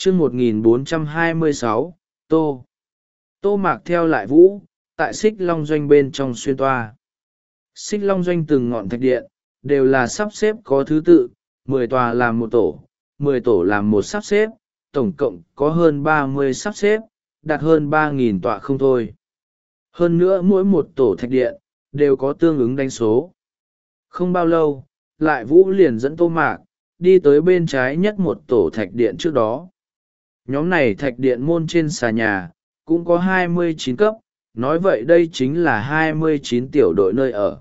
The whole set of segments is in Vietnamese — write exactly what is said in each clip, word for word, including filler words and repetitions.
chương một nghìn bốn trăm hai mươi sáu, tô tô mạc theo lại vũ tại xích long doanh bên trong xuyên toa. Xích long doanh từng ngọn thạch điện đều là sắp xếp có thứ tự, mười tòa làm một tổ, mười tổ làm một sắp xếp, tổng cộng có hơn ba mươi sắp xếp, đạt hơn ba nghìn tọa không thôi. Hơn nữa mỗi một tổ thạch điện đều có tương ứng đánh số. Không bao lâu, lại vũ liền dẫn tô mạc đi tới bên trái nhất một tổ thạch điện trước đó. Nhóm này thạch điện môn trên xà nhà cũng có hai mươi chín cấp, nói vậy đây chính là hai mươi chín tiểu đội nơi ở.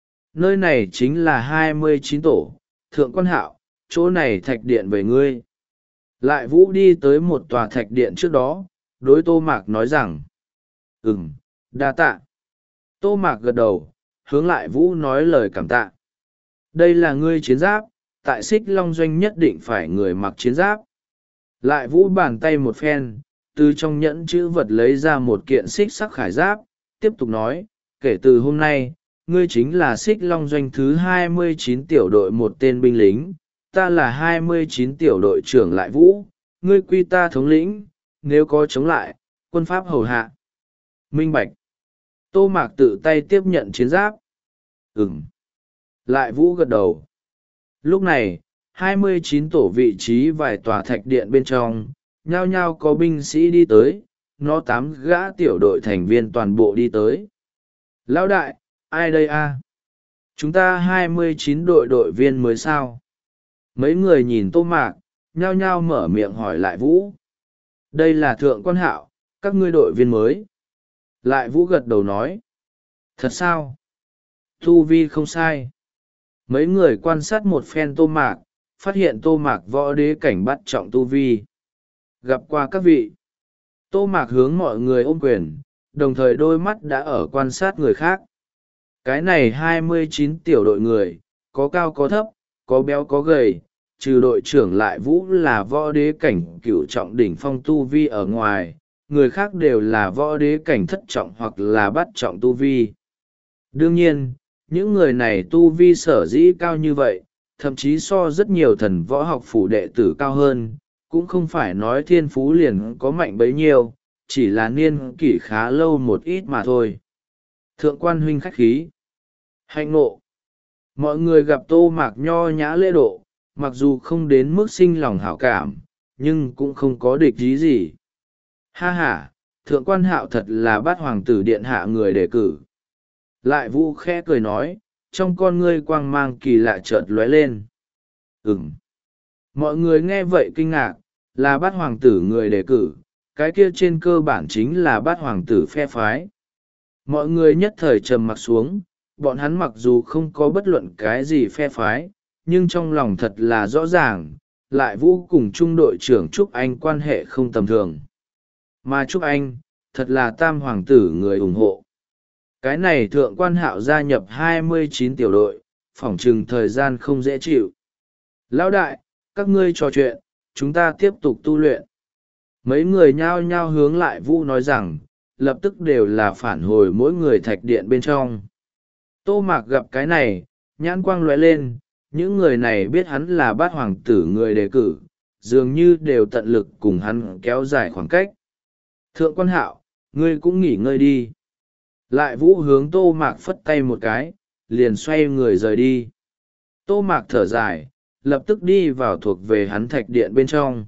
Nơi này chính là hai mươi chín tổ. Thượng quan hạo, chỗ này thạch điện về ngươi. Lại vũ đi tới một tòa thạch điện trước đó, đối tô mạc nói rằng: Ừm, đa tạ. Tô mạc gật đầu, hướng lại vũ nói lời cảm tạ. Đây là ngươi chiến giáp, tại xích long doanh nhất định phải người mặc chiến giáp. Lại vũ bàn tay một phen, từ trong nhẫn chữ vật lấy ra một kiện xích sắc khải giáp, tiếp tục nói: kể từ hôm nay, ngươi chính là xích long doanh thứ hai mươi chín tiểu đội một tên binh lính, ta là hai mươi chín tiểu đội trưởng lại vũ, ngươi quy ta thống lĩnh, nếu có chống lại, quân pháp hầu hạ. Minh bạch. Tô mạc tự tay tiếp nhận chiến giáp. Ừm. Lại vũ gật đầu. Lúc này, hai mươi chín tổ vị trí vài tòa thạch điện bên trong, nhao nhao có binh sĩ đi tới, nó tám gã tiểu đội thành viên toàn bộ đi tới. Lão đại, ai đây a? Chúng ta hai mươi chín đội đội viên mới sao? Mấy người nhìn tô mạc, nhao nhao mở miệng hỏi lại vũ. Đây là thượng quan hạo, các ngươi đội viên mới. Lại vũ gật đầu nói. Thật sao? Tu vi không sai. Mấy người quan sát một phen tô mạc, phát hiện tô mạc võ đế cảnh bắt trọng tu vi. Gặp qua các vị. Tô mạc hướng mọi người ôm quyền, đồng thời đôi mắt đã ở quan sát người khác. Cái này hai mươi chín tiểu đội người, có cao có thấp, có béo có gầy, trừ đội trưởng lại vũ là võ đế cảnh cửu trọng đỉnh phong tu vi ở ngoài, người khác đều là võ đế cảnh thất trọng hoặc là bát trọng tu vi. Đương nhiên, những người này tu vi sở dĩ cao như vậy, thậm chí so rất nhiều thần võ học phủ đệ tử cao hơn, cũng không phải nói thiên phú liền có mạnh bấy nhiêu, chỉ là niên kỷ khá lâu một ít mà thôi. Thượng quan huynh khách khí. Hạnh ngộ. Mọi người gặp tô mạc nho nhã lễ độ, mặc dù không đến mức sinh lòng hảo cảm, nhưng cũng không có địch ý gì. Ha ha, thượng quan hạo thật là bát hoàng tử điện hạ người đề cử. Lại vũ khẽ cười nói, trong con ngươi quang mang kỳ lạ chợt lóe lên. Ừm. Mọi người nghe vậy kinh ngạc, là bát hoàng tử người đề cử, cái kia trên cơ bản chính là bát hoàng tử phe phái. Mọi người nhất thời trầm mặc xuống, bọn hắn mặc dù không có bất luận cái gì phe phái, nhưng trong lòng thật là rõ ràng, lại vũ cùng trung đội trưởng Trúc Anh quan hệ không tầm thường. Mà Trúc Anh, thật là tam hoàng tử người ủng hộ. Cái này thượng quan hạo gia nhập hai mươi chín tiểu đội, phỏng chừng thời gian không dễ chịu. Lão đại, các ngươi trò chuyện, chúng ta tiếp tục tu luyện. Mấy người nhao nhao hướng lại vũ nói rằng, lập tức đều là phản hồi mỗi người thạch điện bên trong. Tô mạc gặp cái này, nhãn quang lóe lên, những người này biết hắn là bát hoàng tử người đề cử, dường như đều tận lực cùng hắn kéo dài khoảng cách. Thượng quan hạo, ngươi cũng nghỉ ngơi đi. Lại vũ hướng tô mạc phất tay một cái, liền xoay người rời đi. Tô mạc thở dài, lập tức đi vào thuộc về hắn thạch điện bên trong.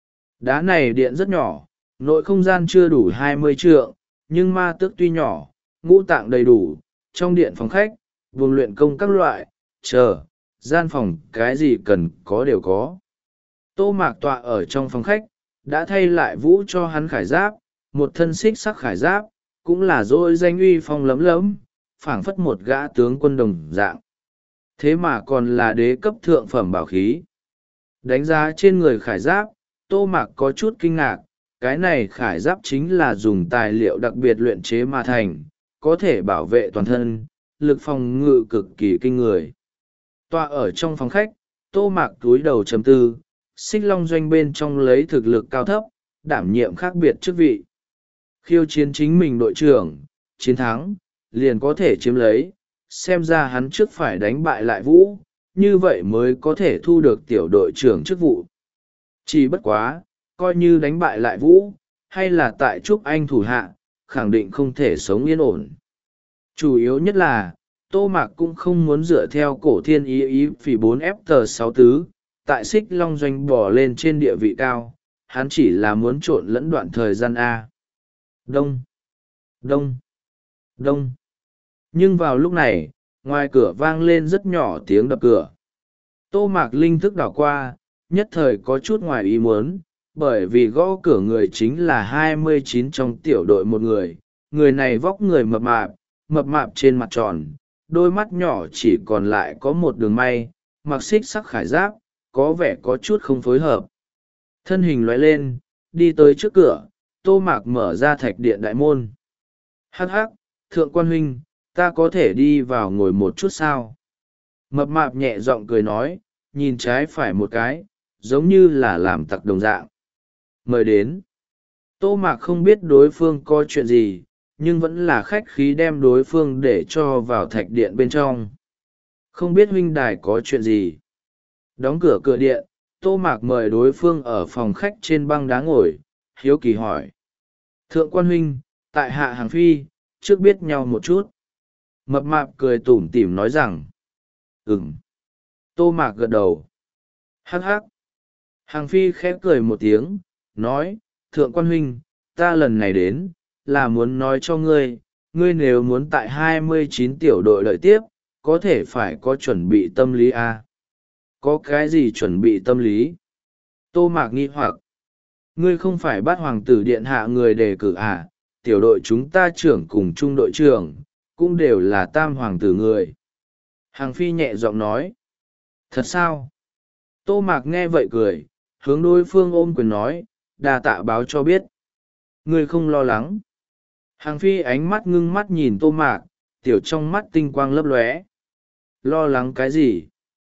Đá này điện rất nhỏ, nội không gian chưa đủ hai mươi trượng, nhưng ma tước tuy nhỏ, ngũ tạng đầy đủ, trong điện phòng khách, buồng luyện công các loại, chờ, gian phòng cái gì cần có đều có. Tô mạc tọa ở trong phòng khách, đã thay lại vũ cho hắn khải giáp, một thân xích sắc khải giáp, cũng là dỗi danh uy phong lấm lấm, phảng phất một gã tướng quân đồng dạng. Thế mà còn là đế cấp thượng phẩm bảo khí. Đánh giá trên người khải giáp, tô mạc có chút kinh ngạc, cái này khải giáp chính là dùng tài liệu đặc biệt luyện chế mà thành, có thể bảo vệ toàn thân, lực phòng ngự cực kỳ kinh người. Tọa ở trong phòng khách, tô mạc túi đầu chấm tư, xích long doanh bên trong lấy thực lực cao thấp, đảm nhiệm khác biệt chức vị. Khiêu chiến chính mình đội trưởng, chiến thắng, liền có thể chiếm lấy, xem ra hắn trước phải đánh bại lại vũ, như vậy mới có thể thu được tiểu đội trưởng chức vụ. Chỉ bất quá, coi như đánh bại lại vũ, hay là tại Trúc Anh thủ hạ, khẳng định không thể sống yên ổn. Chủ yếu nhất là, Tô Mạc cũng không muốn dựa theo cổ thiên ý ý phỉ bốn ép tờ sáu tứ, tại Xích Long Doanh bỏ lên trên địa vị cao, hắn chỉ là muốn trộn lẫn đoạn thời gian A. Đông, đông, đông. Nhưng vào lúc này, ngoài cửa vang lên rất nhỏ tiếng đập cửa. Tô Mạc linh thức đảo qua, nhất thời có chút ngoài ý muốn, bởi vì gõ cửa người chính là hai mươi chín trong tiểu đội một người. Người này vóc người mập mạp, mập mạp trên mặt tròn, đôi mắt nhỏ chỉ còn lại có một đường may, mặc xích sắc khải giáp, có vẻ có chút không phối hợp. Thân hình lóe lên, đi tới trước cửa, Tô Mạc mở ra thạch điện đại môn. Hắc hắc, thượng quan huynh, ta có thể đi vào ngồi một chút sao? Mập mạp nhẹ giọng cười nói, nhìn trái phải một cái, giống như là làm tặc đồng dạng. Mời đến. Tô Mạc không biết đối phương có chuyện gì, nhưng vẫn là khách khí đem đối phương để cho vào thạch điện bên trong. Không biết huynh đài có chuyện gì. Đóng cửa cửa điện, Tô Mạc mời đối phương ở phòng khách trên băng đá ngồi, hiếu kỳ hỏi. Thượng quan huynh, tại hạ hàng phi, trước biết nhau một chút. Mập mạp cười tủm tỉm nói rằng. Ừm. Tô Mạc gật đầu. Hắc hắc. Hàng phi khẽ cười một tiếng, nói, thượng quan huynh, ta lần này đến, là muốn nói cho ngươi, ngươi nếu muốn tại hai mươi chín tiểu đội đợi tiếp, có thể phải có chuẩn bị tâm lý à? Có cái gì chuẩn bị tâm lý? Tô Mạc nghi hoặc. Ngươi không phải bắt hoàng tử điện hạ người đề cử à? Tiểu đội chúng ta trưởng cùng trung đội trưởng, cũng đều là tam hoàng tử người. Hàng phi nhẹ giọng nói. Thật sao? Tô Mạc nghe vậy cười, hướng đối phương ôm quyền nói, đa tạ báo cho biết. Ngươi không lo lắng. Hàng phi ánh mắt ngưng mắt nhìn Tô Mạc, tiểu trong mắt tinh quang lấp lóe. Lo lắng cái gì?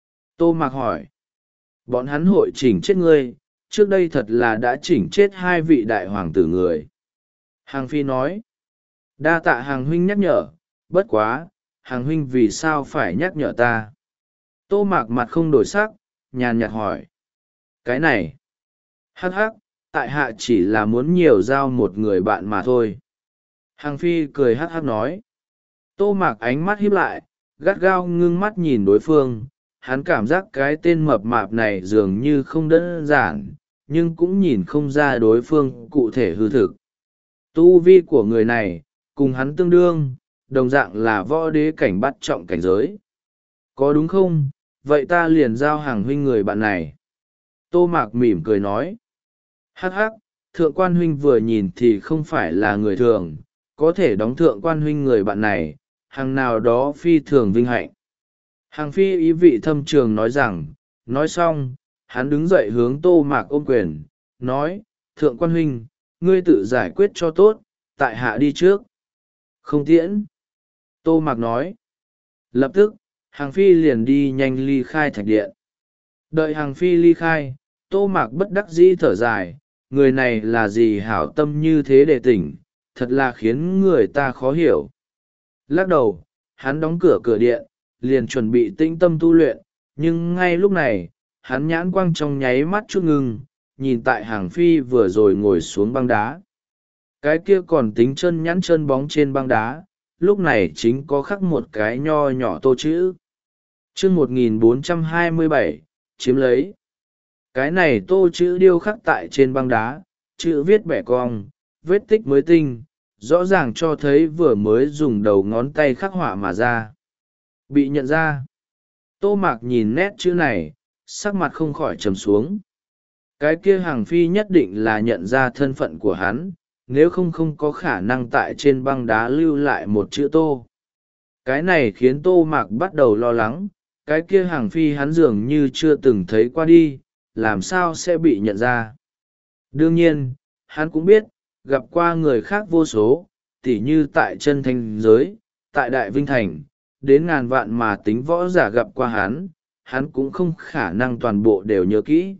Tô Mạc hỏi. Bọn hắn hội chỉnh chết ngươi, trước đây thật là đã chỉnh chết hai vị đại hoàng tử người. Hàng phi nói. Đa tạ hàng huynh nhắc nhở, bất quá, hàng huynh vì sao phải nhắc nhở ta? Tô Mạc mặt không đổi sắc, nhàn nhạt hỏi. Cái này. Hắc hắc, tại hạ chỉ là muốn nhiều giao một người bạn mà thôi. Hàng phi cười hắc hắc nói. Tô Mạc ánh mắt híp lại, gắt gao ngưng mắt nhìn đối phương. Hắn cảm giác cái tên mập mạp này dường như không đơn giản, nhưng cũng nhìn không ra đối phương cụ thể hư thực. Tu vi của người này, cùng hắn tương đương, đồng dạng là võ đế cảnh bắt trọng cảnh giới. Có đúng không? Vậy ta liền giao hàng huynh người bạn này. Tô Mạc mỉm cười nói. Hắc hắc, thượng quan huynh vừa nhìn thì không phải là người thường, có thể đóng thượng quan huynh người bạn này, hàng nào đó phi thường vinh hạnh. Hàng phi ý vị thâm trường nói rằng, nói xong, hắn đứng dậy hướng Tô Mạc ôm quyền, nói, thượng quan huynh, ngươi tự giải quyết cho tốt, tại hạ đi trước. Không tiễn. Tô Mạc nói. Lập tức, hàng phi liền đi nhanh ly khai thạch điện. Đợi hàng phi ly khai, Tô Mạc bất đắc dĩ thở dài, người này là gì hảo tâm như thế để tỉnh, thật là khiến người ta khó hiểu. Lắc đầu, hắn đóng cửa cửa điện, liền chuẩn bị tĩnh tâm tu luyện, nhưng ngay lúc này, hắn nhãn quang trong nháy mắt chút ngưng, nhìn tại hàng phi vừa rồi ngồi xuống băng đá. Cái kia còn tính chân nhẵn chân bóng trên băng đá, lúc này chính có khắc một cái nho nhỏ tô chữ. chương một nghìn bốn trăm hai mươi bảy, chiếm lấy. Cái này tô chữ điêu khắc tại trên băng đá, chữ viết bẻ cong, vết tích mới tinh, rõ ràng cho thấy vừa mới dùng đầu ngón tay khắc họa mà ra. Bị nhận ra. Tô Mạc nhìn nét chữ này, sắc mặt không khỏi trầm xuống. Cái kia hàng phi nhất định là nhận ra thân phận của hắn, nếu không không có khả năng tại trên băng đá lưu lại một chữ tô. Cái này khiến Tô Mạc bắt đầu lo lắng, cái kia hàng phi hắn dường như chưa từng thấy qua đi, làm sao sẽ bị nhận ra. Đương nhiên, hắn cũng biết, gặp qua người khác vô số, tỉ như tại chân thanh giới, tại Đại Vinh Thành, đến ngàn vạn mà tính võ giả gặp qua hắn, hắn cũng không khả năng toàn bộ đều nhớ kỹ.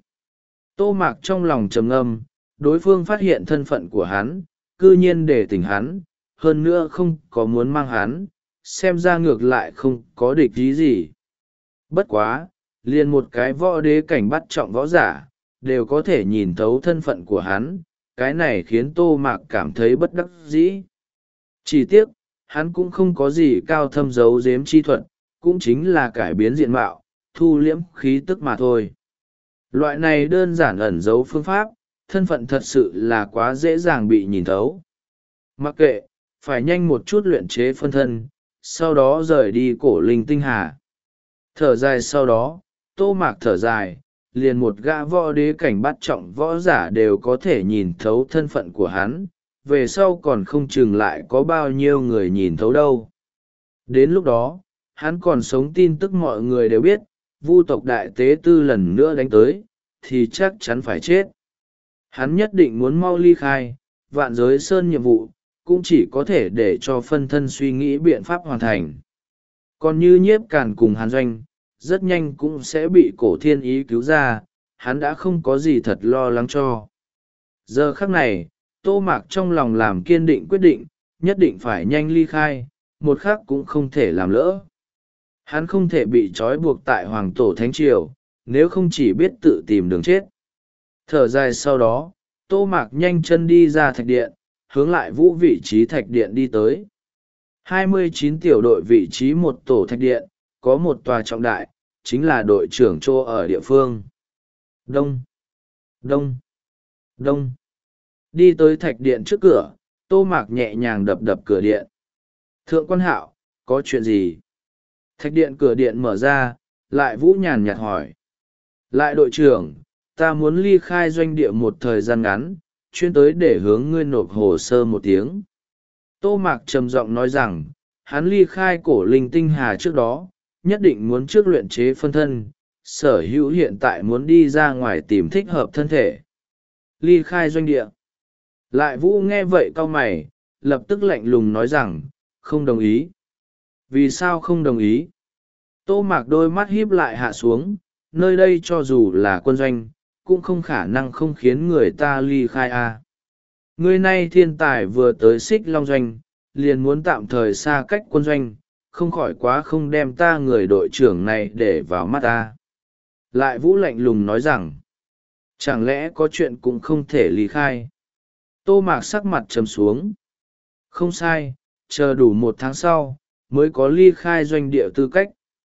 Tô Mạc trong lòng trầm ngâm, đối phương phát hiện thân phận của hắn, cư nhiên để tỉnh hắn, hơn nữa không có muốn mang hắn, xem ra ngược lại không có địch ý gì. Bất quá, liền một cái võ đế cảnh bắt trọng võ giả, đều có thể nhìn thấu thân phận của hắn, cái này khiến Tô Mạc cảm thấy bất đắc dĩ. Chỉ tiếc, hắn cũng không có gì cao thâm giấu giếm chi thuật, cũng chính là cải biến diện mạo, thu liễm khí tức mà thôi. Loại này đơn giản ẩn giấu phương pháp, thân phận thật sự là quá dễ dàng bị nhìn thấu. Mặc kệ, phải nhanh một chút luyện chế phân thân, sau đó rời đi cổ linh tinh hà. Thở dài sau đó, Tô Mạc thở dài, liền một gã võ đế cảnh bắt trọng võ giả đều có thể nhìn thấu thân phận của hắn, về sau còn không chừng lại có bao nhiêu người nhìn thấu đâu. Đến lúc đó, hắn còn sống tin tức mọi người đều biết, Vu tộc đại tế tư lần nữa đánh tới, thì chắc chắn phải chết. Hắn nhất định muốn mau ly khai, vạn giới sơn nhiệm vụ, cũng chỉ có thể để cho phân thân suy nghĩ biện pháp hoàn thành. Còn như Nhiếp Càn cùng Hàn Doanh, rất nhanh cũng sẽ bị cổ thiên ý cứu ra, hắn đã không có gì thật lo lắng cho. Giờ khắc này, Tô Mạc trong lòng làm kiên định quyết định, nhất định phải nhanh ly khai, một khắc cũng không thể làm lỡ. Hắn không thể bị trói buộc tại Hoàng Tổ Thánh Triều, nếu không chỉ biết tự tìm đường chết. Thở dài sau đó, Tô Mạc nhanh chân đi ra thạch điện, hướng lại vũ vị trí thạch điện đi tới. hai mươi chín tiểu đội vị trí một tổ thạch điện, có một tòa trọng đại, chính là đội trưởng chỗ ở địa phương. Đông, đông, đông. Đi tới thạch điện trước cửa, Tô Mạc nhẹ nhàng đập đập cửa điện. Thượng quan Hạo, có chuyện gì? Thạch điện cửa điện mở ra, lại vũ nhàn nhạt hỏi. Lại đội trưởng, ta muốn ly khai doanh địa một thời gian ngắn, chuyên tới để hướng ngươi nộp hồ sơ một tiếng. Tô Mạc trầm giọng nói rằng, hắn ly khai cổ linh tinh hà trước đó, nhất định muốn trước luyện chế phân thân, sở hữu hiện tại muốn đi ra ngoài tìm thích hợp thân thể. Ly khai doanh địa. Lại vũ nghe vậy cau mày, lập tức lạnh lùng nói rằng, không đồng ý. Vì sao không đồng ý? Tô Mạc đôi mắt híp lại hạ xuống, nơi đây cho dù là quân doanh, cũng không khả năng không khiến người ta ly khai a. À. Người này thiên tài vừa tới Xích Long doanh, liền muốn tạm thời xa cách quân doanh, không khỏi quá không đem ta người đội trưởng này để vào mắt ta. Lại vũ lạnh lùng nói rằng, chẳng lẽ có chuyện cũng không thể ly khai. Tô Mạc sắc mặt trầm xuống. Không sai, chờ đủ một tháng sau, mới có ly khai doanh địa tư cách.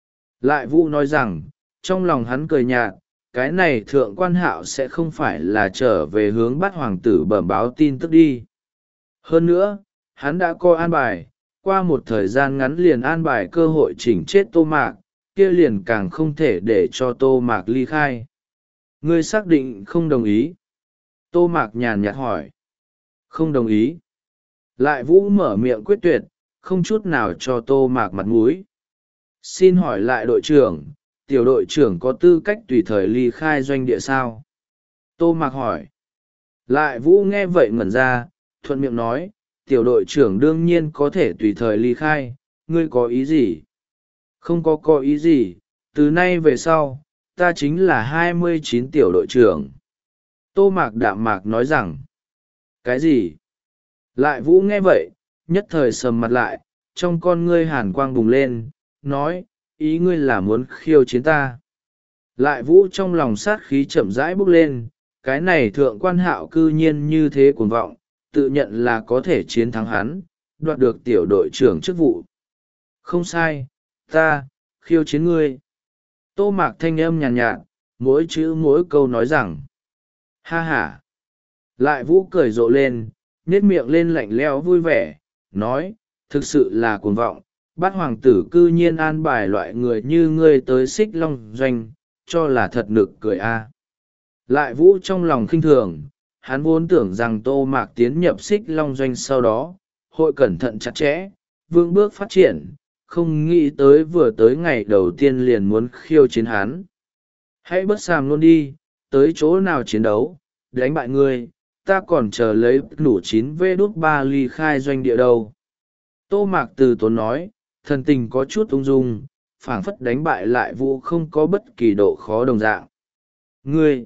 Lại vũ nói rằng, trong lòng hắn cười nhạt, cái này thượng quan Hạo sẽ không phải là trở về hướng bắt hoàng tử bẩm báo tin tức đi. Hơn nữa, hắn đã coi an bài, qua một thời gian ngắn liền an bài cơ hội chỉnh chết Tô Mạc, kia liền càng không thể để cho Tô Mạc ly khai. Ngươi xác định không đồng ý? Tô Mạc nhàn nhạt hỏi. Không đồng ý. Lại vũ mở miệng quyết tuyệt, không chút nào cho Tô Mạc mặt mũi. Xin hỏi lại đội trưởng, tiểu đội trưởng có tư cách tùy thời ly khai doanh địa sao? Tô Mạc hỏi. Lại vũ nghe vậy ngẩn ra, thuận miệng nói, tiểu đội trưởng đương nhiên có thể tùy thời ly khai, ngươi có ý gì? Không có có ý gì, từ nay về sau, ta chính là hai mươi chín tiểu đội trưởng. Tô Mạc đạm mạc nói rằng, cái gì? Lại vũ nghe vậy, nhất thời sầm mặt lại, trong con ngươi hàn quang bùng lên, nói, ý ngươi là muốn khiêu chiến ta. Lại vũ trong lòng sát khí chậm rãi bốc lên, cái này thượng quan Hạo cư nhiên như thế cuồng vọng, tự nhận là có thể chiến thắng hắn, đoạt được tiểu đội trưởng chức vụ. Không sai, ta, khiêu chiến ngươi. Tô Mạc thanh âm nhàn nhạt, nhạt, mỗi chữ mỗi câu nói rằng, ha ha. Lại vũ cười rộ lên, nét miệng lên lạnh lẽo vui vẻ, nói, thực sự là cuồng vọng, bắt hoàng tử cư nhiên an bài loại người như ngươi tới Xích Long doanh, cho là thật nực cười a. Lại vũ trong lòng khinh thường, hắn vốn tưởng rằng Tô Mạc tiến nhập Xích Long doanh sau đó, hội cẩn thận chặt chẽ, vương bước phát triển, không nghĩ tới vừa tới ngày đầu tiên liền muốn khiêu chiến hắn. Hãy bất sàm luôn đi, tới chỗ nào chiến đấu, đánh bại ngươi, ta còn chờ lấy đủ chín vê đút ba ly khai doanh địa đâu. Tô Mạc từ tốn nói, thần tình có chút ung dung, phảng phất đánh bại lại vũ không có bất kỳ độ khó đồng dạng. Ngươi!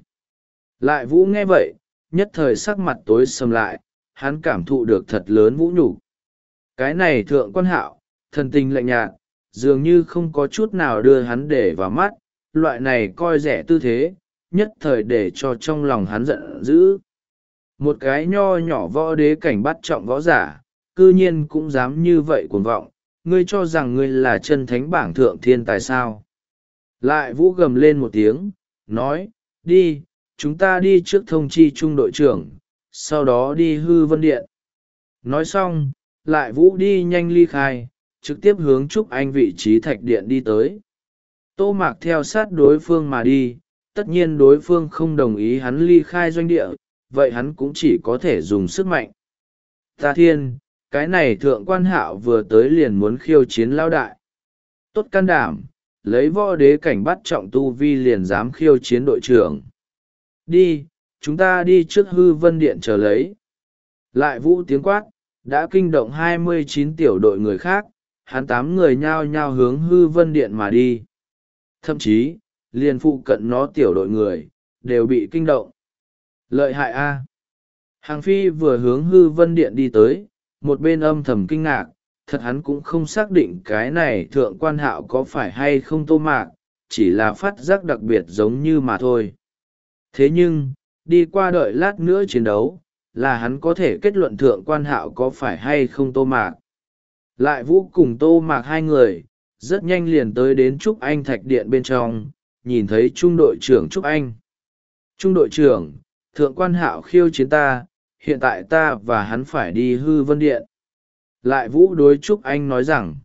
Lại vũ nghe vậy, nhất thời sắc mặt tối sầm lại, hắn cảm thụ được thật lớn vũ nhục. Cái này thượng quan Hạo, thần tình lạnh nhạt, dường như không có chút nào đưa hắn để vào mắt, loại này coi rẻ tư thế, nhất thời để cho trong lòng hắn giận dữ. Một cái nho nhỏ võ đế cảnh bắt trọng võ giả, cư nhiên cũng dám như vậy cuồng vọng, ngươi cho rằng ngươi là chân thánh bảng thượng thiên tài sao? Lại Vũ gầm lên một tiếng, nói, đi, chúng ta đi trước thông chi trung đội trưởng, sau đó đi hư vân điện. Nói xong, Lại Vũ đi nhanh ly khai, trực tiếp hướng Trúc Anh vị trí thạch điện đi tới. Tô Mạc theo sát đối phương mà đi, tất nhiên đối phương không đồng ý hắn ly khai doanh địa, vậy hắn cũng chỉ có thể dùng sức mạnh. Ta thiên, cái này thượng quan hạo vừa tới liền muốn khiêu chiến lao đại. Tốt can đảm, lấy võ đế cảnh bắt trọng tu vi liền dám khiêu chiến đội trưởng. Đi, chúng ta đi trước hư vân điện chờ lấy. Lại Vũ tiếng quát, đã kinh động hai mươi chín tiểu đội người khác, hắn tám người nhao nhao hướng hư vân điện mà đi. Thậm chí, liền phụ cận nó tiểu đội người, đều bị kinh động. Lợi hại a! Hàng Phi vừa hướng hư vân điện đi tới, một bên âm thầm kinh ngạc, thật hắn cũng không xác định cái này thượng quan hạo có phải hay không Tô Mạc, chỉ là phát giác đặc biệt giống như mà thôi. Thế nhưng, đi qua đợi lát nữa chiến đấu, là hắn có thể kết luận thượng quan hạo có phải hay không Tô Mạc. Lại Vũ cùng Tô Mạc hai người, rất nhanh liền tới đến Trúc Anh thạch điện bên trong, nhìn thấy trung đội trưởng Trúc Anh. Trung đội trưởng, thượng quan hạo khiêu chiến ta, hiện tại ta và hắn phải đi hư vân điện. Lại Vũ đối Trúc Anh nói rằng,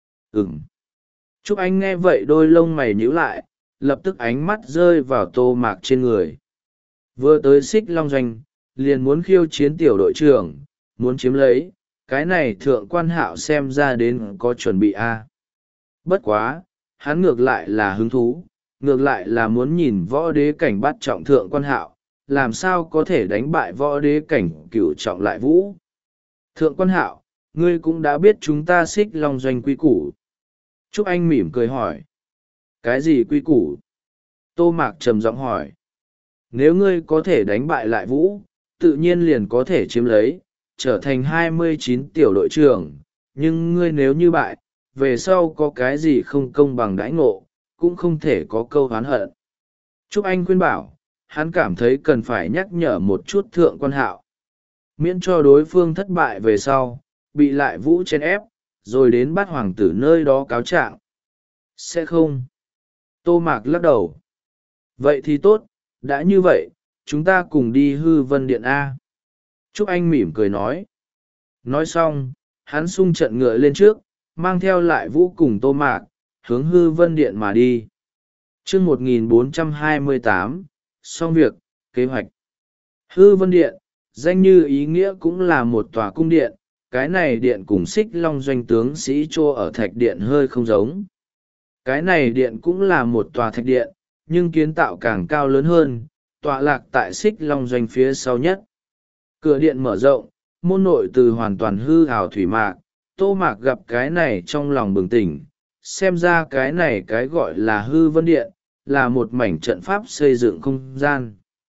ừm. Trúc Anh nghe vậy đôi lông mày nhíu lại, lập tức ánh mắt rơi vào Tô Mạc trên người. Vừa tới Xích Long Doanh, liền muốn khiêu chiến tiểu đội trưởng, muốn chiếm lấy, cái này thượng quan hạo xem ra đến có chuẩn bị a. Bất quá, hắn ngược lại là hứng thú, ngược lại là muốn nhìn võ đế cảnh bắt trọng thượng quan hạo, làm sao có thể đánh bại võ đế cảnh cửu trọng Lại Vũ. Thượng quan hạo, ngươi cũng đã biết chúng ta Xích Long Doanh quy củ. Trúc Anh mỉm cười hỏi. Cái gì quy củ? Tô Mạc trầm giọng hỏi. Nếu ngươi có thể đánh bại Lại Vũ, tự nhiên liền có thể chiếm lấy, trở thành hai mươi chín tiểu đội trưởng, nhưng ngươi nếu như bại, về sau có cái gì không công bằng đãi ngộ, cũng không thể có câu oán hận. Trúc Anh khuyên bảo, hắn cảm thấy cần phải nhắc nhở một chút thượng quan hạo. Miễn cho đối phương thất bại về sau, bị Lại Vũ chen ép, rồi đến bắt hoàng tử nơi đó cáo trạng. Sẽ không. Tô Mạc lắc đầu. Vậy thì tốt, đã như vậy, chúng ta cùng đi hư vân điện A. Trúc Anh mỉm cười nói. Nói xong, hắn sung trận ngựa lên trước, mang theo Lại Vũ cùng Tô Mạc, hướng hư vân điện mà đi. chương một nghìn bốn trăm hai mươi tám, xong việc, kế hoạch. Hư vân điện, danh như ý nghĩa cũng là một tòa cung điện, cái này điện cùng Xích Long Doanh tướng sĩ chô ở thạch điện hơi không giống. Cái này điện cũng là một tòa thạch điện, nhưng kiến tạo càng cao lớn hơn, tọa lạc tại Xích Long Doanh phía sau nhất. Cửa điện mở rộng, môn nội từ hoàn toàn hư ảo thủy mạc, Tô Mạc gặp cái này trong lòng bừng tỉnh, xem ra cái này cái gọi là hư vân điện, là một mảnh trận pháp xây dựng không gian.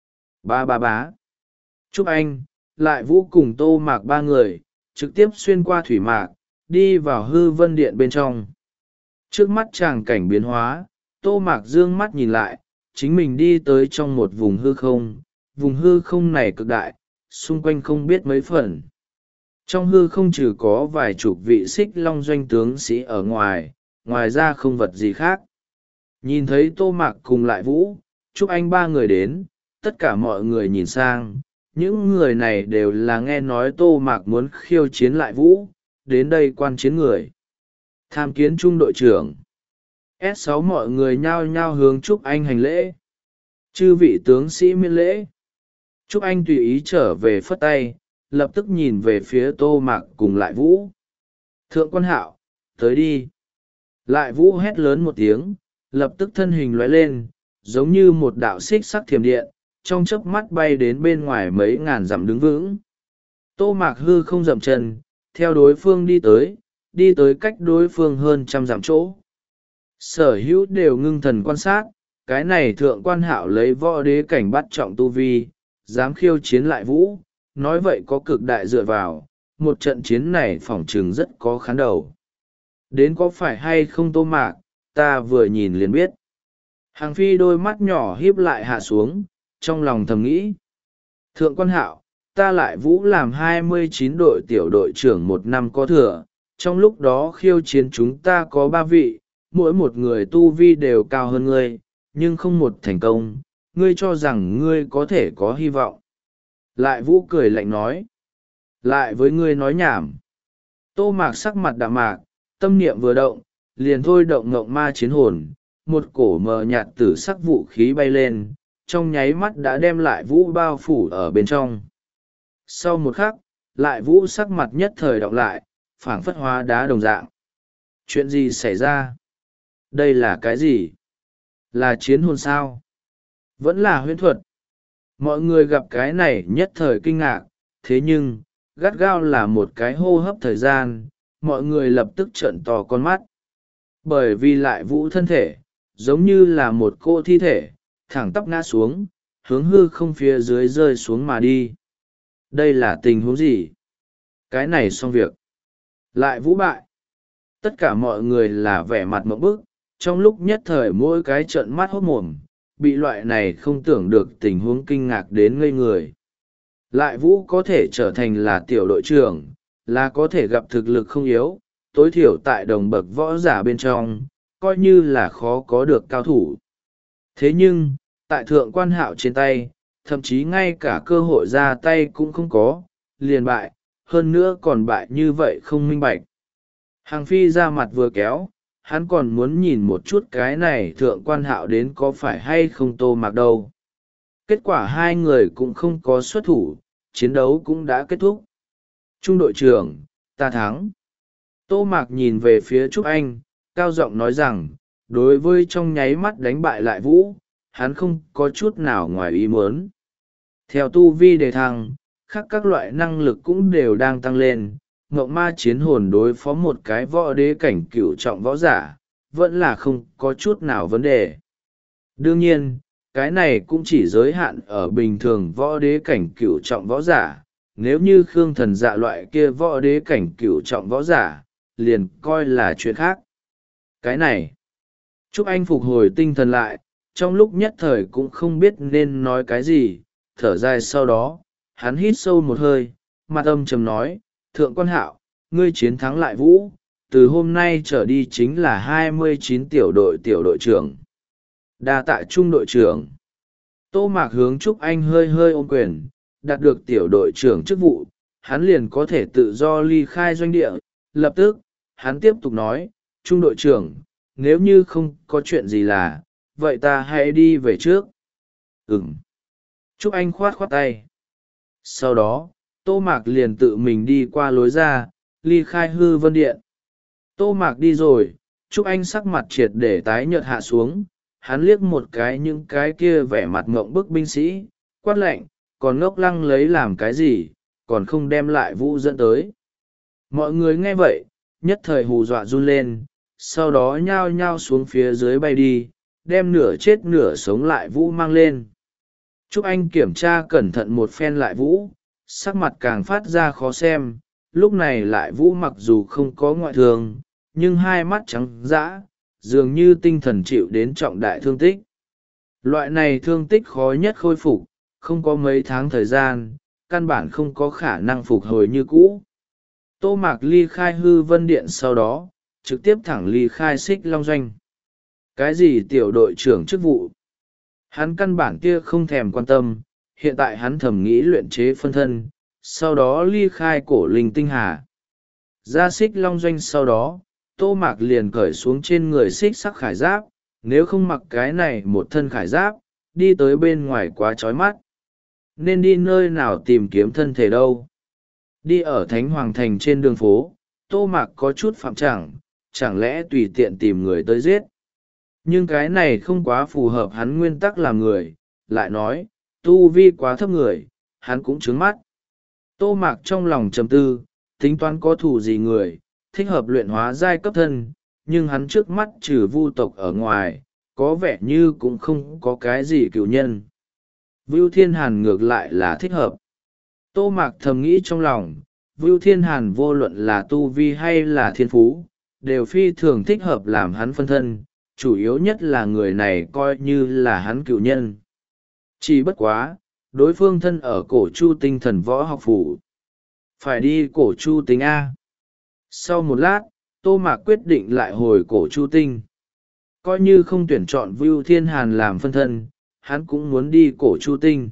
Ba ba bá. Trúc Anh, Lại Vũ cùng Tô Mạc ba người, trực tiếp xuyên qua thủy mạc, đi vào hư vân điện bên trong. Trước mắt tràng cảnh biến hóa, Tô Mạc dương mắt nhìn lại, chính mình đi tới trong một vùng hư không, vùng hư không này cực đại, xung quanh không biết mấy phần. Trong hư không trừ có vài chục vị Xích Long Doanh tướng sĩ ở ngoài, ngoài ra không vật gì khác. Nhìn thấy Tô Mạc cùng Lại Vũ, Trúc Anh ba người đến, tất cả mọi người nhìn sang, những người này đều là nghe nói Tô Mạc muốn khiêu chiến Lại Vũ, đến đây quan chiến người. Tham kiến trung đội trưởng. S sáu mọi người nhao nhao hướng Trúc Anh hành lễ. Chư vị tướng sĩ miễn lễ. Trúc Anh tùy ý trở về phất tay, lập tức nhìn về phía Tô Mạc cùng Lại Vũ. Thượng quan hạo, tới đi. Lại Vũ hét lớn một tiếng, lập tức thân hình lóe lên, giống như một đạo xích sắc thiểm điện, trong chớp mắt bay đến bên ngoài mấy ngàn dặm đứng vững. Tô Mạc hư không dậm chân, theo đối phương đi tới, đi tới cách đối phương hơn trăm dặm chỗ. Sở hữu đều ngưng thần quan sát, cái này thượng quan hạo lấy võ đế cảnh bắt trọng tu vi, dám khiêu chiến Lại Vũ, nói vậy có cực đại dựa vào, một trận chiến này phỏng chừng rất có khán đầu. Đến có phải hay không Tô Mạc, ta vừa nhìn liền biết. Hàng phi đôi mắt nhỏ híp lại hạ xuống, trong lòng thầm nghĩ. Thượng quan hạo, ta lại vũ làm hai mươi chín đội tiểu đội trưởng một năm có thừa, trong lúc đó khiêu chiến chúng ta có ba vị, mỗi một người tu vi đều cao hơn ngươi, nhưng không một thành công, ngươi cho rằng ngươi có thể có hy vọng. Lại vũ cười lạnh nói. Lại với ngươi nói nhảm. Tô Mạc sắc mặt đạm mạc, tâm niệm vừa động, liền thôi động ngộng ma chiến hồn, một cổ mờ nhạt tử sắc vũ khí bay lên, trong nháy mắt đã đem lại vũ bao phủ ở bên trong. Sau một khắc, lại vũ sắc mặt nhất thời đọc lại, phảng phất hóa đá đồng dạng. Chuyện gì xảy ra? Đây là cái gì? Là chiến hồn sao? Vẫn là huyễn thuật. Mọi người gặp cái này nhất thời kinh ngạc, thế nhưng, gắt gao là một cái hô hấp thời gian, mọi người lập tức trợn to con mắt. Bởi vì lại vũ thân thể, giống như là một cô thi thể, thẳng tắp ngã xuống, hướng hư không phía dưới rơi xuống mà đi. Đây là tình huống gì? Cái này xong việc. Lại vũ bại. Tất cả mọi người là vẻ mặt mộng bức, trong lúc nhất thời mỗi cái trợn mắt hốt mồm, bị loại này không tưởng được tình huống kinh ngạc đến ngây người. Lại vũ có thể trở thành là tiểu đội trưởng, là có thể gặp thực lực không yếu, tối thiểu tại đồng bậc võ giả bên trong, coi như là khó có được cao thủ. Thế nhưng, tại thượng quan hạo trên tay, thậm chí ngay cả cơ hội ra tay cũng không có, liền bại, hơn nữa còn bại như vậy không minh bạch. Hàng phi ra mặt vừa kéo, hắn còn muốn nhìn một chút cái này thượng quan hạo đến có phải hay không Tô Mạc đâu. Kết quả hai người cũng không có xuất thủ, chiến đấu cũng đã kết thúc. Trung đội trưởng, ta thắng. Tô Mạc nhìn về phía Trúc Anh, cao giọng nói rằng, đối với trong nháy mắt đánh bại lại vũ, hắn không có chút nào ngoài ý muốn. Theo tu vi đề thăng, khác các loại năng lực cũng đều đang tăng lên, ngộng ma chiến hồn đối phó một cái võ đế cảnh cửu trọng võ giả, vẫn là không có chút nào vấn đề. Đương nhiên, cái này cũng chỉ giới hạn ở bình thường võ đế cảnh cửu trọng võ giả, nếu như Khương Thần Dạ loại kia võ đế cảnh cửu trọng võ giả, liền coi là chuyện khác. Cái này, Trúc Anh phục hồi tinh thần lại, trong lúc nhất thời cũng không biết nên nói cái gì, thở dài sau đó, hắn hít sâu một hơi, mặt âm trầm nói, Thượng quan hạo, ngươi chiến thắng lại vũ, từ hôm nay trở đi chính là hai mươi chín tiểu đội tiểu đội trưởng. Đa tạ trung đội trưởng. Tô Mạc hướng Trúc Anh hơi hơi ôm quyền, đạt được tiểu đội trưởng chức vụ, hắn liền có thể tự do ly khai doanh địa. Lập tức, hắn tiếp tục nói, trung đội trưởng, nếu như không có chuyện gì là, vậy ta hãy đi về trước. Ừm. Trúc Anh khoát khoát tay. Sau đó, Tô Mạc liền tự mình đi qua lối ra, ly khai hư vân điện. Tô Mạc đi rồi, Trúc Anh sắc mặt triệt để tái nhợt hạ xuống, hắn liếc một cái những cái kia vẻ mặt ngộng bức binh sĩ, quát lạnh, còn ngốc lăng lấy làm cái gì, còn không đem lại vũ dẫn tới. Mọi người nghe vậy, nhất thời hù dọa run lên, sau đó nhao nhao xuống phía dưới bay đi, đem nửa chết nửa sống lại vũ mang lên. Trúc Anh kiểm tra cẩn thận một phen lại vũ, sắc mặt càng phát ra khó xem, lúc này lại vũ mặc dù không có ngoại thương, nhưng hai mắt trắng dã, dường như tinh thần chịu đến trọng đại thương tích. Loại này thương tích khó nhất khôi phục, không có mấy tháng thời gian, căn bản không có khả năng phục hồi như cũ. Tô Mạc ly khai hư vân điện sau đó, trực tiếp thẳng ly khai xích long doanh. Cái gì tiểu đội trưởng chức vụ? Hắn căn bản kia không thèm quan tâm, hiện tại hắn thầm nghĩ luyện chế phân thân, sau đó ly khai cổ linh tinh hà. Ra xích long doanh sau đó, Tô Mạc liền cởi xuống trên người xích sắc khải giáp, nếu không mặc cái này một thân khải giáp, đi tới bên ngoài quá chói mắt. Nên đi nơi nào tìm kiếm thân thể đâu? Đi ở Thánh Hoàng Thành trên đường phố, Tô Mạc có chút phạm chẳng, chẳng lẽ tùy tiện tìm người tới giết. Nhưng cái này không quá phù hợp hắn nguyên tắc làm người, lại nói, tu vi quá thấp người, hắn cũng trướng mắt. Tô Mạc trong lòng trầm tư, tính toán có thù gì người, thích hợp luyện hóa giai cấp thân, nhưng hắn trước mắt trừ vu tộc ở ngoài, có vẻ như cũng không có cái gì cựu nhân. Vưu Thiên Hàn ngược lại là thích hợp. Tô Mạc thầm nghĩ trong lòng, Vưu Thiên Hàn vô luận là tu vi hay là thiên phú, đều phi thường thích hợp làm hắn phân thân, chủ yếu nhất là người này coi như là hắn cựu nhân. Chỉ bất quá, đối phương thân ở Cổ Chu Tinh Thần Võ Học Phủ. Phải đi Cổ Chu Tinh A. Sau một lát, Tô Mạc quyết định lại hồi Cổ Chu Tinh. Coi như không tuyển chọn Vưu Thiên Hàn làm phân thân, hắn cũng muốn đi Cổ Chu Tinh.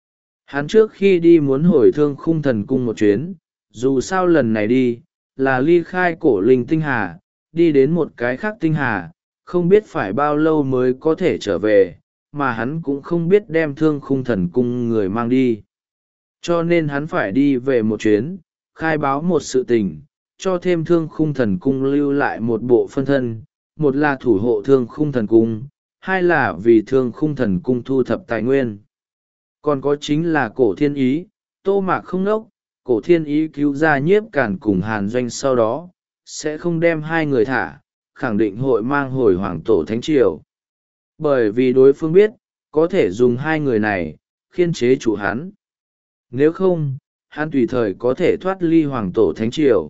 Hắn trước khi đi muốn hồi Thương Khung Thần Cung một chuyến, dù sao lần này đi, là ly khai Cổ Linh Tinh Hà, đi đến một cái khác tinh hà, không biết phải bao lâu mới có thể trở về, mà hắn cũng không biết đem Thương Khung Thần Cung người mang đi. Cho nên hắn phải đi về một chuyến, khai báo một sự tình, cho thêm Thương Khung Thần Cung lưu lại một bộ phân thân, một là thủ hộ Thương Khung Thần Cung, hai là vì Thương Khung Thần Cung thu thập tài nguyên. Còn có chính là Cổ Thiên Ý. Tô Mạc không nốc, Cổ Thiên Ý cứu ra Nhiếp Cản cùng Hàn Doanh sau đó, sẽ không đem hai người thả, khẳng định hội mang hồi Hoàng Tổ Thánh Triều. Bởi vì đối phương biết, có thể dùng hai người này, khiên chế chủ hắn. Nếu không, hắn tùy thời có thể thoát ly Hoàng Tổ Thánh Triều.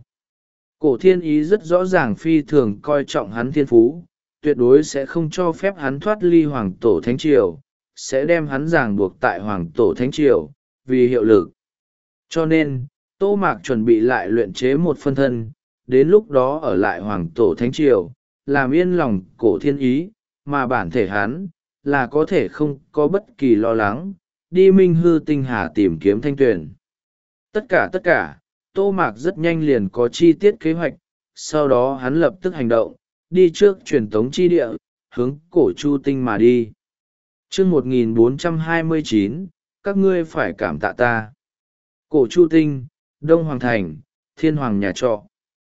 Cổ Thiên Ý rất rõ ràng phi thường coi trọng hắn thiên phú, tuyệt đối sẽ không cho phép hắn thoát ly Hoàng Tổ Thánh Triều, sẽ đem hắn ràng buộc tại Hoàng Tổ Thánh Triều, vì hiệu lực. Cho nên, Tô Mạc chuẩn bị lại luyện chế một phân thân, đến lúc đó ở lại Hoàng Tổ Thánh Triều, làm yên lòng Cổ Thiên Ý, mà bản thể hắn, là có thể không có bất kỳ lo lắng, đi Minh Hư Tinh Hà tìm kiếm Thanh Tuyền. Tất cả tất cả, Tô Mạc rất nhanh liền có chi tiết kế hoạch, sau đó hắn lập tức hành động, đi trước truyền tống chi địa, hướng Cổ Chu Tinh mà đi. Chương một nghìn bốn trăm hai mươi chín, các ngươi phải cảm tạ ta. Cổ Chu Tinh, Đông Hoàng Thành, Thiên Hoàng nhà trọ.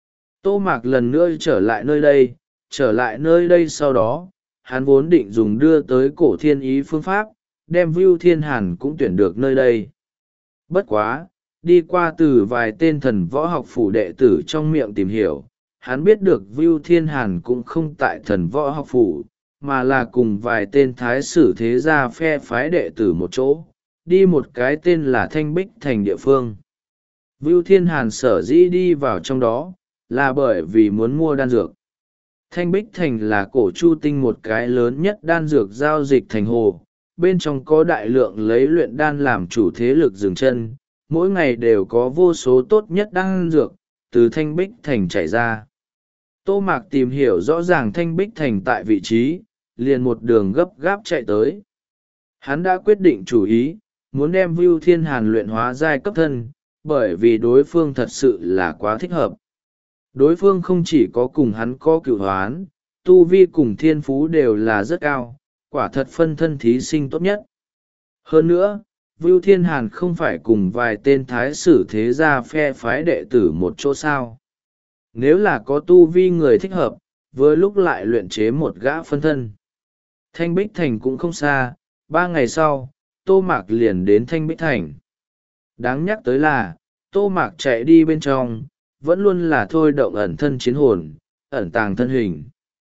Tô Mạc lần nữa trở lại nơi đây, trở lại nơi đây sau đó, hắn vốn định dùng đưa tới Cổ Thiên Ý phương pháp, đem Vưu Thiên Hàn cũng tuyển được nơi đây. Bất quá, đi qua từ vài tên thần võ học phủ đệ tử trong miệng tìm hiểu, hắn biết được Vưu Thiên Hàn cũng không tại thần võ học phủ, mà là cùng vài tên thái sử thế gia phe phái đệ tử một chỗ, đi một cái tên là Thanh Bích Thành địa phương. Vưu Thiên Hàn sở dĩ đi vào trong đó, là bởi vì muốn mua đan dược. Thanh Bích Thành là Cổ Chu Tinh một cái lớn nhất đan dược giao dịch thành hồ, bên trong có đại lượng lấy luyện đan làm chủ thế lực dừng chân, mỗi ngày đều có vô số tốt nhất đan dược, từ Thanh Bích Thành chảy ra. Tô Mạc tìm hiểu rõ ràng Thanh Bích Thành tại vị trí, liền một đường gấp gáp chạy tới. Hắn đã quyết định chủ ý, muốn đem Vưu Thiên Hàn luyện hóa giai cấp thân, bởi vì đối phương thật sự là quá thích hợp. Đối phương không chỉ có cùng hắn có cựu hoán, tu vi cùng thiên phú đều là rất cao, quả thật phân thân thí sinh tốt nhất. Hơn nữa, Vưu Thiên Hàn không phải cùng vài tên thái sử thế gia phe phái đệ tử một chỗ sao. Nếu là có tu vi người thích hợp, vừa lúc lại luyện chế một gã phân thân. Thanh Bích Thành cũng không xa, ba ngày sau, Tô Mạc liền đến Thanh Bích Thành. Đáng nhắc tới là, Tô Mạc chạy đi bên trong, vẫn luôn là thôi động ẩn thân chiến hồn, ẩn tàng thân hình.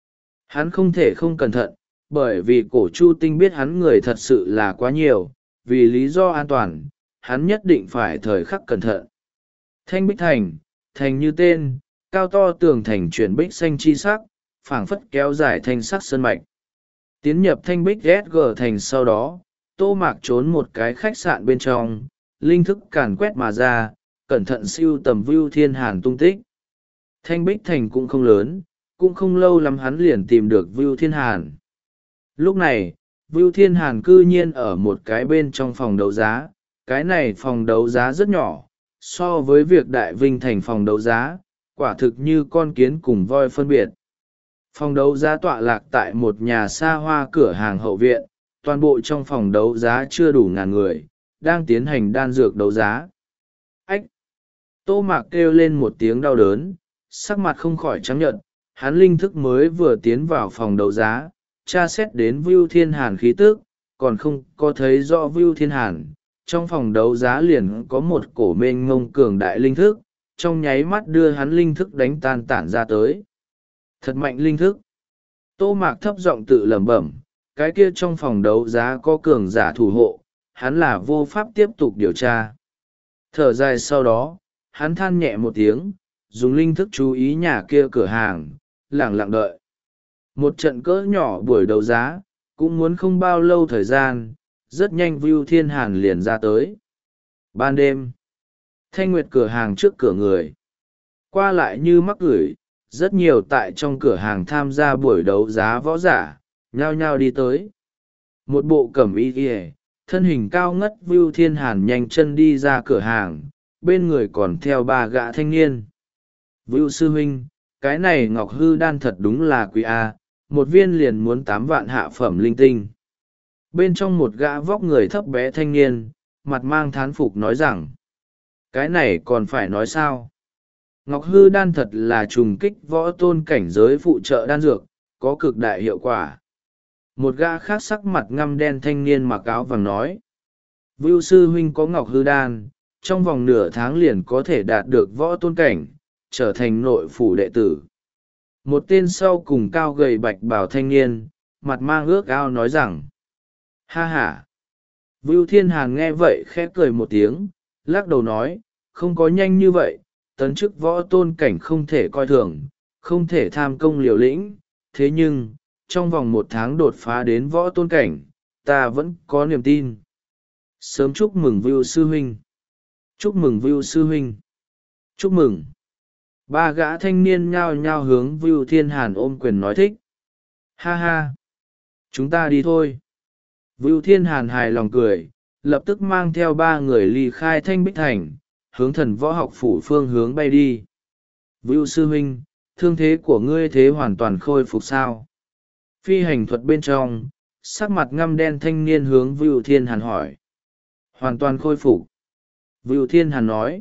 Hắn không thể không cẩn thận, bởi vì Cổ Chu Tinh biết hắn người thật sự là quá nhiều, vì lý do an toàn, hắn nhất định phải thời khắc cẩn thận. Thanh Bích Thành, thành như tên, cao to tường thành chuyển bích xanh chi sắc, phảng phất kéo dài thanh sắc sơn mạch. Tiến nhập Thanh Bích ét giê thành sau đó, Tô Mạc trốn một cái khách sạn bên trong, linh thức càn quét mà ra, cẩn thận siêu tầm Vưu Thiên Hàn tung tích. Thanh Bích Thành cũng không lớn, cũng không lâu lắm hắn liền tìm được Vưu Thiên Hàn. Lúc này, Vưu Thiên Hàn cư nhiên ở một cái bên trong phòng đấu giá, cái này phòng đấu giá rất nhỏ, so với việc Đại Vinh Thành phòng đấu giá, quả thực như con kiến cùng voi phân biệt. Phòng đấu giá tọa lạc tại một nhà xa hoa cửa hàng hậu viện, toàn bộ trong phòng đấu giá chưa đủ ngàn người, đang tiến hành đan dược đấu giá. Ách! Tô Mạc kêu lên một tiếng đau đớn, sắc mặt không khỏi trắng nhợt, hắn linh thức mới vừa tiến vào phòng đấu giá, tra xét đến Vưu Thiên Hàn khí tức, còn không có thấy rõ Vưu Thiên Hàn. Trong phòng đấu giá liền có một cổ mênh ngông cường đại linh thức, trong nháy mắt đưa hắn linh thức đánh tan tản ra tới. Thật mạnh linh thức. Tô Mạc thấp giọng tự lẩm bẩm, cái kia trong phòng đấu giá có cường giả thủ hộ, hắn là vô pháp tiếp tục điều tra. Thở dài sau đó, hắn than nhẹ một tiếng, dùng linh thức chú ý nhà kia cửa hàng, lặng lặng đợi. Một trận cỡ nhỏ buổi đấu giá, cũng muốn không bao lâu thời gian, rất nhanh Vưu Thiên Hàn liền ra tới. Ban đêm, Thanh Nguyệt cửa hàng trước cửa người. Qua lại như mắc gửi, rất nhiều tại trong cửa hàng tham gia buổi đấu giá võ giả, nhao nhao đi tới. Một bộ cẩm y kìa, thân hình cao ngất Vưu Thiên Hàn nhanh chân đi ra cửa hàng, bên người còn theo ba gã thanh niên. Vưu sư huynh, cái này ngọc hư đan thật đúng là quý A, một viên liền muốn tám vạn hạ phẩm linh tinh. Bên trong một gã vóc người thấp bé thanh niên, mặt mang thán phục nói rằng, cái này còn phải nói sao? Ngọc hư đan thật là trùng kích võ tôn cảnh giới phụ trợ đan dược, có cực đại hiệu quả. Một gã khác sắc mặt ngăm đen thanh niên mặc áo vàng nói, Vưu sư huynh có ngọc hư đan, trong vòng nửa tháng liền có thể đạt được võ tôn cảnh, trở thành nội phủ đệ tử. Một tên sau cùng cao gầy bạch bào thanh niên, mặt mang ước ao nói rằng, ha ha. Vưu Thiên Hàn nghe vậy khẽ cười một tiếng, lắc đầu nói, không có nhanh như vậy, tấn chức võ tôn cảnh không thể coi thường, không thể tham công liều lĩnh, thế nhưng, trong vòng một tháng đột phá đến võ tôn cảnh, ta vẫn có niềm tin. Sớm chúc mừng Vưu sư huynh. Chúc mừng Vưu sư huynh. Chúc mừng. Ba gã thanh niên nhao nhao hướng Vưu Thiên Hàn ôm quyền nói thích. Ha ha. Chúng ta đi thôi. Vưu Thiên Hàn hài lòng cười, lập tức mang theo ba người ly khai Thanh Bích Thành, hướng thần võ học phủ phương hướng bay đi. Vưu sư huynh, thương thế của ngươi thế hoàn toàn khôi phục sao? Phi hành thuật bên trong, sắc mặt ngăm đen thanh niên hướng Vưu Thiên Hàn hỏi. Hoàn toàn khôi phục. Vưu Thiên Hàn nói.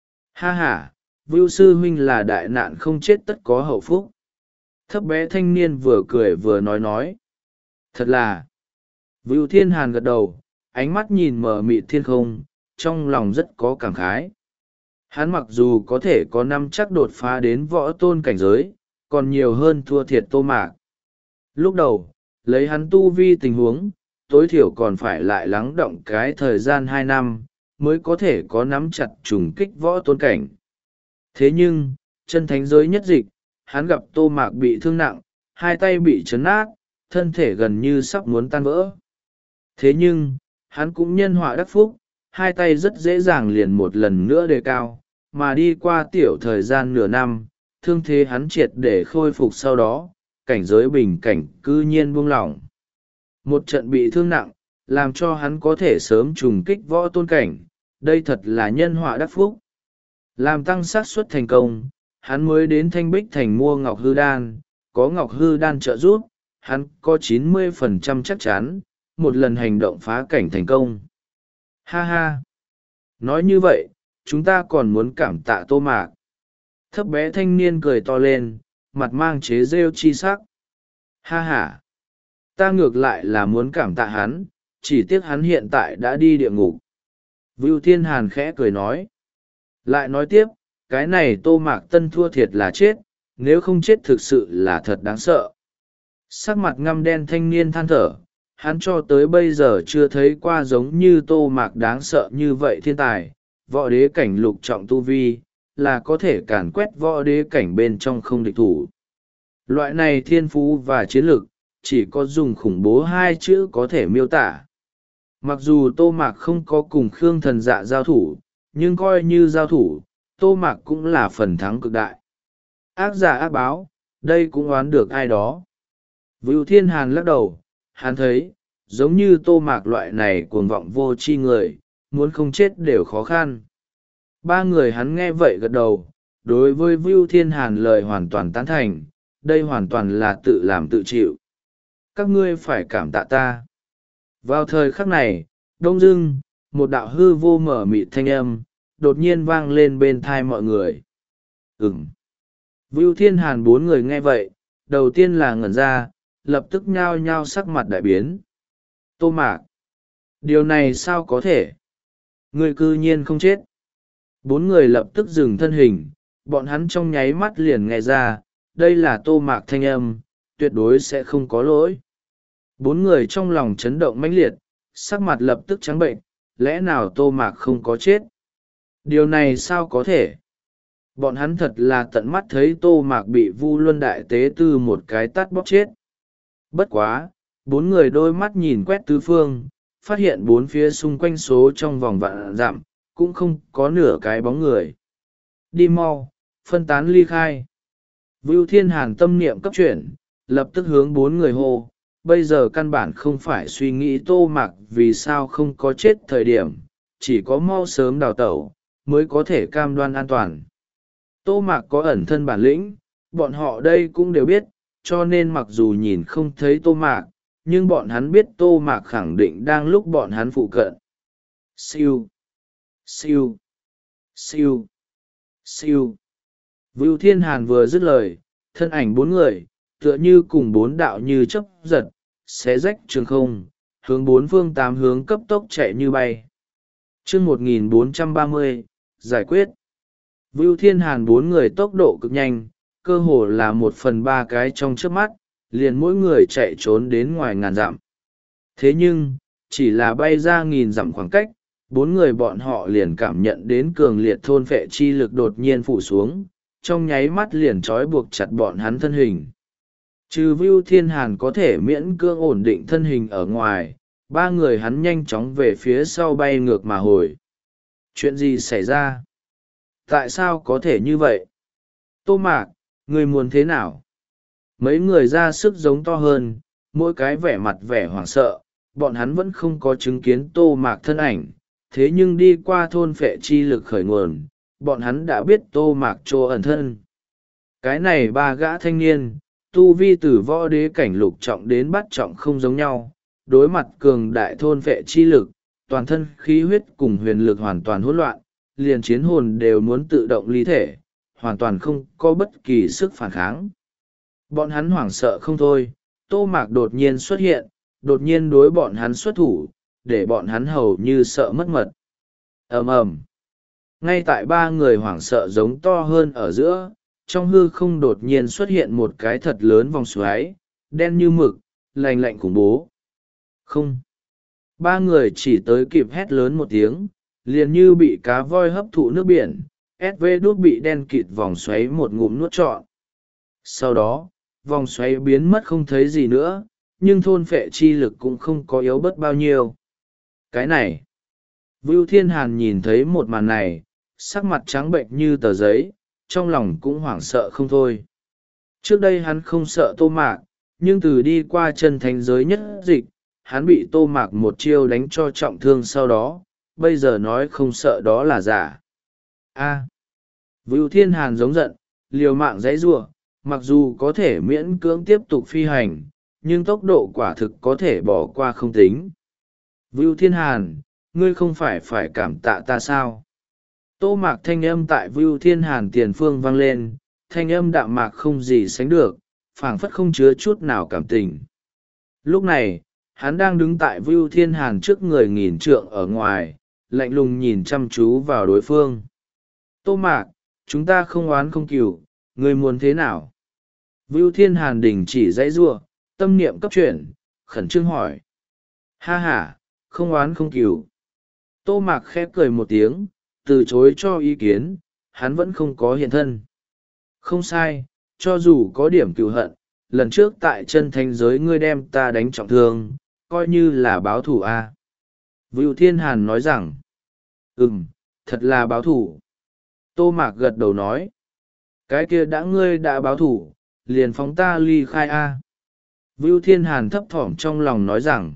Ha ha, Vưu sư huynh là đại nạn không chết tất có hậu phúc. Thấp bé thanh niên vừa cười vừa nói nói. Thật là. Vưu Thiên Hàn gật đầu, ánh mắt nhìn mờ mịt thiên không, trong lòng rất có cảm khái. Hắn mặc dù có thể có năm chắc đột phá đến võ tôn cảnh giới, còn nhiều hơn thua thiệt Tô Mạc. Lúc đầu, lấy hắn tu vi tình huống, tối thiểu còn phải lại lắng động cái thời gian hai năm, mới có thể có nắm chặt trùng kích võ tôn cảnh. Thế nhưng, chân thánh giới nhất dịch, hắn gặp Tô Mạc bị thương nặng, hai tay bị chấn nát, thân thể gần như sắp muốn tan vỡ. Thế nhưng, hắn cũng nhân họa đắc phúc, hai tay rất dễ dàng liền một lần nữa đề cao, mà đi qua tiểu thời gian nửa năm, thương thế hắn triệt để khôi phục sau đó, cảnh giới bình cảnh cư nhiên buông lỏng. Một trận bị thương nặng, làm cho hắn có thể sớm trùng kích võ tôn cảnh, đây thật là nhân họa đắc phúc. Làm tăng xác suất thành công, hắn mới đến Thanh Bích Thành mua ngọc hư đan, có ngọc hư đan trợ giúp, hắn có chín mươi phần trăm chắc chắn, một lần hành động phá cảnh thành công. Ha ha! Nói như vậy, chúng ta còn muốn cảm tạ Tô Mạc. Thấp bé thanh niên cười to lên, mặt mang chế rêu chi sắc. Ha ha! Ta ngược lại là muốn cảm tạ hắn, chỉ tiếc hắn hiện tại đã đi địa ngục. Vưu Thiên Hàn khẽ cười nói. Lại nói tiếp, cái này Tô Mạc Tân thua thiệt là chết, nếu không chết thực sự là thật đáng sợ. Sắc mặt ngăm đen thanh niên than thở, hắn cho tới bây giờ chưa thấy qua giống như Tô Mạc đáng sợ như vậy thiên tài, võ đế cảnh lục trọng tu vi, là có thể càn quét võ đế cảnh bên trong không địch thủ. Loại này thiên phú và chiến lực, chỉ có dùng khủng bố hai chữ có thể miêu tả. Mặc dù Tô Mạc không có cùng Khương Thần Dạ giao thủ, nhưng coi như giao thủ, Tô Mạc cũng là phần thắng cực đại. Ác giả ác báo, đây cũng oán được ai đó. Vưu Thiên Hàn lắc đầu, hắn thấy, giống như Tô Mạc loại này cuồng vọng vô tri người, muốn không chết đều khó khăn. Ba người hắn nghe vậy gật đầu, đối với Vưu Thiên Hàn lời hoàn toàn tán thành, đây hoàn toàn là tự làm tự chịu. Các ngươi phải cảm tạ ta. Vào thời khắc này, đông dưng, một đạo hư vô mở mịt thanh âm, đột nhiên vang lên bên thai mọi người. Ừm. Vưu Thiên Hàn bốn người nghe vậy, đầu tiên là ngẩn ra, lập tức nhao nhao sắc mặt đại biến. Tô Mạc. Điều này sao có thể? Người cư nhiên không chết. Bốn người lập tức dừng thân hình, bọn hắn trong nháy mắt liền nghe ra, đây là Tô Mạc thanh âm, tuyệt đối sẽ không có lỗi. Bốn người trong lòng chấn động mãnh liệt, sắc mặt lập tức trắng bệnh, lẽ nào Tô Mạc không có chết? Điều này sao có thể? Bọn hắn thật là tận mắt thấy Tô Mạc bị Vu Luân Đại Tế Tư một cái tát bóp chết. Bất quá, bốn người đôi mắt nhìn quét tứ phương, phát hiện bốn phía xung quanh số trong vòng vạn dặm, cũng không có nửa cái bóng người. Đi mau, phân tán ly khai. Vưu Thiên Hàn tâm niệm cấp chuyển, lập tức hướng bốn người hô. Bây giờ căn bản không phải suy nghĩ Tô Mạc vì sao không có chết thời điểm, chỉ có mau sớm đào tẩu, mới có thể cam đoan an toàn. Tô Mạc có ẩn thân bản lĩnh, bọn họ đây cũng đều biết, cho nên mặc dù nhìn không thấy Tô Mạc, nhưng bọn hắn biết Tô Mạc khẳng định đang lúc bọn hắn phụ cận. Siêu, siêu, siêu, siêu. Vưu Thiên Hàn vừa dứt lời, thân ảnh bốn người, tựa như cùng bốn đạo như chớp giật, xé rách trường không, hướng bốn phương tám hướng cấp tốc chạy như bay. Chương một nghìn bốn trăm ba mươi, giải quyết. Vưu Thiên Hàn bốn người tốc độ cực nhanh, cơ hồ là một phần ba cái trong chớp mắt, liền mỗi người chạy trốn đến ngoài ngàn dặm. Thế nhưng, chỉ là bay ra nghìn dặm khoảng cách, bốn người bọn họ liền cảm nhận đến cường liệt thôn phệ chi lực đột nhiên phủ xuống, trong nháy mắt liền trói buộc chặt bọn hắn thân hình. Trừ Vưu Thiên Hàn có thể miễn cưỡng ổn định thân hình ở ngoài, ba người hắn nhanh chóng về phía sau bay ngược mà hồi. Chuyện gì xảy ra? Tại sao có thể như vậy? Tô Mạc, người muốn thế nào? Mấy người ra sức giống to hơn, mỗi cái vẻ mặt vẻ hoảng sợ, bọn hắn vẫn không có chứng kiến Tô Mạc thân ảnh, thế nhưng đi qua thôn phệ chi lực khởi nguồn, bọn hắn đã biết Tô Mạc chỗ ẩn thân. Cái này ba gã thanh niên, tu vi từ võ đế cảnh lục trọng đến bát trọng không giống nhau, đối mặt cường đại thôn phệ chi lực, toàn thân khí huyết cùng huyền lực hoàn toàn hỗn loạn, liền chiến hồn đều muốn tự động ly thể, hoàn toàn không có bất kỳ sức phản kháng. Bọn hắn hoảng sợ không thôi, Tô Mạc đột nhiên xuất hiện, đột nhiên đối bọn hắn xuất thủ, để bọn hắn hầu như sợ mất mật. Ầm ầm. Ngay tại ba người hoảng sợ giống to hơn ở giữa, trong hư không đột nhiên xuất hiện một cái thật lớn vòng xoáy, đen như mực, lạnh lạnh khủng bố. Không. Ba người chỉ tới kịp hét lớn một tiếng, liền như bị cá voi hấp thụ nước biển, ét vê đút bị đen kịt vòng xoáy một ngụm nuốt trọn. Sau đó, vòng xoáy biến mất không thấy gì nữa, nhưng thôn phệ chi lực cũng không có yếu bớt bao nhiêu. Cái này, Vưu Thiên Hàn nhìn thấy một màn này, sắc mặt trắng bệnh như tờ giấy, trong lòng cũng hoảng sợ không thôi. Trước đây hắn không sợ Tô Mạc, nhưng từ đi qua chân thánh giới nhất dịch, hắn bị Tô Mạc một chiêu đánh cho trọng thương sau đó, bây giờ nói không sợ đó là giả. A. Vưu Thiên Hàn giống giận, liều mạng giãy giụa, mặc dù có thể miễn cưỡng tiếp tục phi hành, nhưng tốc độ quả thực có thể bỏ qua không tính. Vưu Thiên Hàn, ngươi không phải phải cảm tạ ta sao? Tô Mạc thanh âm tại Vưu Thiên Hàn tiền phương vang lên, thanh âm đạm mạc không gì sánh được, phảng phất không chứa chút nào cảm tình. Lúc này, hắn đang đứng tại Vưu Thiên Hàn trước người nghìn trượng ở ngoài, lạnh lùng nhìn chăm chú vào đối phương. Tô Mạc, chúng ta không oán không cừu, ngươi muốn thế nào? Vưu Thiên Hàn đình chỉ dãy giụa, tâm niệm cấp chuyển, khẩn trương hỏi. Ha ha, không oán không cừu. Tô Mạc khẽ cười một tiếng, từ chối cho ý kiến, hắn vẫn không có hiện thân. Không sai, cho dù có điểm cừu hận, lần trước tại chân thánh giới ngươi đem ta đánh trọng thương, coi như là báo thù a. À. Vưu Thiên Hàn nói rằng, ừm, thật là báo thù. Tô Mạc gật đầu nói, cái kia đã ngươi đã báo thù, liền phóng ta ly khai a. À. Vưu Thiên Hàn thấp thỏm trong lòng nói rằng,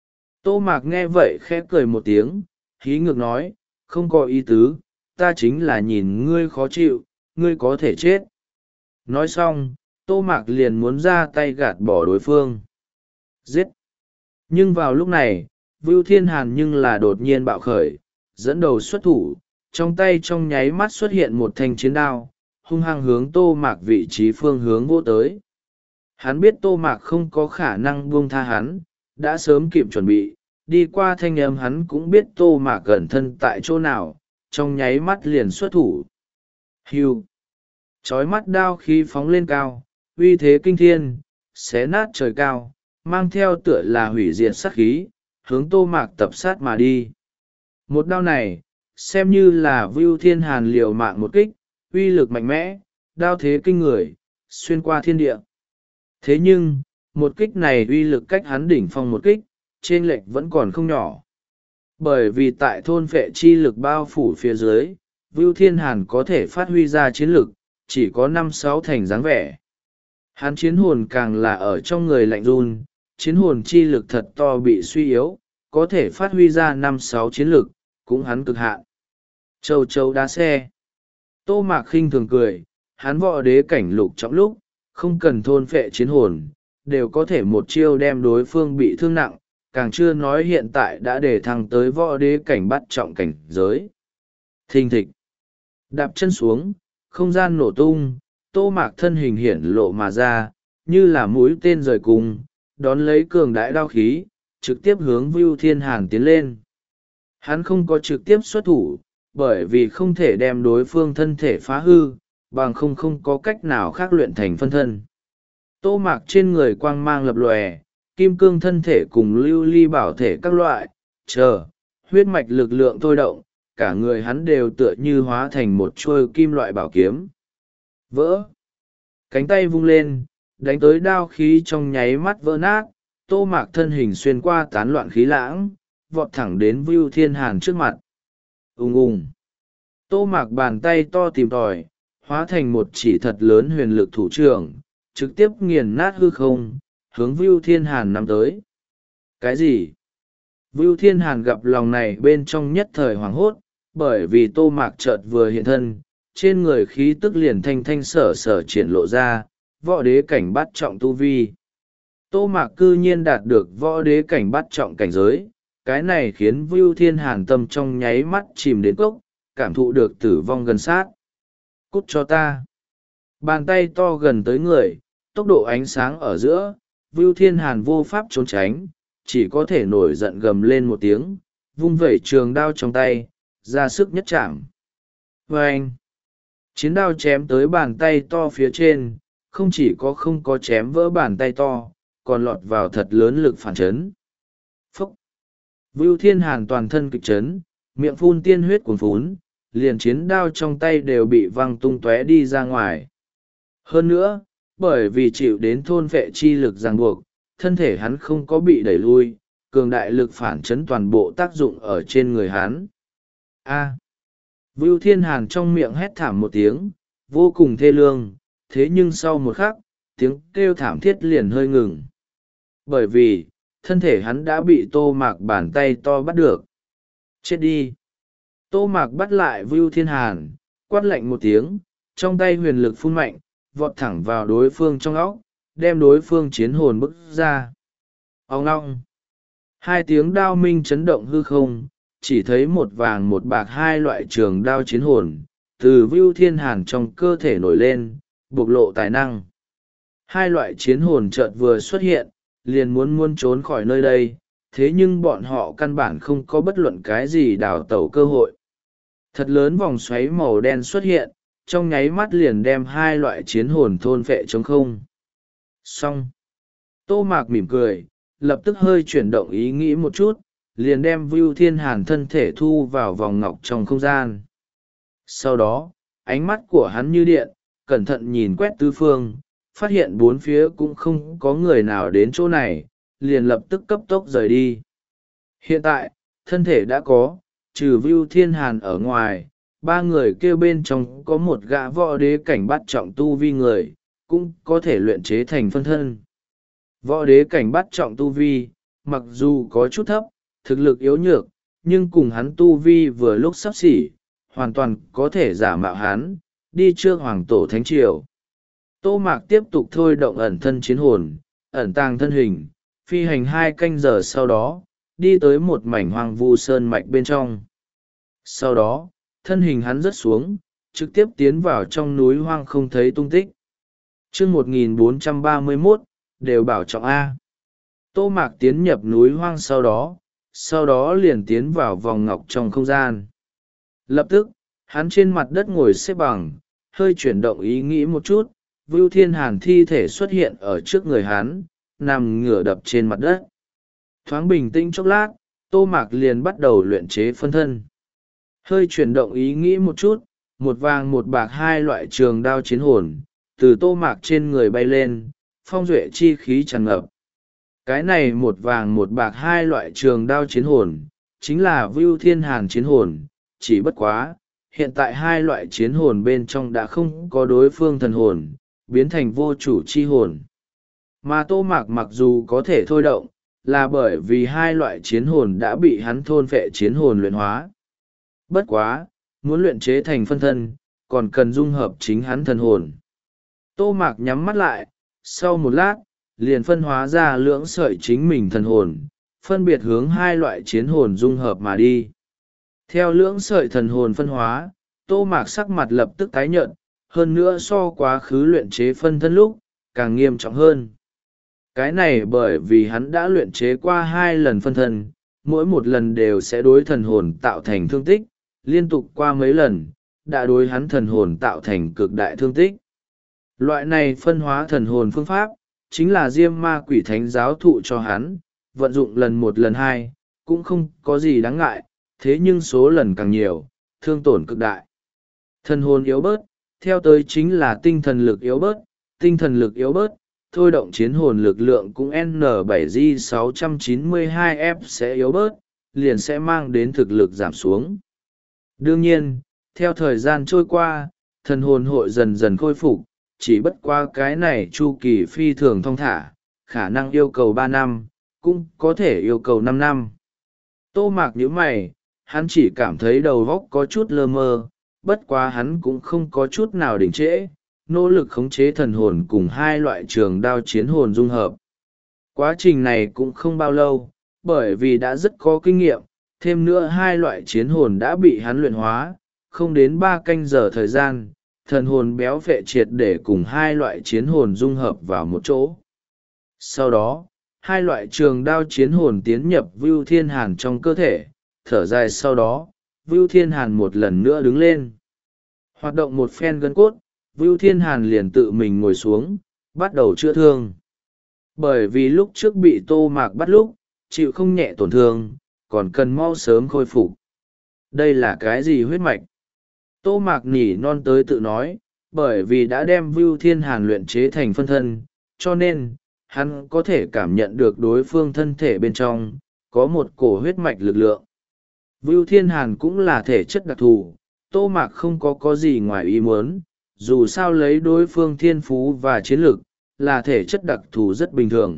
Tô Mạc nghe vậy khẽ cười một tiếng, hí ngược nói, không có ý tứ, ta chính là nhìn ngươi khó chịu, ngươi có thể chết. Nói xong, Tô Mạc liền muốn ra tay gạt bỏ đối phương. Giết! Nhưng vào lúc này, Vưu Thiên Hàn nhưng là đột nhiên bạo khởi, dẫn đầu xuất thủ, trong tay trong nháy mắt xuất hiện một thanh chiến đao, hung hăng hướng Tô Mạc vị trí phương hướng vô tới. Hắn biết Tô Mạc không có khả năng buông tha hắn, đã sớm kịp chuẩn bị, đi qua thanh âm hắn cũng biết Tô Mạc gần thân tại chỗ nào, trong nháy mắt liền xuất thủ. Hưu! Chói mắt đao khí phóng lên cao, uy thế kinh thiên, xé nát trời cao, mang theo tựa là hủy diệt sát khí, hướng Tô Mạc tập sát mà đi. Một đao này, xem như là Vưu Thiên Hàn liều mạng một kích, uy lực mạnh mẽ, đao thế kinh người, xuyên qua thiên địa. Thế nhưng, một kích này uy lực cách hắn đỉnh phong một kích, chênh lệch vẫn còn không nhỏ. Bởi vì tại thôn phệ chi lực bao phủ phía dưới, Vưu Thiên Hàn có thể phát huy ra chiến lực, chỉ có năm sáu thành dáng vẻ. Hắn chiến hồn càng là ở trong người lạnh run, chiến hồn chi lực thật to bị suy yếu, có thể phát huy ra năm sáu chiến lực, cũng hắn cực hạn. Châu châu đá xe. Tô Mạc khinh thường cười, hắn võ đế cảnh lục trọng lúc, không cần thôn phệ chiến hồn, đều có thể một chiêu đem đối phương bị thương nặng, càng chưa nói hiện tại đã để thăng tới võ đế cảnh bắt trọng cảnh giới. Thình thịch. Đạp chân xuống, không gian nổ tung, Tô Mạc thân hình hiển lộ mà ra, như là mũi tên rời cung, đón lấy cường đại đao khí, trực tiếp hướng Vưu Thiên Hàn tiến lên. Hắn không có trực tiếp xuất thủ, bởi vì không thể đem đối phương thân thể phá hư, bằng không không có cách nào khác luyện thành phân thân. Tô Mạc trên người quang mang lập lòe, kim cương thân thể cùng lưu ly bảo thể các loại, chờ, huyết mạch lực lượng thôi động, cả người hắn đều tựa như hóa thành một chuôi kim loại bảo kiếm. Vỡ. Cánh tay vung lên, đánh tới đao khí trong nháy mắt vỡ nát, Tô Mạc thân hình xuyên qua tán loạn khí lãng, vọt thẳng đến Vưu Thiên Hàn trước mặt. Ùng ùng. Tô Mạc bàn tay to tìm tòi, hóa thành một chỉ thật lớn huyền lực thủ trưởng, trực tiếp nghiền nát hư không, hướng Vưu Thiên Hàn nắm tới. Cái gì? Vưu Thiên Hàn gặp lòng này bên trong nhất thời hoảng hốt, bởi vì Tô Mạc chợt vừa hiện thân, trên người khí tức liền thanh thanh sở sở triển lộ ra, võ đế cảnh bắt trọng tu vi. Tô Mạc cư nhiên đạt được võ đế cảnh bắt trọng cảnh giới, cái này khiến Vưu Thiên Hàn tâm trong nháy mắt chìm đến cốc, cảm thụ được tử vong gần sát. Cút cho ta. Bàn tay to gần tới người, tốc độ ánh sáng ở giữa, Vưu Thiên Hàn vô pháp trốn tránh, chỉ có thể nổi giận gầm lên một tiếng, vung vẩy trường đao trong tay, ra sức nhất chạm. Vâng! Chiến đao chém tới bàn tay to phía trên, không chỉ có không có chém vỡ bàn tay to, còn lọt vào thật lớn lực phản chấn. Phúc! Vưu Thiên Hàn toàn thân kịch chấn, miệng phun tiên huyết cuồn phún, liền chiến đao trong tay đều bị văng tung tóe đi ra ngoài. Hơn nữa, bởi vì chịu đến thôn vệ chi lực ràng buộc, thân thể hắn không có bị đẩy lui, cường đại lực phản chấn toàn bộ tác dụng ở trên người hắn. A. Vưu Thiên Hàn trong miệng hét thảm một tiếng, vô cùng thê lương, thế nhưng sau một khắc, tiếng kêu thảm thiết liền hơi ngừng. Bởi vì, thân thể hắn đã bị Tô Mạc bàn tay to bắt được. Chết đi! Tô Mạc bắt lại Vưu Thiên Hàn, quát lạnh một tiếng, trong tay huyền lực phun mạnh, vọt thẳng vào đối phương trong óc, đem đối phương chiến hồn bức ra. Ông ngong! Hai tiếng đao minh chấn động hư không, chỉ thấy một vàng một bạc hai loại trường đao chiến hồn, từ Vưu Thiên Hàn trong cơ thể nổi lên, bộc lộ tài năng. Hai loại chiến hồn chợt vừa xuất hiện, liền muốn muốn trốn khỏi nơi đây, thế nhưng bọn họ căn bản không có bất luận cái gì đào tẩu cơ hội. Thật lớn vòng xoáy màu đen xuất hiện, trong nháy mắt liền đem hai loại chiến hồn thôn phệ trống không. Xong. Tô Mạc mỉm cười, lập tức hơi chuyển động ý nghĩ một chút, liền đem Vưu Thiên Hàn thân thể thu vào vòng ngọc trong không gian. Sau đó, ánh mắt của hắn như điện, cẩn thận nhìn quét tứ phương, phát hiện bốn phía cũng không có người nào đến chỗ này, liền lập tức cấp tốc rời đi. Hiện tại, thân thể đã có, trừ Vưu Thiên Hàn ở ngoài, ba người kêu bên trong có một gã võ đế cảnh bắt trọng tu vi người, cũng có thể luyện chế thành phân thân. Võ đế cảnh bắt trọng tu vi, mặc dù có chút thấp, thực lực yếu nhược, nhưng cùng hắn tu vi vừa lúc sắp xỉ, hoàn toàn có thể giả mạo hắn, đi trước hoàng tổ thánh triều. Tô Mạc tiếp tục thôi động ẩn thân chiến hồn, ẩn tàng thân hình, phi hành hai canh giờ sau đó, đi tới một mảnh hoang vu sơn mạch bên trong. Sau đó, thân hình hắn rớt xuống, trực tiếp tiến vào trong núi hoang không thấy tung tích. Chương một nghìn bốn trăm ba mươi mốt, đều bảo trọng A. Tô Mạc tiến nhập núi hoang sau đó, sau đó liền tiến vào vòng ngọc trong không gian. Lập tức, hắn trên mặt đất ngồi xếp bằng, hơi chuyển động ý nghĩ một chút, Vưu Thiên Hàn thi thể xuất hiện ở trước người hắn, nằm ngửa đập trên mặt đất. Thoáng bình tĩnh chốc lát, Tô Mạc liền bắt đầu luyện chế phân thân. Hơi chuyển động ý nghĩ một chút, một vàng một bạc hai loại trường đao chiến hồn, từ Tô Mạc trên người bay lên, phong duệ chi khí tràn ngập. Cái này một vàng một bạc hai loại trường đao chiến hồn, chính là Vưu Thiên Hàn chiến hồn, chỉ bất quá, hiện tại hai loại chiến hồn bên trong đã không có đối phương thần hồn, biến thành vô chủ chi hồn. Mà Tô Mạc mặc dù có thể thôi động, là bởi vì hai loại chiến hồn đã bị hắn thôn phệ chiến hồn luyện hóa. Bất quá, muốn luyện chế thành phân thân, còn cần dung hợp chính hắn thần hồn. Tô Mạc nhắm mắt lại, sau một lát, liền phân hóa ra lưỡng sợi chính mình thần hồn, phân biệt hướng hai loại chiến hồn dung hợp mà đi. Theo lưỡng sợi thần hồn phân hóa, Tô Mạc sắc mặt lập tức tái nhợt, hơn nữa so quá khứ luyện chế phân thân lúc, càng nghiêm trọng hơn. Cái này bởi vì hắn đã luyện chế qua hai lần phân thân, mỗi một lần đều sẽ đối thần hồn tạo thành thương tích, liên tục qua mấy lần, đã đối hắn thần hồn tạo thành cực đại thương tích. Loại này phân hóa thần hồn phương pháp, chính là Diêm Ma Quỷ Thánh giáo thụ cho hắn, vận dụng lần một lần hai, cũng không có gì đáng ngại, thế nhưng số lần càng nhiều, thương tổn cực đại. Thần hồn yếu bớt, theo tới chính là tinh thần lực yếu bớt, tinh thần lực yếu bớt, thôi động chiến hồn lực lượng cũng N bảy G sáu chín hai F sẽ yếu bớt, liền sẽ mang đến thực lực giảm xuống. Đương nhiên, theo thời gian trôi qua, thần hồn hội dần dần khôi phục, chỉ bất qua cái này chu kỳ phi thường thong thả, khả năng yêu cầu ba năm, cũng có thể yêu cầu năm năm. Tô Mạc nhíu mày, hắn chỉ cảm thấy đầu óc có chút lơ mơ, bất quá hắn cũng không có chút nào đình trễ, nỗ lực khống chế thần hồn cùng hai loại trường đao chiến hồn dung hợp. Quá trình này cũng không bao lâu, bởi vì đã rất có kinh nghiệm, thêm nữa hai loại chiến hồn đã bị hắn luyện hóa, không đến ba canh giờ thời gian, thần hồn béo phệ triệt để cùng hai loại chiến hồn dung hợp vào một chỗ. Sau đó, hai loại trường đao chiến hồn tiến nhập Vưu Thiên Hàn trong cơ thể, thở dài sau đó, Vưu Thiên Hàn một lần nữa đứng lên. Hoạt động một phen gân cốt, Vưu Thiên Hàn liền tự mình ngồi xuống, bắt đầu chữa thương. Bởi vì lúc trước bị Tô Mạc bắt lúc, chịu không nhẹ tổn thương, còn cần mau sớm khôi phục. Đây là cái gì huyết mạch? Tô Mạc nỉ non tới tự nói, bởi vì đã đem Vưu Thiên Hàn luyện chế thành phân thân, cho nên, hắn có thể cảm nhận được đối phương thân thể bên trong, có một cổ huyết mạch lực lượng. Vưu Thiên Hàn cũng là thể chất đặc thù, Tô Mạc không có có gì ngoài ý muốn, dù sao lấy đối phương thiên phú và chiến lược, là thể chất đặc thù rất bình thường.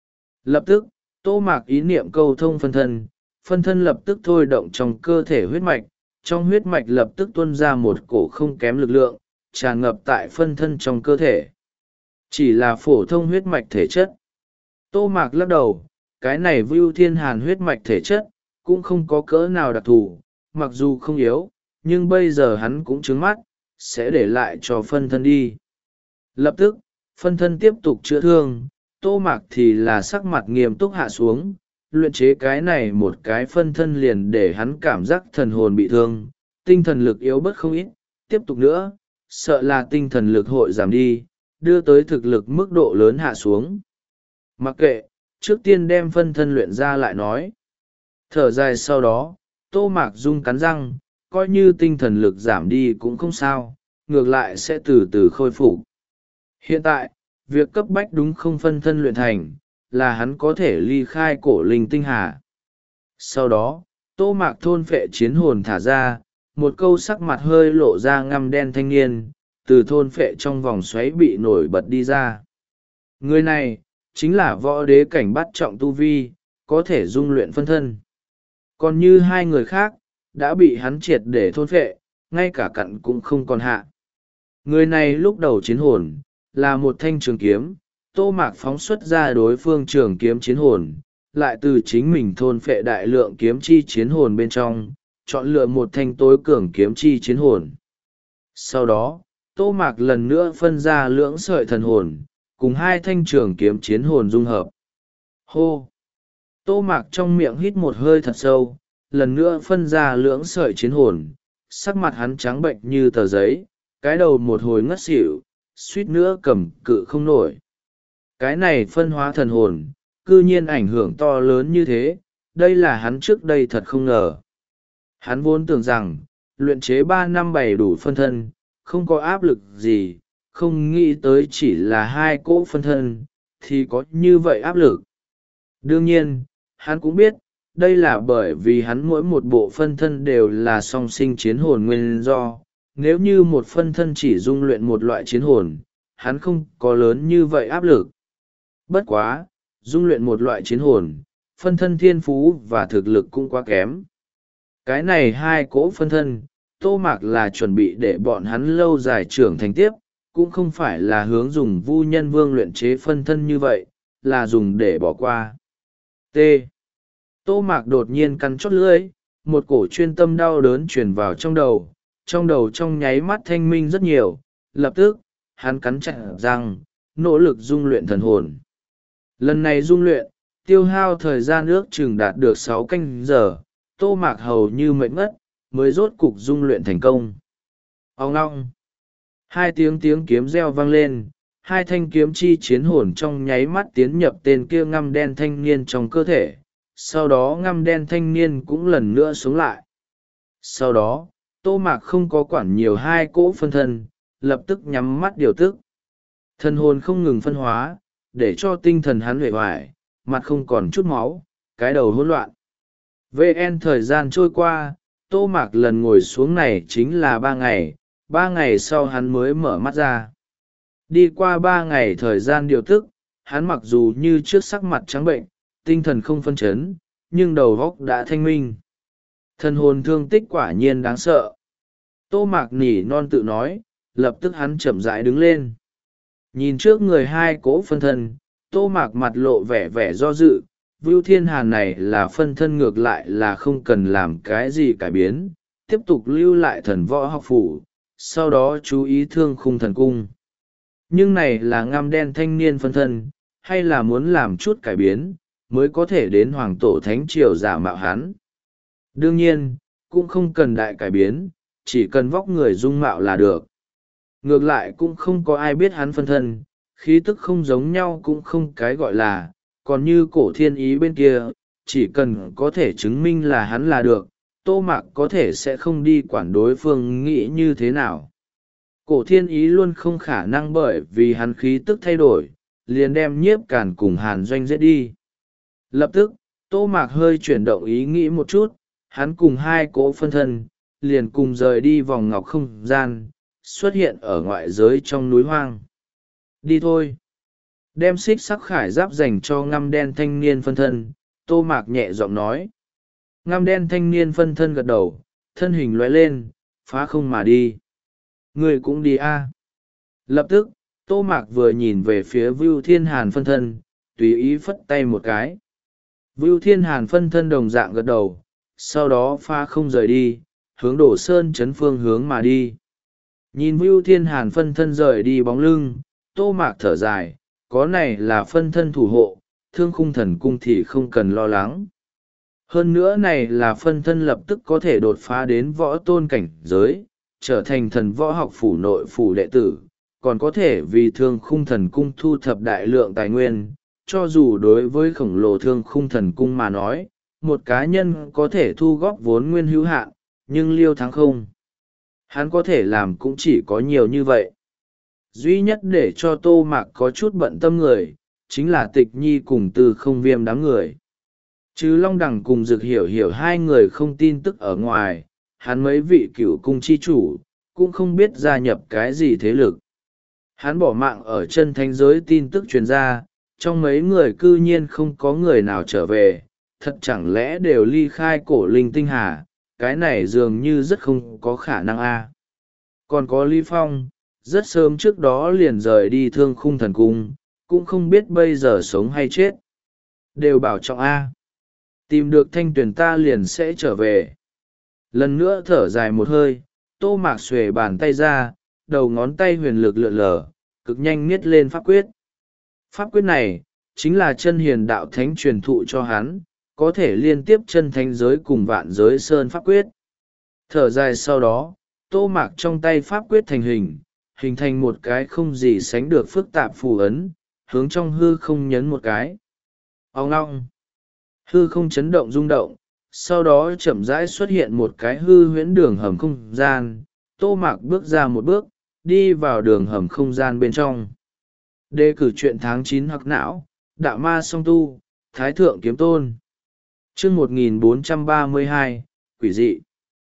Lập tức, Tô Mạc ý niệm câu thông phân thân, phân thân lập tức thôi động trong cơ thể huyết mạch, trong huyết mạch lập tức tuôn ra một cổ không kém lực lượng, tràn ngập tại phân thân trong cơ thể. Chỉ là phổ thông huyết mạch thể chất. Tô Mạc lắc đầu, cái này Vưu Thiên Hàn huyết mạch thể chất, cũng không có cỡ nào đặc thù, mặc dù không yếu, nhưng bây giờ hắn cũng trướng mắt, sẽ để lại cho phân thân đi. Lập tức, phân thân tiếp tục chữa thương, Tô Mạc thì là sắc mặt nghiêm túc hạ xuống, luyện chế cái này một cái phân thân liền để hắn cảm giác thần hồn bị thương, tinh thần lực yếu bớt không ít, tiếp tục nữa, sợ là tinh thần lực hội giảm đi, đưa tới thực lực mức độ lớn hạ xuống. Mặc kệ, trước tiên đem phân thân luyện ra lại nói. Thở dài sau đó, Tô Mạc Dung cắn răng, coi như tinh thần lực giảm đi cũng không sao, ngược lại sẽ từ từ khôi phục. Hiện tại, việc cấp bách đúng không phân thân luyện thành, là hắn có thể ly khai cổ linh tinh hà. Sau đó, Tô Mạc thôn phệ chiến hồn thả ra, một câu sắc mặt hơi lộ ra ngăm đen thanh niên, từ thôn phệ trong vòng xoáy bị nổi bật đi ra. Người này, chính là võ đế cảnh bắt trọng tu vi, có thể dung luyện phân thân. Còn như hai người khác, đã bị hắn triệt để thôn phệ, ngay cả cặn cũng không còn hạ. Người này lúc đầu chiến hồn, là một thanh trường kiếm, Tô Mạc phóng xuất ra đối phương trường kiếm chiến hồn, lại từ chính mình thôn phệ đại lượng kiếm chi chiến hồn bên trong, chọn lựa một thanh tối cường kiếm chi chiến hồn. Sau đó, Tô Mạc lần nữa phân ra lưỡng sợi thần hồn, cùng hai thanh trường kiếm chiến hồn dung hợp. Hô! Tô Mạc trong miệng hít một hơi thật sâu, lần nữa phân ra lưỡng sợi chiến hồn, sắc mặt hắn trắng bệnh như tờ giấy, cái đầu một hồi ngất xỉu, suýt nữa cầm cự không nổi. Cái này phân hóa thần hồn, cư nhiên ảnh hưởng to lớn như thế, đây là hắn trước đây thật không ngờ. Hắn vốn tưởng rằng, luyện chế ba năm bảy đủ phân thân, không có áp lực gì, không nghĩ tới chỉ là hai cỗ phân thân, thì có như vậy áp lực. Đương nhiên, hắn cũng biết, đây là bởi vì hắn mỗi một bộ phân thân đều là song sinh chiến hồn nguyên do. Nếu như một phân thân chỉ dung luyện một loại chiến hồn, hắn không có lớn như vậy áp lực. Bất quá, dung luyện một loại chiến hồn, phân thân thiên phú và thực lực cũng quá kém. Cái này hai cỗ phân thân, Tô Mạc là chuẩn bị để bọn hắn lâu dài trưởng thành tiếp, cũng không phải là hướng dùng Vu Nhân Vương luyện chế phân thân như vậy, là dùng để bỏ qua. T. Tô Mạc đột nhiên cắn chót lưỡi, một cổ chuyên tâm đau đớn truyền vào trong đầu, trong đầu trong nháy mắt thanh minh rất nhiều, lập tức, hắn cắn chặt răng, nỗ lực dung luyện thần hồn. Lần này dung luyện, tiêu hao thời gian ước chừng đạt được sáu canh giờ, Tô Mạc hầu như mệt ngất, mới rốt cục dung luyện thành công. Ông ngong! Hai tiếng tiếng kiếm reo vang lên, hai thanh kiếm chi chiến hồn trong nháy mắt tiến nhập tên kia ngăm đen thanh niên trong cơ thể, sau đó ngăm đen thanh niên cũng lần nữa sống lại. Sau đó, Tô Mạc không có quản nhiều hai cỗ phân thân, lập tức nhắm mắt điều tức. Thần hồn không ngừng phân hóa, để cho tinh thần hắn huệ hoài, mặt không còn chút máu, cái đầu hỗn loạn. vê en thời gian trôi qua, Tô Mạc lần ngồi xuống này chính là ba ngày, ba ngày sau hắn mới mở mắt ra. Đi qua ba ngày thời gian điều tức, hắn mặc dù như trước sắc mặt trắng bệnh, tinh thần không phân chấn, nhưng đầu óc đã thanh minh. Thần hồn thương tích quả nhiên đáng sợ. Tô Mạc nỉ non tự nói, lập tức hắn chậm rãi đứng lên. Nhìn trước người hai cỗ phân thân, Tô Mạc mặt lộ vẻ vẻ do dự. Vưu Thiên Hàn này là phân thân ngược lại là không cần làm cái gì cải biến, tiếp tục lưu lại thần võ học phủ, sau đó chú ý thương khung thần cung. Nhưng này là ngăm đen thanh niên phân thân, hay là muốn làm chút cải biến, mới có thể đến hoàng tổ thánh triều giả mạo hắn. Đương nhiên, cũng không cần đại cải biến, chỉ cần vóc người dung mạo là được. Ngược lại cũng không có ai biết hắn phân thân, khí tức không giống nhau cũng không cái gọi là, còn như cổ thiên ý bên kia, chỉ cần có thể chứng minh là hắn là được, Tô Mạc có thể sẽ không đi quản đối phương nghĩ như thế nào. Cổ thiên ý luôn không khả năng bởi vì hắn khí tức thay đổi, liền đem Nhiếp Càn cùng Hàn Doanh giết đi. Lập tức, Tô Mạc hơi chuyển động ý nghĩ một chút, hắn cùng hai cỗ phân thân, liền cùng rời đi vòng ngọc không gian, xuất hiện ở ngoại giới trong núi hoang. Đi thôi. Đem xích sắc khải giáp dành cho ngăm đen thanh niên phân thân, Tô Mạc nhẹ giọng nói. Ngăm đen thanh niên phân thân gật đầu, thân hình lóe lên, phá không mà đi. Người cũng đi a. Lập tức, Tô Mạc vừa nhìn về phía Vưu Thiên Hàn phân thân, tùy ý phất tay một cái. Vưu Thiên Hàn phân thân đồng dạng gật đầu, sau đó phá không rời đi, hướng đổ sơn chấn phương hướng mà đi. Nhìn Vưu Thiên Hàn phân thân rời đi bóng lưng, Tô Mạc thở dài, có này là phân thân thủ hộ, thương khung thần cung thì không cần lo lắng. Hơn nữa này là phân thân lập tức có thể đột phá đến võ tôn cảnh giới, trở thành thần võ học phủ nội phủ đệ tử, còn có thể vì thương khung thần cung thu thập đại lượng tài nguyên. Cho dù đối với khổng lồ thương khung thần cung mà nói, một cá nhân có thể thu góp vốn nguyên hữu hạn, nhưng Liêu Thắng không. Hắn có thể làm cũng chỉ có nhiều như vậy. Duy nhất để cho Tô Mạc có chút bận tâm người, chính là Tịch Nhi cùng Từ Không Viêm đám người. Chứ Long Đằng cùng Dực Hiểu Hiểu hai người không tin tức ở ngoài, hắn mấy vị cửu cung chi chủ, cũng không biết gia nhập cái gì thế lực. Hắn bỏ mạng ở chân thánh giới tin tức truyền ra, trong mấy người cư nhiên không có người nào trở về, thật chẳng lẽ đều ly khai cổ linh tinh hà, cái này dường như rất không có khả năng a. Còn có Lý Phong, rất sớm trước đó liền rời đi thương khung thần cung, cũng không biết bây giờ sống hay chết. Đều bảo trọng a. Tìm được thanh tuyển ta liền sẽ trở về. Lần nữa thở dài một hơi, Tô Mạc xuề bàn tay ra, đầu ngón tay huyền lực lượn lờ, cực nhanh miết lên pháp quyết. Pháp quyết này, chính là chân hiền đạo thánh truyền thụ cho hắn, có thể liên tiếp chân thánh giới cùng vạn giới sơn pháp quyết. Thở dài sau đó, Tô Mạc trong tay pháp quyết thành hình, hình thành một cái không gì sánh được phức tạp phù ấn, hướng trong hư không nhấn một cái. Ông ngong! Hư không chấn động rung động, sau đó chậm rãi xuất hiện một cái hư huyễn đường hầm không gian. Tô Mạc bước ra một bước, đi vào đường hầm không gian bên trong. Đề cử truyện tháng chín hoặc não, đạo ma song tu, thái thượng kiếm tôn. Chương một nghìn bốn trăm ba mươi hai, quỷ dị.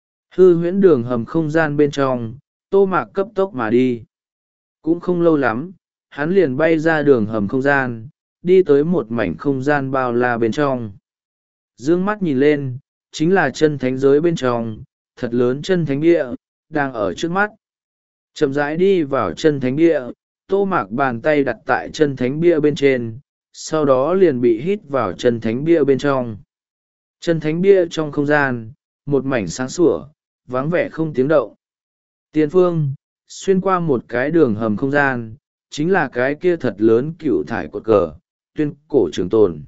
Hư huyễn đường hầm không gian bên trong, Tô Mạc cấp tốc mà đi. Cũng không lâu lắm, hắn liền bay ra đường hầm không gian, đi tới một mảnh không gian bao la bên trong. Dương mắt nhìn lên, chính là chân thánh giới bên trong, thật lớn chân thánh địa, đang ở trước mắt. Chậm rãi đi vào chân thánh địa, Tô Mạc bàn tay đặt tại chân thánh bia bên trên, sau đó liền bị hít vào chân thánh bia bên trong. Chân thánh bia trong không gian, một mảnh sáng sủa, vắng vẻ không tiếng động. Tiền phương, xuyên qua một cái đường hầm không gian, chính là cái kia thật lớn cựu thải cột cờ, tuyên cổ trường tồn.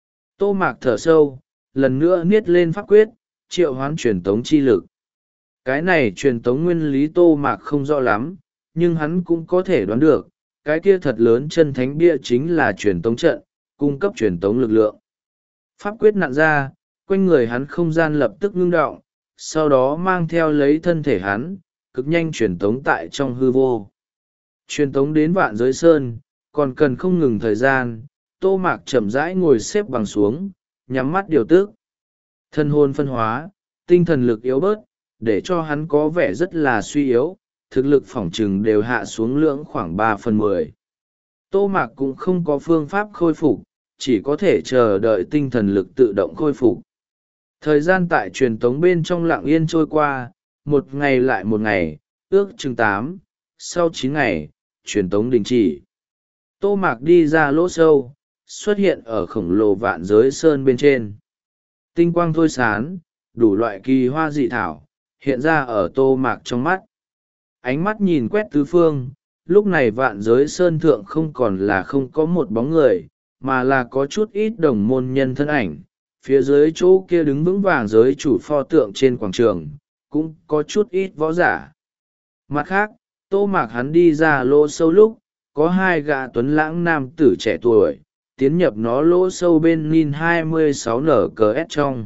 Tô Mạc thở sâu, lần nữa niết lên pháp quyết, triệu hoán truyền tống chi lực. Cái này truyền tống nguyên lý Tô Mạc không rõ lắm, nhưng hắn cũng có thể đoán được, cái kia thật lớn chân thánh bia chính là truyền tống trận, cung cấp truyền tống lực lượng. Pháp quyết nặn ra, quanh người hắn không gian lập tức ngưng động, sau đó mang theo lấy thân thể hắn, cực nhanh truyền tống tại trong hư vô. Truyền tống đến vạn giới sơn, còn cần không ngừng thời gian, Tô Mạc chậm rãi ngồi xếp bằng xuống, nhắm mắt điều tức. Thân hồn phân hóa, tinh thần lực yếu bớt, để cho hắn có vẻ rất là suy yếu, thực lực phỏng chừng đều hạ xuống lưỡng khoảng ba phần mười. Tô Mạc cũng không có phương pháp khôi phục, chỉ có thể chờ đợi tinh thần lực tự động khôi phục. Thời gian tại truyền tống bên trong lặng yên trôi qua, một ngày lại một ngày, ước chừng tám, sau chín ngày, truyền tống đình chỉ. Tô Mạc đi ra lỗ sâu, xuất hiện ở khổng lồ vạn giới sơn bên trên. Tinh quang thôi sán, đủ loại kỳ hoa dị thảo, hiện ra ở Tô Mạc trong mắt. Ánh mắt nhìn quét tứ phương, lúc này vạn giới sơn thượng không còn là không có một bóng người, mà là có chút ít đồng môn nhân thân ảnh. Phía dưới chỗ kia đứng vững vàng giới chủ pho tượng trên quảng trường, cũng có chút ít võ giả. Mặt khác, Tô Mạc hắn đi ra lỗ sâu lúc, có hai gã tuấn lãng nam tử trẻ tuổi, tiến nhập nó lỗ sâu bên nin hai mươi sáu nở cờ ép trong.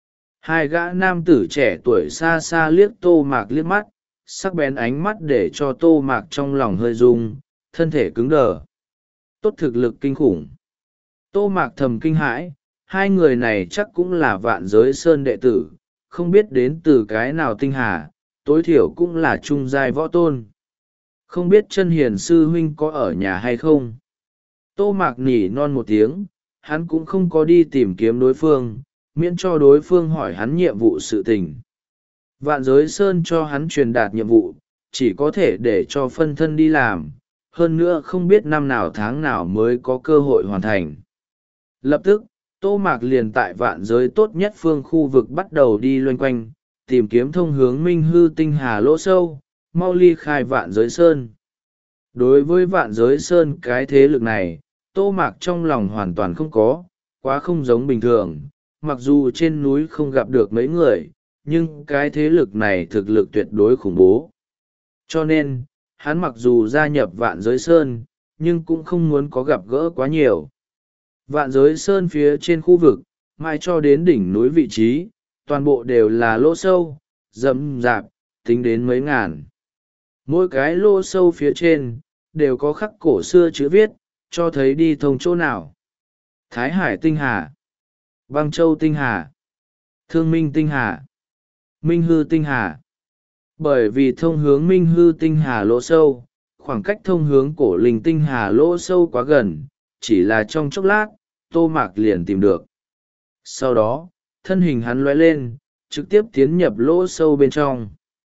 Hai gã nam tử trẻ tuổi xa xa liếc Tô Mạc liếc mắt, sắc bén ánh mắt để cho Tô Mạc trong lòng hơi rung, thân thể cứng đờ. Tốt thực lực kinh khủng. Tô Mạc thầm kinh hãi, hai người này chắc cũng là vạn giới sơn đệ tử, không biết đến từ cái nào tinh hà, tối thiểu cũng là trung giai võ tôn. Không biết chân hiền sư huynh có ở nhà hay không. Tô Mạc nỉ non một tiếng, hắn cũng không có đi tìm kiếm đối phương, miễn cho đối phương hỏi hắn nhiệm vụ sự tình. Vạn giới sơn cho hắn truyền đạt nhiệm vụ, chỉ có thể để cho phân thân đi làm, hơn nữa không biết năm nào tháng nào mới có cơ hội hoàn thành. Lập tức, Tô Mạc liền tại vạn giới tốt nhất phương khu vực bắt đầu đi loanh quanh, tìm kiếm thông hướng minh hư tinh hà lỗ sâu, mau ly khai vạn giới sơn. Đối với vạn giới sơn cái thế lực này, Tô Mạc trong lòng hoàn toàn không có, quá không giống bình thường, mặc dù trên núi không gặp được mấy người, nhưng cái thế lực này thực lực tuyệt đối khủng bố. Cho nên, hắn mặc dù gia nhập vạn giới sơn, nhưng cũng không muốn có gặp gỡ quá nhiều. Vạn giới sơn phía trên khu vực, mai cho đến đỉnh núi vị trí, toàn bộ đều là lỗ sâu, rậm rạp, tính đến mấy ngàn. Mỗi cái lỗ sâu phía trên, đều có khắc cổ xưa chữ viết, cho thấy đi thông chỗ nào. Thái Hải Tinh Hà, Băng Châu Tinh Hà, Thương Minh Tinh Hà, Minh Hư Tinh Hà. Bởi vì thông hướng Minh Hư Tinh Hà lỗ sâu, khoảng cách thông hướng cổ linh Tinh Hà lỗ sâu quá gần, chỉ là trong chốc lát, Tô Mạc liền tìm được. Sau đó, thân hình hắn lóe lên, trực tiếp tiến nhập lỗ sâu bên trong.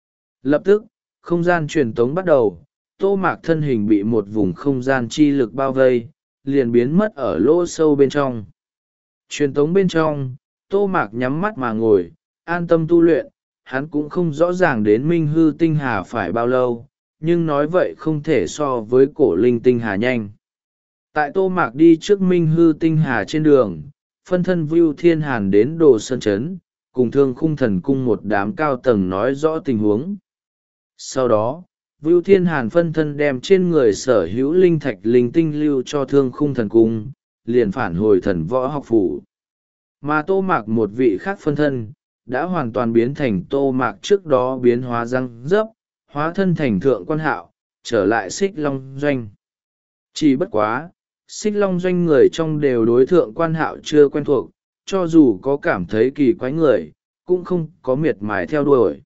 Lập tức, không gian truyền tống bắt đầu, Tô Mạc thân hình bị một vùng không gian chi lực bao vây, liền biến mất ở lỗ sâu bên trong. Truyền tống bên trong, Tô Mạc nhắm mắt mà ngồi, an tâm tu luyện, hắn cũng không rõ ràng đến Minh Hư Tinh Hà phải bao lâu, nhưng nói vậy không thể so với cổ linh Tinh Hà nhanh. Tại Tô Mạc đi trước Minh Hư Tinh Hà trên đường, phân thân Vưu Thiên Hàn đến Đồ Sơn Trấn, cùng Thương Khung Thần Cung một đám cao tầng nói rõ tình huống. Sau đó, Vưu Thiên Hàn phân thân đem trên người sở hữu linh thạch linh tinh lưu cho Thương Khung Thần Cung, liền phản hồi thần võ học phủ. Mà Tô Mạc một vị khác phân thân, đã hoàn toàn biến thành Tô Mạc trước đó biến hóa răng dấp, hóa thân thành thượng quan hạo, trở lại Xích Long Doanh. Chỉ bất quá, Xích Long Doanh người trong đều đối thượng quan hạo chưa quen thuộc, cho dù có cảm thấy kỳ quái người, cũng không có miệt mài theo đuổi.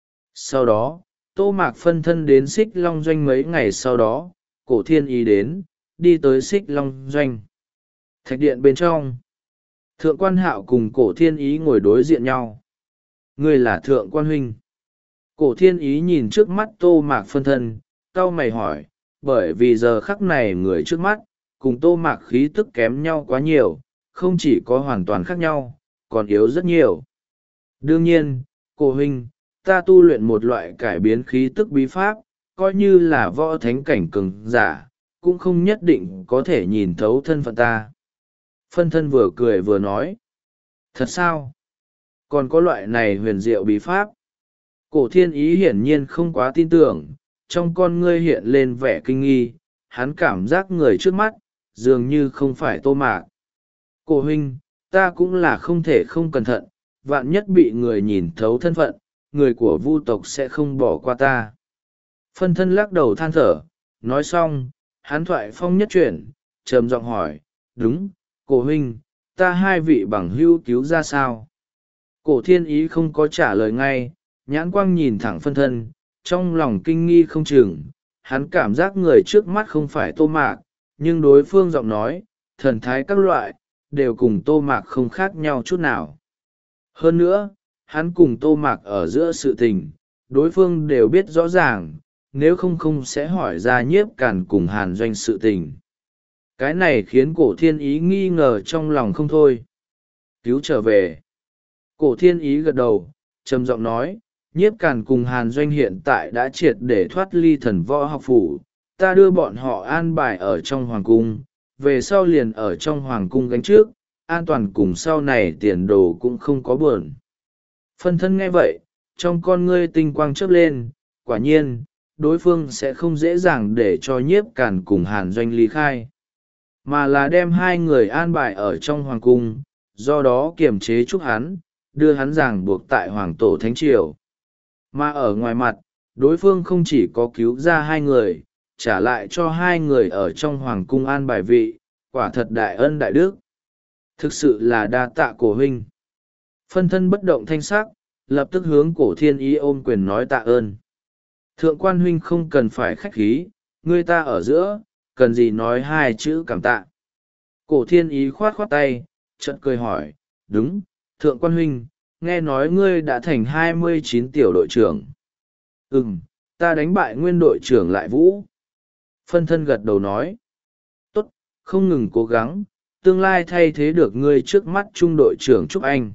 Sau đó, Tô Mạc phân thân đến Xích Long Doanh mấy ngày sau đó, Cổ Thiên Ý đến, đi tới Xích Long Doanh. Thạch điện bên trong, Thượng Quan Hạo cùng Cổ Thiên Ý ngồi đối diện nhau. Người là Thượng Quan Huynh. Cổ Thiên Ý nhìn trước mắt Tô Mạc phân thân, cau mày hỏi, bởi vì giờ khắc này người trước mắt, cùng Tô Mạc khí tức kém nhau quá nhiều, không chỉ có hoàn toàn khác nhau, còn yếu rất nhiều. Đương nhiên, Cổ Huynh, ta tu luyện một loại cải biến khí tức bí pháp, coi như là võ thánh cảnh cường giả, cũng không nhất định có thể nhìn thấu thân phận ta. Phân thân vừa cười vừa nói. Thật sao? Còn có loại này huyền diệu bí pháp? Cổ Thiên Ý hiển nhiên không quá tin tưởng, trong con ngươi hiện lên vẻ kinh nghi, hắn cảm giác người trước mắt, dường như không phải Tô Mạc. Cổ huynh, ta cũng là không thể không cẩn thận, vạn nhất bị người nhìn thấu thân phận, người của Vu tộc sẽ không bỏ qua ta. Phân thân lắc đầu than thở, nói xong, hắn thoại phong nhất chuyển, trầm giọng hỏi, đúng, cổ huynh, ta hai vị bằng hữu cứu ra sao? Cổ Thiên Ý không có trả lời ngay, nhãn quang nhìn thẳng phân thân, trong lòng kinh nghi không chừng, hắn cảm giác người trước mắt không phải Tô Mạc, nhưng đối phương giọng nói, thần thái các loại, đều cùng Tô Mạc không khác nhau chút nào. Hơn nữa, hắn cùng Tô Mạc ở giữa sự tình, đối phương đều biết rõ ràng, nếu không không sẽ hỏi ra Nhiếp Càn cùng Hàn Doanh sự tình. Cái này khiến Cổ Thiên Ý nghi ngờ trong lòng không thôi. Cứu trở về. Cổ Thiên Ý gật đầu, trầm giọng nói, Nhiếp Càn cùng Hàn Doanh hiện tại đã triệt để thoát ly thần võ học phủ, ta đưa bọn họ an bài ở trong hoàng cung, về sau liền ở trong hoàng cung gánh trước, an toàn cùng sau này tiền đồ cũng không có buồn. Phân thân nghe vậy, trong con ngươi tinh quang chớp lên, quả nhiên, đối phương sẽ không dễ dàng để cho Nhiếp Càn cùng Hàn Doanh ly khai, mà là đem hai người an bài ở trong hoàng cung, do đó kiềm chế chúc hắn, đưa hắn ràng buộc tại hoàng tổ thánh triều. Mà ở ngoài mặt, đối phương không chỉ có cứu ra hai người, trả lại cho hai người ở trong hoàng cung an bài vị, quả thật đại ân đại đức. Thực sự là đa tạ Cổ huynh. Phân thân bất động thanh sắc, lập tức hướng Cổ Thiên Ý ôm quyền nói tạ ơn. Thượng Quan huynh không cần phải khách khí, người ta ở giữa, cần gì nói hai chữ cảm tạ. Cổ Thiên Ý khoát khoát tay, chợt cười hỏi, đúng, Thượng Quan huynh, nghe nói ngươi đã thành hai mươi chín tiểu đội trưởng. Ừm, ta đánh bại nguyên đội trưởng Lại Vũ. Phân thân gật đầu nói, tốt, không ngừng cố gắng, tương lai thay thế được ngươi trước mắt trung đội trưởng Trúc Anh.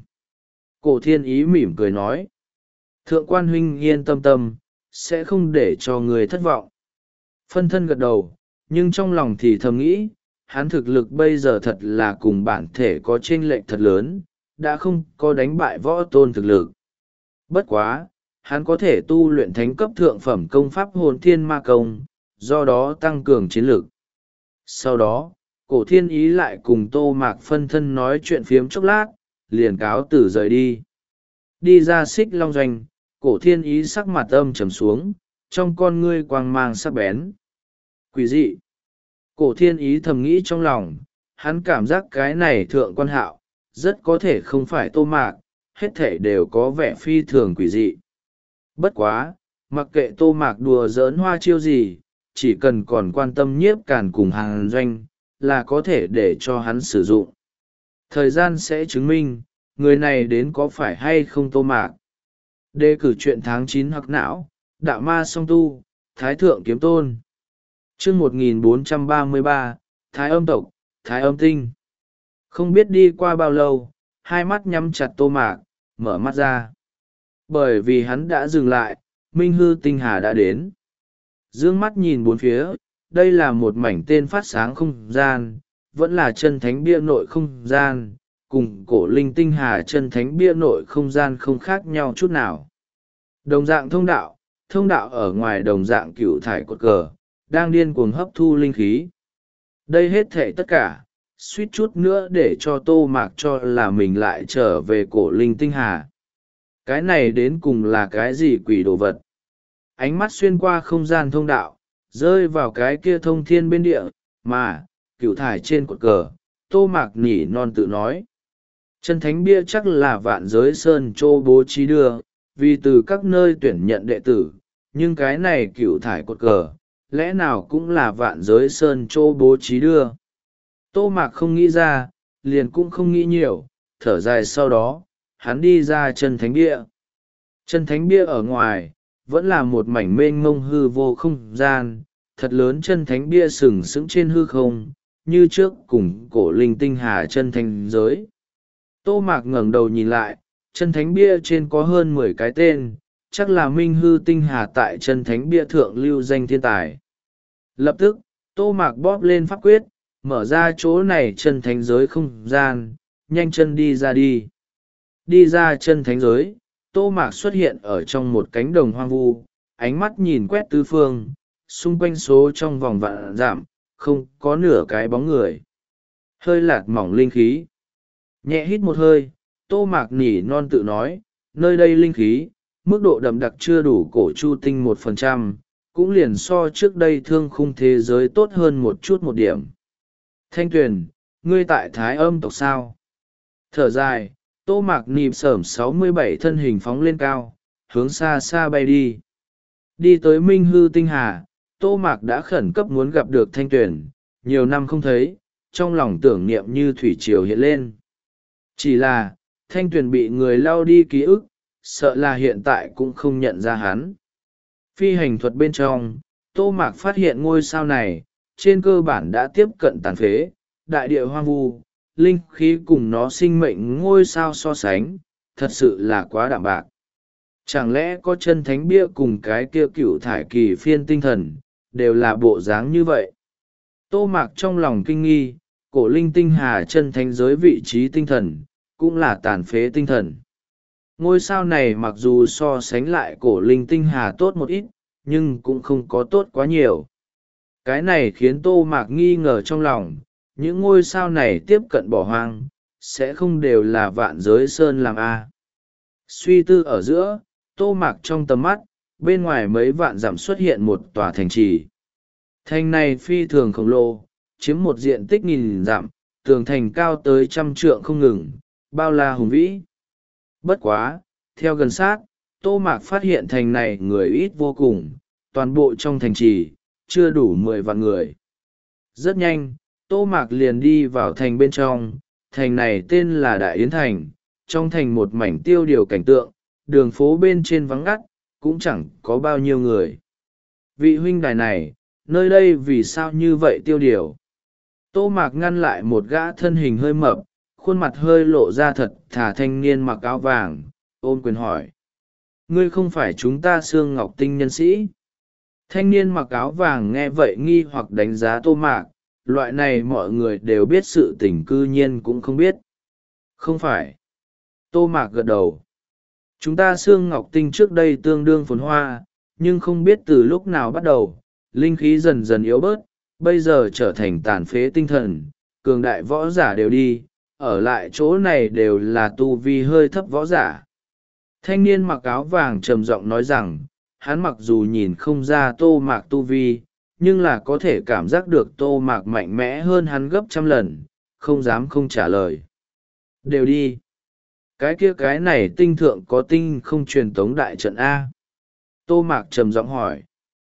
Cổ Thiên Ý mỉm cười nói, Thượng Quan huynh yên tâm tâm, sẽ không để cho người thất vọng. Phân thân gật đầu, nhưng trong lòng thì thầm nghĩ, hắn thực lực bây giờ thật là cùng bản thể có chênh lệch thật lớn, đã không có đánh bại võ tôn thực lực. Bất quá, hắn có thể tu luyện thánh cấp thượng phẩm công pháp hồn thiên ma công, do đó tăng cường chiến lực. Sau đó, Cổ Thiên Ý lại cùng Tô Mạc phân thân nói chuyện phiếm chốc lát, liền cáo từ rời đi. Đi ra Xích Long Doanh, Cổ Thiên Ý sắc mặt âm trầm xuống, trong con ngươi quang mang sắc bén. Quỷ dị. Cổ Thiên Ý thầm nghĩ trong lòng, hắn cảm giác cái này Thượng Quan Hạo, rất có thể không phải Tô Mạc, hết thể đều có vẻ phi thường quỷ dị. Bất quá, mặc kệ Tô Mạc đùa giỡn hoa chiêu gì, chỉ cần còn quan tâm Nhiếp Càn cùng Hàn Doanh, là có thể để cho hắn sử dụng. Thời gian sẽ chứng minh, người này đến có phải hay không Tô Mạc. Đề cử chuyện tháng chín Hắc Não, Đạo Ma Song Tu, Thái Thượng Kiếm Tôn. Chương một nghìn bốn trăm ba mươi ba, Thái Âm Tộc, Thái Âm Tinh. Không biết đi qua bao lâu, hai mắt nhắm chặt Tô Mạc, mở mắt ra. Bởi vì hắn đã dừng lại, Minh Hư Tinh Hà đã đến. Dương mắt nhìn bốn phía, đây là một mảnh tên phát sáng không gian, vẫn là chân thánh bia nội không gian, cùng cổ linh tinh hà chân thánh bia nội không gian không khác nhau chút nào. Đồng dạng thông đạo, thông đạo ở ngoài đồng dạng cựu thải cột cờ, đang điên cuồng hấp thu linh khí. Đây hết thể tất cả, suýt chút nữa để cho Tô Mạc cho là mình lại trở về cổ linh tinh hà. Cái này đến cùng là cái gì quỷ đồ vật? Ánh mắt xuyên qua không gian thông đạo, rơi vào cái kia thông thiên bên địa, mà cựu thải trên cột cờ. Tô Mạc nỉ non tự nói, chân thánh bia chắc là Vạn Giới Sơn Châu bố trí đưa, vì từ các nơi tuyển nhận đệ tử, nhưng cái này cựu thải cột cờ, lẽ nào cũng là Vạn Giới Sơn Châu bố trí đưa. Tô Mạc không nghĩ ra, liền cũng không nghĩ nhiều, thở dài. Sau đó hắn đi ra chân thánh bia. Chân thánh bia ở ngoài vẫn là một mảnh mênh mông hư vô không gian thật lớn. Chân thánh bia sừng sững trên hư không, như trước cùng cổ linh tinh hà chân thánh giới. Tô Mạc ngẩng đầu nhìn lại, chân thánh bia trên có hơn mười cái tên, chắc là minh hư tinh hà tại chân thánh bia thượng lưu danh thiên tài. Lập tức Tô Mạc bóp lên pháp quyết, mở ra chỗ này chân thánh giới không gian, nhanh chân đi ra đi. Đi ra chân thánh giới, Tô Mạc xuất hiện ở trong một cánh đồng hoang vu, ánh mắt nhìn quét tứ phương, xung quanh số trong vòng vạn dặm, không có nửa cái bóng người. Hơi lạt mỏng linh khí. Nhẹ hít một hơi, Tô Mạc nỉ non tự nói, nơi đây linh khí, mức độ đậm đặc chưa đủ cổ chu tinh một phần trăm, cũng liền so trước đây thương khung thế giới tốt hơn một chút một điểm. Thanh Tuyền, ngươi tại Thái Âm tộc sao? Thở dài, Tô Mạc nịp sởm sáu mươi bảy thân hình phóng lên cao, hướng xa xa bay đi. Đi tới Minh Hư Tinh Hà, Tô Mạc đã khẩn cấp muốn gặp được Thanh Tuyền, nhiều năm không thấy, trong lòng tưởng niệm như thủy triều hiện lên. Chỉ là, Thanh Tuyền bị người lao đi ký ức, sợ là hiện tại cũng không nhận ra hắn. Phi hành thuật bên trong, Tô Mạc phát hiện ngôi sao này, trên cơ bản đã tiếp cận tàn phế, đại địa hoang vu, linh khí cùng nó sinh mệnh ngôi sao so sánh, thật sự là quá đạm bạc. Chẳng lẽ có chân thánh bia cùng cái kia cựu thải kỳ phiên tinh thần, đều là bộ dáng như vậy? Tô Mạc trong lòng kinh nghi, cổ linh tinh hà chân thánh giới vị trí tinh thần, cũng là tàn phế tinh thần. Ngôi sao này mặc dù so sánh lại cổ linh tinh hà tốt một ít, nhưng cũng không có tốt quá nhiều. Cái này khiến Tô Mạc nghi ngờ trong lòng, những ngôi sao này tiếp cận bỏ hoang, sẽ không đều là Vạn Giới Sơn làm a. Suy tư ở giữa, Tô Mạc trong tầm mắt, bên ngoài mấy vạn dặm xuất hiện một tòa thành trì. Thành này phi thường khổng lồ, chiếm một diện tích nghìn dặm, tường thành cao tới trăm trượng không ngừng, bao la hùng vĩ. Bất quá, theo gần sát, Tô Mạc phát hiện thành này người ít vô cùng, toàn bộ trong thành trì, chưa đủ mười vạn người. Rất nhanh, Tô Mạc liền đi vào thành bên trong, thành này tên là Đại Yến Thành, trong thành một mảnh tiêu điều cảnh tượng, đường phố bên trên vắng ngắt, cũng chẳng có bao nhiêu người. Vị huynh đài này, nơi đây vì sao như vậy tiêu điều? Tô Mạc ngăn lại một gã thân hình hơi mập, khuôn mặt hơi lộ ra thật thà thanh niên mặc áo vàng, ôm quyền hỏi. Ngươi không phải chúng ta Sương Ngọc Tinh nhân sĩ? Thanh niên mặc áo vàng nghe vậy nghi hoặc đánh giá Tô Mạc, loại này mọi người đều biết sự tình cư nhiên cũng không biết. Không phải. Tô Mạc gật đầu. Chúng ta Sương Ngọc Tinh trước đây tương đương phồn hoa, nhưng không biết từ lúc nào bắt đầu, linh khí dần dần yếu bớt, bây giờ trở thành tàn phế tinh thần, cường đại võ giả đều đi, ở lại chỗ này đều là tu vi hơi thấp võ giả. Thanh niên mặc áo vàng trầm giọng nói rằng, hắn mặc dù nhìn không ra Tô Mạc tu vi, nhưng là có thể cảm giác được Tô Mạc mạnh mẽ hơn hắn gấp trăm lần, không dám không trả lời. Đều đi. Cái kia cái này tinh thượng có tinh không truyền tống đại trận A? Tô Mạc trầm giọng hỏi.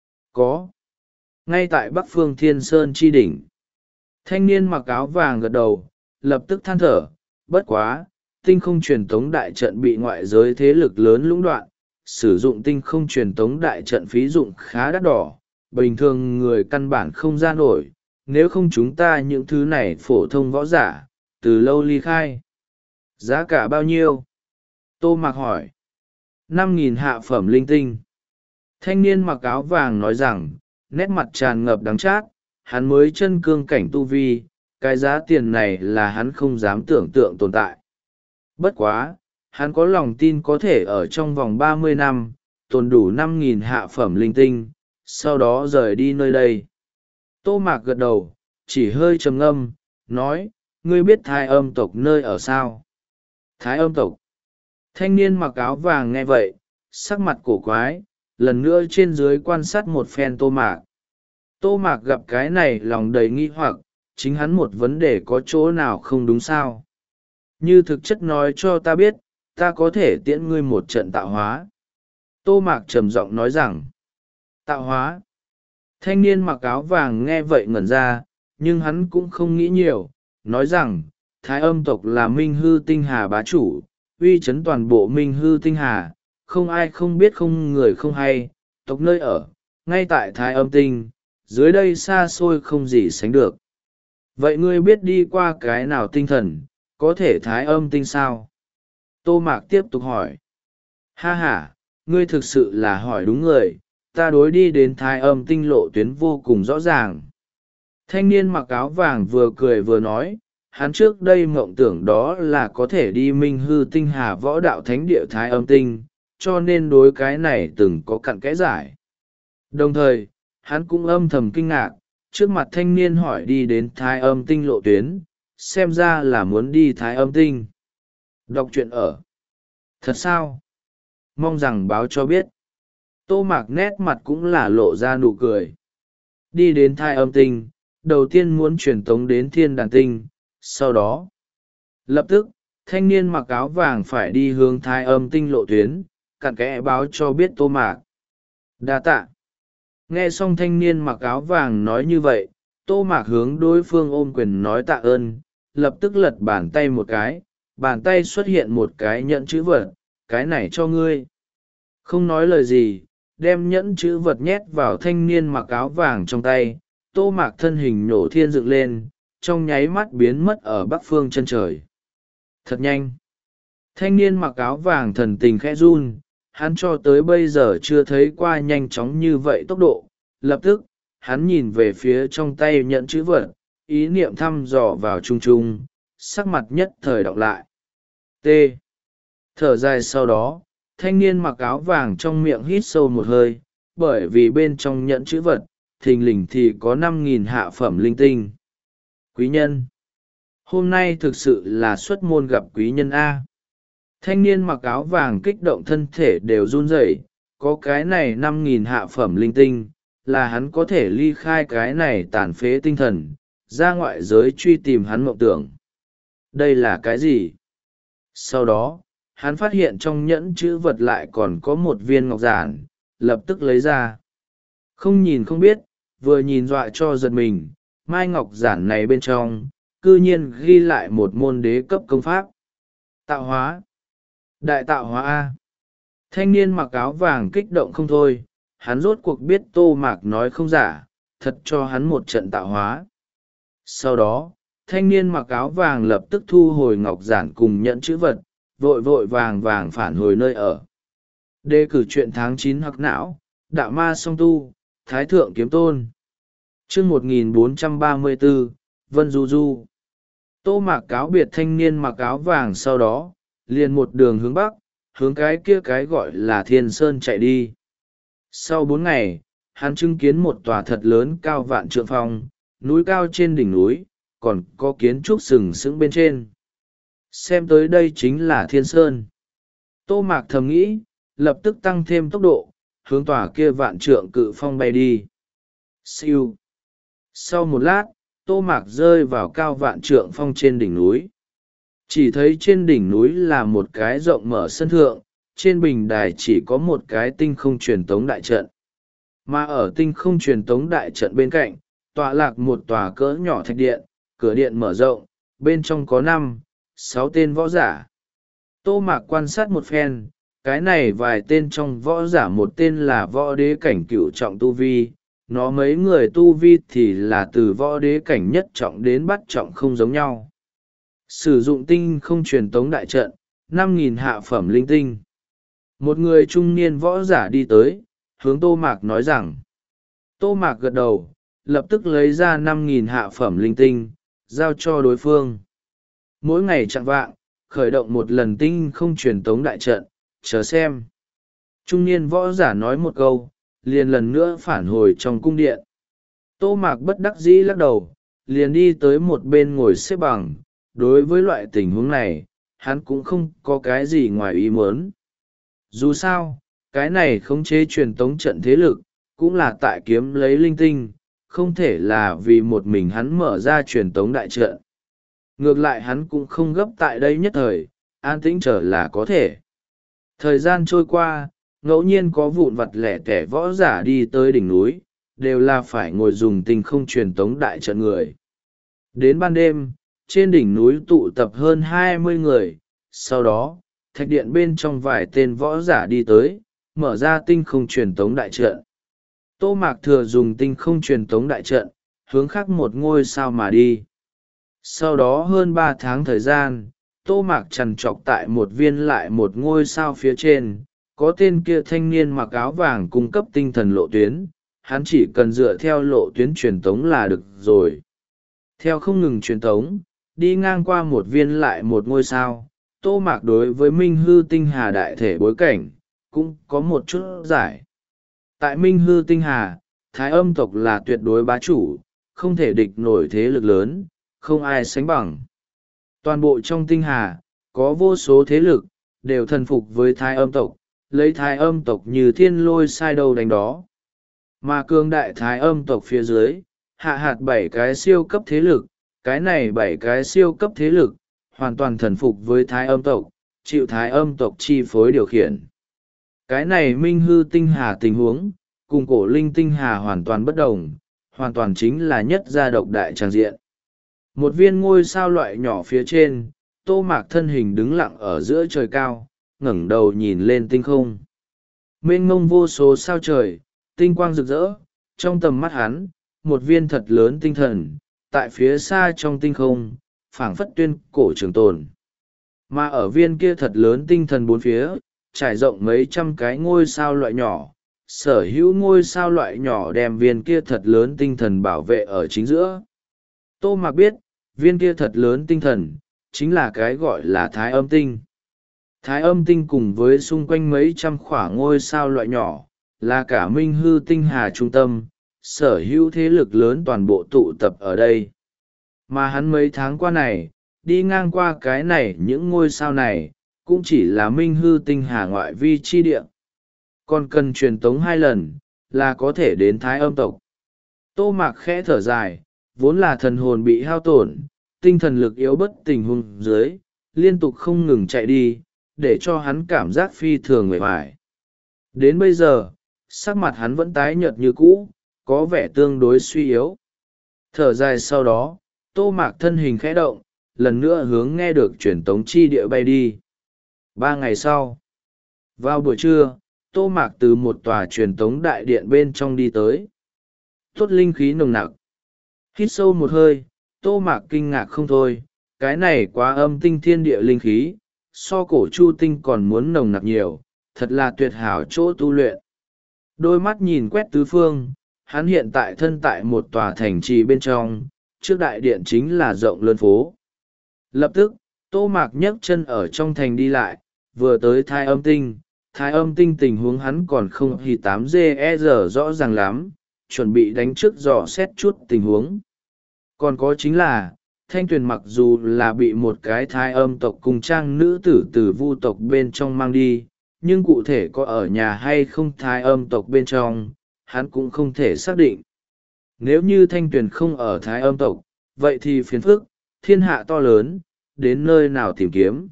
Có. Ngay tại Bắc Phương Thiên Sơn chi đỉnh. Thanh niên mặc áo vàng gật đầu, lập tức than thở, bất quá, tinh không truyền tống đại trận bị ngoại giới thế lực lớn lũng đoạn, sử dụng tinh không truyền tống đại trận phí dụng khá đắt đỏ, bình thường người căn bản không ra nổi, nếu không chúng ta những thứ này phổ thông võ giả, từ lâu ly khai. Giá cả bao nhiêu? Tô Mạc hỏi. năm nghìn hạ phẩm linh tinh. Thanh niên mặc áo vàng nói rằng, nét mặt tràn ngập đắng chát, hắn mới chân cương cảnh tu vi, cái giá tiền này là hắn không dám tưởng tượng tồn tại. Bất quá, hắn có lòng tin có thể ở trong vòng ba mươi năm, tồn đủ năm nghìn hạ phẩm linh tinh, sau đó rời đi nơi đây. Tô Mạc gật đầu, chỉ hơi trầm ngâm, nói, ngươi biết Thái Âm tộc nơi ở sao? Thái Âm tộc. Thanh niên mặc áo vàng nghe vậy, sắc mặt cổ quái, lần nữa trên dưới quan sát một phen Tô Mạc. Tô Mạc gặp cái này lòng đầy nghi hoặc, chính hắn một vấn đề có chỗ nào không đúng sao? Như thực chất nói cho ta biết, ta có thể tiễn ngươi một trận tạo hóa. Tô Mạc trầm giọng nói rằng, tạo hóa. Thanh niên mặc áo vàng nghe vậy ngẩn ra, nhưng hắn cũng không nghĩ nhiều, nói rằng, Thái Âm tộc là Minh Hư Tinh Hà bá chủ, uy chấn toàn bộ Minh Hư Tinh Hà, không ai không biết không người không hay, tộc nơi ở, ngay tại Thái Âm Tinh, dưới đây xa xôi không gì sánh được. Vậy ngươi biết đi qua cái nào tinh thần, có thể Thái Âm Tinh sao? Tô Mạc tiếp tục hỏi. Ha ha, ngươi thực sự là hỏi đúng người, ta đối đi đến Thái Âm Tinh lộ tuyến vô cùng rõ ràng. Thanh niên mặc áo vàng vừa cười vừa nói, hắn trước đây mộng tưởng đó là có thể đi Minh Hư Tinh Hà võ đạo thánh địa Thái Âm Tinh, cho nên đối cái này từng có cặn kẽ giải. Đồng thời, hắn cũng âm thầm kinh ngạc, trước mặt thanh niên hỏi đi đến Thái Âm Tinh lộ tuyến, xem ra là muốn đi Thái Âm Tinh. Đọc truyện ở. Thật sao? Mong rằng báo cho biết. Tô Mạc nét mặt cũng là lộ ra nụ cười. Đi đến Thái Âm Tinh, đầu tiên muốn truyền tống đến Thiên Đàn Tinh, sau đó lập tức thanh niên mặc áo vàng phải đi hướng Thái Âm Tinh lộ tuyến, cặn kẽ báo cho biết Tô Mạc. Đa tạ. Nghe xong thanh niên mặc áo vàng nói như vậy, Tô Mạc hướng đối phương ôm quyền nói tạ ơn, lập tức lật bàn tay một cái, bàn tay xuất hiện một cái nhẫn chữ vật, cái này cho ngươi. Không nói lời gì, đem nhẫn chữ vật nhét vào thanh niên mặc áo vàng trong tay, Tô Mạc thân hình nổ thiên dựng lên, trong nháy mắt biến mất ở bắc phương chân trời. Thật nhanh. Thanh niên mặc áo vàng thần tình khẽ run, hắn cho tới bây giờ chưa thấy qua nhanh chóng như vậy tốc độ. Lập tức, hắn nhìn về phía trong tay nhẫn chữ vật, ý niệm thăm dò vào trung trung, sắc mặt nhất thời đọc lại. T. Thở dài sau đó, thanh niên mặc áo vàng trong miệng hít sâu một hơi, bởi vì bên trong nhẫn chữ vật, thình lình thì có năm nghìn hạ phẩm linh tinh. Quý nhân. Hôm nay thực sự là xuất môn gặp quý nhân A. Thanh niên mặc áo vàng kích động thân thể đều run rẩy, có cái này năm nghìn hạ phẩm linh tinh, là hắn có thể ly khai cái này tàn phế tinh thần, ra ngoại giới truy tìm hắn mộng tưởng. Đây là cái gì? Sau đó, hắn phát hiện trong nhẫn chữ vật lại còn có một viên ngọc giản, lập tức lấy ra. Không nhìn không biết, vừa nhìn dọa cho giật mình, mai ngọc giản này bên trong, cư nhiên ghi lại một môn đế cấp công pháp. Tạo hóa. Đại tạo hóa A. Thanh niên mặc áo vàng kích động không thôi, hắn rốt cuộc biết Tô Mạc nói không giả, thật cho hắn một trận tạo hóa. Sau đó, thanh niên mặc áo vàng lập tức thu hồi ngọc giản cùng nhận chữ vật, vội vội vàng vàng phản hồi nơi ở. Đề cử chuyện tháng chín hắc não, đạo ma song tu, thái thượng kiếm tôn. Chương một nghìn bốn trăm ba mươi bốn, Vân Du Du. Tô Mạc cáo biệt thanh niên mặc áo vàng sau đó, liền một đường hướng bắc, hướng cái kia cái gọi là Thiên Sơn chạy đi. Sau bốn ngày, hắn chứng kiến một tòa thật lớn cao vạn trượng phong, núi cao trên đỉnh núi, còn có kiến trúc sừng sững bên trên. Xem tới đây chính là Thiên Sơn. Tô Mạc thầm nghĩ, lập tức tăng thêm tốc độ, hướng tòa kia vạn trượng cự phong bay đi. Siêu. Sau một lát, Tô Mạc rơi vào cao vạn trượng phong trên đỉnh núi. Chỉ thấy trên đỉnh núi là một cái rộng mở sân thượng, trên bình đài chỉ có một cái tinh không truyền tống đại trận. Mà ở tinh không truyền tống đại trận bên cạnh, tọa lạc một tòa cỡ nhỏ thạch điện, cửa điện mở rộng, bên trong có năm, sáu tên võ giả. Tô Mạc quan sát một phen, cái này vài tên trong võ giả một tên là võ đế cảnh cửu trọng tu vi, nó mấy người tu vi thì là từ võ đế cảnh nhất trọng đến bắt trọng không giống nhau. Sử dụng tinh không truyền tống đại trận, năm nghìn hạ phẩm linh tinh. Một người trung niên võ giả đi tới, hướng Tô Mạc nói rằng. Tô Mạc gật đầu, lập tức lấy ra năm nghìn hạ phẩm linh tinh, giao cho đối phương. Mỗi ngày chạng vạng, khởi động một lần tinh không truyền tống đại trận, chờ xem. Trung niên võ giả nói một câu, liền lần nữa phản hồi trong cung điện. Tô Mạc bất đắc dĩ lắc đầu, liền đi tới một bên ngồi xếp bằng. Đối với loại tình huống này, hắn cũng không có cái gì ngoài ý muốn. Dù sao, cái này khống chế truyền tống trận thế lực, cũng là tại kiếm lấy linh tinh, không thể là vì một mình hắn mở ra truyền tống đại trận. Ngược lại hắn cũng không gấp tại đây nhất thời, an tĩnh trở là có thể. Thời gian trôi qua, ngẫu nhiên có vụn vặt lẻ tẻ võ giả đi tới đỉnh núi, đều là phải ngồi dùng tinh không truyền tống đại trận người. Đến ban đêm, trên đỉnh núi tụ tập hơn hai mươi người, sau đó, thạch điện bên trong vài tên võ giả đi tới, mở ra tinh không truyền tống đại trận. Tô Mạc Thừa dùng tinh không truyền tống đại trận, hướng khác một ngôi sao mà đi. Sau đó hơn ba tháng thời gian, Tô Mạc trằn trọc tại một viên lại một ngôi sao phía trên, có tên kia thanh niên mặc áo vàng cung cấp tinh thần lộ tuyến, hắn chỉ cần dựa theo lộ tuyến truyền tống là được rồi. Theo không ngừng truyền tống, đi ngang qua một viên lại một ngôi sao, Tô Mạc đối với Minh Hư Tinh Hà đại thể bối cảnh, cũng có một chút giải. Tại Minh Hư Tinh Hà, Thái Âm tộc là tuyệt đối bá chủ, không thể địch nổi thế lực lớn, không ai sánh bằng. Toàn bộ trong Tinh Hà, có vô số thế lực, đều thần phục với Thái Âm tộc, lấy Thái Âm tộc như thiên lôi sai đâu đánh đó. Mà cương đại Thái Âm tộc phía dưới, hạ hạt bảy cái siêu cấp thế lực, cái này bảy cái siêu cấp thế lực, hoàn toàn thần phục với Thái Âm tộc, chịu Thái Âm tộc chi phối điều khiển. Cái này Minh Hư Tinh Hà tình huống, cùng cổ linh Tinh Hà hoàn toàn bất đồng, hoàn toàn chính là nhất gia độc đại tràng diện. Một viên ngôi sao loại nhỏ phía trên, Tô Mạc thân hình đứng lặng ở giữa trời cao, ngẩng đầu nhìn lên tinh không. Mênh mông vô số sao trời, tinh quang rực rỡ, trong tầm mắt hắn, một viên thật lớn tinh thần, tại phía xa trong tinh không, phảng phất tuyên cổ trường tồn. Mà ở viên kia thật lớn tinh thần bốn phía, trải rộng mấy trăm cái ngôi sao loại nhỏ, sở hữu ngôi sao loại nhỏ đem viên kia thật lớn tinh thần bảo vệ ở chính giữa. Tô Mạc biết, viên kia thật lớn tinh thần, chính là cái gọi là Thái Âm Tinh. Thái Âm Tinh cùng với xung quanh mấy trăm khỏa ngôi sao loại nhỏ, là cả Minh Hư Tinh Hà trung tâm, sở hữu thế lực lớn toàn bộ tụ tập ở đây. Mà hắn mấy tháng qua này, đi ngang qua cái này những ngôi sao này, cũng chỉ là Minh Hư Tinh Hà ngoại vi chi địa. Còn cần truyền tống hai lần, là có thể đến Thái Âm tộc. Tô Mạc khẽ thở dài, vốn là thần hồn bị hao tổn, tinh thần lực yếu bất tình huống dưới, liên tục không ngừng chạy đi, để cho hắn cảm giác phi thường mệt mỏi. Đến bây giờ, sắc mặt hắn vẫn tái nhợt như cũ, có vẻ tương đối suy yếu. Thở dài sau đó, Tô Mạc thân hình khẽ động, lần nữa hướng nghe được truyền tống chi địa bay đi. Ba ngày sau, vào buổi trưa, Tô Mạc từ một tòa truyền tống đại điện bên trong đi tới. Tốt linh khí nồng nặc. Hít sâu một hơi, Tô Mạc kinh ngạc không thôi, cái này quá âm tinh thiên địa linh khí, so cổ chu tinh còn muốn nồng nặc nhiều, thật là tuyệt hảo chỗ tu luyện. Đôi mắt nhìn quét tứ phương, hắn hiện tại thân tại một tòa thành trì bên trong, trước đại điện chính là rộng lớn phố. Lập tức, Tô Mạc nhấc chân ở trong thành đi lại, vừa tới Thái Âm Tinh. Thái Âm Tinh tình huống hắn còn không hì tám e giờ rõ ràng lắm, chuẩn bị đánh trước dò xét chút tình huống. Còn có chính là, Thanh Tuyền mặc dù là bị một cái Thái Âm tộc cùng trang nữ tử từ Vu tộc bên trong mang đi, nhưng cụ thể có ở nhà hay không Thái Âm tộc bên trong, hắn cũng không thể xác định. Nếu như Thanh Tuyền không ở Thái Âm tộc, vậy thì phiền phức, thiên hạ to lớn, đến nơi nào tìm kiếm.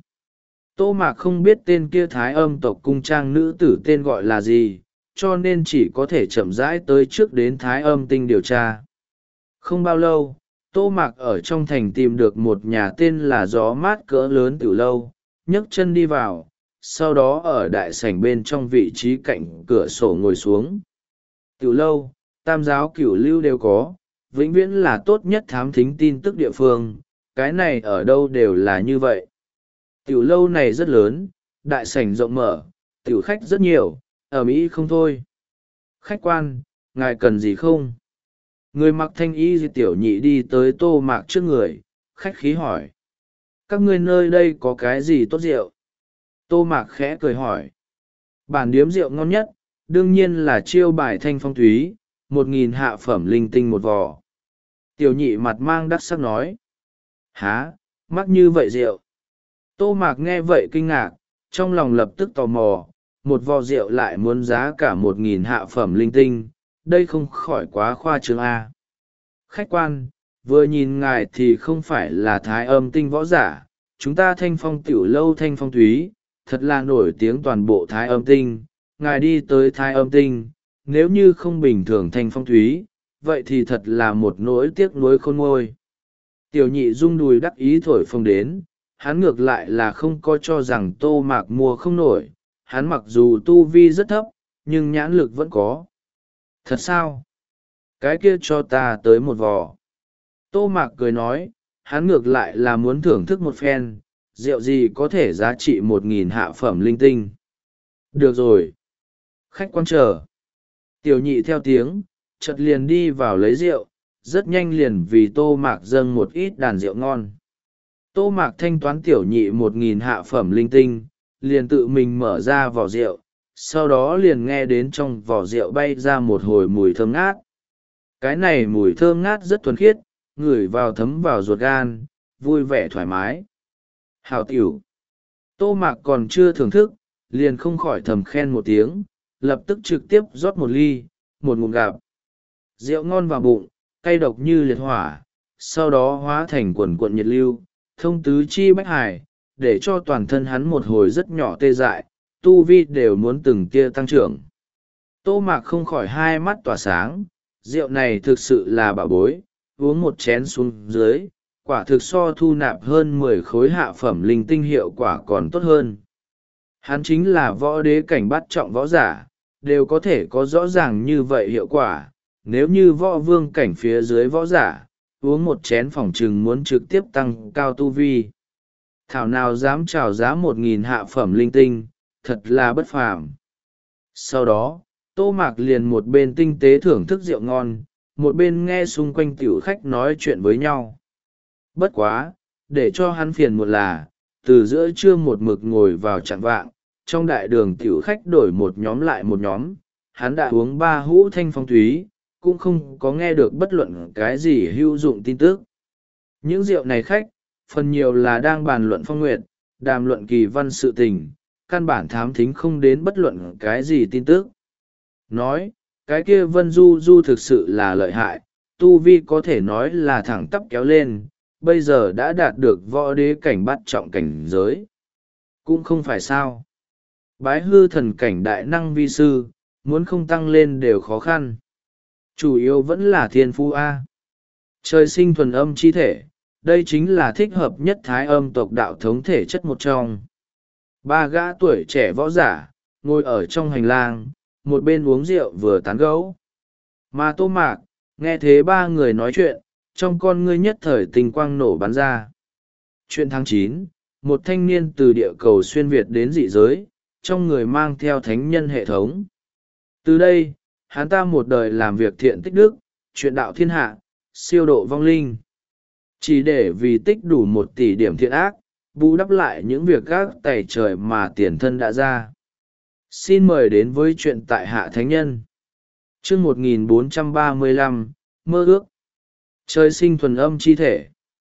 Tô Mạc không biết tên kia Thái Âm tộc cung trang nữ tử tên gọi là gì, cho nên chỉ có thể chậm rãi tới trước đến Thái Âm Tinh điều tra. Không bao lâu, Tô Mạc ở trong thành tìm được một nhà tên là Gió Mát cỡ lớn tiểu lâu, nhấc chân đi vào, sau đó ở đại sảnh bên trong vị trí cạnh cửa sổ ngồi xuống. Tiểu lâu, tam giáo cửu lưu đều có, vĩnh viễn là tốt nhất thám thính tin tức địa phương, cái này ở đâu đều là như vậy. Tiểu lâu này rất lớn, đại sảnh rộng mở, tiểu khách rất nhiều, ở Mỹ không thôi. Khách quan, ngài cần gì không? Người mặc thanh y tiểu nhị đi tới Tô Mạc trước người, khách khí hỏi. Các ngươi nơi đây có cái gì tốt rượu? Tô Mạc khẽ cười hỏi. Bản điếm rượu ngon nhất, đương nhiên là chiêu bài thanh phong thúy, một nghìn hạ phẩm linh tinh một vò. Tiểu nhị mặt mang đắc sắc nói. Há, mắc như vậy rượu. Tô Mạc nghe vậy kinh ngạc, trong lòng lập tức tò mò, một vò rượu lại muốn giá cả một nghìn hạ phẩm linh tinh, đây không khỏi quá khoa trương A. Khách quan, vừa nhìn ngài thì không phải là thái âm tinh võ giả, chúng ta Thanh Phong tiểu lâu Thanh Phong Thúy, thật là nổi tiếng toàn bộ thái âm tinh, ngài đi tới thái âm tinh, nếu như không bình thường Thanh Phong Thúy, vậy thì thật là một nỗi tiếc nuối khôn nguôi. Tiểu nhị rung đùi đắc ý thổi phồng đến, hắn ngược lại là không có cho rằng Tô Mạc mua không nổi, hắn mặc dù tu vi rất thấp, nhưng nhãn lực vẫn có. Thật sao? Cái kia cho ta tới một vò. Tô Mạc cười nói, hắn ngược lại là muốn thưởng thức một phen, rượu gì có thể giá trị một nghìn hạ phẩm linh tinh. Được rồi. Khách quan chờ. Tiểu nhị theo tiếng, chợt liền đi vào lấy rượu, rất nhanh liền vì Tô Mạc dâng một ít đàn rượu ngon. Tô Mạc thanh toán tiểu nhị một nghìn hạ phẩm linh tinh, liền tự mình mở ra vỏ rượu, sau đó liền nghe đến trong vỏ rượu bay ra một hồi mùi thơm ngát. Cái này mùi thơm ngát rất thuần khiết, ngửi vào thấm vào ruột gan, vui vẻ thoải mái. Hảo tiểu. Tô Mạc còn chưa thưởng thức, liền không khỏi thầm khen một tiếng, lập tức trực tiếp rót một ly, một ngụm gặp. Rượu ngon vào bụng, cay độc như liệt hỏa, sau đó hóa thành quần quận nhiệt lưu, thông tứ chi bách hải, để cho toàn thân hắn một hồi rất nhỏ tê dại, tu vi đều muốn từng tia tăng trưởng. Tô Mạc không khỏi hai mắt tỏa sáng, rượu này thực sự là bảo bối, uống một chén xuống dưới, quả thực so thu nạp hơn mười khối hạ phẩm linh tinh hiệu quả còn tốt hơn. Hắn chính là võ đế cảnh bắt trọng võ giả, đều có thể có rõ ràng như vậy hiệu quả, nếu như võ vương cảnh phía dưới võ giả, uống một chén phỏng chừng muốn trực tiếp tăng cao tu vi. Thảo nào dám trào giá một nghìn hạ phẩm linh tinh, thật là bất phàm. Sau đó, Tô Mạc liền một bên tinh tế thưởng thức rượu ngon, một bên nghe xung quanh tiểu khách nói chuyện với nhau. Bất quá, để cho hắn phiền một là, từ giữa trưa một mực ngồi vào chạng vạng, trong đại đường tiểu khách đổi một nhóm lại một nhóm, hắn đã uống ba hũ Thanh Phong Thúy, cũng không có nghe được bất luận cái gì hữu dụng tin tức. Những rượu này khách, phần nhiều là đang bàn luận phong nguyệt, đàm luận kỳ văn sự tình, căn bản thám thính không đến bất luận cái gì tin tức. Nói, cái kia Vân Du Du thực sự là lợi hại, tu vi có thể nói là thẳng tắp kéo lên, bây giờ đã đạt được võ đế cảnh bắt trọng cảnh giới. Cũng không phải sao. Bái hư thần cảnh đại năng vi sư, muốn không tăng lên đều khó khăn. Chủ yếu vẫn là thiên phú A. Trời sinh thuần âm chi thể, đây chính là thích hợp nhất thái âm tộc đạo thống thể chất một trong. Ba gã tuổi trẻ võ giả, ngồi ở trong hành lang, một bên uống rượu vừa tán gẫu. Mà Tô Mạc, nghe thế ba người nói chuyện, trong con ngươi nhất thời tình quang nổ bắn ra. Chuyện tháng chín, một thanh niên từ địa cầu xuyên Việt đến dị giới, trong người mang theo thánh nhân hệ thống. Từ đây, hắn ta một đời làm việc thiện tích đức, chuyện đạo thiên hạ, siêu độ vong linh. Chỉ để vì tích đủ một tỷ điểm thiện ác, bù đắp lại những việc gác tày trời mà tiền thân đã ra. Xin mời đến với chuyện tại Hạ Thánh Nhân. Chương một nghìn bốn trăm ba mươi lăm, Mơ ước. Trời sinh thuần âm chi thể.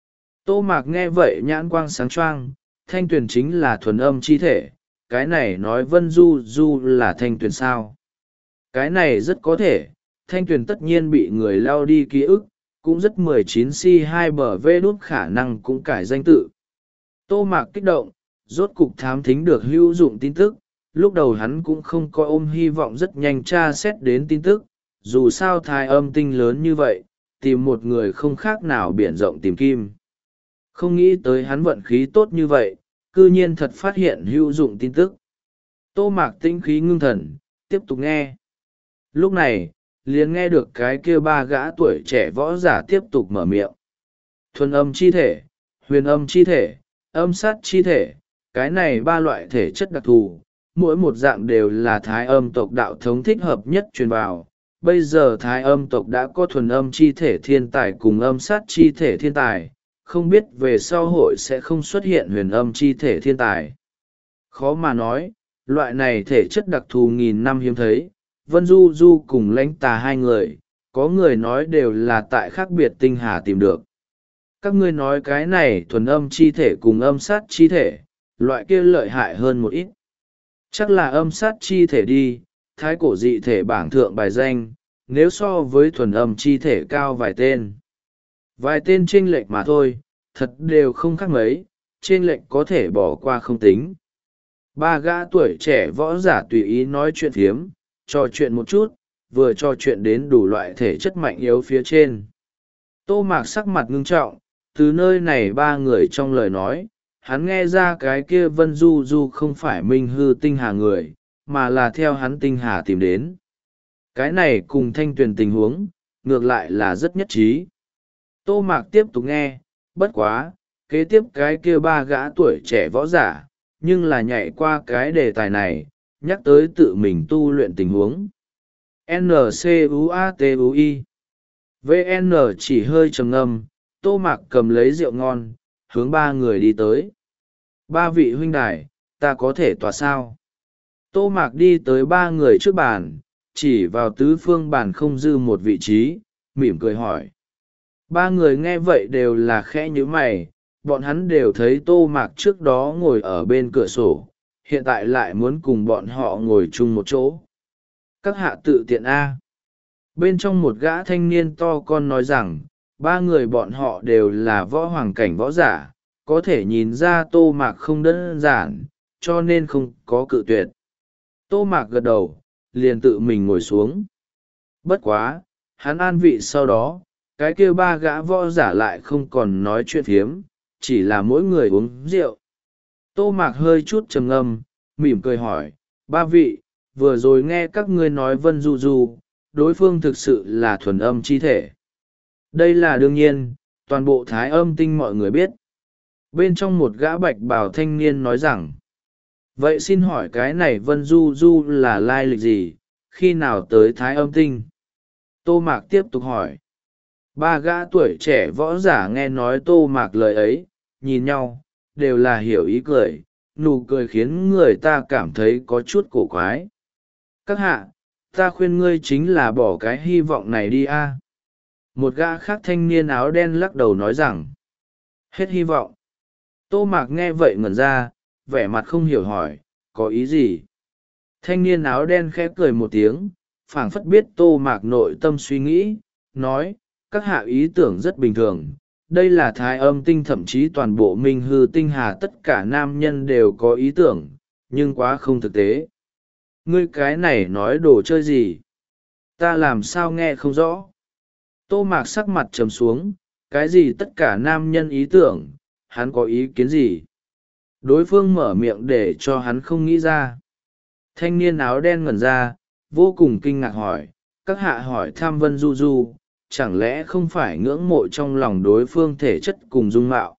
Tô Mạc nghe vậy nhãn quang sáng choang, Thanh Tuyền chính là thuần âm chi thể, cái này nói Vân Du Du là Thanh Tuyền sao? Cái này rất có thể, Thanh Tuyền tất nhiên bị người lao đi ký ức, cũng rất mười chín C hai bờ vê đút khả năng cũng cải danh tự. Tô Mạc kích động, rốt cục thám thính được hữu dụng tin tức, lúc đầu hắn cũng không có ôm hy vọng rất nhanh tra xét đến tin tức, dù sao thai âm tinh lớn như vậy, tìm một người không khác nào biển rộng tìm kim. Không nghĩ tới hắn vận khí tốt như vậy, cư nhiên thật phát hiện hữu dụng tin tức. Tô Mạc tĩnh khí ngưng thần, tiếp tục nghe. Lúc này, liền nghe được cái kia ba gã tuổi trẻ võ giả tiếp tục mở miệng. Thuần âm chi thể, huyền âm chi thể, âm sát chi thể, cái này ba loại thể chất đặc thù, mỗi một dạng đều là thái âm tộc đạo thống thích hợp nhất truyền vào. Bây giờ thái âm tộc đã có thuần âm chi thể thiên tài cùng âm sát chi thể thiên tài, không biết về sau hội sẽ không xuất hiện huyền âm chi thể thiên tài. Khó mà nói, loại này thể chất đặc thù nghìn năm hiếm thấy, Vân Du Du cùng lãnh tà hai người, có người nói đều là tại khác biệt tinh hà tìm được. Các ngươi nói cái này thuần âm chi thể cùng âm sát chi thể, loại kia lợi hại hơn một ít. Chắc là âm sát chi thể đi, thái cổ dị thể bảng thượng bài danh, nếu so với thuần âm chi thể cao vài tên. Vài tên chênh lệch mà thôi, thật đều không khác mấy, chênh lệch có thể bỏ qua không tính. Ba gã tuổi trẻ võ giả tùy ý nói chuyện phiếm, trò chuyện một chút, vừa trò chuyện đến đủ loại thể chất mạnh yếu phía trên. Tô Mạc sắc mặt ngưng trọng, từ nơi này ba người trong lời nói, hắn nghe ra cái kia Vân Du Du không phải Minh Hư tinh hà người, mà là theo hắn tinh hà tìm đến. Cái này cùng Thanh Tuyền tình huống, ngược lại là rất nhất trí. Tô Mạc tiếp tục nghe, bất quá, kế tiếp cái kia ba gã tuổi trẻ võ giả, nhưng là nhảy qua cái đề tài này, nhắc tới tự mình tu luyện tình huống. N C U A T U I V N chỉ hơi trầm ngâm, Tô Mạc cầm lấy rượu ngon, hướng ba người đi tới. Ba vị huynh đài, ta có thể tỏa sao? Tô Mạc đi tới ba người trước bàn, chỉ vào tứ phương bàn không dư một vị trí, mỉm cười hỏi. Ba người nghe vậy đều là khẽ nhíu mày, bọn hắn đều thấy Tô Mạc trước đó ngồi ở bên cửa sổ, hiện tại lại muốn cùng bọn họ ngồi chung một chỗ. Các hạ tự tiện A. Bên trong một gã thanh niên to con nói rằng, ba người bọn họ đều là võ hoàng cảnh võ giả, có thể nhìn ra Tô Mạc không đơn giản, cho nên không có cự tuyệt. Tô Mạc gật đầu, liền tự mình ngồi xuống. Bất quá, hắn an vị sau đó, cái kia ba gã võ giả lại không còn nói chuyện phiếm, chỉ là mỗi người uống rượu. Tô Mạc hơi chút trầm ngâm, mỉm cười hỏi, ba vị, vừa rồi nghe các ngươi nói Vân Du Du, đối phương thực sự là thuần âm chi thể. Đây là đương nhiên, toàn bộ thái âm tinh mọi người biết. Bên trong một gã bạch bào thanh niên nói rằng, vậy xin hỏi cái này Vân Du Du là lai lịch gì, khi nào tới thái âm tinh? Tô Mạc tiếp tục hỏi. Ba gã tuổi trẻ võ giả nghe nói Tô Mạc lời ấy, nhìn nhau, đều là hiểu ý cười, nụ cười khiến người ta cảm thấy có chút cổ quái. Các hạ, ta khuyên ngươi chính là bỏ cái hy vọng này đi a. Một gã khác thanh niên áo đen lắc đầu nói rằng, hết hy vọng. Tô Mạc nghe vậy ngẩn ra, vẻ mặt không hiểu hỏi, có ý gì? Thanh niên áo đen khẽ cười một tiếng, phảng phất biết Tô Mạc nội tâm suy nghĩ, nói, các hạ ý tưởng rất bình thường. Đây là thái âm tinh, thậm chí toàn bộ minh hư tinh hà tất cả nam nhân đều có ý tưởng, nhưng quá không thực tế. Ngươi cái này nói đồ chơi gì? Ta làm sao nghe không rõ? Tô Mạc sắc mặt trầm xuống, cái gì tất cả nam nhân ý tưởng, hắn có ý kiến gì? Đối phương mở miệng để cho hắn không nghĩ ra. Thanh niên áo đen ngẩn ra, vô cùng kinh ngạc hỏi, các hạ hỏi tham Vân Du Du, chẳng lẽ không phải ngưỡng mộ trong lòng đối phương thể chất cùng dung mạo?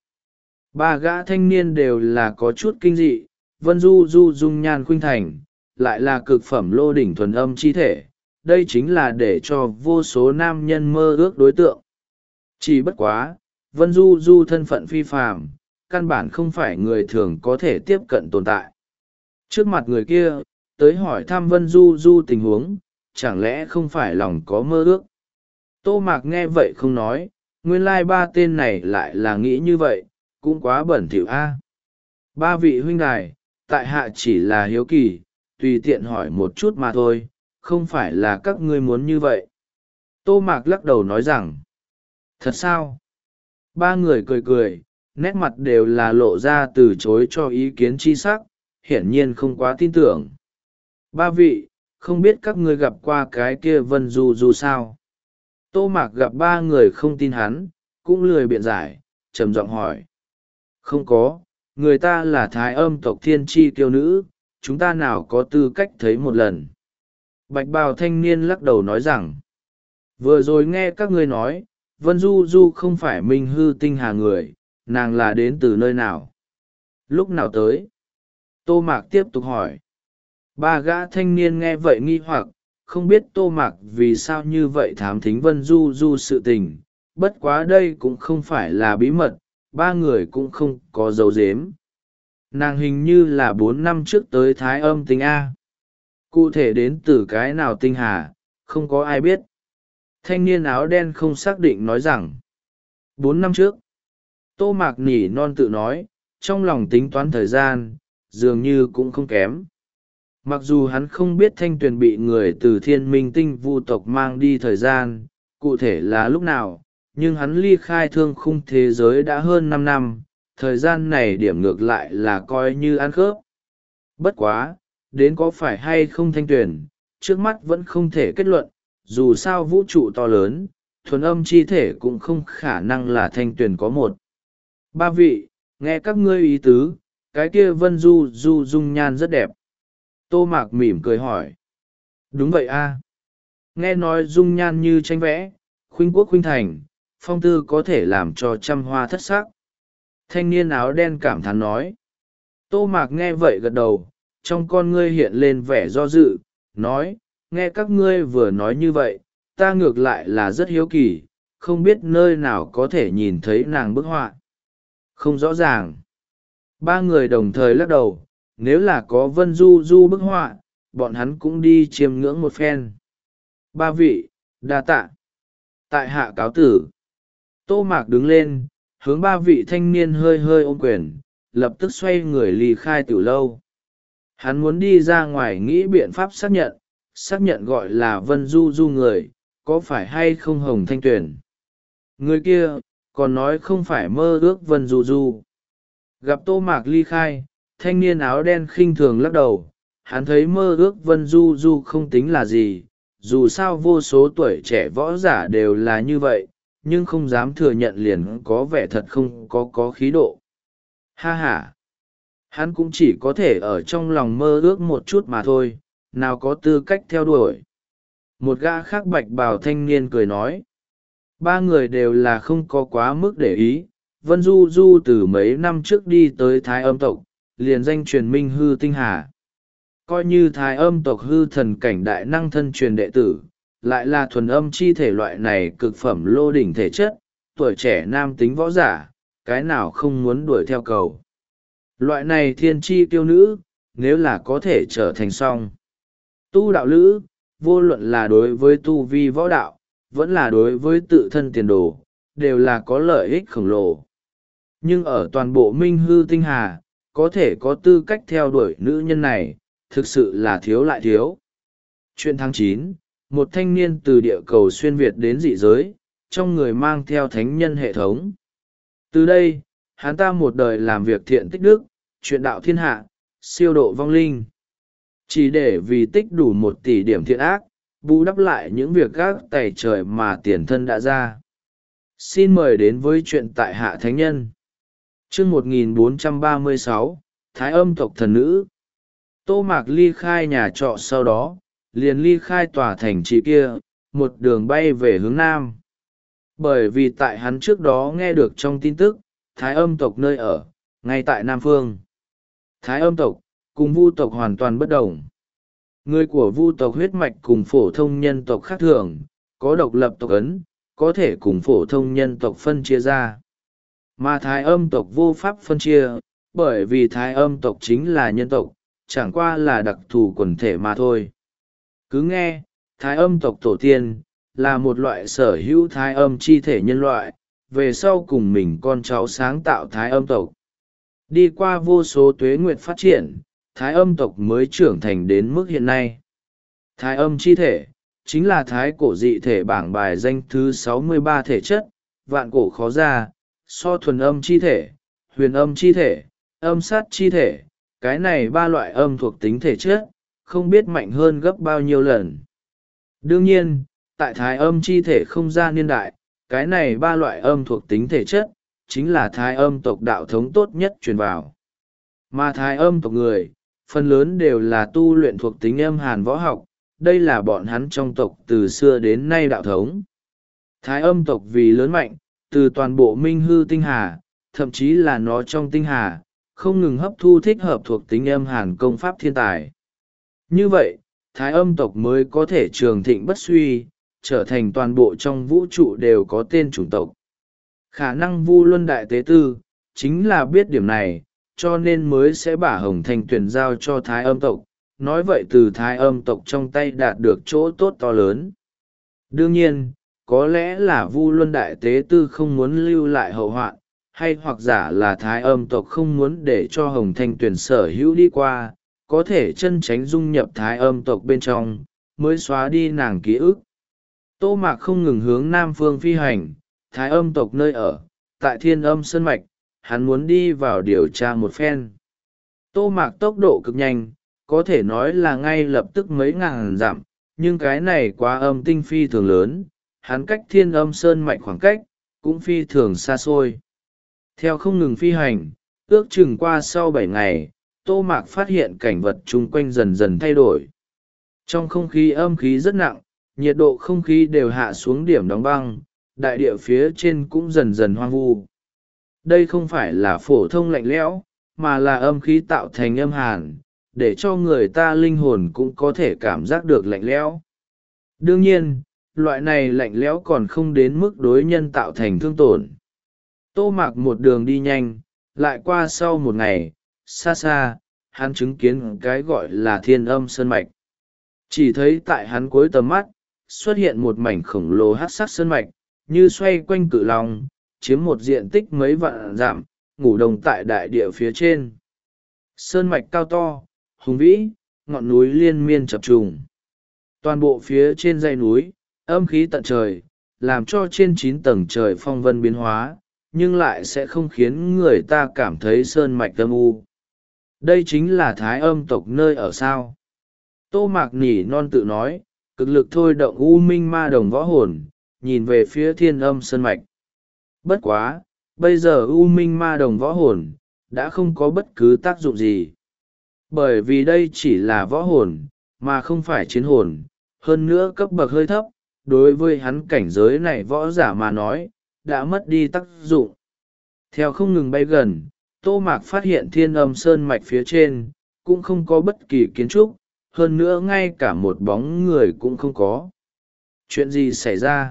Ba gã thanh niên đều là có chút kinh dị, Vân Du Du dung nhan khuynh thành, lại là cực phẩm lô đỉnh thuần âm chi thể, đây chính là để cho vô số nam nhân mơ ước đối tượng. Chỉ bất quá, Vân Du Du thân phận phi phàm, căn bản không phải người thường có thể tiếp cận tồn tại. Trước mặt người kia, tới hỏi thăm Vân Du Du tình huống, chẳng lẽ không phải lòng có mơ ước? Tô Mạc nghe vậy không nói, nguyên lai ba tên này lại là nghĩ như vậy, cũng quá bẩn thỉu a. Ba vị huynh đài, tại hạ chỉ là hiếu kỳ, tùy tiện hỏi một chút mà thôi, không phải là các ngươi muốn như vậy. Tô Mạc lắc đầu nói rằng, thật sao? Ba người cười cười, nét mặt đều là lộ ra từ chối cho ý kiến chi sắc, hiển nhiên không quá tin tưởng. Ba vị, không biết các ngươi gặp qua cái kia Vân Du Du sao? Tô Mạc gặp ba người không tin hắn, cũng lười biện giải, trầm giọng hỏi. Không có, người ta là thái âm tộc thiên tri kiêu nữ, chúng ta nào có tư cách thấy một lần. Bạch bào thanh niên lắc đầu nói rằng, vừa rồi nghe các ngươi nói, Vân Du Du không phải minh hư tinh hà người, nàng là đến từ nơi nào? Lúc nào tới? Tô Mạc tiếp tục hỏi. Ba gã thanh niên nghe vậy nghi hoặc, không biết Tô Mạc vì sao như vậy thám thính Vân Du Du sự tình, bất quá đây cũng không phải là bí mật, ba người cũng không có dấu dếm. Nàng hình như là bốn năm trước tới thái âm tinh A. Cụ thể đến từ cái nào tinh hà, không có ai biết. Thanh niên áo đen không xác định nói rằng, bốn năm trước. Tô Mạc nỉ non tự nói, trong lòng tính toán thời gian, dường như cũng không kém. Mặc dù hắn không biết Thanh Tuyền bị người từ thiên minh tinh vu tộc mang đi thời gian, cụ thể là lúc nào, nhưng hắn ly khai thương khung thế giới đã hơn năm năm, thời gian này điểm ngược lại là coi như ăn khớp. Bất quá, đến có phải hay không Thanh Tuyền, trước mắt vẫn không thể kết luận, dù sao vũ trụ to lớn, thuần âm chi thể cũng không khả năng là Thanh Tuyền có một. Ba vị, nghe các ngươi ý tứ, cái kia Vân Du Du dung nhan rất đẹp. Tô Mạc mỉm cười hỏi. Đúng vậy a. Nghe nói dung nhan như tranh vẽ, khuynh quốc khuynh thành, phong tư có thể làm cho trăm hoa thất sắc. Thanh niên áo đen cảm thán nói. Tô Mạc nghe vậy gật đầu, trong con ngươi hiện lên vẻ do dự, nói, nghe các ngươi vừa nói như vậy, ta ngược lại là rất hiếu kỳ, không biết nơi nào có thể nhìn thấy nàng bức họa. Không rõ ràng. Ba người đồng thời lắc đầu, nếu là có Vân Du Du bức họa, bọn hắn cũng đi chiêm ngưỡng một phen. Ba vị, đa tạ. Tại hạ cáo tử. Tô Mạc đứng lên, hướng ba vị thanh niên hơi hơi ôm quyền, lập tức xoay người ly khai tiểu lâu. Hắn muốn đi ra ngoài nghĩ biện pháp xác nhận, xác nhận gọi là Vân Du Du người, có phải hay không Hồng Thanh Tuyền. Người kia, còn nói không phải mơ ước Vân Du Du. Gặp Tô Mạc ly khai, thanh niên áo đen khinh thường lắc đầu, hắn thấy mơ ước Vân Du Du không tính là gì, dù sao vô số tuổi trẻ võ giả đều là như vậy, nhưng không dám thừa nhận liền có vẻ thật không có có khí độ. Ha ha! Hắn cũng chỉ có thể ở trong lòng mơ ước một chút mà thôi, nào có tư cách theo đuổi. Một gã khác bạch bào thanh niên cười nói. Ba người đều là không có quá mức để ý. Vân Du Du từ mấy năm trước đi tới Thái Âm tộc, liền danh truyền Minh Hư Tinh Hà. Coi như Thái Âm tộc hư thần cảnh đại năng thân truyền đệ tử, lại là thuần âm chi thể loại này cực phẩm lô đỉnh thể chất, tuổi trẻ nam tính võ giả, cái nào không muốn đuổi theo cầu. Loại này thiên chi tiêu nữ, nếu là có thể trở thành song tu đạo lữ, vô luận là đối với tu vi võ đạo, vẫn là đối với tự thân tiền đồ, đều là có lợi ích khổng lồ. Nhưng ở toàn bộ Minh Hư Tinh Hà, có thể có tư cách theo đuổi nữ nhân này, thực sự là thiếu lại thiếu. Chuyện tháng chín, một thanh niên từ địa cầu xuyên Việt đến dị giới, trong người mang theo thánh nhân hệ thống. Từ đây, hắn ta một đời làm việc thiện tích đức, chuyện đạo thiên hạ, siêu độ vong linh. Chỉ để vì tích đủ một tỷ điểm thiện ác, bù đắp lại những việc gác tày trời mà tiền thân đã ra. Xin mời đến với chuyện tại Hạ Thánh Nhân. Chương một nghìn bốn trăm ba mươi sáu, Thái Âm tộc thần nữ. Tô Mạc ly khai nhà trọ sau đó, liền ly khai tòa thành trì kia, một đường bay về hướng nam. Bởi vì tại hắn trước đó nghe được trong tin tức, Thái Âm tộc nơi ở, ngay tại Nam Phương. Thái Âm tộc, cùng Vu tộc hoàn toàn bất đồng. Người của Vu tộc huyết mạch cùng phổ thông nhân tộc khác thường, có độc lập tộc ấn, có thể cùng phổ thông nhân tộc phân chia ra. Mà Thái Âm tộc vô pháp phân chia, bởi vì Thái Âm tộc chính là nhân tộc, chẳng qua là đặc thù quần thể mà thôi. Cứ nghe, Thái Âm tộc tổ tiên, là một loại sở hữu Thái Âm chi thể nhân loại, về sau cùng mình con cháu sáng tạo Thái Âm tộc. Đi qua vô số tuế nguyệt phát triển, Thái Âm tộc mới trưởng thành đến mức hiện nay. Thái Âm chi thể, chính là thái cổ dị thể bảng bài danh thứ sáu mươi ba thể chất, vạn cổ khó ra, so thuần âm chi thể, huyền âm chi thể, âm sát chi thể, cái này ba loại âm thuộc tính thể chất, không biết mạnh hơn gấp bao nhiêu lần. Đương nhiên, tại thái âm chi thể không gian niên đại, cái này ba loại âm thuộc tính thể chất, chính là thái âm tộc đạo thống tốt nhất truyền vào. Mà thái âm tộc người, phần lớn đều là tu luyện thuộc tính âm hàn võ học, đây là bọn hắn trong tộc từ xưa đến nay đạo thống. Thái âm tộc vì lớn mạnh, từ toàn bộ Minh Hư Tinh Hà, thậm chí là nó trong tinh hà, không ngừng hấp thu thích hợp thuộc tính âm hàn công pháp thiên tài. Như vậy, thái âm tộc mới có thể trường thịnh bất suy, trở thành toàn bộ trong vũ trụ đều có tên chủng tộc. Khả năng Vu Luân Đại Tế Tư, chính là biết điểm này, cho nên mới sẽ bả Hồng Thanh Tuyền giao cho thái âm tộc, nói vậy từ thái âm tộc trong tay đạt được chỗ tốt to lớn. Đương nhiên, có lẽ là Vu Luân Đại Tế Tư không muốn lưu lại hậu hoạn, hay hoặc giả là thái âm tộc không muốn để cho Hồng Thanh Tuyền sở hữu đi qua, có thể chân tránh dung nhập thái âm tộc bên trong, mới xóa đi nàng ký ức. Tô Mạc không ngừng hướng Nam Phương phi hành, Thái âm tộc nơi ở, tại Thiên Âm Sơn Mạch, hắn muốn đi vào điều tra một phen. Tô Mạc tốc độ cực nhanh, có thể nói là ngay lập tức mấy ngàn dặm, nhưng cái này quá âm tinh phi thường lớn, hắn cách Thiên Âm Sơn Mạch khoảng cách, cũng phi thường xa xôi. Theo không ngừng phi hành, ước chừng qua sau bảy ngày, Tô Mạc phát hiện cảnh vật chung quanh dần dần thay đổi. Trong không khí âm khí rất nặng, nhiệt độ không khí đều hạ xuống điểm đóng băng, đại địa phía trên cũng dần dần hoang vu. Đây không phải là phổ thông lạnh lẽo, mà là âm khí tạo thành âm hàn, để cho người ta linh hồn cũng có thể cảm giác được lạnh lẽo. Đương nhiên, loại này lạnh lẽo còn không đến mức đối nhân tạo thành thương tổn. Tô Mạc một đường đi nhanh, lại qua sau một ngày, xa xa, hắn chứng kiến cái gọi là Thiên Âm Sơn Mạch. Chỉ thấy tại hắn cuối tầm mắt, xuất hiện một mảnh khổng lồ hắc sắc sơn mạch, như xoay quanh cự long, chiếm một diện tích mấy vạn dặm, ngủ đồng tại đại địa phía trên. Sơn mạch cao to, hùng vĩ, ngọn núi liên miên chập trùng. Toàn bộ phía trên dãy núi, âm khí tận trời, làm cho trên chín tầng trời phong vân biến hóa, nhưng lại sẽ không khiến người ta cảm thấy sơn mạch âm u. Đây chính là Thái Âm tộc nơi ở sao. Tô Mạc nỉ non tự nói, cực lực thôi động u minh ma đồng võ hồn, nhìn về phía Thiên Âm Sơn Mạch. Bất quá, bây giờ u minh ma đồng võ hồn, đã không có bất cứ tác dụng gì. Bởi vì đây chỉ là võ hồn, mà không phải chiến hồn, hơn nữa cấp bậc hơi thấp, đối với hắn cảnh giới này võ giả mà nói, đã mất đi tác dụng. Theo không ngừng bay gần, Tô Mạc phát hiện Thiên Âm Sơn Mạch phía trên, cũng không có bất kỳ kiến trúc, hơn nữa ngay cả một bóng người cũng không có. Chuyện gì xảy ra?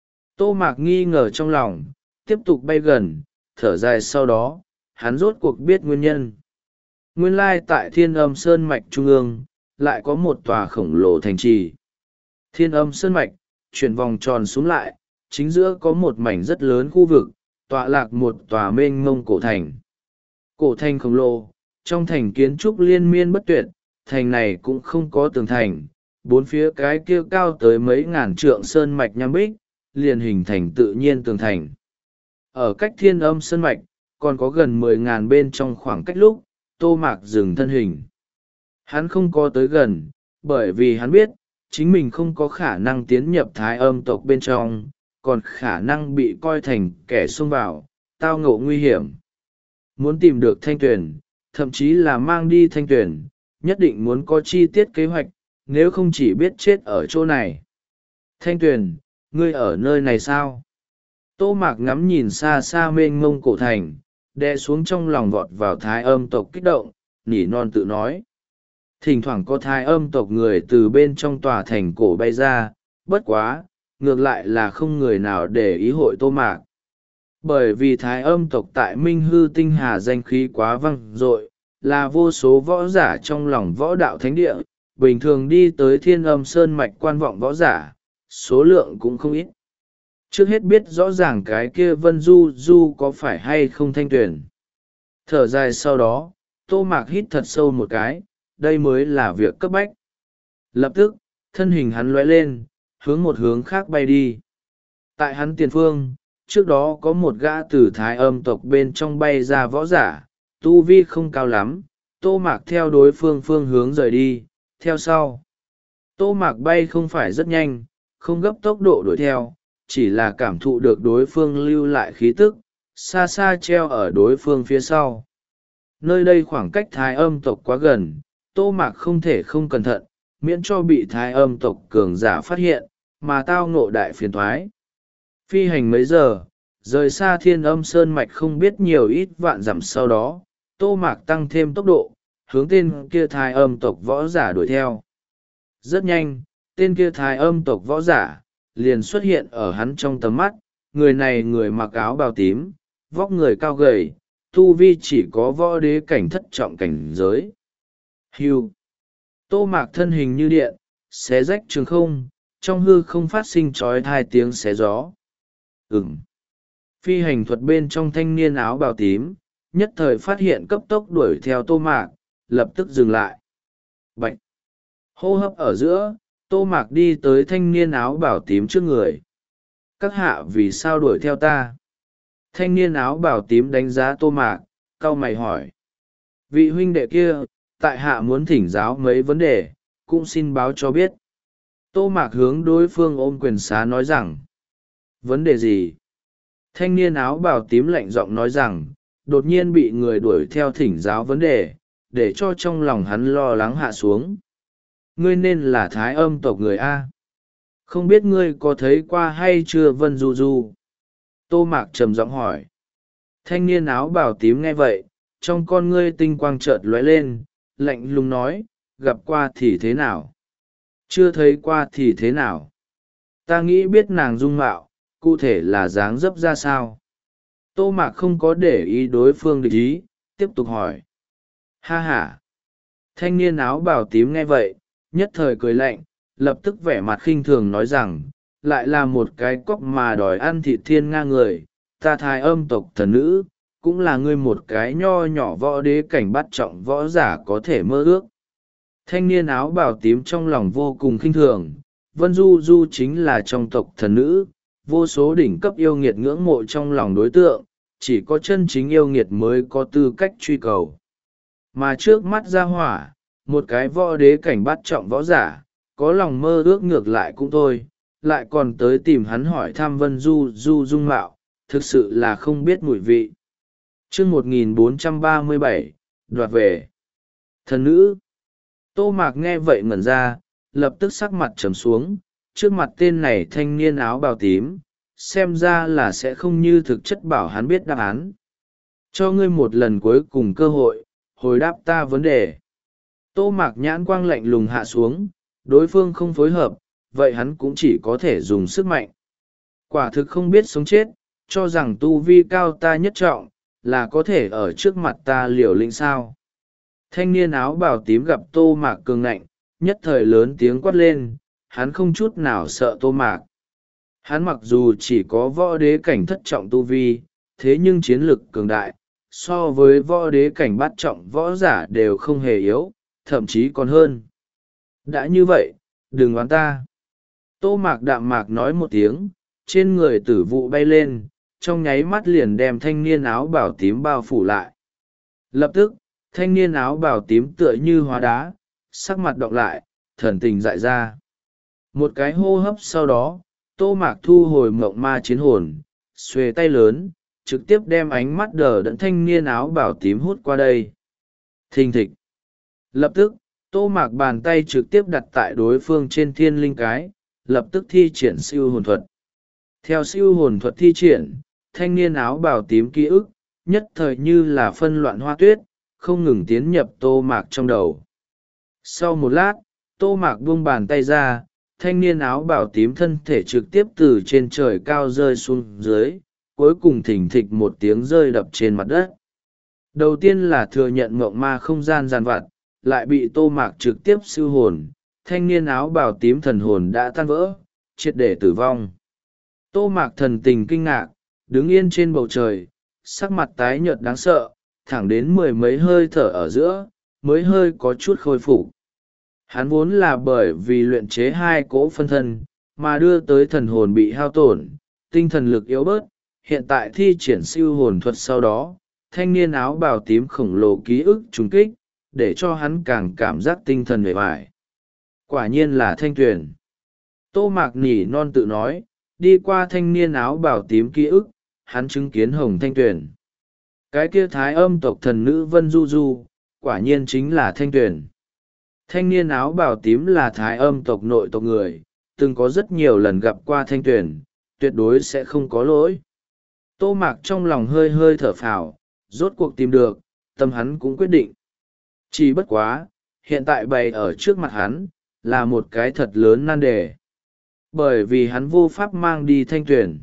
Tô Mạc nghi ngờ trong lòng, tiếp tục bay gần, thở dài sau đó, hắn rốt cuộc biết nguyên nhân. Nguyên lai tại Thiên Âm Sơn Mạch Trung ương, lại có một tòa khổng lồ thành trì. Thiên Âm Sơn Mạch, chuyển vòng tròn xuống lại, chính giữa có một mảnh rất lớn khu vực, tọa lạc một tòa mênh mông cổ thành. Cổ thành khổng lồ, trong thành kiến trúc liên miên bất tuyệt, thành này cũng không có tường thành, bốn phía cái kia cao tới mấy ngàn trượng sơn mạch nham bích, liền hình thành tự nhiên tường thành. Ở cách Thiên Âm Sơn Mạch, còn có gần mười ngàn bên trong khoảng cách lúc, Tô Mạc dừng thân hình. Hắn không có tới gần, bởi vì hắn biết, chính mình không có khả năng tiến nhập Thái Âm tộc bên trong, còn khả năng bị coi thành kẻ xông vào, tao ngộ nguy hiểm. Muốn tìm được Thanh Tuyền, thậm chí là mang đi Thanh Tuyền, nhất định muốn có chi tiết kế hoạch, nếu không chỉ biết chết ở chỗ này. Thanh Tuyền, ngươi ở nơi này sao? Tô Mạc ngắm nhìn xa xa mênh mông cổ thành, đè xuống trong lòng vọt vào Thái Âm tộc kích động, nỉ non tự nói. Thỉnh thoảng có Thái Âm tộc người từ bên trong tòa thành cổ bay ra, bất quá, ngược lại là không người nào để ý hội Tô Mạc. Bởi vì Thái Âm tộc tại Minh Hư Tinh Hà danh khí quá vang dội, là vô số võ giả trong lòng võ đạo thánh địa, bình thường đi tới Thiên Âm Sơn Mạch quan vọng võ giả, số lượng cũng không ít. Trước hết biết rõ ràng cái kia Vân Du Du có phải hay không Thanh Tuyền. Thở dài sau đó, Tô Mạc hít thật sâu một cái, đây mới là việc cấp bách. Lập tức, thân hình hắn lóe lên, hướng một hướng khác bay đi. Tại hắn tiền phương, trước đó có một gã từ Thái Âm tộc bên trong bay ra võ giả, tu vi không cao lắm, Tô Mạc theo đối phương phương hướng rời đi, theo sau. Tô Mạc bay không phải rất nhanh, không gấp tốc độ đuổi theo, chỉ là cảm thụ được đối phương lưu lại khí tức, xa xa treo ở đối phương phía sau. Nơi đây khoảng cách Thái Âm tộc quá gần, Tô Mạc không thể không cẩn thận, miễn cho bị Thái Âm tộc cường giả phát hiện, mà tao ngộ đại phiền thoái. Phi hành mấy giờ, rời xa Thiên Âm Sơn Mạch không biết nhiều ít vạn dặm sau đó, Tô Mạc tăng thêm tốc độ, hướng tên kia Thái Âm tộc võ giả đuổi theo. Rất nhanh, tên kia Thái Âm tộc võ giả liền xuất hiện ở hắn trong tầm mắt, người này người mặc áo bào tím, vóc người cao gầy, tu vi chỉ có võ đế cảnh thất trọng cảnh giới. Hưu. Tô Mạc thân hình như điện, xé rách trường không, trong hư không phát sinh trói thai tiếng xé gió. Ừm. Phi hành thuật bên trong thanh niên áo bào tím, nhất thời phát hiện cấp tốc đuổi theo Tô Mạc, lập tức dừng lại. Bạch. Hô hấp ở giữa, Tô Mạc đi tới thanh niên áo bào tím trước người. các hạ vì sao đuổi theo ta? Thanh niên áo bào tím đánh giá Tô Mạc, cau mày hỏi. Vị huynh đệ kia, tại hạ muốn thỉnh giáo mấy vấn đề, cũng xin báo cho biết. Tô Mạc hướng đối phương ôm quyền xá nói rằng. Vấn đề gì? Thanh niên áo bào tím lạnh giọng nói rằng, đột nhiên bị người đuổi theo thỉnh giáo vấn đề, để cho trong lòng hắn lo lắng hạ xuống. Ngươi nên là Thái Âm tộc người A. Không biết ngươi có thấy qua hay chưa Vân Du Du? Tô Mạc trầm giọng hỏi. Thanh niên áo bào tím nghe vậy, trong con ngươi tinh quang chợt lóe lên, lạnh lùng nói, gặp qua thì thế nào? Chưa thấy qua thì thế nào? Ta nghĩ biết nàng dung mạo, cụ thể là dáng dấp ra sao? Tô Mạc không có để ý đối phương địch ý, tiếp tục hỏi. Ha ha! Thanh niên áo bào tím nghe vậy, nhất thời cười lạnh, lập tức vẻ mặt khinh thường nói rằng, lại là một cái cóc mà đòi ăn thịt thiên nga người, ta Thái Âm tộc thần nữ, cũng là ngươi một cái nho nhỏ võ đế cảnh bắt trọng võ giả có thể mơ ước. Thanh niên áo bào tím trong lòng vô cùng khinh thường, Vân Du Du chính là trong tộc thần nữ, vô số đỉnh cấp yêu nghiệt ngưỡng mộ trong lòng đối tượng, chỉ có chân chính yêu nghiệt mới có tư cách truy cầu. Mà trước mắt ra hỏa, một cái võ đế cảnh bắt trọng võ giả, có lòng mơ ước ngược lại cũng thôi, lại còn tới tìm hắn hỏi thăm Vân Du Du dung mạo, thực sự là không biết mùi vị. Chương một nghìn bốn trăm ba mươi bảy, đoạt về. Thần nữ. Tô Mạc nghe vậy ngẩn ra, lập tức sắc mặt trầm xuống, trước mặt tên này thanh niên áo bào tím, xem ra là sẽ không như thực chất bảo hắn biết đáp án. Cho ngươi một lần cuối cùng cơ hội, hồi đáp ta vấn đề. Tô Mạc nhãn quang lạnh lùng hạ xuống, đối phương không phối hợp, vậy hắn cũng chỉ có thể dùng sức mạnh. Quả thực không biết sống chết, cho rằng tu vi cao ta nhất trọng, là có thể ở trước mặt ta liều lĩnh sao. Thanh niên áo bào tím gặp Tô Mạc cường ngạnh, nhất thời lớn tiếng quát lên, hắn không chút nào sợ Tô Mạc. Hắn mặc dù chỉ có võ đế cảnh thất trọng tu vi, thế nhưng chiến lực cường đại, so với võ đế cảnh bát trọng võ giả đều không hề yếu, thậm chí còn hơn. Đã như vậy, đừng oán ta. Tô Mạc đạm mạc nói một tiếng, trên người tử vụ bay lên, trong nháy mắt liền đem thanh niên áo bào tím bao phủ lại. Lập tức, thanh niên áo bào tím tựa như hóa đá, sắc mặt đọng lại, thần tình dại ra. Một cái hô hấp sau đó, Tô Mạc thu hồi mộng ma chiến hồn, xuề tay lớn, trực tiếp đem ánh mắt đờ đẫn thanh niên áo bào tím hút qua đây. Thình thịch. Lập tức, Tô Mạc bàn tay trực tiếp đặt tại đối phương trên thiên linh cái, lập tức thi triển siêu hồn thuật. Theo siêu hồn thuật thi triển, thanh niên áo bào tím ký ức, nhất thời như là phân loạn hoa tuyết, không ngừng tiến nhập Tô Mạc trong đầu. Sau một lát, Tô Mạc buông bàn tay ra, thanh niên áo bào tím thân thể trực tiếp từ trên trời cao rơi xuống dưới, cuối cùng thình thịch một tiếng rơi đập trên mặt đất. Đầu tiên là thừa nhận mộng ma không gian giàn vặt, lại bị Tô Mạc trực tiếp siêu hồn, thanh niên áo bào tím thần hồn đã tan vỡ, triệt để tử vong. Tô Mạc thần tình kinh ngạc, đứng yên trên bầu trời, sắc mặt tái nhợt đáng sợ, thẳng đến mười mấy hơi thở ở giữa, mới hơi có chút khôi phục. Hắn vốn là bởi vì luyện chế hai cỗ phân thân, mà đưa tới thần hồn bị hao tổn, tinh thần lực yếu bớt, hiện tại thi triển siêu hồn thuật sau đó, thanh niên áo bào tím khổng lồ ký ức trùng kích, để cho hắn càng cảm giác tinh thần bề bại. Quả nhiên là Thanh Tuyền. Tô Mạc nỉ non tự nói, đi qua thanh niên áo bào tím ký ức, hắn chứng kiến Hồng Thanh Tuyền. Cái kia Thái Âm tộc thần nữ Vân Du Du, quả nhiên chính là Thanh Tuyền. Thanh niên áo bào tím là Thái Âm tộc nội tộc người, từng có rất nhiều lần gặp qua Thanh Tuyền, tuyệt đối sẽ không có lỗi. Tô Mạc trong lòng hơi hơi thở phào, rốt cuộc tìm được, tâm hắn cũng quyết định. Chỉ bất quá, hiện tại bày ở trước mặt hắn, là một cái thật lớn nan đề. Bởi vì hắn vô pháp mang đi Thanh Tuyền.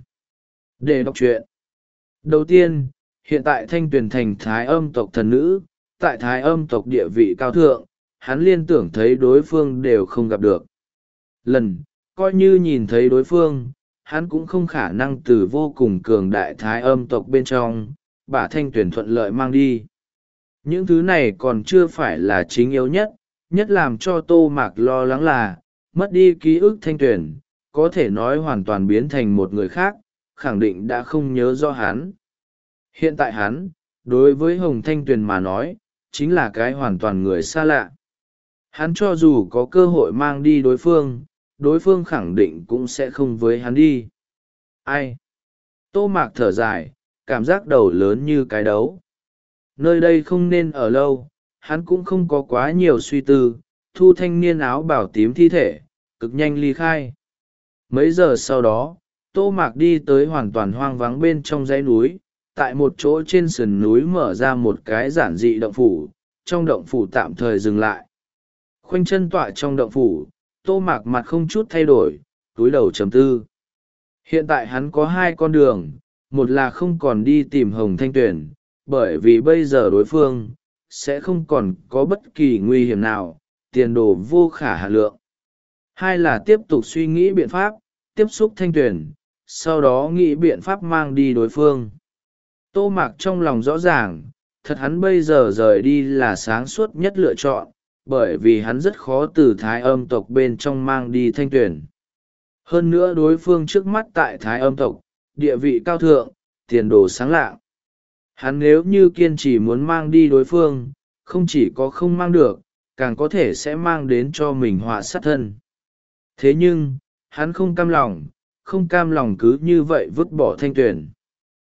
Để đọc truyện. Đầu tiên, hiện tại Thanh Tuyền thành Thái Âm tộc thần nữ, tại Thái Âm tộc địa vị cao thượng, hắn liên tưởng thấy đối phương đều không gặp được. Lần, coi như nhìn thấy đối phương, hắn cũng không khả năng từ vô cùng cường đại Thái Âm tộc bên trong,把Thanh Tuyền thuận lợi mang đi. Những thứ này còn chưa phải là chính yếu nhất, nhất làm cho Tô Mạc lo lắng là, mất đi ký ức Thanh Tuyền, có thể nói hoàn toàn biến thành một người khác, khẳng định đã không nhớ rõ hắn. Hiện tại hắn, đối với Hồng Thanh Tuyền mà nói, chính là cái hoàn toàn người xa lạ. Hắn cho dù có cơ hội mang đi đối phương, đối phương khẳng định cũng sẽ không với hắn đi. Ai? Tô Mạc thở dài, cảm giác đầu lớn như cái đấu. Nơi đây không nên ở lâu, hắn cũng không có quá nhiều suy tư, thu thanh niên áo bảo tím thi thể, cực nhanh ly khai. Mấy giờ sau đó, Tô Mạc đi tới hoàn toàn hoang vắng bên trong dãy núi, tại một chỗ trên sườn núi mở ra một cái giản dị động phủ, trong động phủ tạm thời dừng lại. Khoanh chân tọa trong động phủ, Tô Mạc mặt không chút thay đổi, túi đầu trầm tư. Hiện tại hắn có hai con đường, một là không còn đi tìm Hồng Thanh Tuyền, bởi vì bây giờ đối phương sẽ không còn có bất kỳ nguy hiểm nào, tiền đồ vô khả hà lượng. Hai là tiếp tục suy nghĩ biện pháp, tiếp xúc Thanh Tuyền, sau đó nghĩ biện pháp mang đi đối phương. Tô Mạc trong lòng rõ ràng, thật hắn bây giờ rời đi là sáng suốt nhất lựa chọn, bởi vì hắn rất khó từ Thái Âm tộc bên trong mang đi Thanh Tuyền. Hơn nữa đối phương trước mắt tại Thái Âm tộc, địa vị cao thượng, tiền đồ sáng lạng. Hắn nếu như kiên trì muốn mang đi đối phương, không chỉ có không mang được, càng có thể sẽ mang đến cho mình họa sát thân. Thế nhưng, hắn không cam lòng, không cam lòng cứ như vậy vứt bỏ Thanh Tuyền.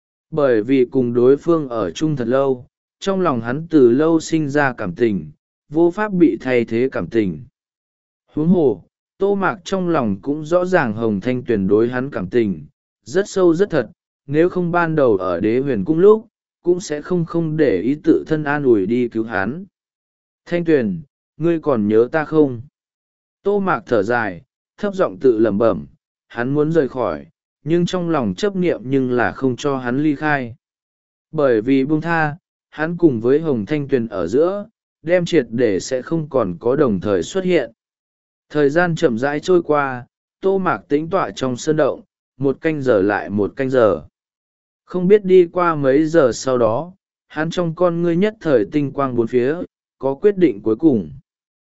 Bởi vì cùng đối phương ở chung thật lâu, trong lòng hắn từ lâu sinh ra cảm tình, vô pháp bị thay thế cảm tình. Huống hồ, Tô Mạc trong lòng cũng rõ ràng Hồng Thanh Tuyền đối hắn cảm tình, rất sâu rất thật, nếu không ban đầu ở Đế Huyền Cung lúc, cũng sẽ không không để ý tự thân an ủi đi cứu hắn. Thanh Tuyền, ngươi còn nhớ ta không? Tô Mạc thở dài, thấp giọng tự lẩm bẩm, hắn muốn rời khỏi, nhưng trong lòng chấp niệm nhưng là không cho hắn ly khai. Bởi vì buông tha, hắn cùng với Hồng Thanh Tuyền ở giữa, đem triệt để sẽ không còn có đồng thời xuất hiện. Thời gian chậm rãi trôi qua, Tô Mạc tĩnh tọa trong sơn động, một canh giờ lại một canh giờ. Không biết đi qua mấy giờ sau đó, hắn trong con ngươi nhất thời tinh quang bốn phía, có quyết định cuối cùng.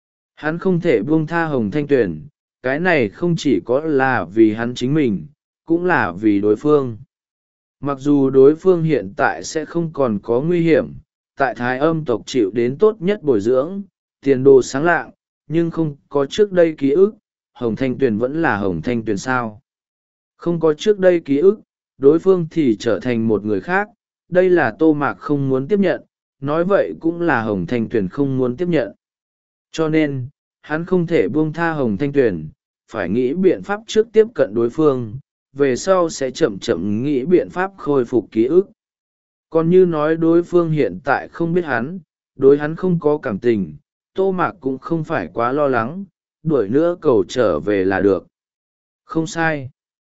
Hắn không thể buông tha Hồng Thanh Tuyền, cái này không chỉ có là vì hắn chính mình, cũng là vì đối phương. Mặc dù đối phương hiện tại sẽ không còn có nguy hiểm, tại Thái Âm tộc chịu đến tốt nhất bồi dưỡng, tiền đồ sáng lạng, nhưng không có trước đây ký ức, Hồng Thanh Tuyền vẫn là Hồng Thanh Tuyền sao. Không có trước đây ký ức, đối phương thì trở thành một người khác, đây là Tô Mạc không muốn tiếp nhận, nói vậy cũng là Hồng Thanh Tuyền không muốn tiếp nhận. Cho nên, hắn không thể buông tha Hồng Thanh Tuyền, phải nghĩ biện pháp trước tiếp cận đối phương, về sau sẽ chậm chậm nghĩ biện pháp khôi phục ký ức. Còn như nói đối phương hiện tại không biết hắn, đối hắn không có cảm tình, Tô Mạc cũng không phải quá lo lắng, đuổi nữa cầu trở về là được. Không sai,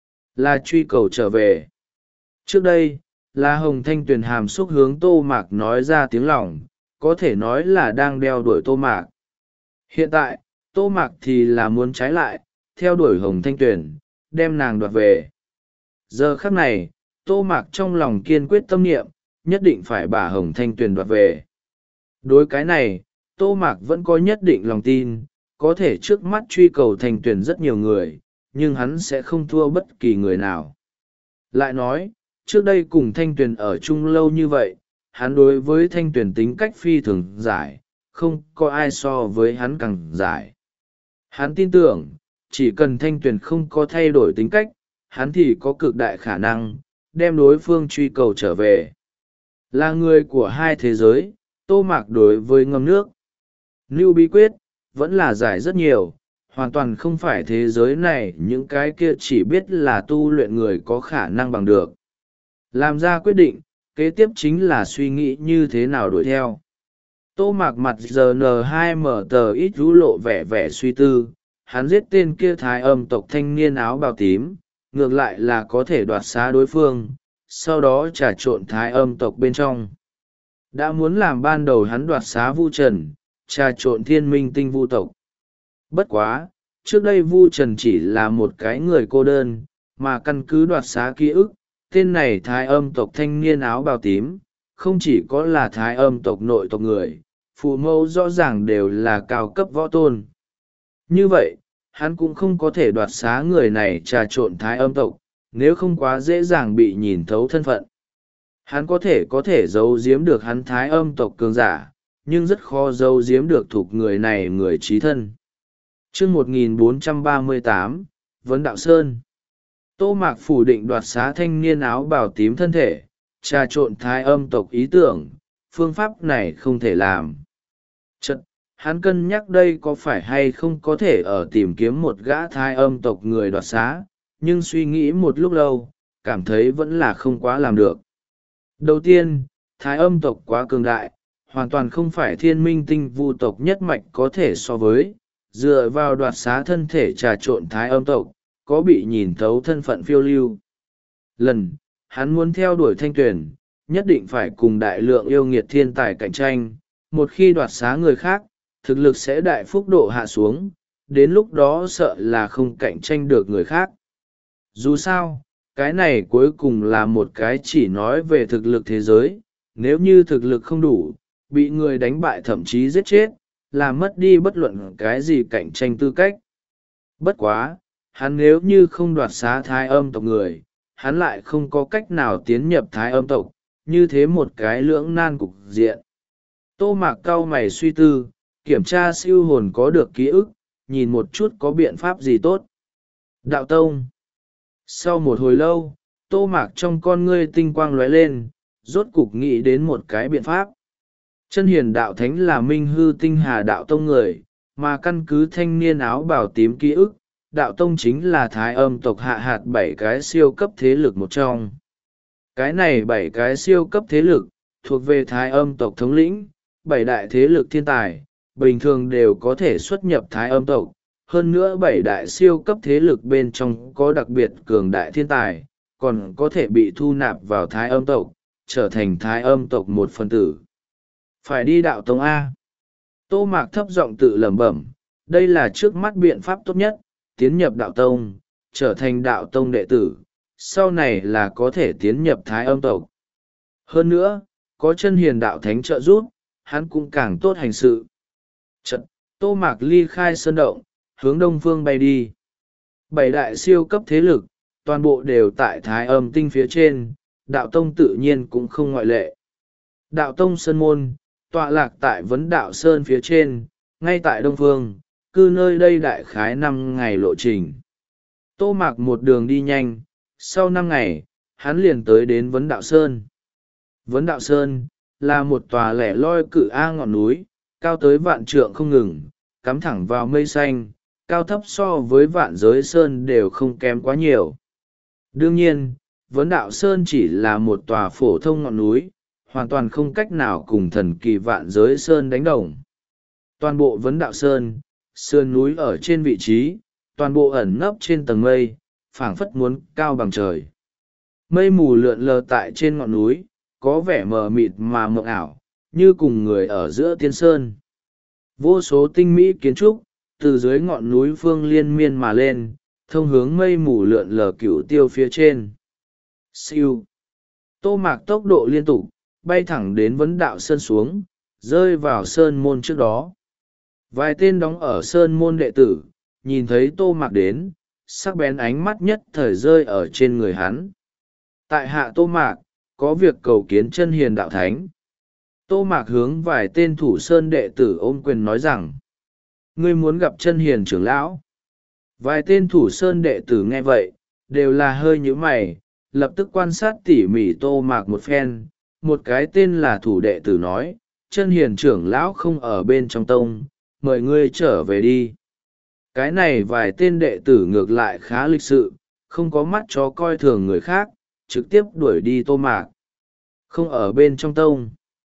là truy cầu trở về. Trước đây, là Hồng Thanh Tuyền hàm xúc hướng Tô Mạc nói ra tiếng lòng, có thể nói là đang đeo đuổi Tô Mạc. Hiện tại, Tô Mạc thì là muốn trái lại, theo đuổi Hồng Thanh Tuyền, đem nàng đoạt về. Giờ khắc này, Tô Mạc trong lòng kiên quyết tâm niệm, nhất định phải bà Hồng Thanh Tuyền đoạt về. Đối cái này, Tô Mạc vẫn có nhất định lòng tin, có thể trước mắt truy cầu Thanh Tuyền rất nhiều người, nhưng hắn sẽ không thua bất kỳ người nào. Lại nói, trước đây cùng Thanh Tuyền ở chung lâu như vậy, hắn đối với Thanh Tuyền tính cách phi thường giải, không có ai so với hắn càng giải. Hắn tin tưởng, chỉ cần Thanh Tuyền không có thay đổi tính cách, hắn thì có cực đại khả năng, đem đối phương truy cầu trở về. Là người của hai thế giới, Tô Mạc đối với ngâm nước. Lưu bí quyết, vẫn là giải rất nhiều, hoàn toàn không phải thế giới này những cái kia chỉ biết là tu luyện người có khả năng bằng được. Làm ra quyết định, kế tiếp chính là suy nghĩ như thế nào đuổi theo. Tô Mạc mặt giờ en hai mở tờ ít rú lộ vẻ vẻ suy tư, hắn giết tên kia Thái Âm tộc thanh niên áo bào tím, ngược lại là có thể đoạt xá đối phương, sau đó trà trộn Thái Âm tộc bên trong. Đã muốn làm ban đầu hắn đoạt xá Vu Trần, trà trộn Thiên Minh Tinh Vu tộc. Bất quá, trước đây Vu Trần chỉ là một cái người cô đơn, mà căn cứ đoạt xá ký ức, tên này Thái Âm tộc thanh niên áo bào tím, không chỉ có là Thái Âm tộc nội tộc người, phụ mẫu rõ ràng đều là cao cấp võ tôn. Như vậy, hắn cũng không có thể đoạt xá người này trà trộn thái âm tộc, nếu không quá dễ dàng bị nhìn thấu thân phận. Hắn có thể có thể giấu giếm được hắn thái âm tộc cường giả, nhưng rất khó giấu giếm được thuộc người này người trí thân. Chương một nghìn bốn trăm ba mươi tám, Vấn Đạo Sơn. Tô Mạc phủ định đoạt xá thanh niên áo bào tím thân thể, trà trộn thái âm tộc ý tưởng, phương pháp này không thể làm. Chật, hắn cân nhắc đây có phải hay không có thể ở tìm kiếm một gã thái âm tộc người đoạt xá, nhưng suy nghĩ một lúc lâu, cảm thấy vẫn là không quá làm được. Đầu tiên, thái âm tộc quá cường đại, hoàn toàn không phải thiên minh tinh vu tộc nhất mạch có thể so với, dựa vào đoạt xá thân thể trà trộn thái âm tộc, có bị nhìn thấu thân phận phiêu lưu. Lần, hắn muốn theo đuổi thanh tuyển, nhất định phải cùng đại lượng yêu nghiệt thiên tài cạnh tranh, một khi đoạt xá người khác, thực lực sẽ đại phúc độ hạ xuống, đến lúc đó sợ là không cạnh tranh được người khác. Dù sao, cái này cuối cùng là một cái chỉ nói về thực lực thế giới, nếu như thực lực không đủ, bị người đánh bại thậm chí giết chết, là mất đi bất luận cái gì cạnh tranh tư cách. Bất quá, hắn nếu như không đoạt xá thái âm tộc người, hắn lại không có cách nào tiến nhập thái âm tộc, như thế một cái lưỡng nan cục diện. Tô Mạc cau mày suy tư, kiểm tra siêu hồn có được ký ức, nhìn một chút có biện pháp gì tốt. Đạo Tông. Sau một hồi lâu, Tô Mạc trong con ngươi tinh quang lóe lên, rốt cục nghĩ đến một cái biện pháp. Chân hiền đạo thánh là minh hư tinh hà đạo tông người, mà căn cứ thanh niên áo bào tím ký ức, đạo tông chính là thái âm tộc hạ hạt bảy cái siêu cấp thế lực một trong. Cái này bảy cái siêu cấp thế lực, thuộc về thái âm tộc thống lĩnh, bảy đại thế lực thiên tài, bình thường đều có thể xuất nhập thái âm tộc. Hơn nữa bảy đại siêu cấp thế lực bên trong có đặc biệt cường đại thiên tài, còn có thể bị thu nạp vào thái âm tộc, trở thành thái âm tộc một phần tử. Phải đi đạo tông A. Tô Mạc thấp giọng tự lẩm bẩm, đây là trước mắt biện pháp tốt nhất, tiến nhập đạo tông, trở thành đạo tông đệ tử, sau này là có thể tiến nhập thái âm tộc. Hơn nữa, có chân hiền đạo thánh trợ giúp, hắn cũng càng tốt hành sự. Chật, Tô Mạc ly khai sơn động, hướng đông phương bay đi. Bảy đại siêu cấp thế lực, toàn bộ đều tại thái âm tinh phía trên, đạo tông tự nhiên cũng không ngoại lệ. Đạo tông sơn môn, tọa lạc tại vấn đạo sơn phía trên, ngay tại đông phương, cư nơi đây đại khái năm ngày lộ trình. Tô Mạc một đường đi nhanh, sau năm ngày, hắn liền tới đến vấn đạo sơn. Vấn đạo sơn, là một tòa lẻ loi cự A ngọn núi, cao tới vạn trượng không ngừng, cắm thẳng vào mây xanh, cao thấp so với vạn giới sơn đều không kém quá nhiều. Đương nhiên, vấn đạo sơn chỉ là một tòa phổ thông ngọn núi, hoàn toàn không cách nào cùng thần kỳ vạn giới sơn đánh đồng. Toàn bộ vấn đạo sơn, sườn núi ở trên vị trí, toàn bộ ẩn nấp trên tầng mây, phảng phất muốn cao bằng trời. Mây mù lượn lờ tại trên ngọn núi, có vẻ mờ mịt mà mộng ảo, như cùng người ở giữa tiên sơn. Vô số tinh mỹ kiến trúc, từ dưới ngọn núi phương liên miên mà lên, thông hướng mây mù lượn lờ cửu tiêu phía trên. Siêu. Tô Mạc tốc độ liên tục, bay thẳng đến vấn đạo sơn xuống, rơi vào sơn môn trước đó. Vài tên đóng ở sơn môn đệ tử, nhìn thấy Tô Mạc đến, sắc bén ánh mắt nhất thời rơi ở trên người hắn. Tại hạ Tô Mạc, có việc cầu kiến chân hiền đạo thánh. Tô Mạc hướng vài tên thủ sơn đệ tử ôm quyền nói rằng, ngươi muốn gặp chân hiền trưởng lão. Vài tên thủ sơn đệ tử nghe vậy, đều là hơi nhíu mày, lập tức quan sát tỉ mỉ Tô Mạc một phen. Một cái tên là thủ đệ tử nói, chân hiền trưởng lão không ở bên trong tông, mời ngươi trở về đi. Cái này vài tên đệ tử ngược lại khá lịch sự, không có mắt chó coi thường người khác, trực tiếp đuổi đi Tô Mạc. Không ở bên trong tông.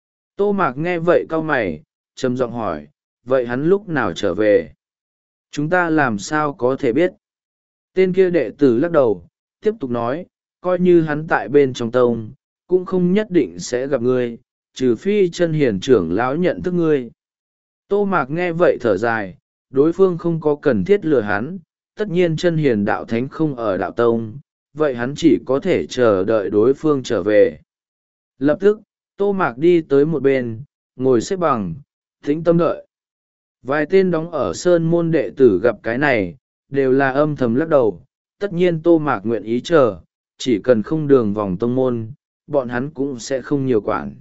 Tô Mạc nghe vậy cau mày, trầm giọng hỏi, vậy hắn lúc nào trở về? Chúng ta làm sao có thể biết? Tên kia đệ tử lắc đầu, tiếp tục nói, coi như hắn tại bên trong tông, cũng không nhất định sẽ gặp ngươi, trừ phi chân hiền trưởng lão nhận thức ngươi. Tô Mạc nghe vậy thở dài, đối phương không có cần thiết lừa hắn, tất nhiên chân hiền đạo thánh không ở đạo tông, vậy hắn chỉ có thể chờ đợi đối phương trở về. Lập tức, Tô Mạc đi tới một bên, ngồi xếp bằng, tĩnh tâm đợi. Vài tên đóng ở sơn môn đệ tử gặp cái này, đều là âm thầm lắc đầu. Tất nhiên Tô Mạc nguyện ý chờ, chỉ cần không đường vòng tông môn, bọn hắn cũng sẽ không nhiều quản.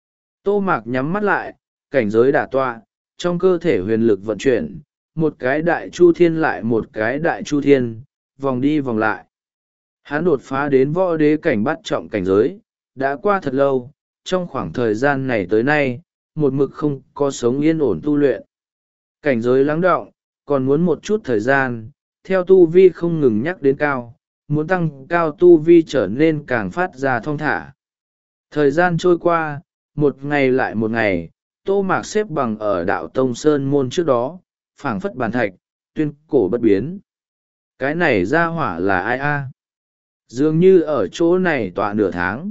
Tô Mạc nhắm mắt lại, cảnh giới đả tọa, trong cơ thể huyền lực vận chuyển, một cái đại chu thiên lại một cái đại chu thiên, vòng đi vòng lại. Hắn đột phá đến võ đế cảnh bắt trọng cảnh giới, đã qua thật lâu, trong khoảng thời gian này tới nay, một mực không có sống yên ổn tu luyện. Cảnh giới lắng đọng, còn muốn một chút thời gian, theo tu vi không ngừng nhắc đến cao, muốn tăng cao tu vi trở nên càng phát ra thong thả. Thời gian trôi qua, một ngày lại một ngày, Tô Mạc xếp bằng ở đạo tông sơn môn trước đó, phảng phất bàn thạch, tuyên cổ bất biến. Cái này ra hỏa là ai a? Dường như ở chỗ này tọa nửa tháng.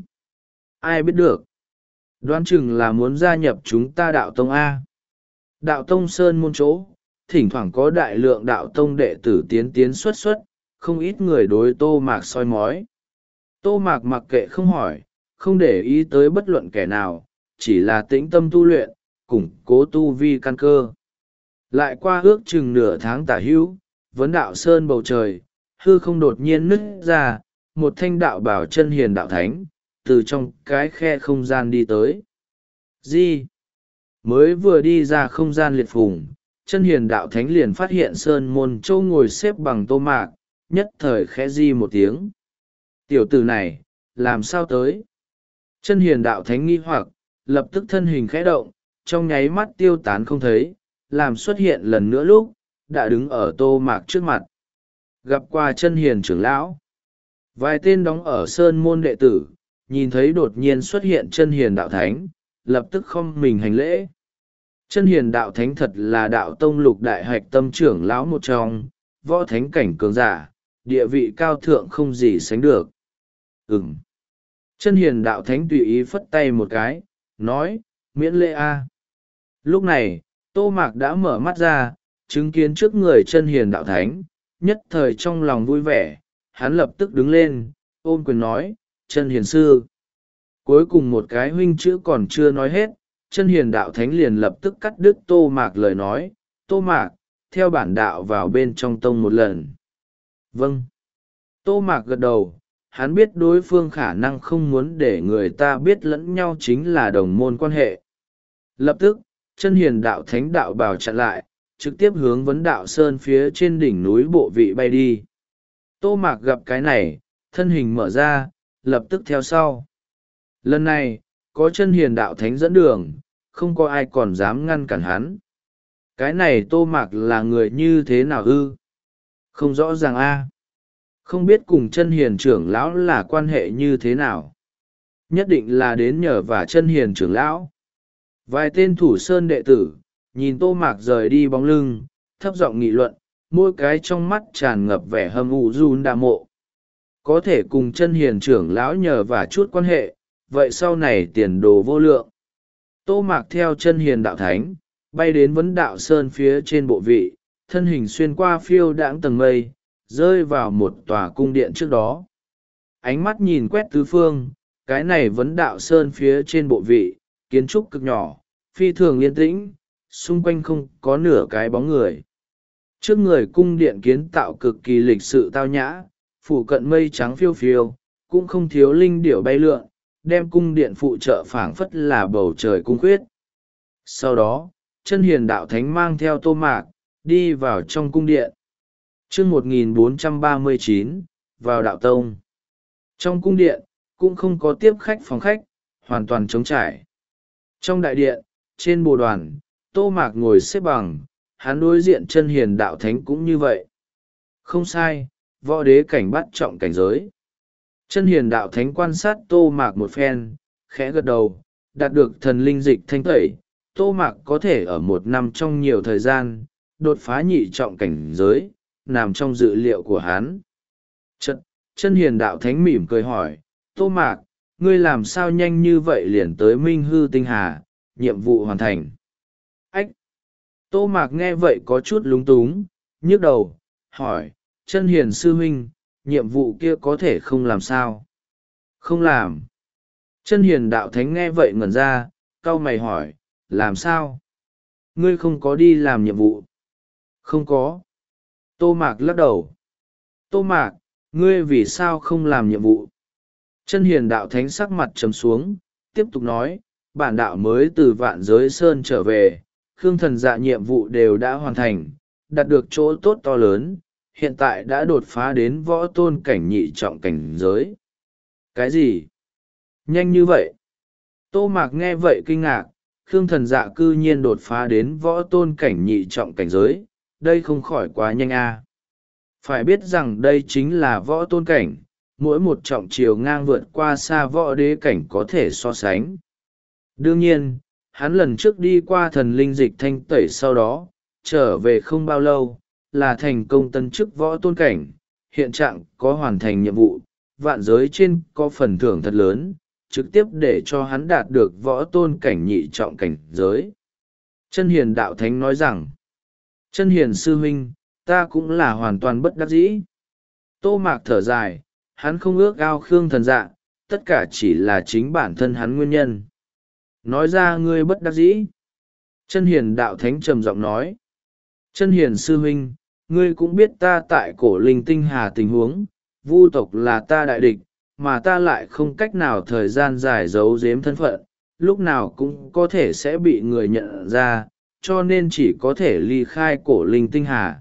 Ai biết được? Đoán chừng là muốn gia nhập chúng ta đạo tông A. Đạo tông sơn môn chỗ, thỉnh thoảng có đại lượng đạo tông đệ tử tiến tiến xuất xuất, không ít người đối Tô Mạc soi mói. Tô Mạc mặc kệ không hỏi, không để ý tới bất luận kẻ nào, chỉ là tĩnh tâm tu luyện, củng cố tu vi căn cơ. Lại qua ước chừng nửa tháng tả hữu, vấn đạo sơn bầu trời, hư không đột nhiên nứt ra, một thanh đạo bảo chân hiền đạo thánh, từ trong cái khe không gian đi tới. Gì? Mới vừa đi ra không gian liệt phùng, chân hiền đạo thánh liền phát hiện sơn môn châu ngồi xếp bằng Tô Mạc, nhất thời khẽ di một tiếng. Tiểu tử này, làm sao tới? Chân hiền đạo thánh nghi hoặc, lập tức thân hình khẽ động, trong nháy mắt tiêu tán không thấy, làm xuất hiện lần nữa lúc, đã đứng ở Tô Mạc trước mặt. Gặp qua chân hiền trưởng lão. Vài tên đóng ở sơn môn đệ tử, nhìn thấy đột nhiên xuất hiện chân hiền đạo thánh, lập tức không mình hành lễ. Chân hiền đạo thánh thật là đạo tông lục đại hạch tâm trưởng lão một trong, võ thánh cảnh cường giả, địa vị cao thượng không gì sánh được. Ừm. Chân hiền đạo thánh tùy ý phất tay một cái, nói, miễn lễ a. Lúc này, Tô Mạc đã mở mắt ra, chứng kiến trước người chân hiền đạo thánh, nhất thời trong lòng vui vẻ, hắn lập tức đứng lên, ôm quyền nói, chân hiền sư. Cuối cùng một cái huynh chữ còn chưa nói hết, chân hiền đạo thánh liền lập tức cắt đứt Tô Mạc lời nói, Tô Mạc, theo bản đạo vào bên trong tông một lần. Vâng. Tô Mạc gật đầu, hắn biết đối phương khả năng không muốn để người ta biết lẫn nhau chính là đồng môn quan hệ. Lập tức, chân hiền đạo thánh đạo bào chặn lại, trực tiếp hướng vấn đạo sơn phía trên đỉnh núi bộ vị bay đi. Tô Mạc gặp cái này, thân hình mở ra, lập tức theo sau. Lần này, có chân hiền đạo thánh dẫn đường, không có ai còn dám ngăn cản hắn. Cái này Tô Mạc là người như thế nào ư? Không rõ ràng a. Không biết cùng chân hiền trưởng lão là quan hệ như thế nào. Nhất định là đến nhờ vả chân hiền trưởng lão. Vài tên thủ sơn đệ tử, nhìn Tô Mạc rời đi bóng lưng, thấp giọng nghị luận, mỗi cái trong mắt tràn ngập vẻ hâm u run đà mộ. Có thể cùng chân hiền trưởng lão nhờ vả chút quan hệ, vậy sau này tiền đồ vô lượng. Tô Mạc theo chân hiền đạo thánh, bay đến vấn đạo sơn phía trên bộ vị, thân hình xuyên qua phiêu đãng tầng mây, rơi vào một tòa cung điện trước đó. Ánh mắt nhìn quét tứ phương, cái này vấn đạo sơn phía trên bộ vị, kiến trúc cực nhỏ, phi thường yên tĩnh, xung quanh không có nửa cái bóng người. Trước người cung điện kiến tạo cực kỳ lịch sự tao nhã, phủ cận mây trắng phiêu phiêu, cũng không thiếu linh điểu bay lượn, đem cung điện phụ trợ phảng phất là bầu trời cung khuyết. Sau đó, chân hiền đạo thánh mang theo Tô Mạc, đi vào trong cung điện. Chương một nghìn bốn trăm ba mươi chín, vào đạo tông. Trong cung điện, cũng không có tiếp khách phòng khách, hoàn toàn trống trải. Trong đại điện, trên bồ đoàn, Tô Mạc ngồi xếp bằng, hắn đối diện chân hiền đạo thánh cũng như vậy. Không sai, võ đế cảnh bắt trọng cảnh giới. Chân hiền đạo thánh quan sát Tô Mạc một phen, khẽ gật đầu, đạt được thần linh dịch thanh tẩy. Tô Mạc có thể ở một năm trong nhiều thời gian, đột phá nhị trọng cảnh giới, nằm trong dự liệu của hắn. Chân, chân hiền đạo thánh mỉm cười hỏi, Tô Mạc, ngươi làm sao nhanh như vậy liền tới Minh Hư Tinh Hà, nhiệm vụ hoàn thành. Ách! Tô Mạc nghe vậy có chút lúng túng, nhức đầu, hỏi, chân hiền sư huynh, nhiệm vụ kia có thể không làm sao? Không làm. Chân hiền đạo thánh nghe vậy ngẩn ra, cau mày hỏi, làm sao? Ngươi không có đi làm nhiệm vụ? Không có. Tô Mạc lắc đầu. Tô Mạc, ngươi vì sao không làm nhiệm vụ? Chân hiền đạo thánh sắc mặt trầm xuống, tiếp tục nói, bản đạo mới từ vạn giới sơn trở về, Khương thần dạ nhiệm vụ đều đã hoàn thành, đạt được chỗ tốt to lớn, hiện tại đã đột phá đến võ tôn cảnh nhị trọng cảnh giới. Cái gì? Nhanh như vậy? Tô Mạc nghe vậy kinh ngạc, Khương thần dạ cư nhiên đột phá đến võ tôn cảnh nhị trọng cảnh giới, đây không khỏi quá nhanh à. Phải biết rằng đây chính là võ tôn cảnh, mỗi một trọng chiều ngang vượt qua xa võ đế cảnh có thể so sánh. Đương nhiên, hắn lần trước đi qua thần linh dịch thanh tẩy sau đó, trở về không bao lâu, là thành công tân chức võ tôn cảnh, hiện trạng có hoàn thành nhiệm vụ, vạn giới trên có phần thưởng thật lớn, trực tiếp để cho hắn đạt được võ tôn cảnh nhị trọng cảnh giới. Chân hiền đạo thánh nói rằng, chân hiền sư huynh, ta cũng là hoàn toàn bất đắc dĩ. Tô Mạc thở dài, hắn không ước ao Khương thần dạ, tất cả chỉ là chính bản thân hắn nguyên nhân. Nói ra ngươi bất đắc dĩ. Chân hiền đạo thánh trầm giọng nói, chân hiền sư huynh, ngươi cũng biết ta tại cổ linh tinh hà tình huống, vu tộc là ta đại địch, mà ta lại không cách nào thời gian dài giấu giếm thân phận, lúc nào cũng có thể sẽ bị người nhận ra, cho nên chỉ có thể ly khai cổ linh tinh hà.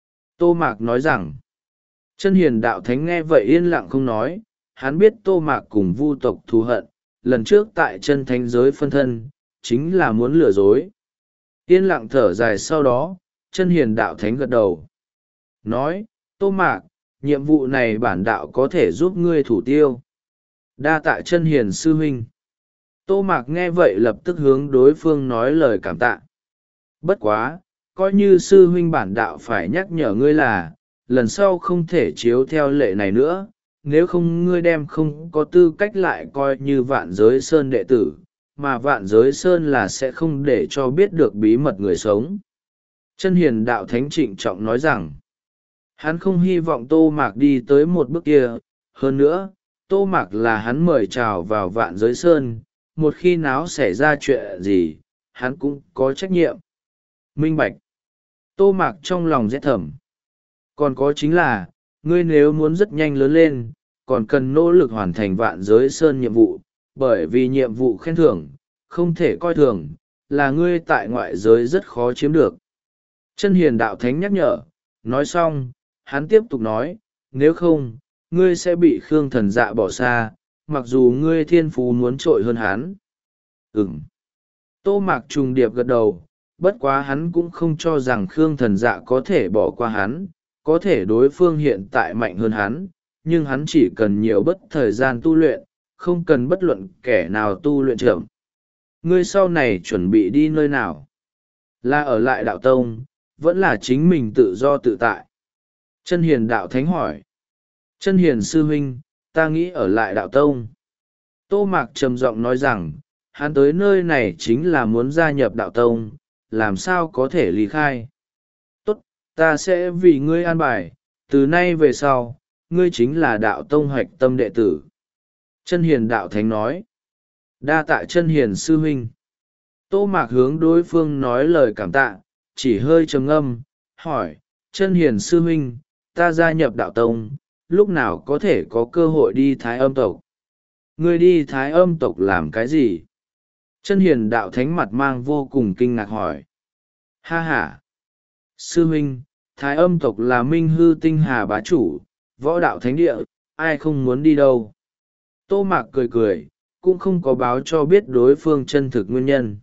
Tô Mạc nói rằng, chân hiền đạo thánh nghe vậy yên lặng không nói, hắn biết Tô Mạc cùng vu tộc thù hận, lần trước tại chân thánh giới phân thân, chính là muốn lừa dối. Yên lặng thở dài sau đó, chân hiền đạo thánh gật đầu. Nói, Tô Mạc, nhiệm vụ này bản đạo có thể giúp ngươi thủ tiêu. Đa tạ chân hiền sư huynh. Tô Mạc nghe vậy lập tức hướng đối phương nói lời cảm tạ. Bất quá, coi như sư huynh bản đạo phải nhắc nhở ngươi là, lần sau không thể chiếu theo lệ này nữa, nếu không ngươi đem không có tư cách lại coi như vạn giới sơn đệ tử, mà vạn giới sơn là sẽ không để cho biết được bí mật người sống. Chân hiền đạo thánh trịnh trọng nói rằng, hắn không hy vọng Tô Mạc đi tới một bước kia, hơn nữa, Tô Mạc là hắn mời chào vào vạn giới sơn, một khi nào xảy ra chuyện gì, hắn cũng có trách nhiệm. Minh bạch. Tô Mạc trong lòng rét thầm. Còn có chính là, ngươi nếu muốn rất nhanh lớn lên, còn cần nỗ lực hoàn thành vạn giới sơn nhiệm vụ, bởi vì nhiệm vụ khen thưởng, không thể coi thường, là ngươi tại ngoại giới rất khó chiếm được. Chân hiền đạo thánh nhắc nhở, nói xong, hắn tiếp tục nói, nếu không, ngươi sẽ bị Khương thần dạ bỏ xa, mặc dù ngươi thiên phú muốn trội hơn hắn. Ừm. Tô Mạc trùng điệp gật đầu, bất quá hắn cũng không cho rằng Khương thần dạ có thể bỏ qua hắn, có thể đối phương hiện tại mạnh hơn hắn, nhưng hắn chỉ cần nhiều bất thời gian tu luyện, không cần bất luận kẻ nào tu luyện chậm. Ngươi sau này chuẩn bị đi nơi nào? Là ở lại đạo tông, vẫn là chính mình tự do tự tại? Chân hiền đạo thánh hỏi. Chân hiền sư huynh, ta nghĩ ở lại đạo tông. Tô Mạc trầm giọng nói rằng, hắn tới nơi này chính là muốn gia nhập đạo tông, làm sao có thể ly khai. Tốt, ta sẽ vì ngươi an bài, từ nay về sau, ngươi chính là đạo tông hoạch tâm đệ tử. Chân hiền đạo thánh nói. Đa tạ chân hiền sư huynh. Tô Mạc hướng đối phương nói lời cảm tạ, chỉ hơi trầm ngâm, hỏi, chân hiền sư huynh, ta gia nhập đạo tông, lúc nào có thể có cơ hội đi Thái Âm tộc? Ngươi đi Thái Âm tộc làm cái gì? Chân hiền đạo thánh mặt mang vô cùng kinh ngạc hỏi. Ha ha! Sư huynh, Thái Âm tộc là minh hư tinh hà bá chủ, võ đạo thánh địa, ai không muốn đi đâu? Tô Mạc cười cười, cũng không có báo cho biết đối phương chân thực nguyên nhân.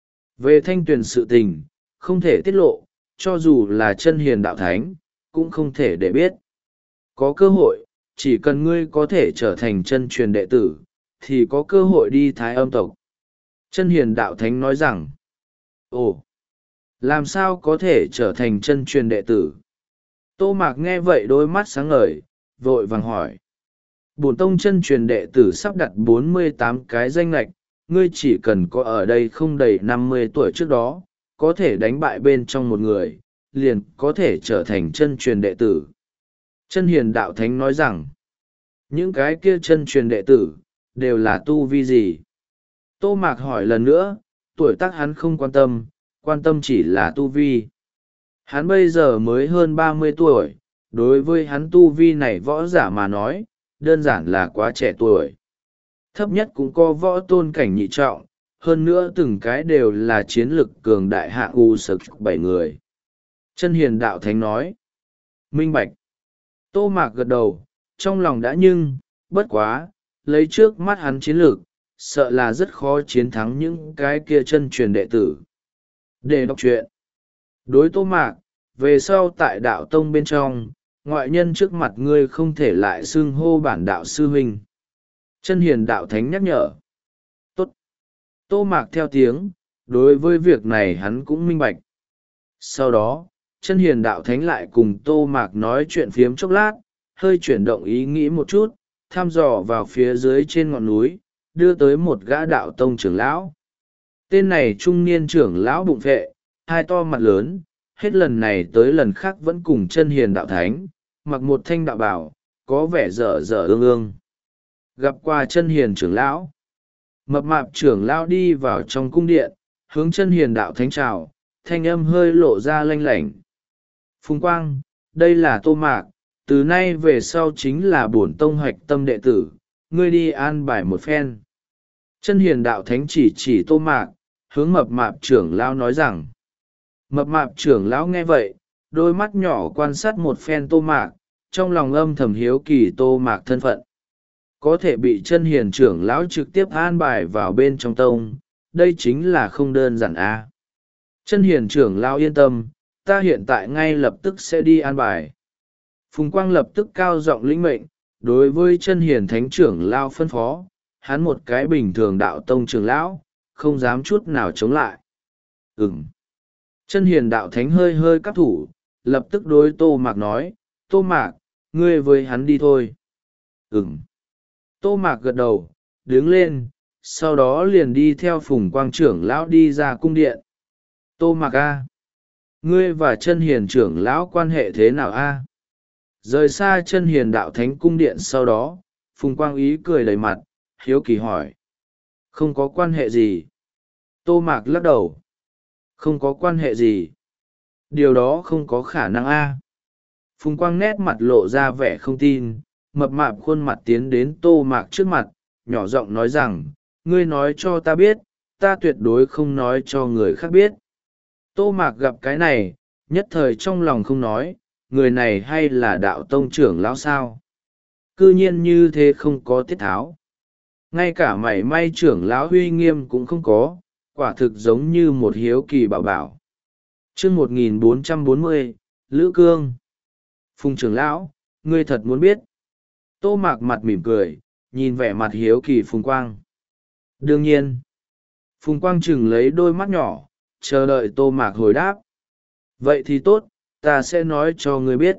Về thanh tuyền sự tình, không thể tiết lộ, cho dù là chân hiền đạo thánh, cũng không thể để biết. Có cơ hội, chỉ cần ngươi có thể trở thành chân truyền đệ tử, thì có cơ hội đi Thái Âm tộc. Chân hiền đạo thánh nói rằng, ồ, làm sao có thể trở thành chân truyền đệ tử? Tô Mạc nghe vậy đôi mắt sáng ngời, vội vàng hỏi. Bổn tông chân truyền đệ tử sắp đặt bốn mươi tám cái danh lệch, ngươi chỉ cần có ở đây không đầy năm mươi tuổi trước đó, có thể đánh bại bên trong một người, liền có thể trở thành chân truyền đệ tử. Chân hiền đạo thánh nói rằng, những cái kia chân truyền đệ tử, đều là tu vi gì? Tô Mạc hỏi lần nữa, tuổi tác hắn không quan tâm, quan tâm chỉ là tu vi. Hắn bây giờ mới hơn ba mươi tuổi, đối với hắn tu vi này võ giả mà nói, đơn giản là quá trẻ tuổi. Thấp nhất cũng có võ tôn cảnh nhị trọng, hơn nữa từng cái đều là chiến lực cường đại hạng u sực bảy người. Chân hiền đạo thánh nói. Minh bạch. Tô Mạc gật đầu, trong lòng đã nhưng, bất quá, lấy trước mắt hắn chiến lược, sợ là rất khó chiến thắng những cái kia chân truyền đệ tử. Để đọc truyện. Đối Tô Mạc, về sau tại đạo tông bên trong, ngoại nhân trước mặt ngươi không thể lại xưng hô bản đạo sư huynh. Chân hiền đạo thánh nhắc nhở. Tốt. Tô Mạc theo tiếng, đối với việc này hắn cũng minh bạch. Sau đó, chân hiền đạo thánh lại cùng Tô Mạc nói chuyện phiếm chốc lát, hơi chuyển động ý nghĩ một chút, thăm dò vào phía dưới trên ngọn núi, đưa tới một gã đạo tông trưởng lão. Tên này trung niên trưởng lão bụng vệ, hai to mặt lớn, hết lần này tới lần khác vẫn cùng chân hiền đạo thánh, mặc một thanh đạo bào, có vẻ dở dở ương ương. Gặp qua chân hiền trưởng lão, mập mạp trưởng lão đi vào trong cung điện, hướng chân hiền đạo thánh chào, thanh âm hơi lộ ra lanh lảnh. Phùng Quang, đây là Tô Mạc, từ nay về sau chính là bổn tông hoạch tâm đệ tử, ngươi đi an bài một phen. Chân hiền đạo thánh chỉ chỉ Tô Mạc, hướng mập mạp trưởng lão nói rằng. Mập mạp trưởng lão nghe vậy, đôi mắt nhỏ quan sát một phen Tô Mạc, trong lòng âm thầm hiếu kỳ Tô Mạc thân phận. Có thể bị chân hiền trưởng lão trực tiếp an bài vào bên trong tông, đây chính là không đơn giản a. À. Chân hiền trưởng lão yên tâm, ta hiện tại ngay lập tức sẽ đi an bài. Phùng Quang lập tức cao giọng lĩnh mệnh, đối với chân hiền thánh trưởng lão phân phó, hắn một cái bình thường đạo tông trưởng lão, không dám chút nào chống lại. Ừm. Chân hiền đạo thánh hơi hơi cắp thủ, lập tức đối Tô Mạc nói, Tô Mạc, ngươi với hắn đi thôi. Ừm. Tô Mạc gật đầu, đứng lên, sau đó liền đi theo Phùng Quang trưởng lão đi ra cung điện. Tô Mạc a, ngươi và chân hiền trưởng lão quan hệ thế nào a? Rời xa chân hiền đạo thánh cung điện sau đó, Phùng Quang ý cười đầy mặt, hiếu kỳ hỏi. Không có quan hệ gì. Tô Mạc lắc đầu. Không có quan hệ gì. Điều đó không có khả năng a. Phùng Quang nét mặt lộ ra vẻ không tin, mập mạp khuôn mặt tiến đến Tô Mạc trước mặt, nhỏ giọng nói rằng, ngươi nói cho ta biết, ta tuyệt đối không nói cho người khác biết. Tô Mạc gặp cái này, nhất thời trong lòng không nói, người này hay là đạo tông trưởng lão sao? Cư nhiên như thế không có tiết tháo. Ngay cả mảy may trưởng lão uy nghiêm cũng không có, quả thực giống như một hiếu kỳ bảo bảo. Chương một nghìn bốn trăm bốn mươi, Lữ Cương. Phùng trưởng lão, ngươi thật muốn biết. Tô Mạc mặt mỉm cười, nhìn vẻ mặt hiếu kỳ Phùng Quang. Đương nhiên. Phùng Quang chừng lấy đôi mắt nhỏ, chờ đợi Tô Mạc hồi đáp. Vậy thì tốt, ta sẽ nói cho ngươi biết.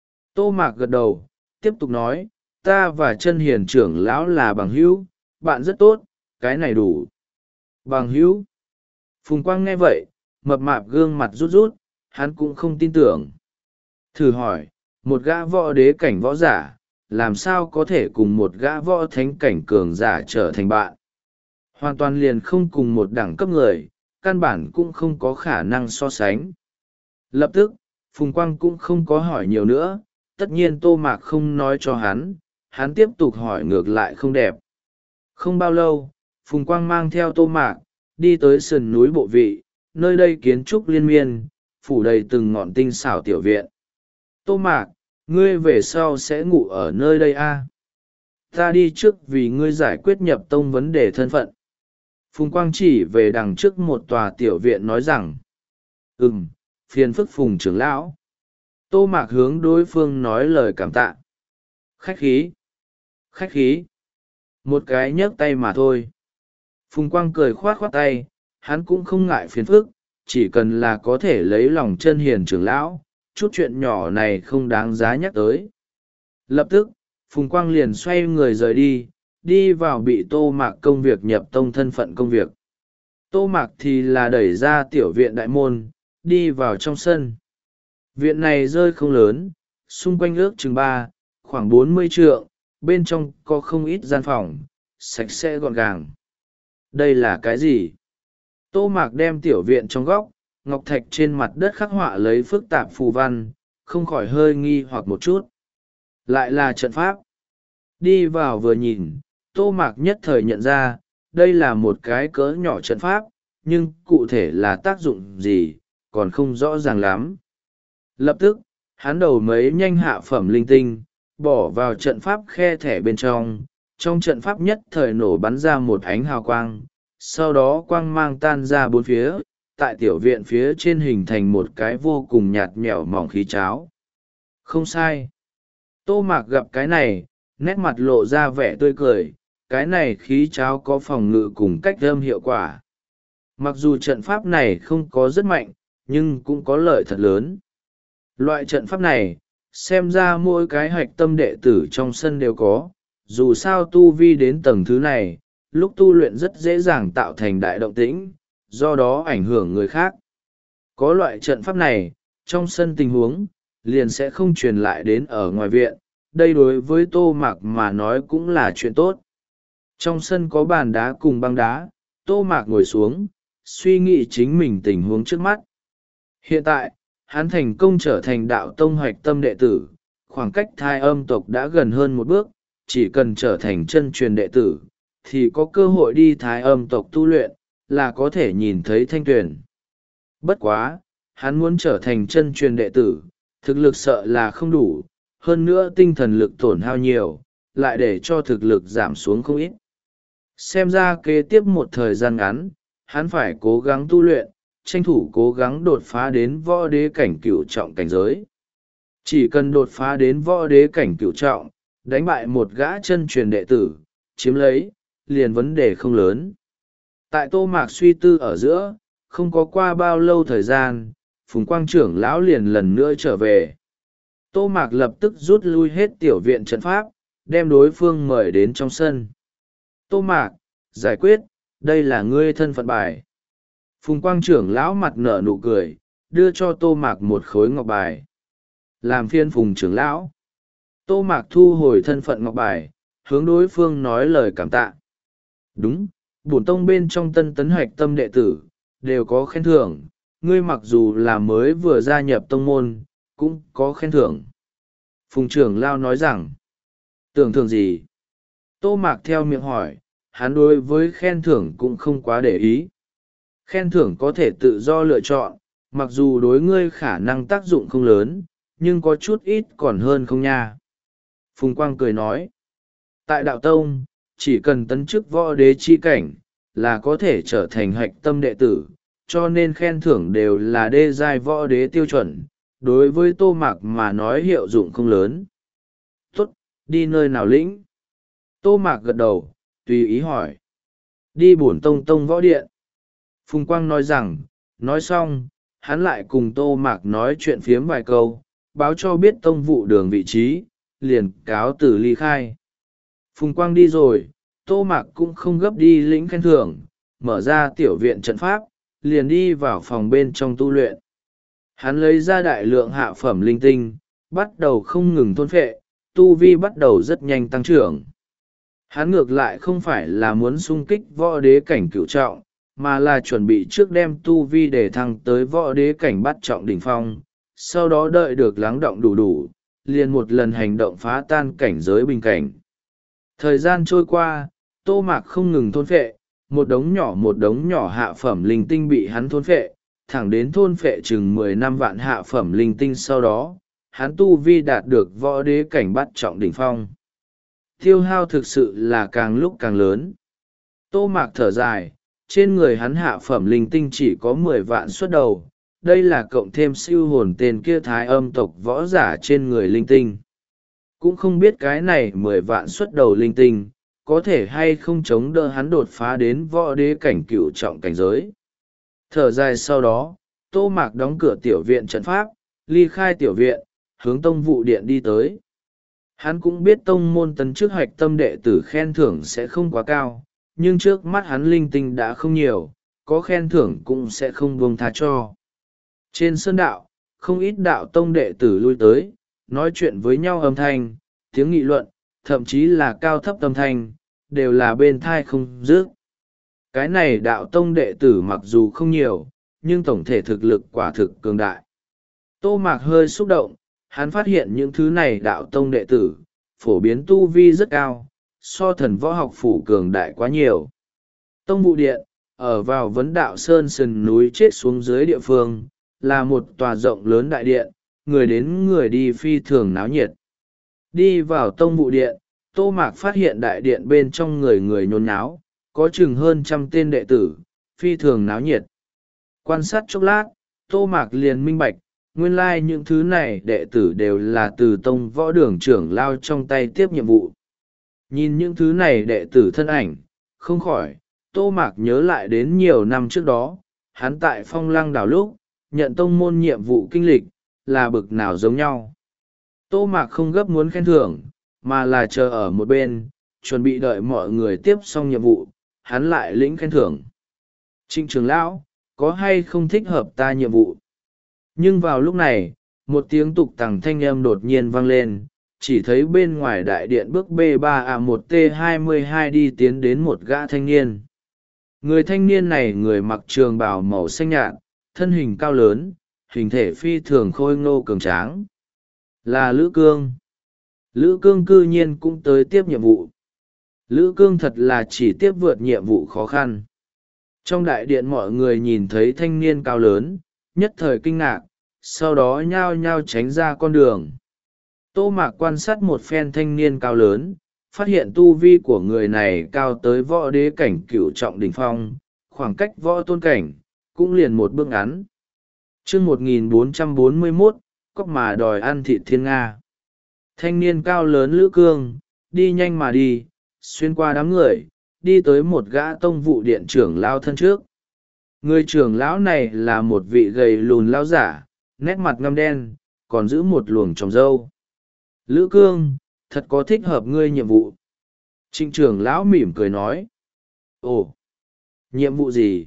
Tô Mạc gật đầu, tiếp tục nói, ta và chân hiền trưởng lão là bằng hữu, bạn rất tốt, cái này đủ. Bằng hữu. Phùng Quang nghe vậy, mập mạp gương mặt rút rút, hắn cũng không tin tưởng. Thử hỏi, một gã võ đế cảnh võ giả, làm sao có thể cùng một gã võ thánh cảnh cường giả trở thành bạn? Hoàn toàn liền không cùng một đẳng cấp người, căn bản cũng không có khả năng so sánh. Lập tức, Phùng Quang cũng không có hỏi nhiều nữa, tất nhiên Tô Mạc không nói cho hắn, hắn tiếp tục hỏi ngược lại không đẹp. Không bao lâu, Phùng Quang mang theo Tô Mạc, đi tới sườn núi bộ vị, nơi đây kiến trúc liên miên, phủ đầy từng ngọn tinh xảo tiểu viện. Tô Mạc, ngươi về sau sẽ ngủ ở nơi đây a? À? Ta đi trước vì ngươi giải quyết nhập tông vấn đề thân phận. Phùng Quang chỉ về đằng trước một tòa tiểu viện nói rằng, ừm, phiền phức Phùng trưởng lão. Tô Mạc hướng đối phương nói lời cảm tạ. Khách khí. Khách khí. Một cái nhấc tay mà thôi. Phùng Quang cười khoát khoát tay, hắn cũng không ngại phiền phức, chỉ cần là có thể lấy lòng chân hiền trưởng lão, chút chuyện nhỏ này không đáng giá nhắc tới. Lập tức, Phùng Quang liền xoay người rời đi, đi vào bị Tô Mạc công việc nhập tông thân phận công việc. Tô Mạc thì là đẩy ra tiểu viện đại môn, đi vào trong sân. Viện này rơi không lớn, xung quanh ước chừng ba, khoảng bốn mươi trượng, bên trong có không ít gian phòng, sạch sẽ gọn gàng. Đây là cái gì? Tô Mạc đem tiểu viện trong góc, ngọc thạch trên mặt đất khắc họa lấy phức tạp phù văn, không khỏi hơi nghi hoặc một chút. Lại là trận pháp. Đi vào vừa nhìn, Tô Mạc nhất thời nhận ra, đây là một cái cỡ nhỏ trận pháp, nhưng cụ thể là tác dụng gì, còn không rõ ràng lắm. Lập tức, hắn đầu mấy nhanh hạ phẩm linh tinh, bỏ vào trận pháp khe thẻ bên trong, trong trận pháp nhất thời nổ bắn ra một ánh hào quang, sau đó quang mang tan ra bốn phía, tại tiểu viện phía trên hình thành một cái vô cùng nhạt nhẽo mỏng khí cháo. Không sai. Tô Mạc gặp cái này, nét mặt lộ ra vẻ tươi cười, cái này khí cháo có phòng ngự cùng cách âm hiệu quả. Mặc dù trận pháp này không có rất mạnh, nhưng cũng có lợi thật lớn. Loại trận pháp này, xem ra mỗi cái hạch tâm đệ tử trong sân đều có, dù sao tu vi đến tầng thứ này, lúc tu luyện rất dễ dàng tạo thành đại động tĩnh, do đó ảnh hưởng người khác. Có loại trận pháp này, trong sân tình huống, liền sẽ không truyền lại đến ở ngoài viện, đây đối với Tô Mạc mà nói cũng là chuyện tốt. Trong sân có bàn đá cùng băng đá, Tô Mạc ngồi xuống, suy nghĩ chính mình tình huống trước mắt. Hiện tại, hắn thành công trở thành đạo tông hoạch tâm đệ tử, khoảng cách thai âm tộc đã gần hơn một bước, chỉ cần trở thành chân truyền đệ tử, thì có cơ hội đi thái âm tộc tu luyện, là có thể nhìn thấy thanh tuyển. Bất quá, hắn muốn trở thành chân truyền đệ tử, thực lực sợ là không đủ, hơn nữa tinh thần lực tổn hao nhiều, lại để cho thực lực giảm xuống không ít. Xem ra kế tiếp một thời gian ngắn, hắn phải cố gắng tu luyện, tranh thủ cố gắng đột phá đến võ đế cảnh cửu trọng cảnh giới. Chỉ cần đột phá đến võ đế cảnh cửu trọng, đánh bại một gã chân truyền đệ tử, chiếm lấy, liền vấn đề không lớn. Tại Tô Mạc suy tư ở giữa, không có qua bao lâu thời gian, Phùng Quang trưởng lão liền lần nữa trở về. Tô Mạc lập tức rút lui hết tiểu viện trận pháp, đem đối phương mời đến trong sân. Tô Mạc, giải quyết, đây là ngươi thân phận bài. Phùng Quang trưởng lão mặt nở nụ cười, đưa cho Tô Mạc một khối ngọc bài. Làm phiên Phùng trưởng lão. Tô Mạc thu hồi thân phận ngọc bài, hướng đối phương nói lời cảm tạ. Đúng, bổn tông bên trong tân tấn hoạch tâm đệ tử, đều có khen thưởng, ngươi mặc dù là mới vừa gia nhập tông môn, cũng có khen thưởng. Phùng trưởng lão nói rằng, tưởng thưởng gì? Tô Mạc theo miệng hỏi, hắn đối với khen thưởng cũng không quá để ý. Khen thưởng có thể tự do lựa chọn, mặc dù đối ngươi khả năng tác dụng không lớn, nhưng có chút ít còn hơn không nha. Phùng Quang cười nói, tại đạo tông, chỉ cần tấn chức võ đế chi cảnh, là có thể trở thành hạch tâm đệ tử, cho nên khen thưởng đều là đê giai võ đế tiêu chuẩn, đối với Tô Mạc mà nói hiệu dụng không lớn. Tốt, đi nơi nào lĩnh? Tô Mạc gật đầu, tùy ý hỏi. Đi bổn tông tông võ điện. Phùng Quang nói rằng, nói xong, hắn lại cùng Tô Mạc nói chuyện phiếm vài câu, báo cho biết tông vụ đường vị trí, liền cáo từ ly khai. Phùng Quang đi rồi, Tô Mạc cũng không gấp đi lĩnh khen thưởng, mở ra tiểu viện trận pháp, liền đi vào phòng bên trong tu luyện. Hắn lấy ra đại lượng hạ phẩm linh tinh, bắt đầu không ngừng thôn phệ, tu vi bắt đầu rất nhanh tăng trưởng. Hắn ngược lại không phải là muốn xung kích võ đế cảnh cửu trọng, mà là chuẩn bị trước đem tu vi để thăng tới võ đế cảnh bắt trọng đỉnh phong, sau đó đợi được lắng động đủ đủ, liền một lần hành động phá tan cảnh giới bình cảnh. Thời gian trôi qua, Tô Mạc không ngừng thôn phệ, một đống nhỏ một đống nhỏ hạ phẩm linh tinh bị hắn thôn phệ, thẳng đến thôn phệ chừng mười năm vạn hạ phẩm linh tinh sau đó, hắn tu vi đạt được võ đế cảnh bắt trọng đỉnh phong. Tiêu hao thực sự là càng lúc càng lớn. Tô Mạc thở dài, trên người hắn hạ phẩm linh tinh chỉ có mười vạn xuất đầu, đây là cộng thêm siêu hồn tên kia thái âm tộc võ giả trên người linh tinh. Cũng không biết cái này mười vạn xuất đầu linh tinh, có thể hay không chống đỡ hắn đột phá đến võ đế cảnh cửu trọng cảnh giới. Thở dài sau đó, Tô Mạc đóng cửa tiểu viện trận pháp, ly khai tiểu viện, hướng tông vụ điện đi tới. Hắn cũng biết tông môn tấn chức hoạch tâm đệ tử khen thưởng sẽ không quá cao, nhưng trước mắt hắn linh tinh đã không nhiều, có khen thưởng cũng sẽ không buông tha cho. Trên sơn đạo, không ít đạo tông đệ tử lui tới, nói chuyện với nhau âm thanh, tiếng nghị luận, thậm chí là cao thấp âm thanh, đều là bên thai không dứt. Cái này đạo tông đệ tử mặc dù không nhiều, nhưng tổng thể thực lực quả thực cường đại. Tô Mạc hơi xúc động, hắn phát hiện những thứ này đạo tông đệ tử, phổ biến tu vi rất cao, so thần võ học phủ cường đại quá nhiều. Tông vụ điện, ở vào vấn đạo sơn sườn núi chết xuống dưới địa phương, là một tòa rộng lớn đại điện, người đến người đi phi thường náo nhiệt. Đi vào tông vụ điện, Tô Mạc phát hiện đại điện bên trong người người nhốn nháo, có chừng hơn trăm tên đệ tử, phi thường náo nhiệt. Quan sát chốc lát, Tô Mạc liền minh bạch, nguyên lai những thứ này đệ tử đều là từ tông võ đường trưởng lao trong tay tiếp nhiệm vụ. Nhìn những thứ này đệ tử thân ảnh, không khỏi, Tô Mạc nhớ lại đến nhiều năm trước đó, hắn tại Phong Lăng Đảo lúc, nhận tông môn nhiệm vụ kinh lịch, là bực nào giống nhau. Tô Mạc không gấp muốn khen thưởng, mà là chờ ở một bên, chuẩn bị đợi mọi người tiếp xong nhiệm vụ, hắn lại lĩnh khen thưởng. Trịnh trưởng lão, có hay không thích hợp ta nhiệm vụ? Nhưng vào lúc này, một tiếng tục tằng thanh âm đột nhiên vang lên, chỉ thấy bên ngoài đại điện bước B ba A một T hai mươi hai đi tiến đến một gã thanh niên. Người thanh niên này người mặc trường bào màu xanh nhạt, thân hình cao lớn, hình thể phi thường khôi ngô cường tráng. Là Lữ Cương. Lữ Cương cư nhiên cũng tới tiếp nhiệm vụ. Lữ Cương thật là chỉ tiếp vượt nhiệm vụ khó khăn. Trong đại điện mọi người nhìn thấy thanh niên cao lớn, nhất thời kinh ngạc, sau đó nhao nhao tránh ra con đường. Tô Mạc quan sát một phen thanh niên cao lớn, phát hiện tu vi của người này cao tới võ đế cảnh cửu trọng đỉnh phong, khoảng cách võ tôn cảnh, cũng liền một bước ngắn. chương một nghìn bốn trăm bốn mươi mốt, cóc mà đòi ăn thịt thiên Nga. Thanh niên cao lớn Lữ Cương, đi nhanh mà đi, xuyên qua đám người, đi tới một gã tông vụ điện trưởng lao thân trước. Người trưởng lão này là một vị gầy lùn lão giả, nét mặt ngăm đen, còn giữ một luồng tròng râu. Lữ Cương, thật có thích hợp ngươi nhiệm vụ. Trịnh trưởng lão mỉm cười nói. Ồ, nhiệm vụ gì?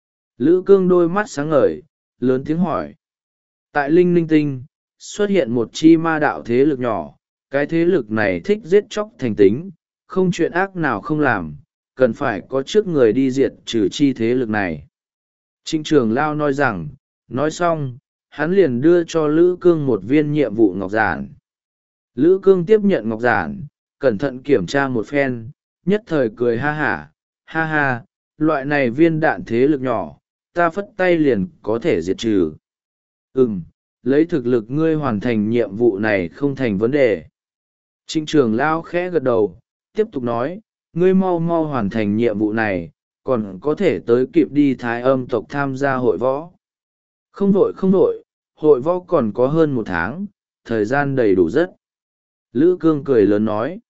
Lữ Cương đôi mắt sáng ngời, lớn tiếng hỏi. Tại Linh Ninh Tinh, xuất hiện một chi ma đạo thế lực nhỏ, cái thế lực này thích giết chóc thành tính, không chuyện ác nào không làm, cần phải có trước người đi diệt trừ chi thế lực này. Trịnh trưởng lão nói rằng, nói xong, hắn liền đưa cho Lữ Cương một viên nhiệm vụ ngọc giản. Lữ Cương tiếp nhận ngọc giản, cẩn thận kiểm tra một phen, nhất thời cười ha hả, ha ha, loại này viên đạn thế lực nhỏ, ta phất tay liền có thể diệt trừ. Ừm, lấy thực lực ngươi hoàn thành nhiệm vụ này không thành vấn đề. Trịnh trưởng lão khẽ gật đầu, tiếp tục nói, ngươi mau mau hoàn thành nhiệm vụ này, còn có thể tới kịp đi Thái Âm tộc tham gia hội võ. Không vội không vội, hội võ còn có hơn một tháng, thời gian đầy đủ rất. Lữ Cương cười lớn nói.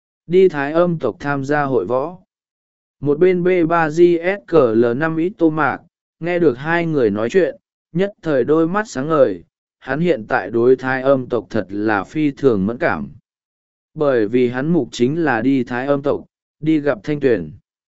Đi Thái Âm tộc tham gia hội võ. Một bên B ba G S C L năm ít Tô Mạc, nghe được hai người nói chuyện, nhất thời đôi mắt sáng ngời, hắn hiện tại đối Thái Âm tộc thật là phi thường mẫn cảm. Bởi vì hắn mục chính là đi Thái Âm tộc, đi gặp Thanh Tuyền.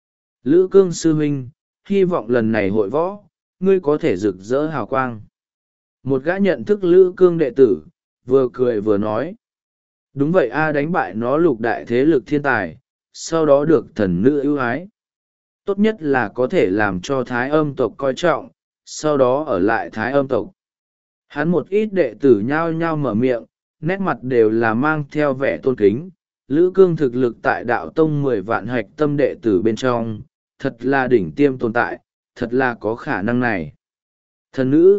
Lữ Cương sư huynh, hy vọng lần này hội võ, ngươi có thể rực rỡ hào quang. Một gã nhận thức Lữ Cương đệ tử, vừa cười vừa nói. Đúng vậy a, đánh bại nó lục đại thế lực thiên tài, sau đó được thần nữ ưu ái. Tốt nhất là có thể làm cho Thái Âm tộc coi trọng, sau đó ở lại Thái Âm tộc. Hắn một ít đệ tử nhao nhao mở miệng, nét mặt đều là mang theo vẻ tôn kính. Lữ Cương thực lực tại đạo tông mười vạn hạch tâm đệ tử bên trong, thật là đỉnh tiêm tồn tại, thật là có khả năng này. Thần nữ.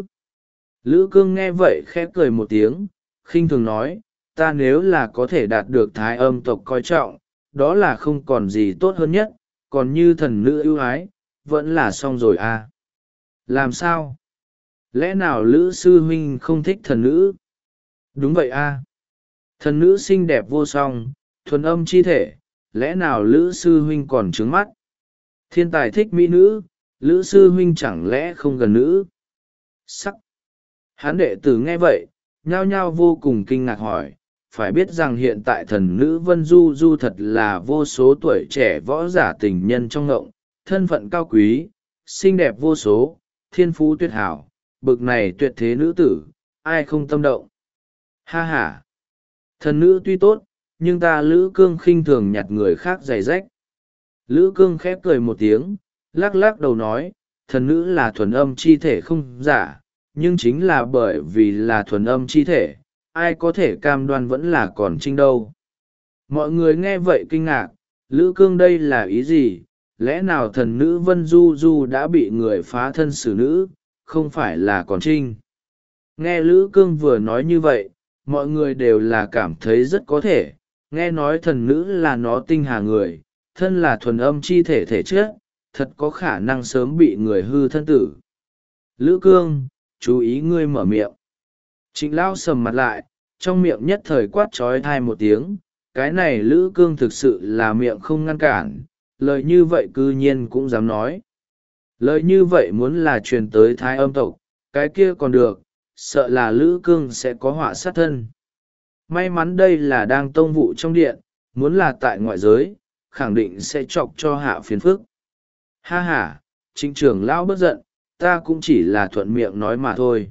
Lữ Cương nghe vậy khẽ cười một tiếng, khinh thường nói, ta nếu là có thể đạt được Thái Âm tộc coi trọng, đó là không còn gì tốt hơn nhất, còn như thần nữ ưu ái, vẫn là xong rồi à. Làm sao? Lẽ nào Lữ sư huynh không thích thần nữ? Đúng vậy à. Thần nữ xinh đẹp vô song, thuần âm chi thể, lẽ nào Lữ sư huynh còn trướng mắt? Thiên tài thích mỹ nữ, Lữ sư huynh chẳng lẽ không gần nữ? Sắc. Hán đệ tử nghe vậy, nhao nhao vô cùng kinh ngạc hỏi, phải biết rằng hiện tại thần nữ Vân Du Du thật là vô số tuổi trẻ võ giả tình nhân trong ngộng, thân phận cao quý, xinh đẹp vô số, thiên phú tuyệt hảo, bực này tuyệt thế nữ tử, ai không tâm động. Ha ha! Thần nữ tuy tốt, nhưng ta Lữ Cương khinh thường nhặt người khác giày rách. Lữ Cương khép cười một tiếng, lắc lắc đầu nói, thần nữ là thuần âm chi thể không giả, nhưng chính là bởi vì là thuần âm chi thể, ai có thể cam đoan vẫn là còn trinh đâu. Mọi người nghe vậy kinh ngạc, Lữ Cương đây là ý gì? Lẽ nào thần nữ Vân Du Du đã bị người phá thân xử nữ, không phải là còn trinh? Nghe Lữ Cương vừa nói như vậy, mọi người đều là cảm thấy rất có thể, nghe nói thần nữ là nó tinh hà người, thân là thuần âm chi thể thể chất, thật có khả năng sớm bị người hư thân tử. Lữ Cương, chú ý ngươi mở miệng. Trịnh Lão sầm mặt lại, trong miệng nhất thời quát trói thai một tiếng, cái này Lữ Cương thực sự là miệng không ngăn cản, lời như vậy cư nhiên cũng dám nói. Lời như vậy muốn là truyền tới Thái Âm tộc, cái kia còn được, sợ là Lữ Cương sẽ có họa sát thân. May mắn đây là đang tông vụ trong điện, muốn là tại ngoại giới, khẳng định sẽ chọc cho hạ phiền phức. Ha ha, Trịnh trưởng lão bất giận, ta cũng chỉ là thuận miệng nói mà thôi.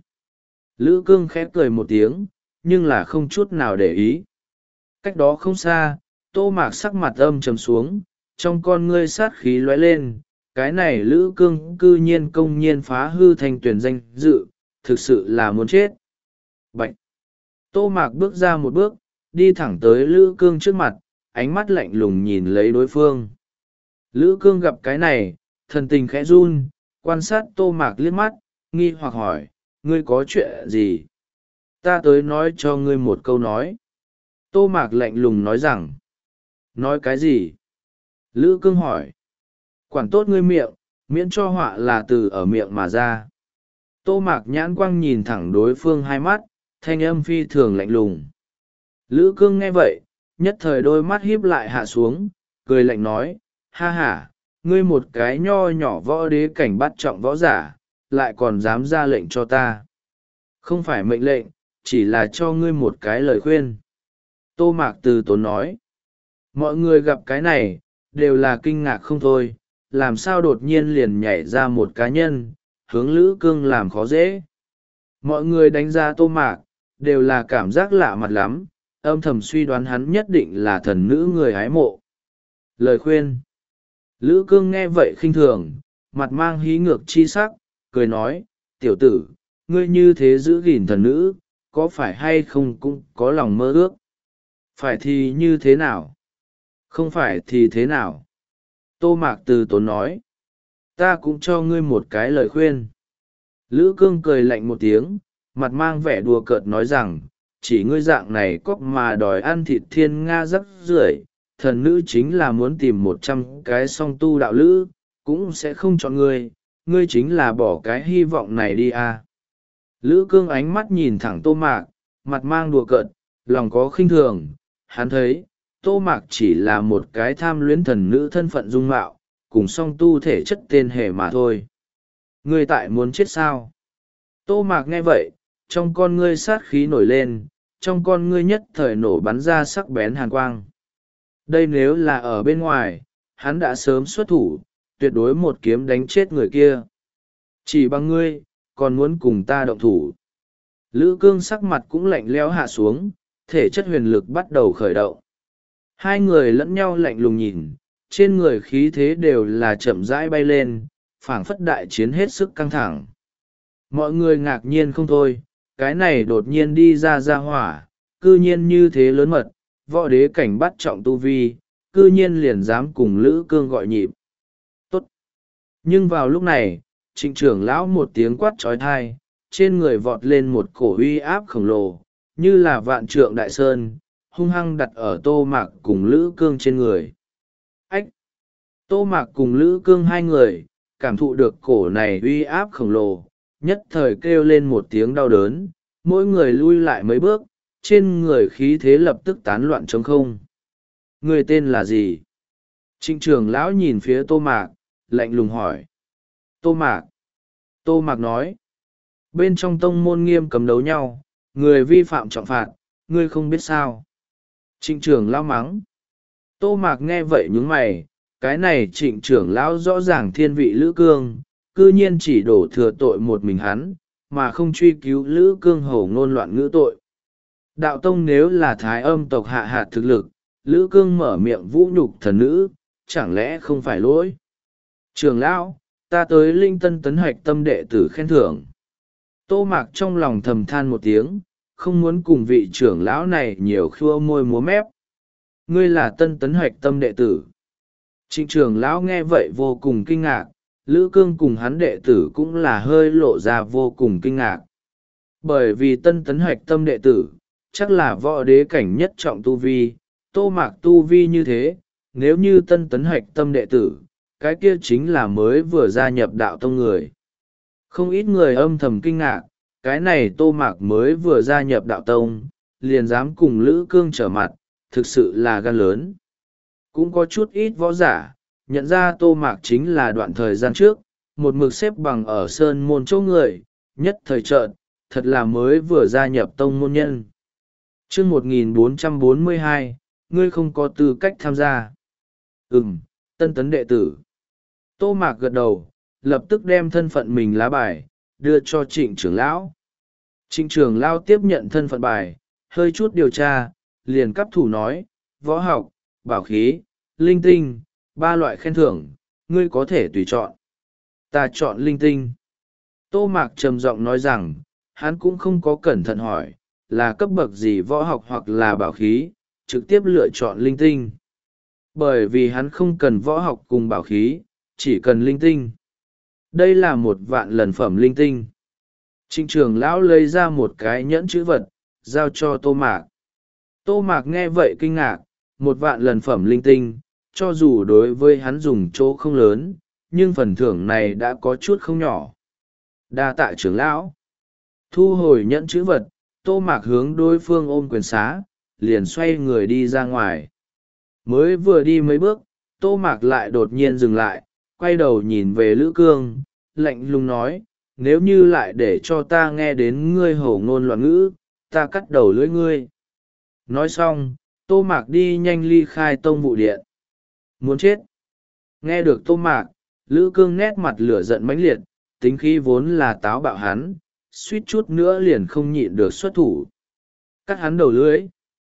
Lữ Cương khẽ cười một tiếng, nhưng là không chút nào để ý. Cách đó không xa, Tô Mạc sắc mặt âm trầm xuống, trong con ngươi sát khí lóe lên, cái này Lữ Cương cư nhiên công nhiên phá hư thành tuyển danh dự, thực sự là muốn chết. Bạch! Tô Mạc bước ra một bước, đi thẳng tới Lữ Cương trước mặt, ánh mắt lạnh lùng nhìn lấy đối phương. Lữ Cương gặp cái này, thần tình khẽ run, quan sát Tô Mạc liếc mắt, nghi hoặc hỏi, ngươi có chuyện gì? Ta tới nói cho ngươi một câu nói. Tô Mạc lạnh lùng nói rằng, nói cái gì? Lữ Cương hỏi, quản tốt ngươi miệng, miễn cho họa là từ ở miệng mà ra. Tô Mạc nhãn quang nhìn thẳng đối phương hai mắt, thanh âm phi thường lạnh lùng. Lữ Cương nghe vậy, nhất thời đôi mắt híp lại hạ xuống, cười lạnh nói, ha ha, ngươi một cái nho nhỏ võ đế cảnh bắt trọng võ giả, lại còn dám ra lệnh cho ta. Không phải mệnh lệnh, chỉ là cho ngươi một cái lời khuyên. Tô Mạc từ tốn nói, mọi người gặp cái này, đều là kinh ngạc không thôi, làm sao đột nhiên liền nhảy ra một cá nhân, hướng Lữ Cương làm khó dễ. Mọi người đánh giá Tô Mạc, đều là cảm giác lạ mặt lắm, âm thầm suy đoán hắn nhất định là thần nữ người hái mộ. Lời khuyên. Lữ Cương nghe vậy khinh thường, mặt mang hí ngược chi sắc, cười nói, tiểu tử, ngươi như thế giữ gìn thần nữ, có phải hay không cũng có lòng mơ ước? Phải thì như thế nào? Không phải thì thế nào? Tô Mạc từ tốn nói, ta cũng cho ngươi một cái lời khuyên. Lữ Cương cười lạnh một tiếng, mặt mang vẻ đùa cợt nói rằng, chỉ ngươi dạng này cóc mà đòi ăn thịt thiên nga rắc rưởi, thần nữ chính là muốn tìm một trăm cái song tu đạo lữ, cũng sẽ không chọn ngươi, ngươi chính là bỏ cái hy vọng này đi à. Lữ Cương ánh mắt nhìn thẳng Tô Mạc, mặt mang đùa cợt, lòng có khinh thường, hắn thấy, Tô Mạc chỉ là một cái tham luyến thần nữ thân phận dung mạo, cùng song tu thể chất tên hề mà thôi. Ngươi tại muốn chết sao? Tô Mạc nghe vậy, trong con ngươi sát khí nổi lên, trong con ngươi nhất thời nổ bắn ra sắc bén hàn quang. Đây nếu là ở bên ngoài, hắn đã sớm xuất thủ, tuyệt đối một kiếm đánh chết người kia. Chỉ bằng ngươi, còn muốn cùng ta động thủ. Lữ Cương sắc mặt cũng lạnh lẽo hạ xuống, thể chất huyền lực bắt đầu khởi động. Hai người lẫn nhau lạnh lùng nhìn, trên người khí thế đều là chậm rãi bay lên, phảng phất đại chiến hết sức căng thẳng. Mọi người ngạc nhiên không thôi, cái này đột nhiên đi ra ra hỏa, cư nhiên như thế lớn mật, võ đế cảnh bắt trọng tu vi, cư nhiên liền dám cùng Lữ Cương gọi nhịp. Tốt! Nhưng vào lúc này, Trịnh trưởng lão một tiếng quát trói thai, trên người vọt lên một cổ uy áp khổng lồ, như là vạn trượng đại sơn, hung hăng đặt ở Tô Mạc cùng Lữ Cương trên người. Ách! Tô Mạc cùng Lữ Cương hai người, cảm thụ được cổ này uy áp khổng lồ, nhất thời kêu lên một tiếng đau đớn, mỗi người lui lại mấy bước, trên người khí thế lập tức tán loạn trống không. Người tên là gì? Trịnh trưởng lão nhìn phía Tô Mạc, lạnh lùng hỏi. Tô Mạc. Tô Mạc nói. Bên trong tông môn nghiêm cấm đấu nhau, người vi phạm trọng phạt, ngươi không biết sao. Trịnh trưởng lão mắng. Tô Mạc nghe vậy nhướng mày, cái này trịnh trưởng lão rõ ràng thiên vị Lữ Cương, cư nhiên chỉ đổ thừa tội một mình hắn, mà không truy cứu Lữ Cương hổ ngôn loạn ngữ tội. Đạo tông nếu là Thái Âm tộc hạ hạt thực lực, Lữ Cương mở miệng vũ nhục thần nữ, chẳng lẽ không phải lỗi? Trưởng lão, ta tới linh tân tấn hoạch tâm đệ tử khen thưởng. Tô Mạc trong lòng thầm than một tiếng, không muốn cùng vị trưởng lão này nhiều khua môi múa mép. Ngươi là tân tấn hoạch tâm đệ tử. Trịnh trưởng lão nghe vậy vô cùng kinh ngạc, Lữ Cương cùng hắn đệ tử cũng là hơi lộ ra vô cùng kinh ngạc. Bởi vì tân tấn hoạch tâm đệ tử, chắc là võ đế cảnh nhất trọng tu vi, Tô Mạc tu vi như thế, nếu như tân tấn hoạch tâm đệ tử, cái kia chính là mới vừa gia nhập đạo tông người. Không ít người âm thầm kinh ngạc, cái này Tô Mạc mới vừa gia nhập đạo tông, liền dám cùng Lữ Cương trở mặt, thực sự là gan lớn. Cũng có chút ít võ giả, nhận ra Tô Mạc chính là đoạn thời gian trước, một mực xếp bằng ở sơn môn chỗ người, nhất thời trợn, thật là mới vừa gia nhập tông môn nhân. Chương một nghìn bốn trăm bốn mươi hai, ngươi không có tư cách tham gia. Ừm, tân tấn đệ tử. Tô Mạc gật đầu, lập tức đem thân phận mình lá bài, đưa cho trịnh trưởng lão. Trịnh trưởng lão tiếp nhận thân phận bài, hơi chút điều tra, liền cấp thủ nói, võ học, bảo khí, linh tinh, ba loại khen thưởng, ngươi có thể tùy chọn. Ta chọn linh tinh. Tô Mạc trầm giọng nói rằng, hắn cũng không có cẩn thận hỏi, là cấp bậc gì võ học hoặc là bảo khí, trực tiếp lựa chọn linh tinh. Bởi vì hắn không cần võ học cùng bảo khí, chỉ cần linh tinh. Đây là một vạn lần phẩm linh tinh. Trịnh trưởng lão lấy ra một cái nhẫn chữ vật, giao cho Tô Mạc. Tô Mạc nghe vậy kinh ngạc, một vạn lần phẩm linh tinh, cho dù đối với hắn dùng chỗ không lớn, nhưng phần thưởng này đã có chút không nhỏ. Đa tạ trưởng lão. Thu hồi nhẫn chữ vật, Tô Mạc hướng đối phương ôm quyền xá, liền xoay người đi ra ngoài. Mới vừa đi mấy bước, Tô Mạc lại đột nhiên dừng lại, quay đầu nhìn về Lữ Cương, lạnh lùng nói, nếu như lại để cho ta nghe đến ngươi hổ ngôn loạn ngữ, ta cắt đầu lưỡi ngươi. Nói xong, Tô Mạc đi nhanh ly khai tông vụ điện. Muốn chết. Nghe được Tô Mạc, Lữ Cương nét mặt lửa giận mãnh liệt, tính khí vốn là táo bạo hắn, suýt chút nữa liền không nhịn được xuất thủ. Cắt hắn đầu lưỡi.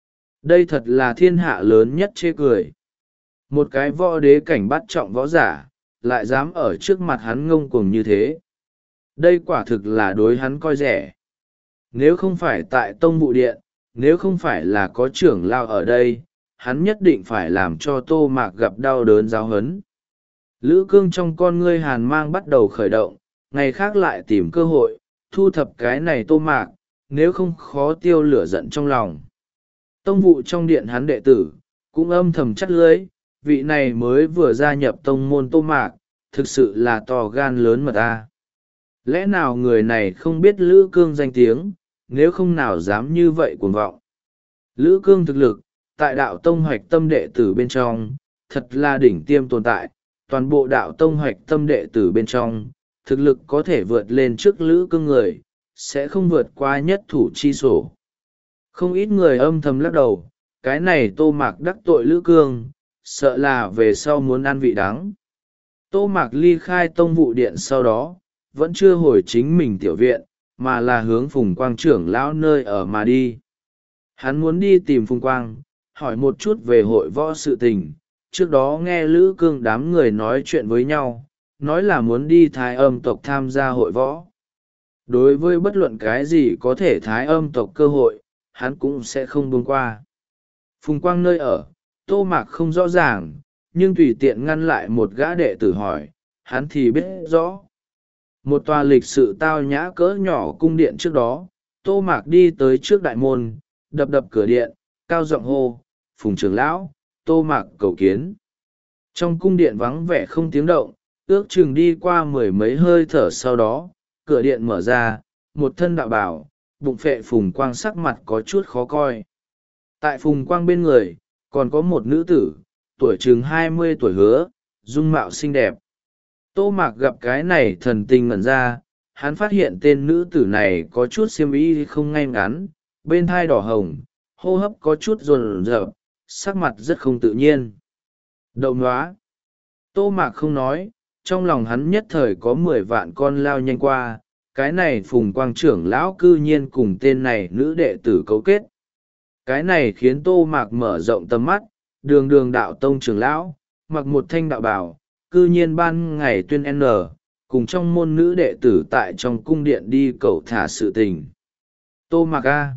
Đây thật là thiên hạ lớn nhất chê cười. Một cái võ đế cảnh bắt trọng võ giả, lại dám ở trước mặt hắn ngông cuồng như thế. Đây quả thực là đối hắn coi rẻ. Nếu không phải tại tông vụ điện, nếu không phải là có trưởng lao ở đây, hắn nhất định phải làm cho Tô Mạc gặp đau đớn giáo hấn. Lữ Cương trong con ngươi hàn mang bắt đầu khởi động, ngày khác lại tìm cơ hội, thu thập cái này Tô Mạc, nếu không khó tiêu lửa giận trong lòng. Tông vụ trong điện hắn đệ tử, cũng âm thầm chắt lưới, vị này mới vừa gia nhập tông môn Tô Mạc, thực sự là to gan lớn mật ta. Lẽ nào người này không biết Lữ Cương danh tiếng, nếu không nào dám như vậy cuồng vọng. Lữ Cương thực lực, tại đạo tông hoạch tâm đệ tử bên trong, thật là đỉnh tiêm tồn tại, toàn bộ đạo tông hoạch tâm đệ tử bên trong, thực lực có thể vượt lên trước Lữ Cương người, sẽ không vượt qua nhất thủ chi sổ. Không ít người âm thầm lắc đầu, cái này Tô Mạc đắc tội Lữ Cương, sợ là về sau muốn ăn vị đắng. Tô Mạc ly khai tông vụ điện sau đó, vẫn chưa hồi chính mình tiểu viện, mà là hướng Phùng Quang trưởng lão nơi ở mà đi. Hắn muốn đi tìm Phùng Quang, hỏi một chút về hội võ sự tình. Trước đó nghe Lữ Cương đám người nói chuyện với nhau, nói là muốn đi Thái Âm tộc tham gia hội võ. Đối với bất luận cái gì có thể Thái Âm tộc cơ hội, hắn cũng sẽ không buông qua. Phùng Quang nơi ở, Tô Mạc không rõ ràng, nhưng tùy tiện ngăn lại một gã đệ tử hỏi, hắn thì biết rõ. Một tòa lịch sự tao nhã cỡ nhỏ cung điện trước đó, Tô Mạc đi tới trước đại môn, đập đập cửa điện, cao giọng hô, Phùng trưởng lão, Tô Mạc cầu kiến. Trong cung điện vắng vẻ không tiếng động, ước chừng đi qua mười mấy hơi thở sau đó, cửa điện mở ra, một thân đạo bảo, bụng phệ Phùng Quang sắc mặt có chút khó coi. Tại Phùng Quang bên người, còn có một nữ tử, tuổi chừng hai mươi tuổi hứa, dung mạo xinh đẹp. Tô Mạc gặp cái này thần tình ngẩn ra, hắn phát hiện tên nữ tử này có chút xiêm y không ngay ngắn, bên thai đỏ hồng, hô hấp có chút rồn rợp, sắc mặt rất không tự nhiên. Đậu nóa. Tô Mạc không nói, trong lòng hắn nhất thời có mười vạn con lao nhanh qua, cái này Phùng Quang trưởng lão cư nhiên cùng tên này nữ đệ tử cấu kết. Cái này khiến Tô Mạc mở rộng tầm mắt, đường đường đạo tông trưởng lão, mặc một thanh đạo bào, cư nhiên ban ngày tuyên N, cùng trong môn nữ đệ tử tại trong cung điện đi cẩu thả sự tình. Tô Mạc A,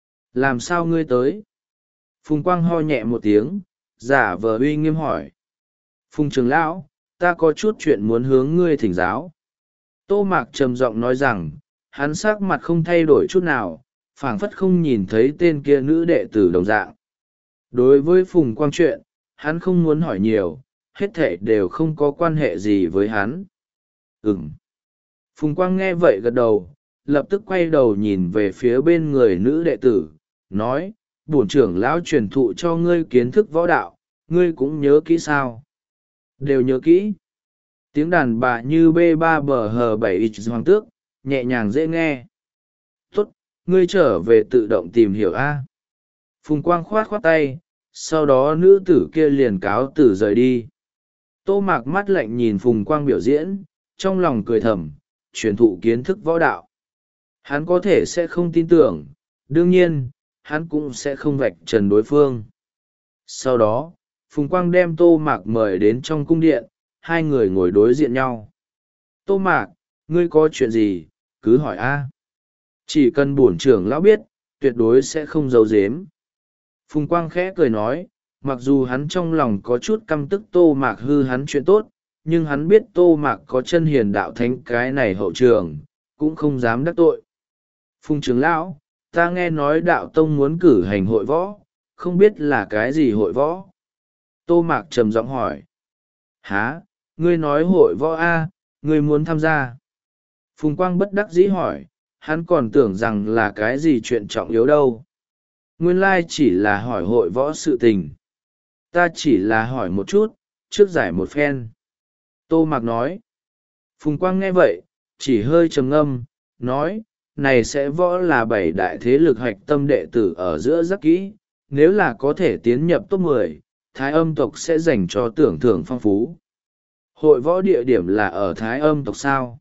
làm sao ngươi tới? Phùng Quang ho nhẹ một tiếng, giả vờ uy nghiêm hỏi. Phùng trưởng lão, ta có chút chuyện muốn hướng ngươi thỉnh giáo. Tô Mạc trầm giọng nói rằng, hắn sắc mặt không thay đổi chút nào, phảng phất không nhìn thấy tên kia nữ đệ tử đồng dạng. Đối với Phùng Quang chuyện, hắn không muốn hỏi nhiều, hết thảy đều không có quan hệ gì với hắn. Ừm. Phùng Quang nghe vậy gật đầu, lập tức quay đầu nhìn về phía bên người nữ đệ tử, nói, bổn trưởng lão truyền thụ cho ngươi kiến thức võ đạo, ngươi cũng nhớ kỹ sao? Đều nhớ kỹ. Tiếng đàn bà như bê ba bờ hờ bảy ít hoàng tước, nhẹ nhàng dễ nghe. Tốt, ngươi trở về tự động tìm hiểu a. Phùng Quang khoát khoát tay, sau đó nữ tử kia liền cáo tử rời đi. Tô Mạc mắt lạnh nhìn Phùng Quang biểu diễn, trong lòng cười thầm, truyền thụ kiến thức võ đạo. Hắn có thể sẽ không tin tưởng, đương nhiên, hắn cũng sẽ không vạch trần đối phương. Sau đó, Phùng Quang đem Tô Mạc mời đến trong cung điện, hai người ngồi đối diện nhau. Tô Mạc, ngươi có chuyện gì, cứ hỏi a. Chỉ cần bổn trưởng lão biết, tuyệt đối sẽ không giấu giếm. Phùng Quang khẽ cười nói, mặc dù hắn trong lòng có chút căm tức Tô Mạc hư hắn chuyện tốt, nhưng hắn biết Tô Mạc có chân hiền đạo thánh cái này hậu trường, cũng không dám đắc tội. Phùng trưởng lão, ta nghe nói đạo tông muốn cử hành hội võ, không biết là cái gì hội võ? Tô Mạc trầm giọng hỏi. Hả, ngươi nói hội võ a, ngươi muốn tham gia? Phùng Quang bất đắc dĩ hỏi, hắn còn tưởng rằng là cái gì chuyện trọng yếu đâu. Nguyên lai chỉ là hỏi hội võ sự tình. Ta chỉ là hỏi một chút, trước giải một phen. Tô Mạc nói. Phùng Quang nghe vậy, chỉ hơi trầm ngâm, nói, này sẽ võ là bảy đại thế lực hạch tâm đệ tử ở giữa rất kỹ, nếu là có thể tiến nhập top mười, Thái Âm tộc sẽ dành cho tưởng thưởng phong phú. Hội võ địa điểm là ở Thái Âm tộc sao?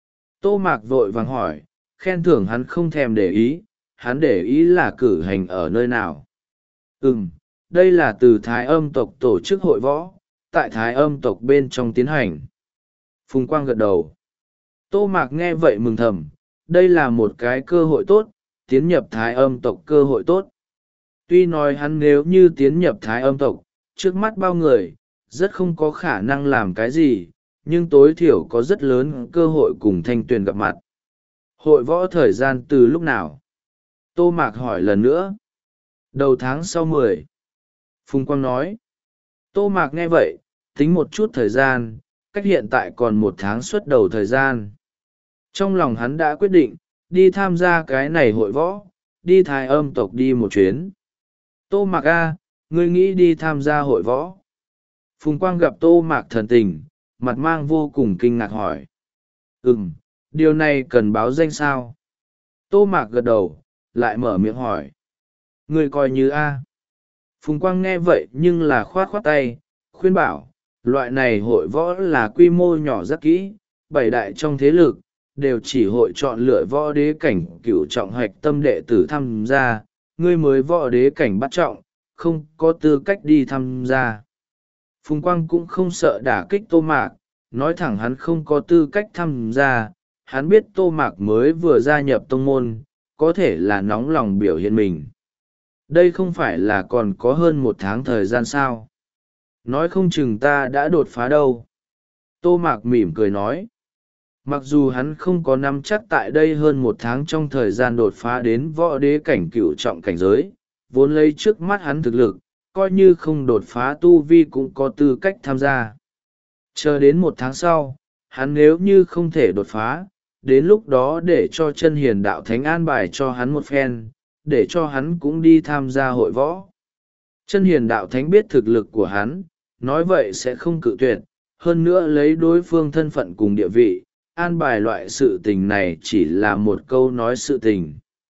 Tô Mạc vội vàng hỏi, khen thưởng hắn không thèm để ý, hắn để ý là cử hành ở nơi nào. Ừm, đây là từ Thái Âm tộc tổ chức hội võ, tại Thái Âm tộc bên trong tiến hành. Phùng Quang gật đầu. Tô Mạc nghe vậy mừng thầm, đây là một cái cơ hội tốt, tiến nhập Thái Âm tộc cơ hội tốt. Tuy nói hắn nếu như tiến nhập Thái Âm tộc, trước mắt bao người, rất không có khả năng làm cái gì, nhưng tối thiểu có rất lớn cơ hội cùng Thanh Tuyền gặp mặt. Hội võ thời gian từ lúc nào? Tô Mạc hỏi lần nữa. Đầu tháng sau mười. Phùng Quang nói. Tô Mạc nghe vậy, tính một chút thời gian, cách hiện tại còn một tháng xuất đầu thời gian. Trong lòng hắn đã quyết định, đi tham gia cái này hội võ, đi Thái Âm tộc đi một chuyến. Tô Mạc A, ngươi nghĩ đi tham gia hội võ? Phùng Quang gặp Tô Mạc thần tình, mặt mang vô cùng kinh ngạc hỏi. Ừm, điều này cần báo danh sao? Tô Mạc gật đầu, lại mở miệng hỏi. Ngươi coi như A. Phùng Quang nghe vậy nhưng là khoát khoát tay, khuyên bảo, loại này hội võ là quy mô nhỏ rất kỹ, bảy đại trong thế lực, đều chỉ hội chọn lựa võ đế cảnh cửu trọng hạch tâm đệ tử tham gia, ngươi mới võ đế cảnh bắt trọng, không có tư cách đi tham gia. Phùng Quang cũng không sợ đả kích Tô Mạc, nói thẳng hắn không có tư cách tham gia, hắn biết Tô Mạc mới vừa gia nhập tông môn, có thể là nóng lòng biểu hiện mình. Đây không phải là còn có hơn một tháng thời gian sao? Nói không chừng ta đã đột phá đâu. Tô Mạc mỉm cười nói. Mặc dù hắn không có nắm chắc tại đây hơn một tháng trong thời gian đột phá đến võ đế cảnh cửu trọng cảnh giới, vốn lấy trước mắt hắn thực lực, coi như không đột phá tu vi cũng có tư cách tham gia. Chờ đến một tháng sau, hắn nếu như không thể đột phá, đến lúc đó để cho chân hiền đạo thánh an bài cho hắn một phen, để cho hắn cũng đi tham gia hội võ. Chân hiền đạo thánh biết thực lực của hắn, nói vậy sẽ không cự tuyệt, hơn nữa lấy đối phương thân phận cùng địa vị, an bài loại sự tình này chỉ là một câu nói sự tình.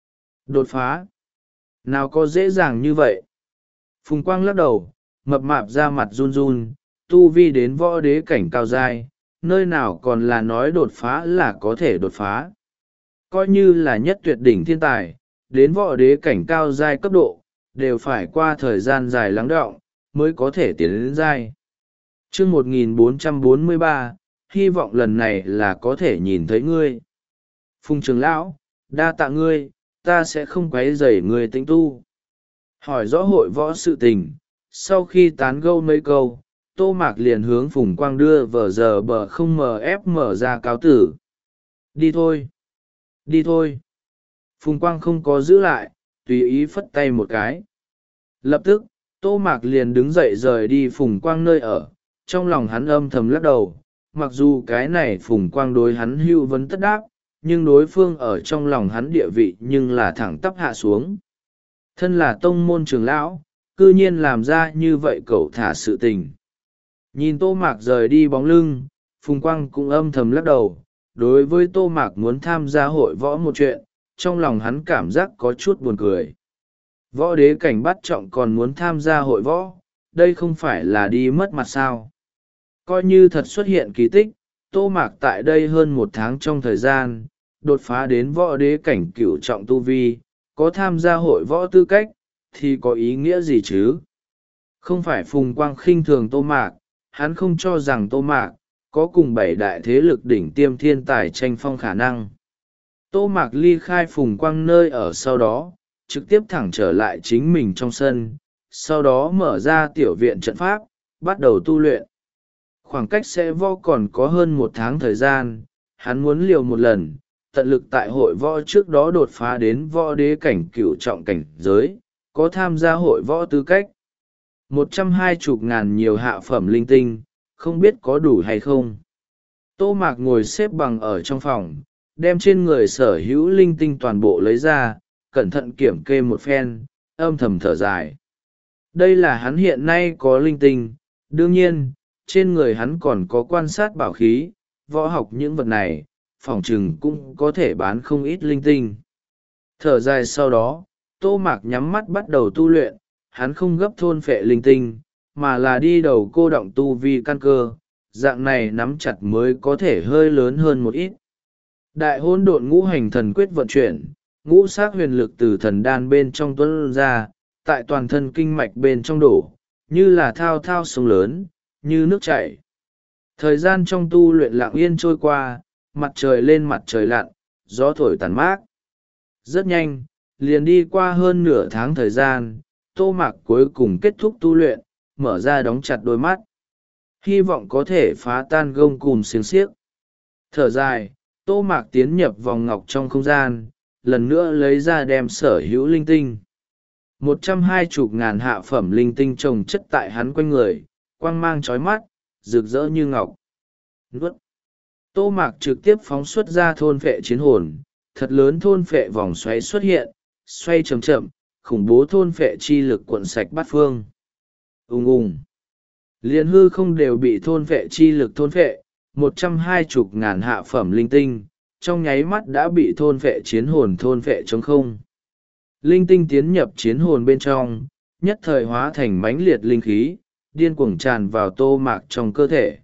Đột phá? Nào có dễ dàng như vậy? Phùng Quang lắc đầu, mập mạp ra mặt run run, tu vi đến võ đế cảnh cao giai, nơi nào còn là nói đột phá là có thể đột phá. Coi như là nhất tuyệt đỉnh thiên tài, đến võ đế cảnh cao giai cấp độ, đều phải qua thời gian dài lắng đọng, mới có thể tiến đến giai. Chương một nghìn bốn trăm bốn mươi ba, hy vọng lần này là có thể nhìn thấy ngươi. Phùng trưởng lão, đa tạ ngươi, ta sẽ không quấy rầy ngươi tĩnh tu. Hỏi rõ hội võ sự tình, sau khi tán gẫu mấy câu, Tô Mạc liền hướng Phùng Quang đưa vờ giờ bờ không mờ ép mở ra cáo tử. Đi thôi, đi thôi. Phùng Quang không có giữ lại, tùy ý phất tay một cái. Lập tức, Tô Mạc liền đứng dậy rời đi Phùng Quang nơi ở, trong lòng hắn âm thầm lắc đầu, mặc dù cái này Phùng Quang đối hắn hưu vấn tất đáp, nhưng đối phương ở trong lòng hắn địa vị nhưng là thẳng tắp hạ xuống. Thân là tông môn trưởng lão, cư nhiên làm ra như vậy cậu thả sự tình. Nhìn Tô Mạc rời đi bóng lưng, Phùng Quang cũng âm thầm lắc đầu, đối với Tô Mạc muốn tham gia hội võ một chuyện, trong lòng hắn cảm giác có chút buồn cười. Võ đế cảnh bắt trọng còn muốn tham gia hội võ, đây không phải là đi mất mặt sao. Coi như thật xuất hiện kỳ tích, Tô Mạc tại đây hơn một tháng trong thời gian, đột phá đến võ đế cảnh cửu trọng tu vi, có tham gia hội võ tư cách, thì có ý nghĩa gì chứ? Không phải Phùng Quang khinh thường Tô Mạc, hắn không cho rằng Tô Mạc có cùng bảy đại thế lực đỉnh tiêm thiên tài tranh phong khả năng. Tô Mạc ly khai Phùng Quang nơi ở sau đó, trực tiếp thẳng trở lại chính mình trong sân, sau đó mở ra tiểu viện trận pháp, bắt đầu tu luyện. Khoảng cách sẽ võ còn có hơn một tháng thời gian, hắn muốn liều một lần, tận lực tại hội võ trước đó đột phá đến võ đế cảnh cửu trọng cảnh giới, có tham gia hội võ tư cách. Một trăm hai chục ngàn nhiều hạ phẩm linh tinh, không biết có đủ hay không. Tô Mạc ngồi xếp bằng ở trong phòng, đem trên người sở hữu linh tinh toàn bộ lấy ra, cẩn thận kiểm kê một phen, âm thầm thở dài. Đây là hắn hiện nay có linh tinh, đương nhiên, trên người hắn còn có quan sát bảo khí, võ học những vật này, phỏng chừng cũng có thể bán không ít linh tinh. Thở dài sau đó, Tô Mạc nhắm mắt bắt đầu tu luyện, hắn không gấp thôn phệ linh tinh, mà là đi đầu cô động tu vi căn cơ, dạng này nắm chặt mới có thể hơi lớn hơn một ít. Đại hôn độn ngũ hành thần quyết vận chuyển, ngũ sắc huyền lực từ thần đan bên trong tuôn ra, tại toàn thân kinh mạch bên trong đổ, như là thao thao sông lớn, như nước chảy. Thời gian trong tu luyện lặng yên trôi qua, mặt trời lên mặt trời lặn, gió thổi tàn mát. Rất nhanh, liền đi qua hơn nửa tháng thời gian, Tô Mạc cuối cùng kết thúc tu luyện, mở ra đóng chặt đôi mắt. Hy vọng có thể phá tan gông cùm xiềng xiếc. Thở dài, Tô Mạc tiến nhập vòng ngọc trong không gian, lần nữa lấy ra đem sở hữu linh tinh. Một trăm hai chục ngàn hạ phẩm linh tinh trồng chất tại hắn quanh người, quang mang chói mắt, rực rỡ như ngọc. Nuốt. Tô Mạc trực tiếp phóng xuất ra thôn phệ chiến hồn, thật lớn thôn phệ vòng xoáy xuất hiện, xoay chậm chậm, khủng bố thôn phệ chi lực cuộn sạch bát phương. Ùng ùng. Liên hư không đều bị thôn phệ chi lực thôn phệ, một trăm hai chục ngàn hạ phẩm linh tinh, trong nháy mắt đã bị thôn phệ chiến hồn thôn phệ trống không. Linh tinh tiến nhập chiến hồn bên trong, nhất thời hóa thành mãnh liệt linh khí, điên cuồng tràn vào Tô Mạc trong cơ thể.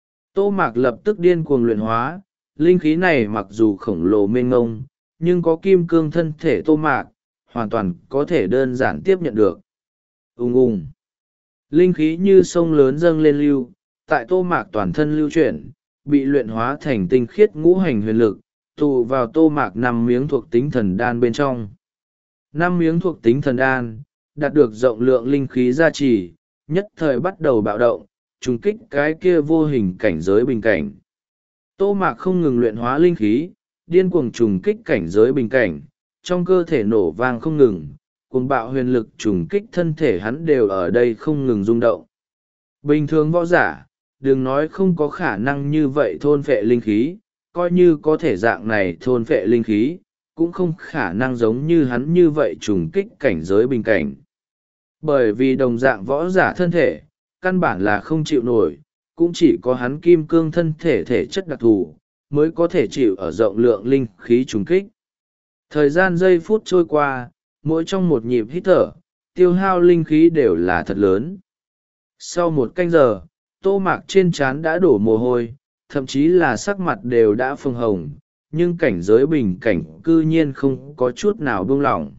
Tô Mạc lập tức điên cuồng luyện hóa, linh khí này mặc dù khổng lồ mênh ngông, nhưng có kim cương thân thể Tô Mạc, hoàn toàn có thể đơn giản tiếp nhận được. Ùng ùng. Linh khí như sông lớn dâng lên lưu, tại Tô Mạc toàn thân lưu chuyển, bị luyện hóa thành tinh khiết ngũ hành huyền lực, tụ vào Tô Mạc năm miếng thuộc tính thần đan bên trong. Năm miếng thuộc tính thần đan, đạt được rộng lượng linh khí gia trì, nhất thời bắt đầu bạo động, trùng kích cái kia vô hình cảnh giới bình cảnh. Tô Mạc không ngừng luyện hóa linh khí, điên cuồng trùng kích cảnh giới bình cảnh, trong cơ thể nổ vang không ngừng, cuồng bạo huyền lực trùng kích thân thể hắn đều ở đây không ngừng rung động. Bình thường võ giả, đừng nói không có khả năng như vậy thôn phệ linh khí, coi như có thể dạng này thôn phệ linh khí, cũng không khả năng giống như hắn như vậy trùng kích cảnh giới bình cảnh. Bởi vì đồng dạng võ giả thân thể, căn bản là không chịu nổi, cũng chỉ có hắn kim cương thân thể thể chất đặc thù, mới có thể chịu ở rộng lượng linh khí trùng kích. Thời gian giây phút trôi qua, mỗi trong một nhịp hít thở, tiêu hao linh khí đều là thật lớn. Sau một canh giờ, Tô Mạc trên trán đã đổ mồ hôi, thậm chí là sắc mặt đều đã phồng hồng, nhưng cảnh giới bình cảnh cư nhiên không có chút nào buông lỏng.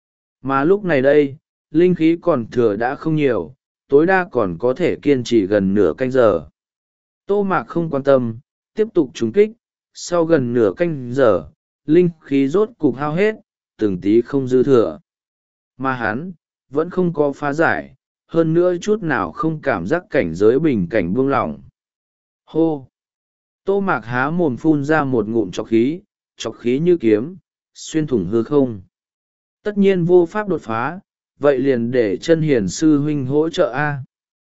Mà lúc này đây, linh khí còn thừa đã không nhiều, tối đa còn có thể kiên trì gần nửa canh giờ. Tô Mạc không quan tâm, tiếp tục trúng kích. Sau gần nửa canh giờ, linh khí rốt cục hao hết, từng tí không dư thừa. Mà hắn, vẫn không có phá giải, hơn nữa chút nào không cảm giác cảnh giới bình cảnh buông lỏng. Hô! Tô Mạc há mồm phun ra một ngụm trọc khí, trọc khí như kiếm, xuyên thủng hư không. Tất nhiên vô pháp đột phá, vậy liền để chân hiền sư huynh hỗ trợ a.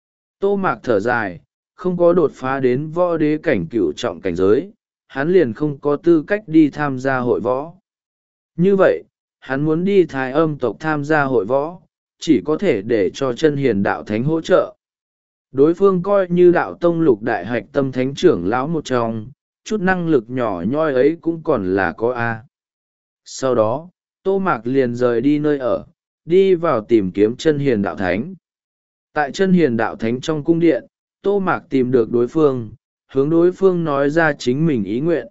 Tô Mạc thở dài, không có đột phá đến võ đế cảnh cửu trọng cảnh giới, hắn liền không có tư cách đi tham gia hội võ. Như vậy, hắn muốn đi Thái Âm tộc tham gia hội võ, chỉ có thể để cho chân hiền đạo thánh hỗ trợ. Đối phương coi như đạo tông lục đại hạch tâm thánh trưởng lão một trong, chút năng lực nhỏ nhoi ấy cũng còn là có a. Sau đó, Tô Mạc liền rời đi nơi ở, đi vào tìm kiếm chân hiền đạo thánh. Tại chân hiền đạo thánh trong cung điện, Tô Mạc tìm được đối phương, hướng đối phương nói ra chính mình ý nguyện.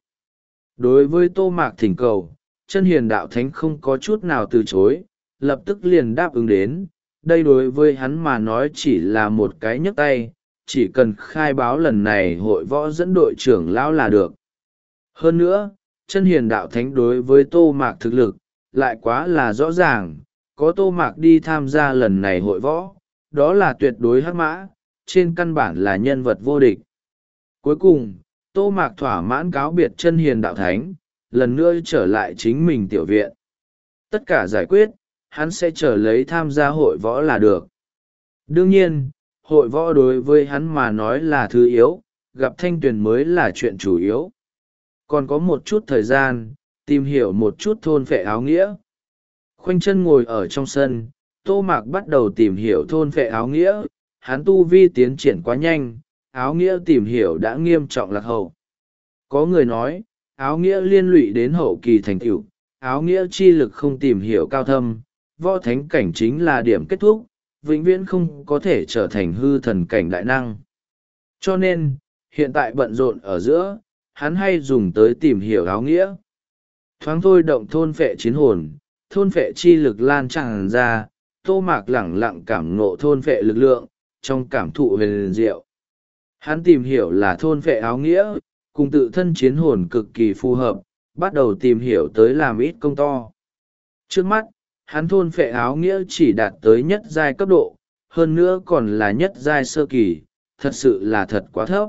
Đối với Tô Mạc thỉnh cầu, chân hiền đạo thánh không có chút nào từ chối, lập tức liền đáp ứng đến. Đây đối với hắn mà nói chỉ là một cái nhấc tay, chỉ cần khai báo lần này hội võ dẫn đội trưởng lão là được. Hơn nữa, chân hiền đạo thánh đối với Tô Mạc thực lực, lại quá là rõ ràng, có Tô Mạc đi tham gia lần này hội võ, đó là tuyệt đối hắc mã, trên căn bản là nhân vật vô địch. Cuối cùng, Tô Mạc thỏa mãn cáo biệt chân hiền đạo thánh, lần nữa trở lại chính mình tiểu viện. Tất cả giải quyết, hắn sẽ trở lấy tham gia hội võ là được. Đương nhiên, hội võ đối với hắn mà nói là thứ yếu, gặp Thanh Tuyền mới là chuyện chủ yếu. Còn có một chút thời gian, tìm hiểu một chút thôn phệ áo nghĩa. Khoanh chân ngồi ở trong sân, Tô Mạc bắt đầu tìm hiểu thôn phệ áo nghĩa, hắn tu vi tiến triển quá nhanh, áo nghĩa tìm hiểu đã nghiêm trọng lạc hậu. Có người nói, áo nghĩa liên lụy đến hậu kỳ thành tựu, áo nghĩa chi lực không tìm hiểu cao thâm, võ thánh cảnh chính là điểm kết thúc, vĩnh viễn không có thể trở thành hư thần cảnh đại năng. Cho nên, hiện tại bận rộn ở giữa, hắn hay dùng tới tìm hiểu áo nghĩa. Thoáng thôi động thôn phệ chiến hồn, thôn phệ chi lực lan tràn ra, Tô Mạc lẳng lặng cảm ngộ thôn phệ lực lượng, trong cảm thụ huyền diệu. Hắn tìm hiểu là thôn phệ áo nghĩa, cùng tự thân chiến hồn cực kỳ phù hợp, bắt đầu tìm hiểu tới làm ít công to. Trước mắt, hắn thôn phệ áo nghĩa chỉ đạt tới nhất giai cấp độ, hơn nữa còn là nhất giai sơ kỳ, thật sự là thật quá thấp.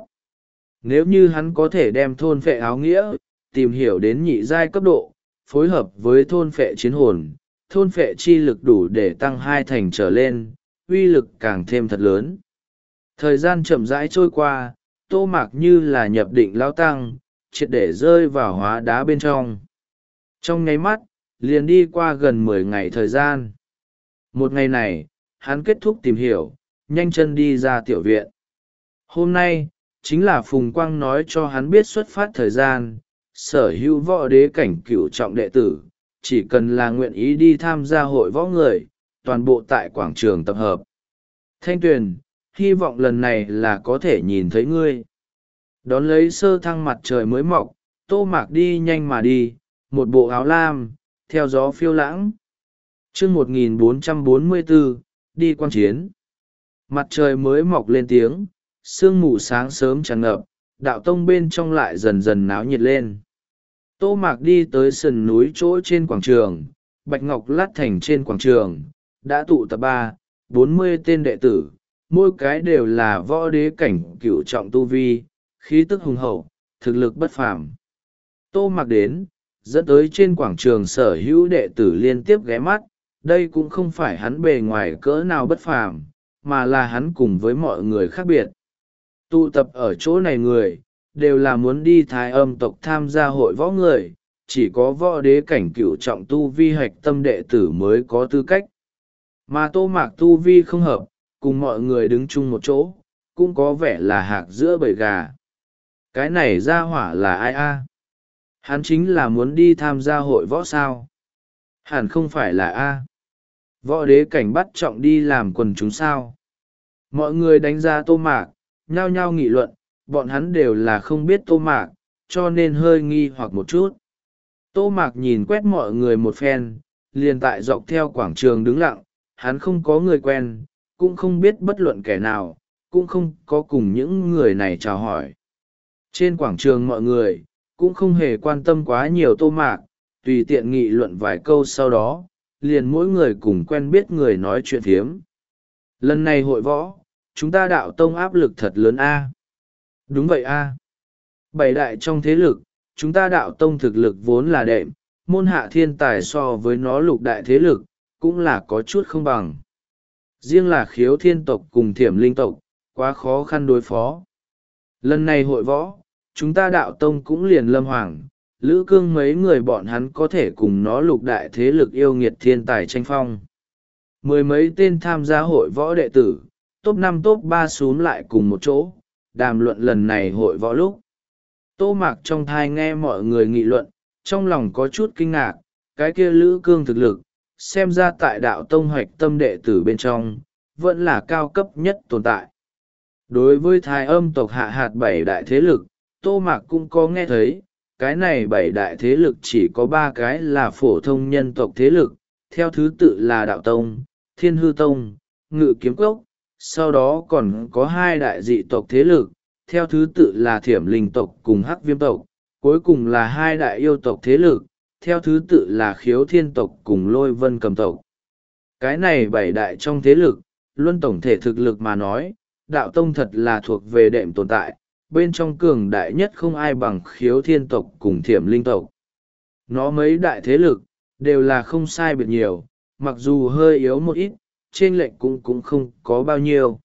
Nếu như hắn có thể đem thôn phệ áo nghĩa, tìm hiểu đến nhị giai cấp độ, phối hợp với thôn phệ chiến hồn, thôn phệ chi lực đủ để tăng hai thành trở lên, uy lực càng thêm thật lớn. Thời gian chậm rãi trôi qua, Tô Mạc như là nhập định lao tăng, triệt để rơi vào hóa đá bên trong. Trong nháy mắt, liền đi qua gần mười ngày thời gian. Một ngày này, hắn kết thúc tìm hiểu, nhanh chân đi ra tiểu viện. Hôm nay, chính là Phùng Quang nói cho hắn biết xuất phát thời gian, sở hữu võ đế cảnh cửu trọng đệ tử, chỉ cần là nguyện ý đi tham gia hội võ người, toàn bộ tại quảng trường tập hợp. Thanh Tuyền, hy vọng lần này là có thể nhìn thấy ngươi. Đón lấy sơ thăng mặt trời mới mọc, Tô Mạc đi nhanh mà đi, một bộ áo lam, theo gió phiêu lãng. chương một nghìn bốn trăm bốn mươi bốn, đi quan chiến. Mặt trời mới mọc lên tiếng, sương mù sáng sớm tràn ngập, đạo tông bên trong lại dần dần náo nhiệt lên. Tô Mạc đi tới sườn núi chỗ trên quảng trường, bạch ngọc lát thành trên quảng trường, đã tụ tập ba, bốn mươi tên đệ tử, mỗi cái đều là võ đế cảnh cửu trọng tu vi, khí tức hùng hậu, thực lực bất phàm. Tô Mạc đến, dẫn tới trên quảng trường sở hữu đệ tử liên tiếp ghé mắt, đây cũng không phải hắn bề ngoài cỡ nào bất phàm, mà là hắn cùng với mọi người khác biệt. Tụ tập ở chỗ này người, đều là muốn đi Thái Âm tộc tham gia hội võ người, chỉ có võ đế cảnh cửu trọng tu vi hạch tâm đệ tử mới có tư cách. Mà Tô Mạc tu vi không hợp, cùng mọi người đứng chung một chỗ, cũng có vẻ là hạc giữa bầy gà. Cái này ra hỏa là ai a? Hắn chính là muốn đi tham gia hội võ sao? Hẳn không phải là a. Võ đế cảnh bắt trọng đi làm quần chúng sao? Mọi người đánh giá Tô Mạc, nhao nhao nghị luận, bọn hắn đều là không biết Tô Mạc, cho nên hơi nghi hoặc một chút. Tô Mạc nhìn quét mọi người một phen, liền tại dọc theo quảng trường đứng lặng, hắn không có người quen, cũng không biết bất luận kẻ nào, cũng không có cùng những người này chào hỏi. Trên quảng trường mọi người cũng không hề quan tâm quá nhiều Tô Mạc, tùy tiện nghị luận vài câu sau đó liền mỗi người cùng quen biết người nói chuyện phiếm. Lần này hội võ chúng ta đạo tông áp lực thật lớn a. Đúng vậy a. Bảy đại trong thế lực chúng ta đạo tông thực lực vốn là đệm, môn hạ thiên tài so với nó lục đại thế lực cũng là có chút không bằng. Riêng là khiếu thiên tộc cùng thiểm linh tộc quá khó khăn đối phó. Lần này hội võ chúng ta đạo tông cũng liền Lâm Hoàng, Lữ Cương mấy người bọn hắn có thể cùng nó lục đại thế lực yêu nghiệt thiên tài tranh phong. Mười mấy tên tham gia hội võ đệ tử, top năm top ba xuống lại cùng một chỗ, đàm luận lần này hội võ lúc. Tô Mạc trong thai nghe mọi người nghị luận, trong lòng có chút kinh ngạc, cái kia Lữ Cương thực lực, xem ra tại đạo tông hoạch tâm đệ tử bên trong, vẫn là cao cấp nhất tồn tại. Đối với thái âm tộc hạ hạt bảy đại thế lực, Tô Mạc cũng có nghe thấy, cái này bảy đại thế lực chỉ có ba cái là phổ thông nhân tộc thế lực, theo thứ tự là đạo tông, thiên hư tông, ngự kiếm cốc, sau đó còn có hai đại dị tộc thế lực, theo thứ tự là thiểm linh tộc cùng hắc viêm tộc, cuối cùng là hai đại yêu tộc thế lực, theo thứ tự là khiếu thiên tộc cùng lôi vân cầm tộc. Cái này bảy đại trong thế lực, luân tổng thể thực lực mà nói, đạo tông thật là thuộc về đệm tồn tại, bên trong cường đại nhất không ai bằng khiếu thiên tộc cùng thiểm linh tộc. Nó mấy đại thế lực, đều là không sai biệt nhiều, mặc dù hơi yếu một ít, trên lệnh cũng cũng không có bao nhiêu.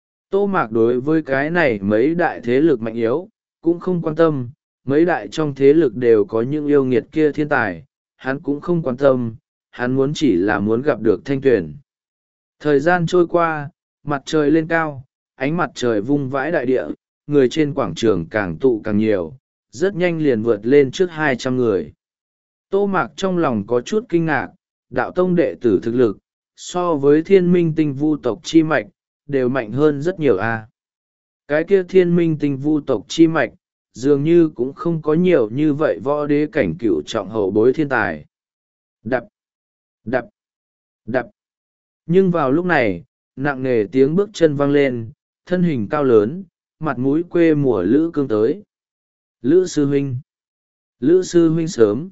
Tô Mạc đối với cái này mấy đại thế lực mạnh yếu, cũng không quan tâm, mấy đại trong thế lực đều có những yêu nghiệt kia thiên tài, hắn cũng không quan tâm, hắn muốn chỉ là muốn gặp được Thanh Tuyền. Thời gian trôi qua, mặt trời lên cao, ánh mặt trời vung vãi đại địa, người trên quảng trường càng tụ càng nhiều, rất nhanh liền vượt lên trước hai trăm người. Tô Mạc trong lòng có chút kinh ngạc, đạo tông đệ tử thực lực, so với thiên minh tinh vu tộc chi mạch, đều mạnh hơn rất nhiều a. Cái kia thiên minh tinh vu tộc chi mạch, dường như cũng không có nhiều như vậy võ đế cảnh cửu trọng hậu bối thiên tài. Đập, đập, đập. Nhưng vào lúc này, nặng nề tiếng bước chân vang lên, thân hình cao lớn, mặt mũi quê mùa Lữ Cương tới. Lữ sư huynh. Lữ sư huynh sớm.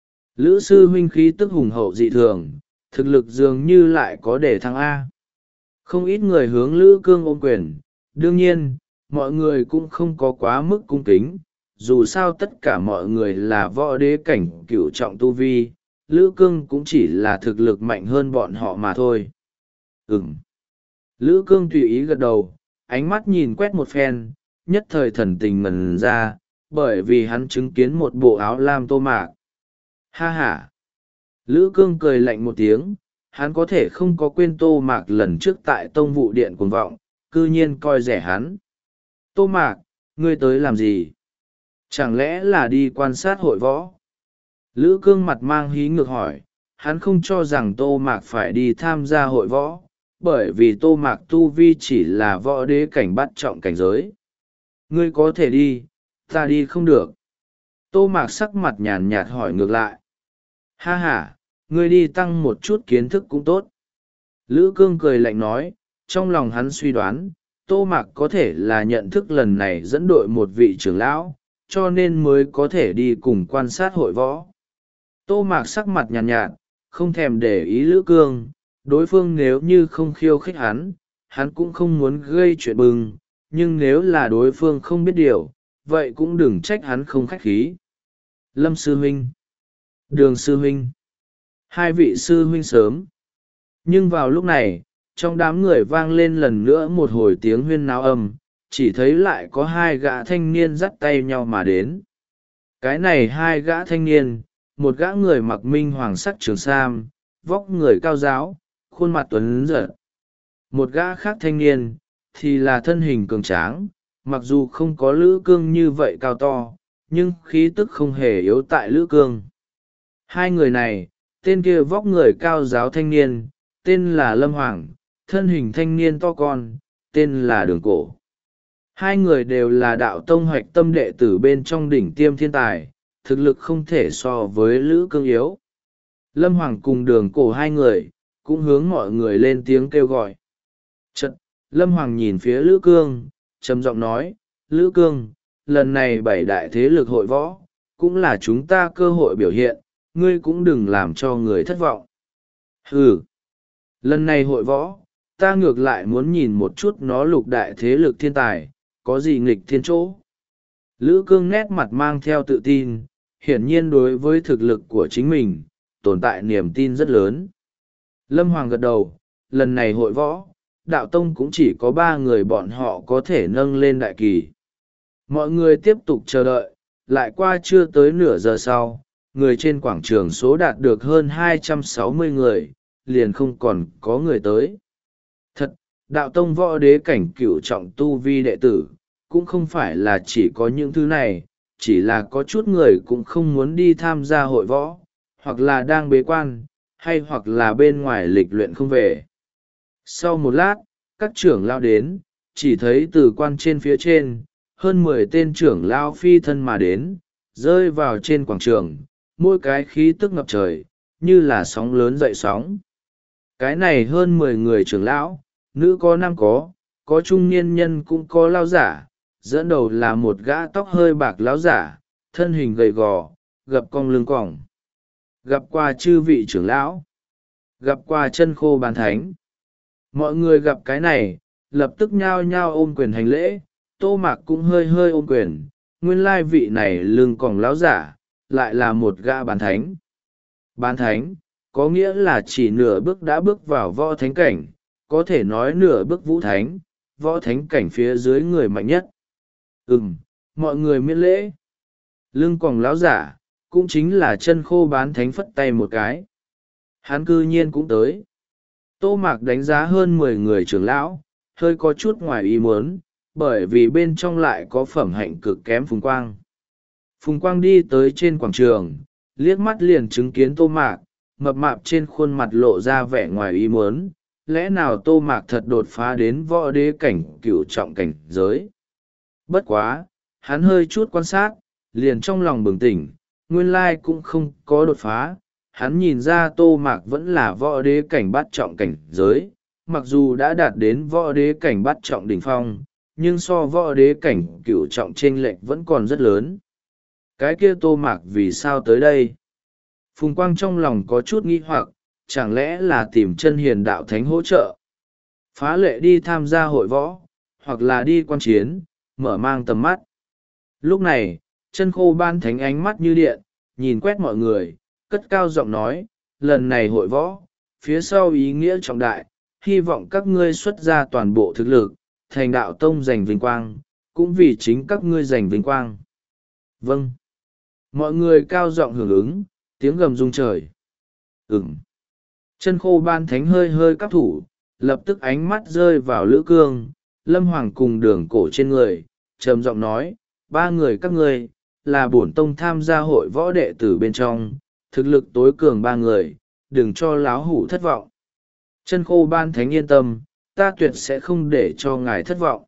Lữ sư huynh khí tức hùng hậu dị thường, thực lực dường như lại có để thăng A. Không ít người hướng Lữ Cương ôm quyền, đương nhiên, mọi người cũng không có quá mức cung kính, dù sao tất cả mọi người là võ đế cảnh cửu trọng tu vi, Lữ Cương cũng chỉ là thực lực mạnh hơn bọn họ mà thôi. Ừm. Lữ Cương tùy ý gật đầu, ánh mắt nhìn quét một phen, nhất thời thần tình ngần ra, bởi vì hắn chứng kiến một bộ áo lam Tô Mạc. Ha ha! Lữ Cương cười lạnh một tiếng, hắn có thể không có quên Tô Mạc lần trước tại tông vụ điện cuồng vọng, cư nhiên coi rẻ hắn. Tô Mạc, ngươi tới làm gì? Chẳng lẽ là đi quan sát hội võ? Lữ Cương mặt mang hí ngược hỏi, hắn không cho rằng Tô Mạc phải đi tham gia hội võ, bởi vì Tô Mạc tu vi chỉ là võ đế cảnh bắt trọng cảnh giới. Ngươi có thể đi, ta đi không được. Tô Mạc sắc mặt nhàn nhạt hỏi ngược lại. Ha ha, ngươi đi tăng một chút kiến thức cũng tốt. Lữ Cương cười lạnh nói, trong lòng hắn suy đoán, Tô Mạc có thể là nhận thức lần này dẫn đội một vị trưởng lão, cho nên mới có thể đi cùng quan sát hội võ. Tô Mạc sắc mặt nhàn nhạt, nhạt, không thèm để ý Lữ Cương, đối phương nếu như không khiêu khích hắn, hắn cũng không muốn gây chuyện bừng, nhưng nếu là đối phương không biết điều, vậy cũng đừng trách hắn không khách khí. Lâm sư huynh, Đường sư huynh, hai vị sư huynh sớm. Nhưng vào lúc này, trong đám người vang lên lần nữa một hồi tiếng huyên náo âm, chỉ thấy lại có hai gã thanh niên dắt tay nhau mà đến. Cái này hai gã thanh niên, một gã người mặc minh hoàng sắc trường sam, vóc người cao giáo, khuôn mặt tuấn giật. Một gã khác thanh niên, thì là thân hình cường tráng, mặc dù không có Lữ Cương như vậy cao to, nhưng khí tức không hề yếu tại Lữ Cương. Hai người này, tên kia vóc người cao giáo thanh niên, tên là Lâm Hoàng, thân hình thanh niên to con, tên là Đường Cổ. Hai người đều là đạo tông hoạch tâm đệ tử bên trong đỉnh tiêm thiên tài, thực lực không thể so với Lữ Cương yếu. Lâm Hoàng cùng Đường Cổ hai người, cũng hướng mọi người lên tiếng kêu gọi. Chật, Lâm Hoàng nhìn phía Lữ Cương, trầm giọng nói, Lữ Cương, lần này bảy đại thế lực hội võ, cũng là chúng ta cơ hội biểu hiện, ngươi cũng đừng làm cho người thất vọng. Ừ, lần này hội võ, ta ngược lại muốn nhìn một chút nó lục đại thế lực thiên tài, có gì nghịch thiên chỗ. Lữ Cương nét mặt mang theo tự tin, hiển nhiên đối với thực lực của chính mình, tồn tại niềm tin rất lớn. Lâm Hoàng gật đầu, lần này hội võ, đạo tông cũng chỉ có ba người bọn họ có thể nâng lên đại kỳ. Mọi người tiếp tục chờ đợi, lại qua chưa tới nửa giờ sau, người trên quảng trường số đạt được hơn hai trăm sáu mươi người, liền không còn có người tới. Thật, đạo tông võ đế cảnh cửu trọng tu vi đệ tử, cũng không phải là chỉ có những thứ này, chỉ là có chút người cũng không muốn đi tham gia hội võ, hoặc là đang bế quan, hay hoặc là bên ngoài lịch luyện không về. Sau một lát, các trưởng lao đến, chỉ thấy từ quan trên phía trên, hơn mười tên trưởng lao phi thân mà đến, rơi vào trên quảng trường, mỗi cái khí tức ngập trời, như là sóng lớn dậy sóng. Cái này hơn mười người trưởng lão, nữ có nam có, có trung niên nhân cũng có lao giả, dẫn đầu là một gã tóc hơi bạc lão giả, thân hình gầy gò, gập cong lưng còng. Gặp qua chư vị trưởng lão, gặp qua chân khô bán thánh. Mọi người gặp cái này, lập tức nhao nhao ôm quyền hành lễ, Tô Mạc cũng hơi hơi ôm quyền, nguyên lai vị này lưng còng lão giả, lại là một gã bán thánh. Bán thánh, có nghĩa là chỉ nửa bước đã bước vào võ thánh cảnh, có thể nói nửa bước vũ thánh, võ thánh cảnh phía dưới người mạnh nhất. Ừm, mọi người miễn lễ. Lưng còng lão giả, cũng chính là chân khô bán thánh phất tay một cái. Hắn cư nhiên cũng tới. Tô Mạc đánh giá hơn mười người trưởng lão, hơi có chút ngoài ý muốn, bởi vì bên trong lại có phẩm hạnh cực kém Phùng Quang. Phùng Quang đi tới trên quảng trường, liếc mắt liền chứng kiến Tô Mạc, mập mạp trên khuôn mặt lộ ra vẻ ngoài ý muốn, lẽ nào Tô Mạc thật đột phá đến võ đế cảnh cửu trọng cảnh giới. Bất quá, hắn hơi chút quan sát, liền trong lòng bừng tỉnh, nguyên lai cũng không có đột phá. Hắn nhìn ra Tô Mạc vẫn là võ đế cảnh bát trọng cảnh giới, mặc dù đã đạt đến võ đế cảnh bát trọng đỉnh phong, nhưng so võ đế cảnh cửu trọng chênh lệch vẫn còn rất lớn. Cái kia Tô Mạc vì sao tới đây? Phùng Quang trong lòng có chút nghi hoặc, chẳng lẽ là tìm chân hiền đạo thánh hỗ trợ? Phá lệ đi tham gia hội võ, hoặc là đi quan chiến, mở mang tầm mắt. Lúc này, chân khô ban thánh ánh mắt như điện, nhìn quét mọi người, cất cao giọng nói, lần này hội võ, phía sau ý nghĩa trọng đại, hy vọng các ngươi xuất ra toàn bộ thực lực, thành đạo tông giành vinh quang, cũng vì chính các ngươi giành vinh quang. Vâng. Mọi người cao giọng hưởng ứng, tiếng gầm rung trời. Ừm. Chân khô ban thánh hơi hơi cắp thủ, lập tức ánh mắt rơi vào Lữ Cương, Lâm Hoàng cùng Đường Cổ trên người, trầm giọng nói, ba người các ngươi, là bổn tông tham gia hội võ đệ tử bên trong, thực lực tối cường ba người, đừng cho láo hủ thất vọng. Chân khô ban thánh yên tâm, ta tuyệt sẽ không để cho ngài thất vọng.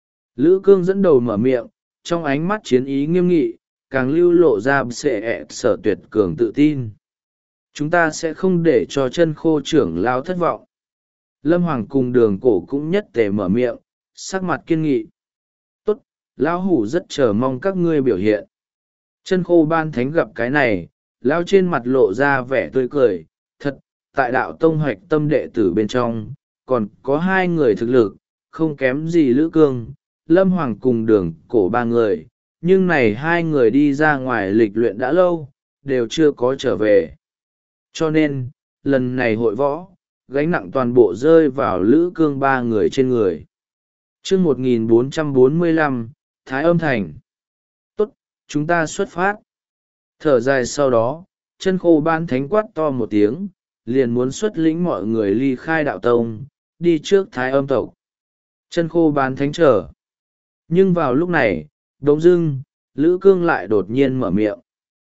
Lữ Cương dẫn đầu mở miệng, trong ánh mắt chiến ý nghiêm nghị, càng lưu lộ ra sẽ ẹ sở tuyệt cường tự tin. Chúng ta sẽ không để cho chân khô trưởng lao thất vọng. Lâm Hoàng cùng Đường Cổ cũng nhất tề mở miệng, sắc mặt kiên nghị. Tốt, lão hủ rất chờ mong các ngươi biểu hiện. Chân khô ban thánh gặp cái này, lao trên mặt lộ ra vẻ tươi cười, thật, tại đạo tông hoạch tâm đệ tử bên trong, còn có hai người thực lực, không kém gì Lữ Cương, Lâm Hoàng cùng Đường Cổ ba người, nhưng này hai người đi ra ngoài lịch luyện đã lâu, đều chưa có trở về. Cho nên, lần này hội võ, gánh nặng toàn bộ rơi vào Lữ Cương ba người trên người. Chương một nghìn bốn trăm bốn mươi lăm, Thái Âm Thành. Tốt, chúng ta xuất phát. Thở dài sau đó, chân khô ban thánh quát to một tiếng, liền muốn xuất lĩnh mọi người ly khai đạo tông, đi trước Thái Âm tộc. Chân khô ban thánh trở. Nhưng vào lúc này, đống dưng, Lữ Cương lại đột nhiên mở miệng.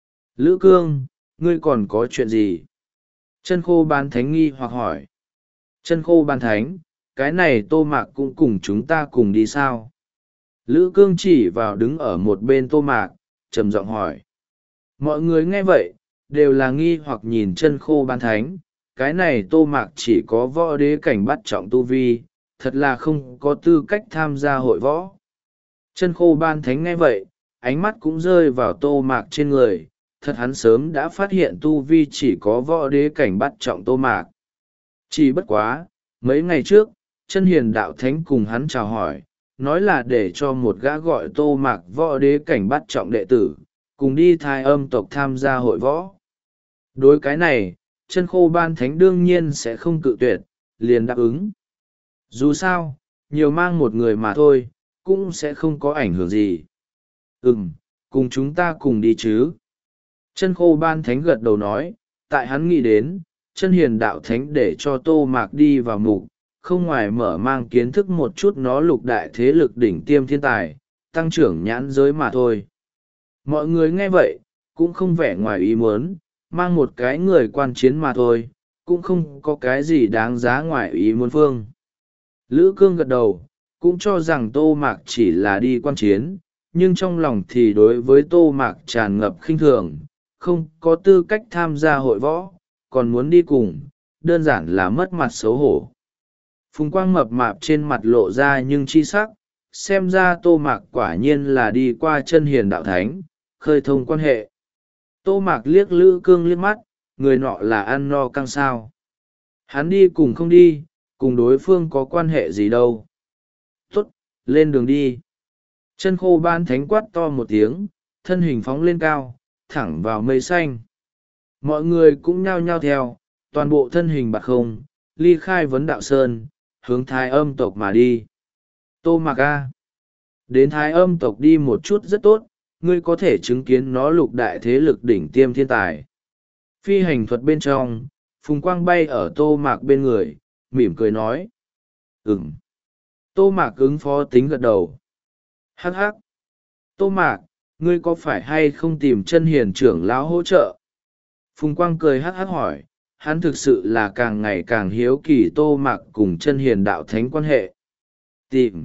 Lữ Cương, ngươi còn có chuyện gì? Chân khô ban thánh nghi hoặc hỏi. Chân khô ban thánh, cái này Tô Mạc cũng cùng chúng ta cùng đi sao? Lữ Cương chỉ vào đứng ở một bên Tô Mạc, trầm giọng hỏi. Mọi người nghe vậy, đều là nghi hoặc nhìn chân khô ban thánh. Cái này Tô Mạc chỉ có võ đế cảnh bắt trọng tu vi, thật là không có tư cách tham gia hội võ. Chân khô ban thánh nghe vậy, ánh mắt cũng rơi vào Tô Mạc trên người. Thật hắn sớm đã phát hiện tu vi chỉ có võ đế cảnh bắt trọng Tô Mạc. Chỉ bất quá, mấy ngày trước, chân hiền đạo thánh cùng hắn chào hỏi, nói là để cho một gã gọi Tô Mạc võ đế cảnh bắt trọng đệ tử, cùng đi Thái Âm tộc tham gia hội võ. Đối cái này, chân khô ban thánh đương nhiên sẽ không cự tuyệt, liền đáp ứng. Dù sao, nhiều mang một người mà thôi, cũng sẽ không có ảnh hưởng gì. Ừm, cùng chúng ta cùng đi chứ. Chân khô ban thánh gật đầu nói, tại hắn nghĩ đến, chân hiền đạo thánh để cho Tô Mạc đi vào mục, không ngoài mở mang kiến thức một chút nó lục đại thế lực đỉnh tiêm thiên tài, tăng trưởng nhãn giới mà thôi. Mọi người nghe vậy, cũng không vẻ ngoài ý muốn, mang một cái người quan chiến mà thôi, cũng không có cái gì đáng giá ngoài ý muốn phương. Lữ Cương gật đầu, cũng cho rằng Tô Mạc chỉ là đi quan chiến, nhưng trong lòng thì đối với Tô Mạc tràn ngập khinh thường, không có tư cách tham gia hội võ, còn muốn đi cùng, đơn giản là mất mặt xấu hổ. Phùng quang mập mạp trên mặt lộ ra nhưng chi sắc, xem ra Tô Mạc quả nhiên là đi qua chân hiền đạo thánh, khơi thông quan hệ. Tô Mạc liếc Lữ Cương liếc mắt, người nọ là ăn no căng sao. Hắn đi cùng không đi, cùng đối phương có quan hệ gì đâu. Tốt, lên đường đi. Chân khô ban thánh quát to một tiếng, thân hình phóng lên cao, thẳng vào mây xanh. Mọi người cũng nhao nhao theo, toàn bộ thân hình bạc không, ly khai vấn đạo sơn, hướng Thái Âm tộc mà đi. Tô Mạc A. Đến Thái Âm tộc đi một chút rất tốt, ngươi có thể chứng kiến nó lục đại thế lực đỉnh tiêm thiên tài. Phi hành thuật bên trong, Phùng Quang bay ở Tô Mạc bên người, mỉm cười nói. Ừm. Tô Mạc ứng phó tính gật đầu. Hắc hắc. Tô Mạc, ngươi có phải hay không tìm chân hiền trưởng lão hỗ trợ? Phùng Quang cười hắc hắc hỏi, hắn thực sự là càng ngày càng hiếu kỳ Tô Mạc cùng chân hiền đạo thánh quan hệ. Tìm.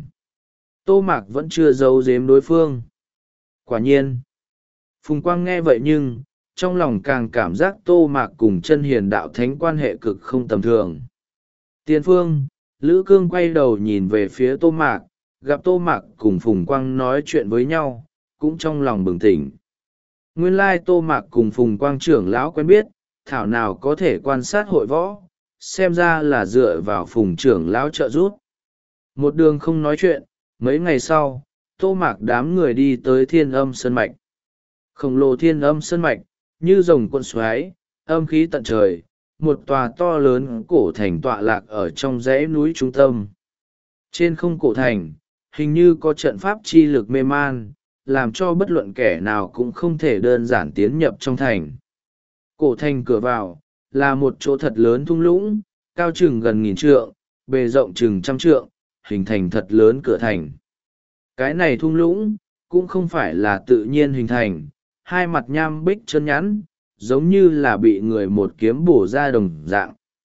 Tô Mạc vẫn chưa giấu giếm đối phương. Quả nhiên. Phùng Quang nghe vậy nhưng, trong lòng càng cảm giác Tô Mạc cùng chân hiền đạo thánh quan hệ cực không tầm thường. Tiền phương, Lữ Cương quay đầu nhìn về phía Tô Mạc, gặp Tô Mạc cùng Phùng Quang nói chuyện với nhau, cũng trong lòng bừng tỉnh. Nguyên lai Tô Mạc cùng Phùng Quang trưởng lão quen biết, thảo nào có thể quan sát hội võ, xem ra là dựa vào Phùng trưởng lão trợ giúp. Một đường không nói chuyện, mấy ngày sau, Tô Mạc đám người đi tới Thiên Âm Sơn Mạch. Khổng lồ Thiên Âm Sơn Mạch, như rồng cuộn xoáy, âm khí tận trời, một tòa to lớn cổ thành tọa lạc ở trong dãy núi trung tâm. Trên không cổ thành, hình như có trận pháp chi lực mê man, làm cho bất luận kẻ nào cũng không thể đơn giản tiến nhập trong thành. Cổ thành cửa vào, là một chỗ thật lớn thung lũng, cao chừng gần nghìn trượng, bề rộng chừng trăm trượng, hình thành thật lớn cửa thành. Cái này thung lũng, cũng không phải là tự nhiên hình thành, hai mặt nham bích chân nhẵn, giống như là bị người một kiếm bổ ra đồng dạng.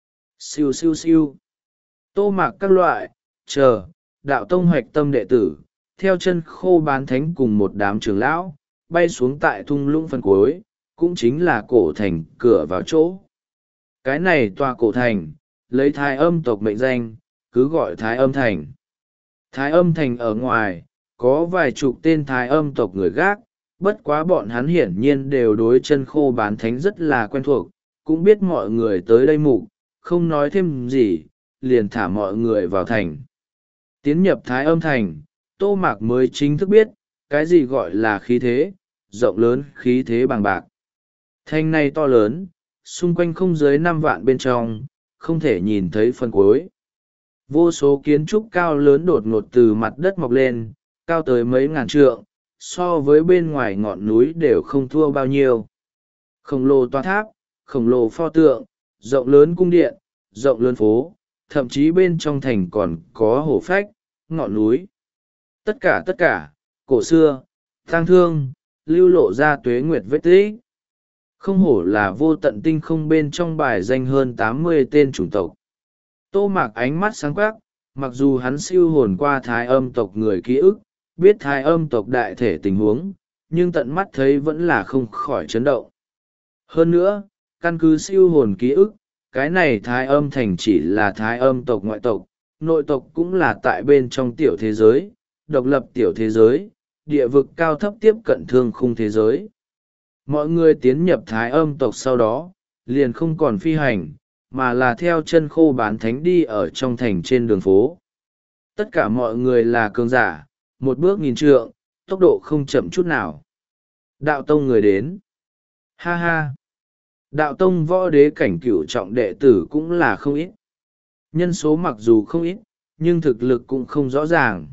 Siêu siêu siêu. Tô Mạc các loại, chờ, đạo tông hoạch tâm đệ tử, theo chân khô bán thánh cùng một đám trưởng lão, bay xuống tại thung lũng phần cuối, cũng chính là cổ thành cửa vào chỗ. Cái này tòa cổ thành, lấy Thái Âm tộc mệnh danh, cứ gọi Thái Âm Thành. Thái Âm Thành ở ngoài, có vài chục tên Thái Âm tộc người gác, bất quá bọn hắn hiển nhiên đều đối chân khô bán thánh rất là quen thuộc, cũng biết mọi người tới đây mục, không nói thêm gì, liền thả mọi người vào thành. Tiến nhập Thái Âm Thành, Tô Mạc mới chính thức biết, cái gì gọi là khí thế, rộng lớn khí thế bằng bạc. Thành này to lớn, xung quanh không dưới năm vạn bên trong, không thể nhìn thấy phần cuối. Vô số kiến trúc cao lớn đột ngột từ mặt đất mọc lên, cao tới mấy ngàn trượng, so với bên ngoài ngọn núi đều không thua bao nhiêu. Khổng lồ tòa tháp, khổng lồ pho tượng, rộng lớn cung điện, rộng lớn phố, thậm chí bên trong thành còn có hồ phách, ngọn núi. Tất cả tất cả, cổ xưa, tang thương, lưu lộ ra tuế nguyệt vết tích. Không hổ là vô tận tinh không bên trong bài danh hơn tám mươi tên chủng tộc. Tô Mạc ánh mắt sáng quắc, mặc dù hắn siêu hồn qua Thái Âm tộc người ký ức, biết Thái Âm tộc đại thể tình huống, nhưng tận mắt thấy vẫn là không khỏi chấn động. Hơn nữa, căn cứ siêu hồn ký ức, cái này Thái Âm thành chỉ là Thái Âm tộc ngoại tộc, nội tộc cũng là tại bên trong tiểu thế giới, độc lập tiểu thế giới, địa vực cao thấp tiếp cận thương khung thế giới. Mọi người tiến nhập thái âm tộc sau đó, liền không còn phi hành, mà là theo chân khô bán thánh đi ở trong thành trên đường phố. Tất cả mọi người là cường giả, một bước nghìn trượng, tốc độ không chậm chút nào. Đạo tông người đến. Ha ha. Đạo tông võ đế cảnh cửu trọng đệ tử cũng là không ít. Nhân số mặc dù không ít, nhưng thực lực cũng không rõ ràng.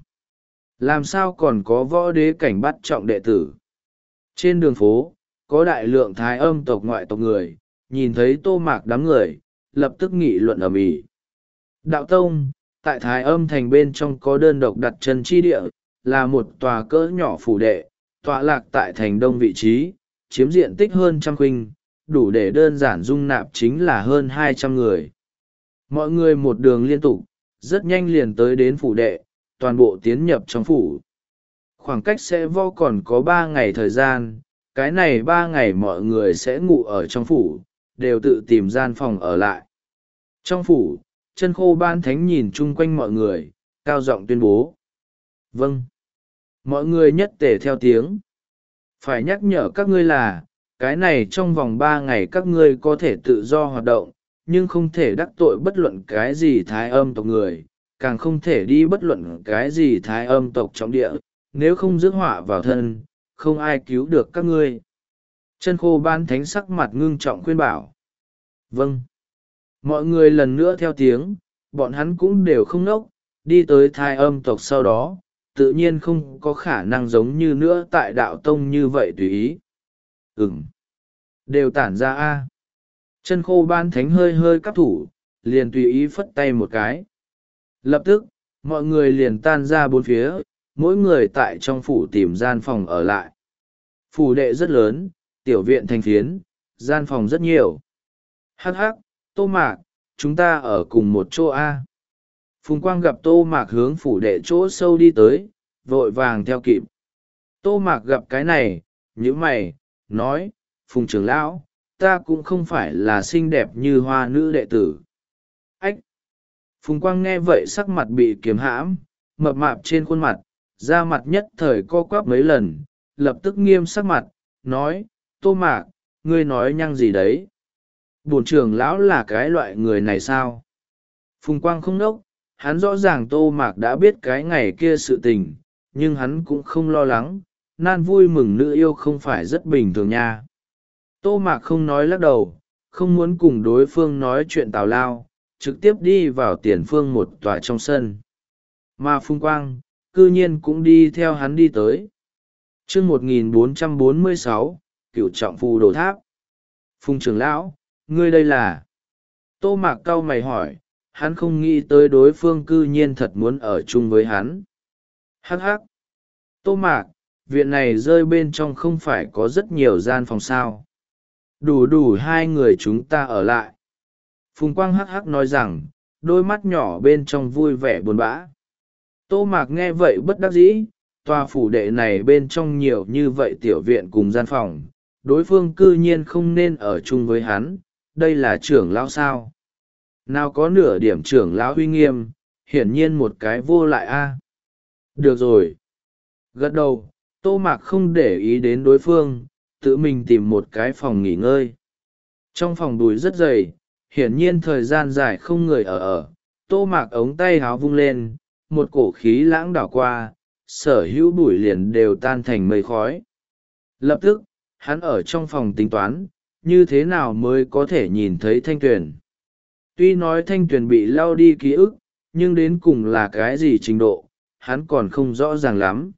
Làm sao còn có võ đế cảnh bắt trọng đệ tử? Trên đường phố, có đại lượng thái âm tộc ngoại tộc người, nhìn thấy Tô Mạc đám người, lập tức nghị luận ầm ĩ. Đạo tông, tại thái âm thành bên trong có đơn độc đặt chân chi địa, là một tòa cỡ nhỏ phủ đệ, tọa lạc tại thành đông vị trí, chiếm diện tích hơn trăm khuynh, đủ để đơn giản dung nạp chính là hơn hai trăm người. Mọi người một đường liên tục, rất nhanh liền tới đến phủ đệ, toàn bộ tiến nhập trong phủ. Khoảng cách sẽ vô còn có ba ngày thời gian, cái này ba ngày mọi người sẽ ngủ ở trong phủ, đều tự tìm gian phòng ở lại. Trong phủ, chân khô ban thánh nhìn chung quanh mọi người, cao giọng tuyên bố. Vâng. Mọi người nhất tề theo tiếng. Phải nhắc nhở các ngươi là, cái này trong vòng ba ngày các ngươi có thể tự do hoạt động, nhưng không thể đắc tội bất luận cái gì thái âm tộc người, càng không thể đi bất luận cái gì thái âm tộc trong địa, nếu không rước họa vào thân, không ai cứu được các ngươi. Chân khô ban thánh sắc mặt ngưng trọng khuyên bảo. Vâng. Mọi người lần nữa theo tiếng, bọn hắn cũng đều không nốc, đi tới thái âm tộc sau đó, tự nhiên không có khả năng giống như nữa tại đạo tông như vậy tùy ý. Ừm. Đều tản ra a. Chân khô ban thánh hơi hơi cắp thủ, liền tùy ý phất tay một cái. Lập tức, mọi người liền tan ra bốn phía, mỗi người tại trong phủ tìm gian phòng ở lại. Phủ đệ rất lớn, tiểu viện thành phiến, gian phòng rất nhiều. Hắc hắc, Tô Mạc, chúng ta ở cùng một chỗ A. Phùng Quang gặp Tô Mạc hướng phủ đệ chỗ sâu đi tới, vội vàng theo kịp. Tô Mạc gặp cái này, nhíu mày, nói, Phùng trưởng lão, ta cũng không phải là xinh đẹp như hoa nữ đệ tử. Ách! Phùng Quang nghe vậy sắc mặt bị kiềm hãm, mập mạp trên khuôn mặt, da mặt nhất thời co quắp mấy lần, lập tức nghiêm sắc mặt, nói, Tô Mạc, ngươi nói nhăng gì đấy? Bổn trưởng lão là cái loại người này sao? Phùng Quang không nốc, hắn rõ ràng Tô Mạc đã biết cái ngày kia sự tình, nhưng hắn cũng không lo lắng, nan vui mừng nữ yêu không phải rất bình thường nha. Tô Mạc không nói lắc đầu, không muốn cùng đối phương nói chuyện tào lao, trực tiếp đi vào tiền phương một tòa trong sân. Mà Phùng Quang, cư nhiên cũng đi theo hắn đi tới. Chương một nghìn bốn trăm bốn mươi sáu, Cửu trọng phù đồ tháp. Phùng trưởng lão, ngươi đây là? Tô Mạc cau mày hỏi, hắn không nghĩ tới đối phương cư nhiên thật muốn ở chung với hắn. Hắc hắc. Tô Mạc, viện này rơi bên trong không phải có rất nhiều gian phòng sao. Đủ đủ hai người chúng ta ở lại. Phùng Quang hắc hắc nói rằng, đôi mắt nhỏ bên trong vui vẻ buồn bã. Tô Mạc nghe vậy bất đắc dĩ, tòa phủ đệ này bên trong nhiều như vậy tiểu viện cùng gian phòng, đối phương cư nhiên không nên ở chung với hắn, đây là trưởng lão sao? Nào có nửa điểm trưởng lão uy nghiêm, hiển nhiên một cái vô lại a. Được rồi. Gật đầu, Tô Mạc không để ý đến đối phương, tự mình tìm một cái phòng nghỉ ngơi. Trong phòng đùi rất dày, hiển nhiên thời gian dài không người ở ở, Tô Mạc ống tay háo vung lên, một cổ khí lãng đảo qua, sở hữu bụi liền đều tan thành mây khói. Lập tức, hắn ở trong phòng tính toán, như thế nào mới có thể nhìn thấy Thanh Tuyền. Tuy nói Thanh Tuyền bị lao đi ký ức, nhưng đến cùng là cái gì trình độ, hắn còn không rõ ràng lắm.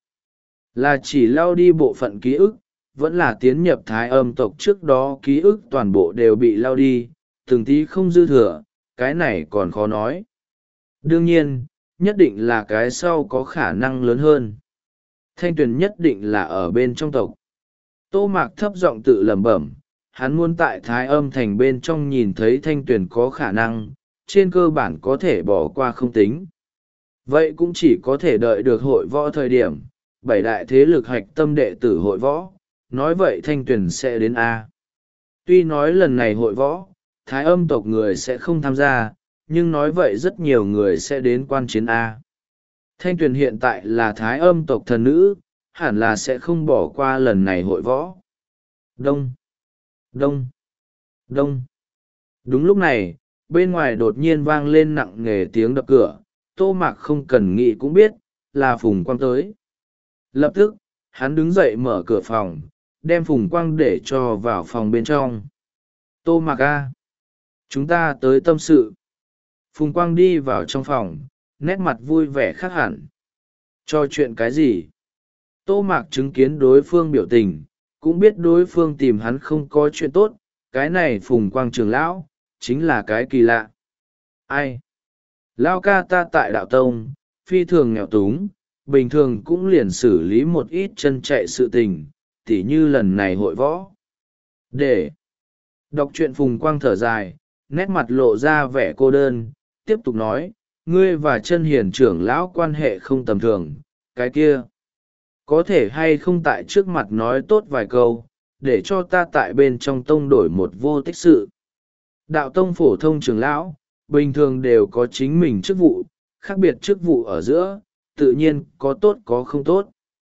Là chỉ lao đi bộ phận ký ức, vẫn là tiến nhập thái âm tộc trước đó ký ức toàn bộ đều bị lao đi, từng tí không dư thừa, cái này còn khó nói. Đương nhiên, nhất định là cái sau có khả năng lớn hơn. Thanh Tuyền nhất định là ở bên trong tộc. Tô Mạc thấp giọng tự lẩm bẩm, hắn muốn tại thái âm thành bên trong nhìn thấy Thanh Tuyền có khả năng, trên cơ bản có thể bỏ qua không tính. Vậy cũng chỉ có thể đợi được hội võ thời điểm, bảy đại thế lực hạch tâm đệ tử hội võ, nói vậy Thanh Tuyền sẽ đến A. Tuy nói lần này hội võ, thái âm tộc người sẽ không tham gia, nhưng nói vậy rất nhiều người sẽ đến quan chiến A. Thanh Tuyền hiện tại là thái âm tộc thần nữ, hẳn là sẽ không bỏ qua lần này hội võ. Đông, đông, đông. Đúng lúc này, bên ngoài đột nhiên vang lên nặng nề tiếng đập cửa. Tô Mạc không cần nghĩ cũng biết là Phùng Quang tới. Lập tức hắn đứng dậy mở cửa phòng, đem Phùng Quang để cho vào phòng bên trong. Tô Mạc a, chúng ta tới tâm sự. Phùng Quang đi vào trong phòng, nét mặt vui vẻ khác hẳn. Cho chuyện cái gì? Tô Mạc chứng kiến đối phương biểu tình, cũng biết đối phương tìm hắn không có chuyện tốt. Cái này Phùng Quang trưởng lão chính là cái kỳ lạ. Ai? Lao ca ta tại đạo tông, phi thường nghèo túng, bình thường cũng liền xử lý một ít chân chạy sự tình, tỉ như lần này hội võ. Để đọc truyện Phùng Quang thở dài, nét mặt lộ ra vẻ cô đơn, tiếp tục nói, ngươi và chân hiền trưởng lão quan hệ không tầm thường, cái kia. Có thể hay không tại trước mặt nói tốt vài câu, để cho ta tại bên trong tông đổi một vô tích sự. Đạo tông phổ thông trưởng lão, bình thường đều có chính mình chức vụ, khác biệt chức vụ ở giữa, tự nhiên có tốt có không tốt.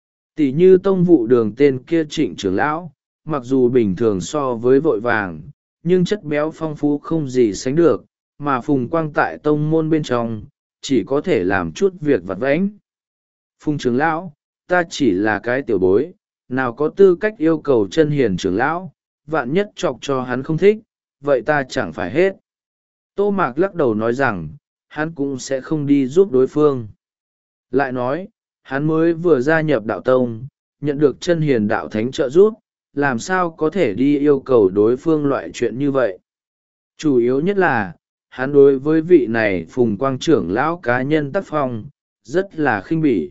Tỷ như tông vụ đường tên kia Trịnh trưởng lão, mặc dù bình thường so với vội vàng, nhưng chất béo phong phú không gì sánh được, mà Phùng Quang tại tông môn bên trong, chỉ có thể làm chút việc vặt vãnh. Phùng trưởng lão, ta chỉ là cái tiểu bối, nào có tư cách yêu cầu chân hiền trưởng lão, vạn nhất chọc cho hắn không thích, vậy ta chẳng phải hết. Tô Mạc lắc đầu nói rằng, hắn cũng sẽ không đi giúp đối phương. Lại nói, hắn mới vừa gia nhập đạo tông, nhận được chân hiền đạo thánh trợ giúp, làm sao có thể đi yêu cầu đối phương loại chuyện như vậy. Chủ yếu nhất là, hắn đối với vị này Phùng Quang trưởng lão cá nhân tác phong, rất là khinh bỉ.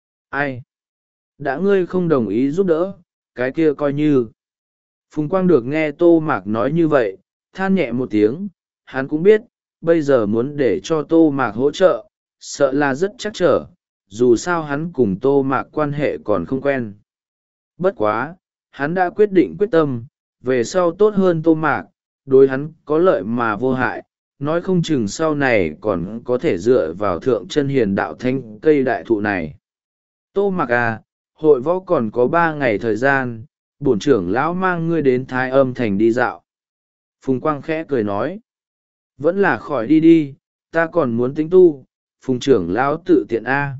Ai? Đã ngươi không đồng ý giúp đỡ, cái kia coi như. Phùng Quang được nghe Tô Mạc nói như vậy, than nhẹ một tiếng, hắn cũng biết, bây giờ muốn để cho Tô Mạc hỗ trợ, sợ là rất chắc trở, dù sao hắn cùng Tô Mạc quan hệ còn không quen. Bất quá, hắn đã quyết định quyết tâm, về sau tốt hơn Tô Mạc, đối hắn có lợi mà vô hại, nói không chừng sau này còn có thể dựa vào thượng chân hiền đạo thanh cây đại thụ này. Tô Mạc à, hội võ còn có ba ngày thời gian, bổn trưởng lão mang ngươi đến Thái Âm Thành đi dạo. Phùng Quang khẽ cười nói, vẫn là khỏi đi đi, ta còn muốn tính tu, Phùng trưởng lão tự tiện A.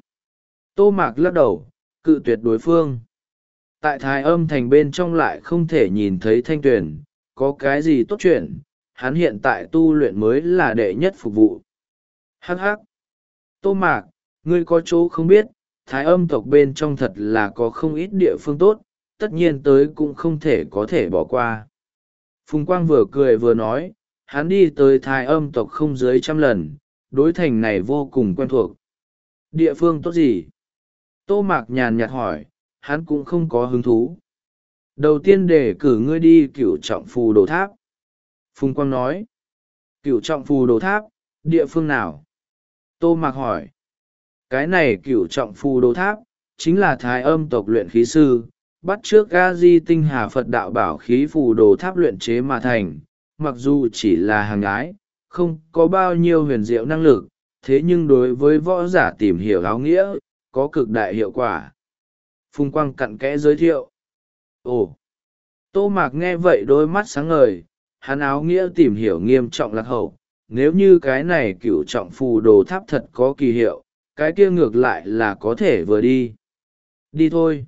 Tô Mạc lắc đầu, cự tuyệt đối phương. Tại Thái Âm Thành bên trong lại không thể nhìn thấy Thanh Tuyền, có cái gì tốt chuyện, hắn hiện tại tu luyện mới là đệ nhất phục vụ. Hắc hắc. Tô Mạc, ngươi có chỗ không biết, Thái Âm tộc bên trong thật là có không ít địa phương tốt, tất nhiên tới cũng không thể có thể bỏ qua. Phùng Quang vừa cười vừa nói, hắn đi tới Thái Âm tộc không dưới trăm lần, đối thành này vô cùng quen thuộc. Địa phương tốt gì? Tô Mạc nhàn nhạt hỏi, hắn cũng không có hứng thú. Đầu tiên để cử ngươi đi Cửu Trọng Phù Đồ Tháp. Phùng Quang nói, Cửu Trọng Phù Đồ Tháp, địa phương nào? Tô Mạc hỏi, cái này Cửu Trọng Phù Đồ Tháp, chính là Thái Âm tộc luyện khí sư, bắt trước A Di Tinh Hà Phật đạo bảo khí phù đồ tháp luyện chế mà thành, mặc dù chỉ là hàng ái, không có bao nhiêu huyền diệu năng lực, thế nhưng đối với võ giả tìm hiểu áo nghĩa, có cực đại hiệu quả. Phùng Quang cặn kẽ giới thiệu. Ồ! Tô Mạc nghe vậy đôi mắt sáng ngời, hắn áo nghĩa tìm hiểu nghiêm trọng lạc hậu, nếu như cái này Cửu Trọng Phù đồ tháp thật có kỳ hiệu, cái kia ngược lại là có thể vừa đi. Đi thôi!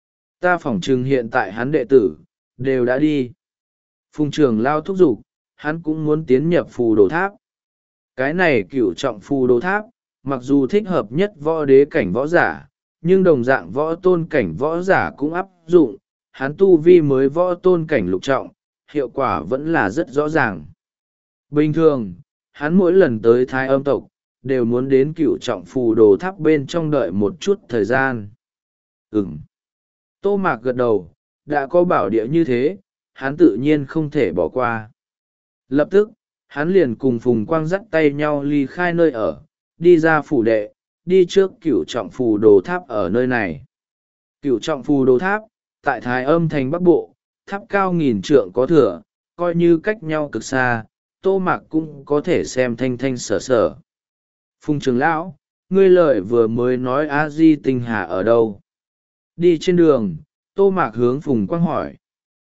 Ta phỏng chừng hiện tại hắn đệ tử, đều đã đi. Phùng trưởng lao thúc giục, hắn cũng muốn tiến nhập phù đồ tháp. Cái này Cửu Trọng Phù đồ tháp, mặc dù thích hợp nhất võ đế cảnh võ giả, nhưng đồng dạng võ tôn cảnh võ giả cũng áp dụng, hắn tu vi mới võ tôn cảnh lục trọng, hiệu quả vẫn là rất rõ ràng. Bình thường, hắn mỗi lần tới Thái Âm tộc, đều muốn đến Cửu Trọng Phù đồ tháp bên trong đợi một chút thời gian. Ừm. Tô Mạc gật đầu, đã có bảo địa như thế, hắn tự nhiên không thể bỏ qua. Lập tức, hắn liền cùng Phùng Quang dắt tay nhau ly khai nơi ở, đi ra phủ đệ, đi trước Cửu Trọng Phù đồ tháp ở nơi này. Cửu Trọng Phù đồ tháp, tại Thái Âm Thành Bắc Bộ, tháp cao nghìn trượng có thừa, coi như cách nhau cực xa, Tô Mạc cũng có thể xem thanh thanh sở sở. Phùng trưởng lão, ngươi lời vừa mới nói A Di Tinh Hà ở đâu? Đi trên đường, Tô Mạc hướng Phùng Quang hỏi.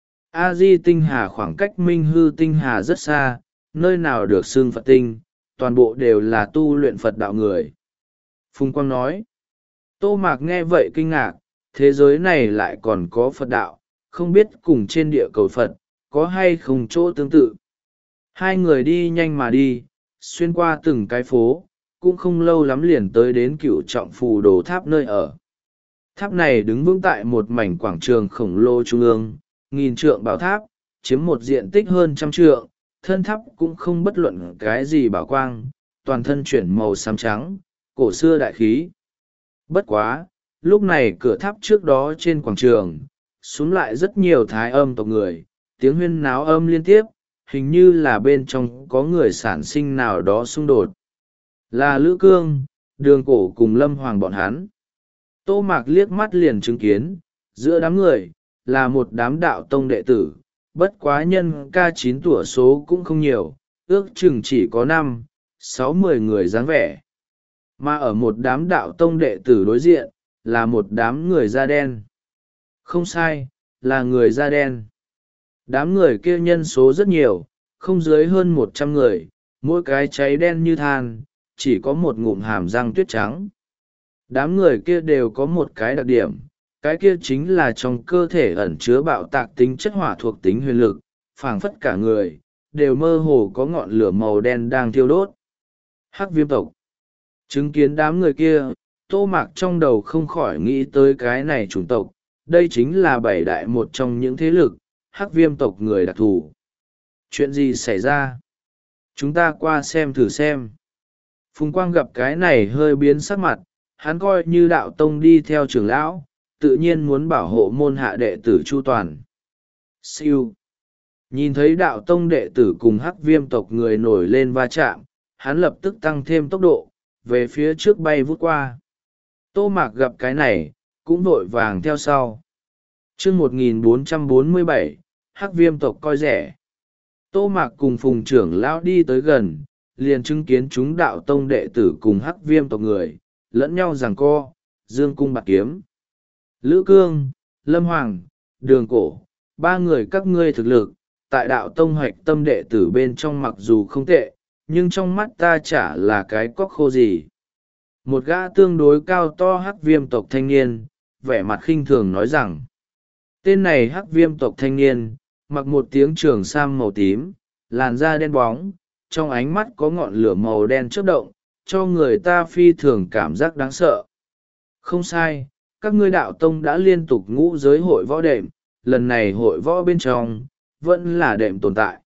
A Di Tinh Hà khoảng cách Minh Hư Tinh Hà rất xa, nơi nào được xưng Phật tinh, toàn bộ đều là tu luyện Phật đạo người. Phùng Quang nói. Tô Mạc nghe vậy kinh ngạc, thế giới này lại còn có Phật đạo, không biết cùng trên địa cầu Phật, có hay không chỗ tương tự. Hai người đi nhanh mà đi, xuyên qua từng cái phố, cũng không lâu lắm liền tới đến Cửu Trọng Phù Đồ Tháp nơi ở. Tháp này đứng vững tại một mảnh quảng trường khổng lồ trung ương, nghìn trượng bảo tháp, chiếm một diện tích hơn trăm trượng, thân tháp cũng không bất luận cái gì bảo quang, toàn thân chuyển màu xám trắng, cổ xưa đại khí. Bất quá, lúc này cửa tháp trước đó trên quảng trường, xuống lại rất nhiều thái âm tộc người, tiếng huyên náo âm liên tiếp, hình như là bên trong có người sản sinh nào đó xung đột. Là Lữ Cương, Đường Cổ cùng Lâm Hoàng bọn hắn. Tô Mạc liếc mắt liền chứng kiến, giữa đám người, là một đám đạo tông đệ tử, bất quá nhân ca chín tuổi số cũng không nhiều, ước chừng chỉ có năm, sáu mười người dáng vẻ. Mà ở một đám đạo tông đệ tử đối diện, là một đám người da đen. Không sai, là người da đen. Đám người kia nhân số rất nhiều, không dưới hơn một trăm người, mỗi cái cháy đen như than, chỉ có một ngụm hàm răng tuyết trắng. Đám người kia đều có một cái đặc điểm, cái kia chính là trong cơ thể ẩn chứa bạo tạc tính chất hỏa thuộc tính huyền lực, phảng phất cả người, đều mơ hồ có ngọn lửa màu đen đang thiêu đốt. Hắc viêm tộc. Chứng kiến đám người kia, Tô Mạc trong đầu không khỏi nghĩ tới cái này chủng tộc, đây chính là bảy đại một trong những thế lực, hắc viêm tộc người đặc thù. Chuyện gì xảy ra? Chúng ta qua xem thử xem. Phùng Quang gặp cái này hơi biến sắc mặt, hắn coi như đạo tông đi theo trưởng lão, tự nhiên muốn bảo hộ môn hạ đệ tử chu toàn. Siêu. Nhìn thấy đạo tông đệ tử cùng hắc viêm tộc người nổi lên va chạm, hắn lập tức tăng thêm tốc độ, về phía trước bay vút qua. Tô Mạc gặp cái này, cũng vội vàng theo sau. chương một nghìn bốn trăm bốn mươi bảy, hắc viêm tộc coi rẻ. Tô Mạc cùng Phùng trưởng lão đi tới gần, liền chứng kiến chúng đạo tông đệ tử cùng hắc viêm tộc người, lẫn nhau giằng co, dương cung bạt kiếm. Lữ Cương, Lâm Hoàng, Đường Cổ, ba người các ngươi thực lực, tại đạo tông hoạch tâm đệ tử bên trong mặc dù không tệ, nhưng trong mắt ta chả là cái cóc khô gì. Một gã tương đối cao to hắc viêm tộc thanh niên, vẻ mặt khinh thường nói rằng, tên này hắc viêm tộc thanh niên, mặc một tiếng trường sam màu tím, làn da đen bóng, trong ánh mắt có ngọn lửa màu đen chớp động, cho người ta phi thường cảm giác đáng sợ. Không sai, các ngươi đạo tông đã liên tục ngũ giới hội võ đệm, lần này hội võ bên trong, vẫn là đệm tồn tại.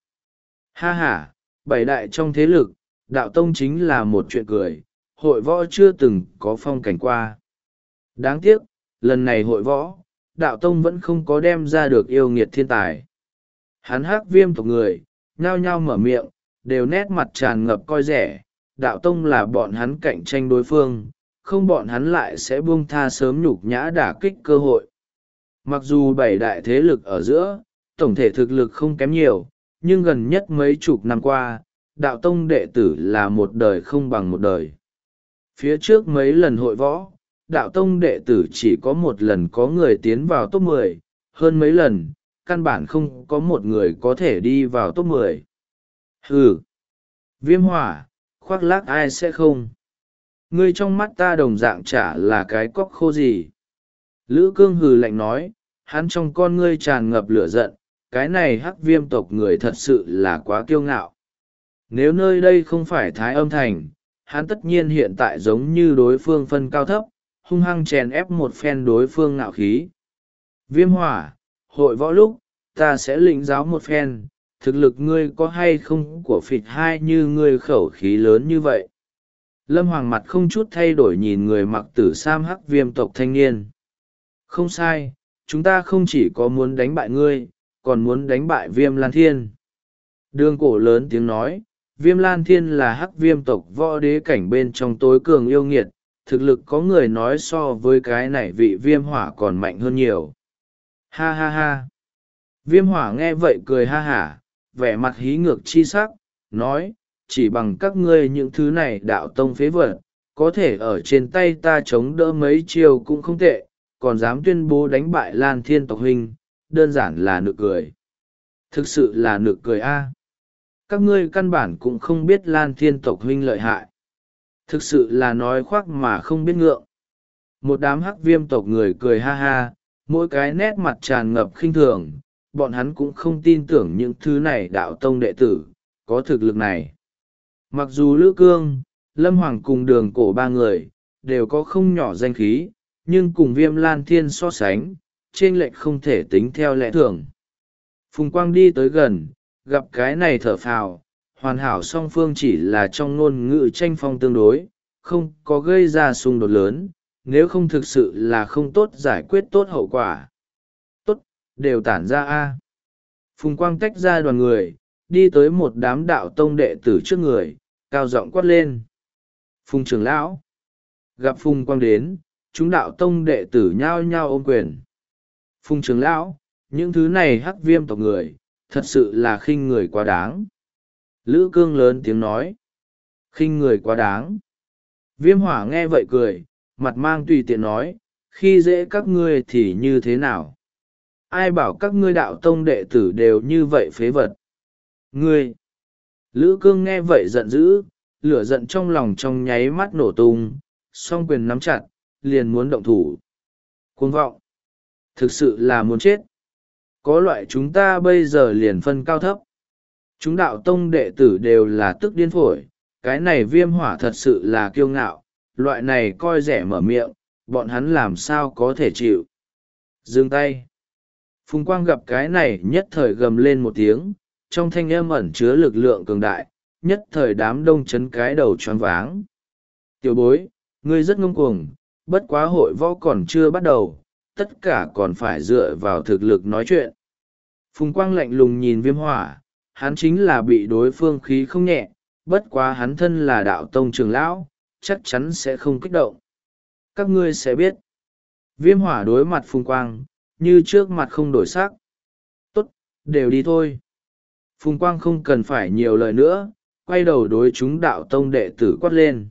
Ha ha, bảy đại trong thế lực, đạo tông chính là một chuyện cười, hội võ chưa từng có phong cảnh qua. Đáng tiếc, lần này hội võ, đạo tông vẫn không có đem ra được yêu nghiệt thiên tài. Hắn hắc viêm tộc người, nhao nhao mở miệng, đều nét mặt tràn ngập coi rẻ, đạo tông là bọn hắn cạnh tranh đối phương, không bọn hắn lại sẽ buông tha sớm nhục nhã đả kích cơ hội. Mặc dù bảy đại thế lực ở giữa, tổng thể thực lực không kém nhiều, nhưng gần nhất mấy chục năm qua, đạo tông đệ tử là một đời không bằng một đời. Phía trước mấy lần hội võ, đạo tông đệ tử chỉ có một lần có người tiến vào top mười, hơn mấy lần, căn bản không có một người có thể đi vào top mười. Hừ! Viêm hỏa, khoác lác ai sẽ không? Ngươi trong mắt ta đồng dạng chả là cái cóc khô gì. Lữ Cương hừ lạnh nói, hắn trong con ngươi tràn ngập lửa giận, cái này hắc viêm tộc người thật sự là quá kiêu ngạo. Nếu nơi đây không phải Thái Âm Thành, hắn tất nhiên hiện tại giống như đối phương phân cao thấp, hung hăng chèn ép một phen đối phương ngạo khí. Viêm hỏa, hội võ lúc, ta sẽ lĩnh giáo một phen, thực lực ngươi có hay không của phịt hai như ngươi khẩu khí lớn như vậy. Lâm Hoàng mặt không chút thay đổi nhìn người mặc tử sam hắc viêm tộc thanh niên. Không sai, chúng ta không chỉ có muốn đánh bại ngươi, còn muốn đánh bại Viêm Lan Thiên. Đường Cổ lớn tiếng nói, Viêm Lan Thiên là hắc viêm tộc võ đế cảnh bên trong tối cường yêu nghiệt, thực lực có người nói so với cái này vị viêm hỏa còn mạnh hơn nhiều. Ha ha ha. Viêm hỏa nghe vậy cười ha hả, vẻ mặt hí ngược chi sắc, nói, chỉ bằng các ngươi những thứ này đạo tông phế vật, có thể ở trên tay ta chống đỡ mấy chiều cũng không tệ, còn dám tuyên bố đánh bại Lan Thiên tộc huynh, đơn giản là nực cười. Thực sự là nực cười a. Các ngươi căn bản cũng không biết Lan Thiên tộc huynh lợi hại. Thực sự là nói khoác mà không biết ngượng. Một đám hắc viêm tộc người cười ha ha, mỗi cái nét mặt tràn ngập khinh thường, bọn hắn cũng không tin tưởng những thứ này đạo tông đệ tử, có thực lực này. Mặc dù Lữ Cương, Lâm Hoàng cùng Đường Cổ ba người, đều có không nhỏ danh khí, nhưng cùng Viêm Lan Thiên so sánh, chênh lệch không thể tính theo lẽ thường. Phùng Quang đi tới gần, gặp cái này thở phào, hoàn hảo song phương chỉ là trong ngôn ngữ tranh phong tương đối, không có gây ra xung đột lớn, nếu không thực sự là không tốt giải quyết tốt hậu quả. Tốt, đều tản ra a. Phùng Quang tách ra đoàn người, đi tới một đám đạo tông đệ tử trước người, cao giọng quát lên. Phùng trưởng lão. Gặp Phùng Quang đến, chúng đạo tông đệ tử nhao nhao ôm quyền. Phùng trưởng lão, những thứ này hắc viêm tộc người, thật sự là khinh người quá đáng. Lữ Cương lớn tiếng nói. Khinh người quá đáng. Viêm Hỏa nghe vậy cười, mặt mang tùy tiện nói, khi dễ các ngươi thì như thế nào? Ai bảo các ngươi đạo tông đệ tử đều như vậy phế vật? Ngươi! Lữ Cương nghe vậy giận dữ, lửa giận trong lòng trong nháy mắt nổ tung, song quyền nắm chặt, liền muốn động thủ. Cuồng vọng! Thực sự là muốn chết. Có loại chúng ta bây giờ liền phân cao thấp. Chúng đạo tông đệ tử đều là tức điên phổi, cái này Viêm Hỏa thật sự là kiêu ngạo, loại này coi rẻ mở miệng, bọn hắn làm sao có thể chịu. Dừng tay. Phùng Quang gặp cái này nhất thời gầm lên một tiếng, trong thanh âm ẩn chứa lực lượng cường đại, nhất thời đám đông chấn cái đầu choáng váng. Tiểu bối, ngươi rất ngông cuồng, bất quá hội võ còn chưa bắt đầu, tất cả còn phải dựa vào thực lực nói chuyện. Phùng Quang lạnh lùng nhìn Viêm Hỏa, hắn chính là bị đối phương khí không nhẹ, bất quá hắn thân là đạo tông trưởng lão, chắc chắn sẽ không kích động. Các ngươi sẽ biết. Viêm Hỏa đối mặt Phùng Quang, như trước mặt không đổi sắc. Tốt, đều đi thôi. Phùng Quang không cần phải nhiều lời nữa, quay đầu đối chúng đạo tông đệ tử quát lên.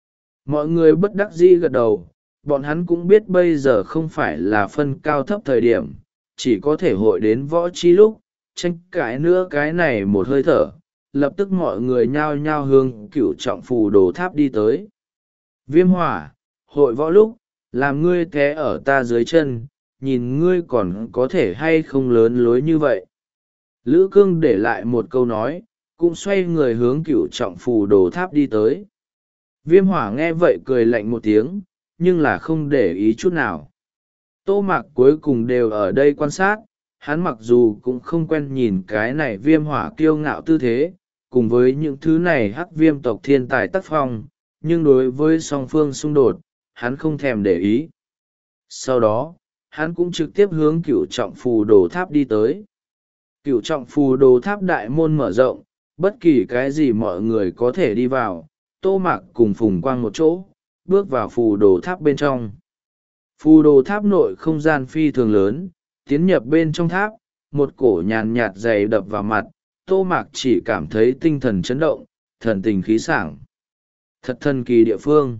Mọi người bất đắc dĩ gật đầu, bọn hắn cũng biết bây giờ không phải là phân cao thấp thời điểm, chỉ có thể hội đến võ chi lúc, tranh cãi nữa cái này một hơi thở, lập tức mọi người nhao nhao hướng cửu trọng phù đồ tháp đi tới. Viêm Hỏa, hội võ lúc, làm ngươi té ở ta dưới chân, nhìn ngươi còn có thể hay không lớn lối như vậy. Lữ Cương để lại một câu nói, cũng xoay người hướng cửu trọng phù đồ tháp đi tới. Viêm Hỏa nghe vậy cười lạnh một tiếng, nhưng là không để ý chút nào. Tô Mạc cuối cùng đều ở đây quan sát, hắn mặc dù cũng không quen nhìn cái này Viêm Hỏa kiêu ngạo tư thế, cùng với những thứ này hắc viêm tộc thiên tài tác phong, nhưng đối với song phương xung đột, hắn không thèm để ý. Sau đó, hắn cũng trực tiếp hướng cửu trọng phù đồ tháp đi tới. Cửu trọng phù đồ tháp đại môn mở rộng, bất kỳ cái gì mọi người có thể đi vào, Tô Mạc cùng Phùng Quang một chỗ, bước vào phù đồ tháp bên trong. Phù đồ tháp nội không gian phi thường lớn, tiến nhập bên trong tháp, một cổ nhàn nhạt dày đập vào mặt, Tô Mạc chỉ cảm thấy tinh thần chấn động, thần tình khí sảng. Thật thần kỳ địa phương.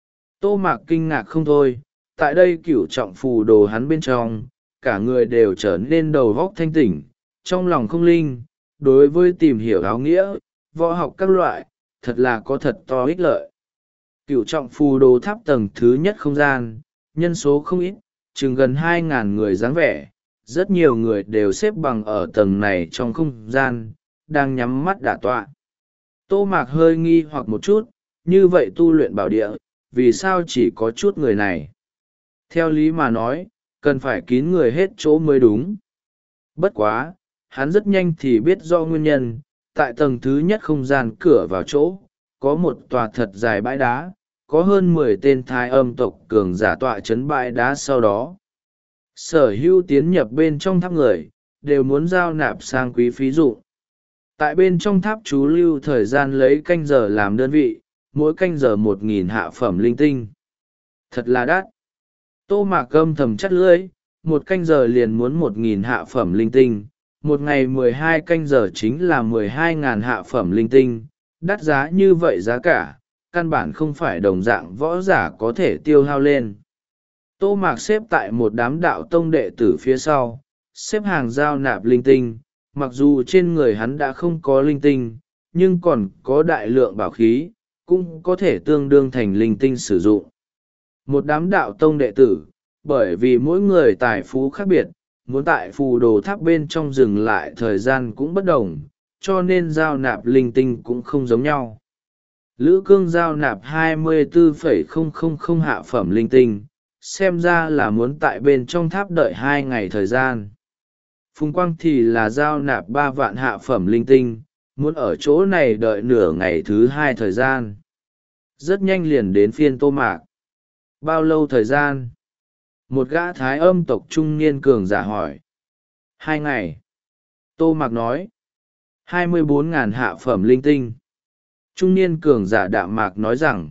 Tô Mạc kinh ngạc không thôi, tại đây cửu trọng phù đồ hắn bên trong, cả người đều trở nên đầu óc thanh tỉnh, trong lòng không linh, đối với tìm hiểu áo nghĩa, võ học các loại, thật là có thật to ích lợi. Cửu trọng phù đồ tháp tầng thứ nhất không gian, nhân số không ít, chừng gần hai ngàn người dáng vẻ, rất nhiều người đều xếp bằng ở tầng này trong không gian, đang nhắm mắt đả tọa. Tô Mạc hơi nghi hoặc một chút, như vậy tu luyện bảo địa, vì sao chỉ có chút người này? Theo lý mà nói, cần phải kín người hết chỗ mới đúng. Bất quá, hắn rất nhanh thì biết do nguyên nhân, tại tầng thứ nhất không gian cửa vào chỗ, có một tòa thật dài bãi đá, có hơn mười tên thái âm tộc cường giả tọa chấn bãi đá sau đó. Sở hữu tiến nhập bên trong tháp người, đều muốn giao nạp sang quý phí dụng. Tại bên trong tháp chú lưu thời gian lấy canh giờ làm đơn vị, mỗi canh giờ một nghìn hạ phẩm linh tinh. Thật là đắt. Tô Mạc âm thầm chắt lưỡi, một canh giờ liền muốn một nghìn hạ phẩm linh tinh, một ngày mười hai canh giờ chính là mười hai ngàn hạ phẩm linh tinh, đắt giá như vậy giá cả, căn bản không phải đồng dạng võ giả có thể tiêu hao lên. Tô Mạc xếp tại một đám đạo tông đệ tử phía sau, xếp hàng giao nạp linh tinh. Mặc dù trên người hắn đã không có linh tinh, nhưng còn có đại lượng bảo khí, cũng có thể tương đương thành linh tinh sử dụng. Một đám đạo tông đệ tử, bởi vì mỗi người tài phú khác biệt, muốn tại phù đồ tháp bên trong dừng lại thời gian cũng bất đồng, cho nên giao nạp linh tinh cũng không giống nhau. Lữ Cương giao nạp hai mươi bốn phẩy không không không hạ phẩm linh tinh, xem ra là muốn tại bên trong tháp đợi hai ngày thời gian. Phùng Quang thì là giao nạp ba vạn hạ phẩm linh tinh, muốn ở chỗ này đợi nửa ngày thứ hai thời gian. Rất nhanh liền đến phiên Tô Mạc. Bao lâu thời gian? Một gã thái âm tộc trung niên cường giả hỏi. Hai ngày. Tô Mạc nói. hai mươi bốn ngàn hạ phẩm linh tinh. Trung niên cường giả đạm mạc nói rằng.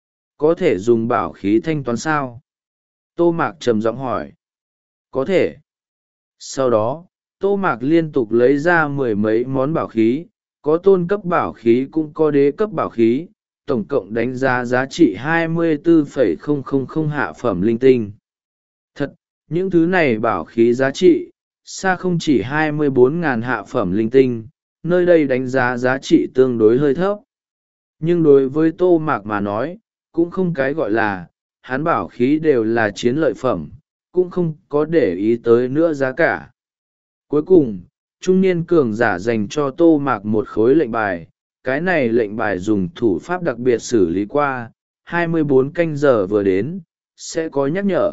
Có thể dùng bảo khí thanh toán sao? Tô Mạc trầm giọng hỏi. Có thể. Sau đó, Tô Mạc liên tục lấy ra mười mấy món bảo khí, có tôn cấp bảo khí cũng có đế cấp bảo khí, tổng cộng đánh giá giá trị hai mươi bốn phẩy không không không hạ phẩm linh tinh. Thật, những thứ này bảo khí giá trị, xa không chỉ hai mươi bốn ngàn hạ phẩm linh tinh, nơi đây đánh giá giá trị tương đối hơi thấp. Nhưng đối với Tô Mạc mà nói, cũng không cái gọi là, hắn bảo khí đều là chiến lợi phẩm, cũng không có để ý tới nữa giá cả. Cuối cùng, trung niên cường giả dành cho Tô Mạc một khối lệnh bài, cái này lệnh bài dùng thủ pháp đặc biệt xử lý qua, hai mươi bốn canh giờ vừa đến, sẽ có nhắc nhở.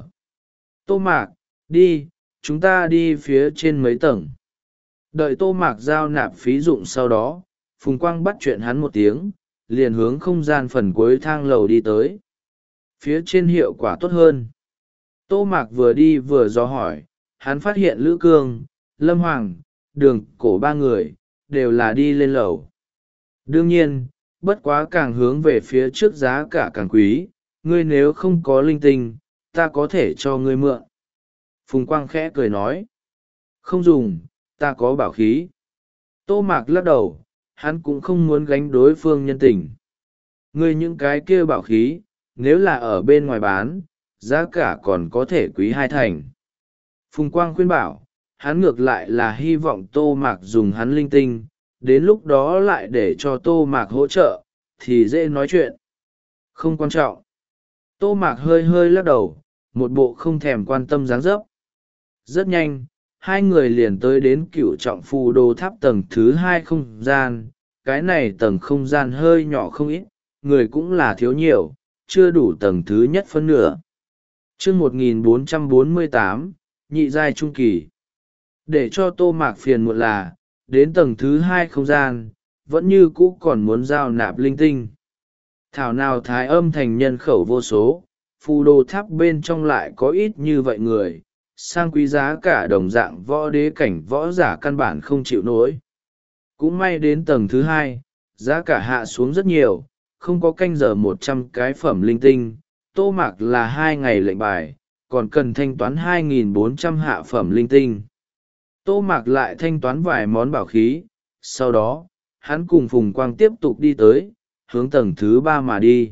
Tô Mạc, đi, chúng ta đi phía trên mấy tầng. Đợi Tô Mạc giao nạp phí dụng sau đó, Phùng Quang bắt chuyện hắn một tiếng, liền hướng không gian phần cuối thang lầu đi tới. Phía trên hiệu quả tốt hơn. Tô Mạc vừa đi vừa dò hỏi, hắn phát hiện Lữ Cương, Lâm Hoàng, Đường Cổ ba người, đều là đi lên lầu. Đương nhiên, bất quá càng hướng về phía trước giá cả càng quý, ngươi nếu không có linh tinh, ta có thể cho ngươi mượn. Phùng Quang khẽ cười nói. Không dùng, ta có bảo khí. Tô Mạc lắc đầu, hắn cũng không muốn gánh đối phương nhân tình. Ngươi những cái kia bảo khí, nếu là ở bên ngoài bán, giá cả còn có thể quý hai thành. Phùng Quang khuyên bảo, hắn ngược lại là hy vọng Tô Mạc dùng hắn linh tinh, đến lúc đó lại để cho Tô Mạc hỗ trợ, thì dễ nói chuyện. Không quan trọng. Tô Mạc hơi hơi lắc đầu, một bộ không thèm quan tâm dáng dấp. Rất nhanh, hai người liền tới đến cửu trọng phù đồ tháp tầng thứ hai không gian. Cái này tầng không gian hơi nhỏ không ít, người cũng là thiếu nhiều, chưa đủ tầng thứ nhất phân nửa. chương một nghìn bốn trăm bốn mươi tám, nhị giai trung kỳ. Để cho Tô Mạc phiền muộn là, đến tầng thứ hai không gian, vẫn như cũ còn muốn giao nạp linh tinh. Thảo nào thái âm thành nhân khẩu vô số, phù đồ tháp bên trong lại có ít như vậy người, sang quý giá cả đồng dạng võ đế cảnh võ giả căn bản không chịu nổi. Cũng may đến tầng thứ hai, giá cả hạ xuống rất nhiều, không có canh giờ một trăm cái phẩm linh tinh, Tô Mạc là hai ngày lệnh bài, còn cần thanh toán hai nghìn bốn trăm hạ phẩm linh tinh. Tô Mạc lại thanh toán vài món bảo khí, sau đó, hắn cùng Phùng Quang tiếp tục đi tới, hướng tầng thứ ba mà đi.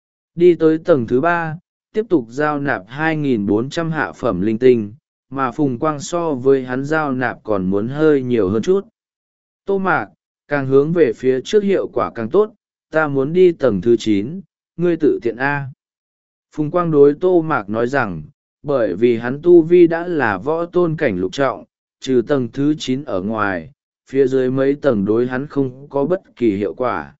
Đi tới tầng thứ ba, tiếp tục giao nạp hai nghìn bốn trăm hạ phẩm linh tinh, mà Phùng Quang so với hắn giao nạp còn muốn hơi nhiều hơn chút. Tô Mạc, càng hướng về phía trước hiệu quả càng tốt, ta muốn đi tầng thứ chín, ngươi tự tiện A. Phùng Quang đối Tô Mạc nói rằng, bởi vì hắn tu vi đã là võ tôn cảnh lục trọng, trừ tầng thứ chín ở ngoài, phía dưới mấy tầng đối hắn không có bất kỳ hiệu quả.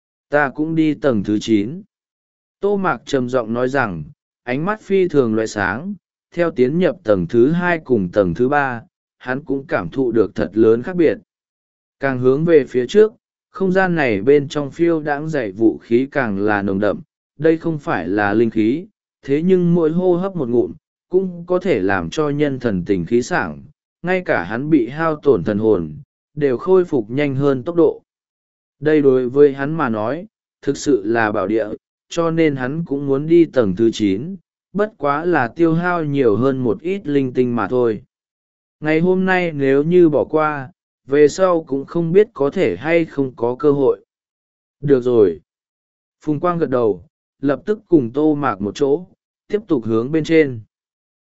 Ta cũng đi tầng thứ chín. Tô Mạc trầm giọng nói rằng, ánh mắt phi thường loại sáng, theo tiến nhập tầng thứ hai cùng tầng thứ ba, hắn cũng cảm thụ được thật lớn khác biệt. Càng hướng về phía trước, không gian này bên trong phiêu đãng dày vũ khí càng là nồng đậm, đây không phải là linh khí, thế nhưng mỗi hô hấp một ngụm, cũng có thể làm cho nhân thần tình khí sảng, ngay cả hắn bị hao tổn thần hồn, đều khôi phục nhanh hơn tốc độ. Đây đối với hắn mà nói, thực sự là bảo địa, cho nên hắn cũng muốn đi tầng thứ chín, bất quá là tiêu hao nhiều hơn một ít linh tinh mà thôi. Ngày hôm nay nếu như bỏ qua, về sau cũng không biết có thể hay không có cơ hội. Được rồi. Phùng Quang gật đầu, lập tức cùng Tô Mạc một chỗ, tiếp tục hướng bên trên.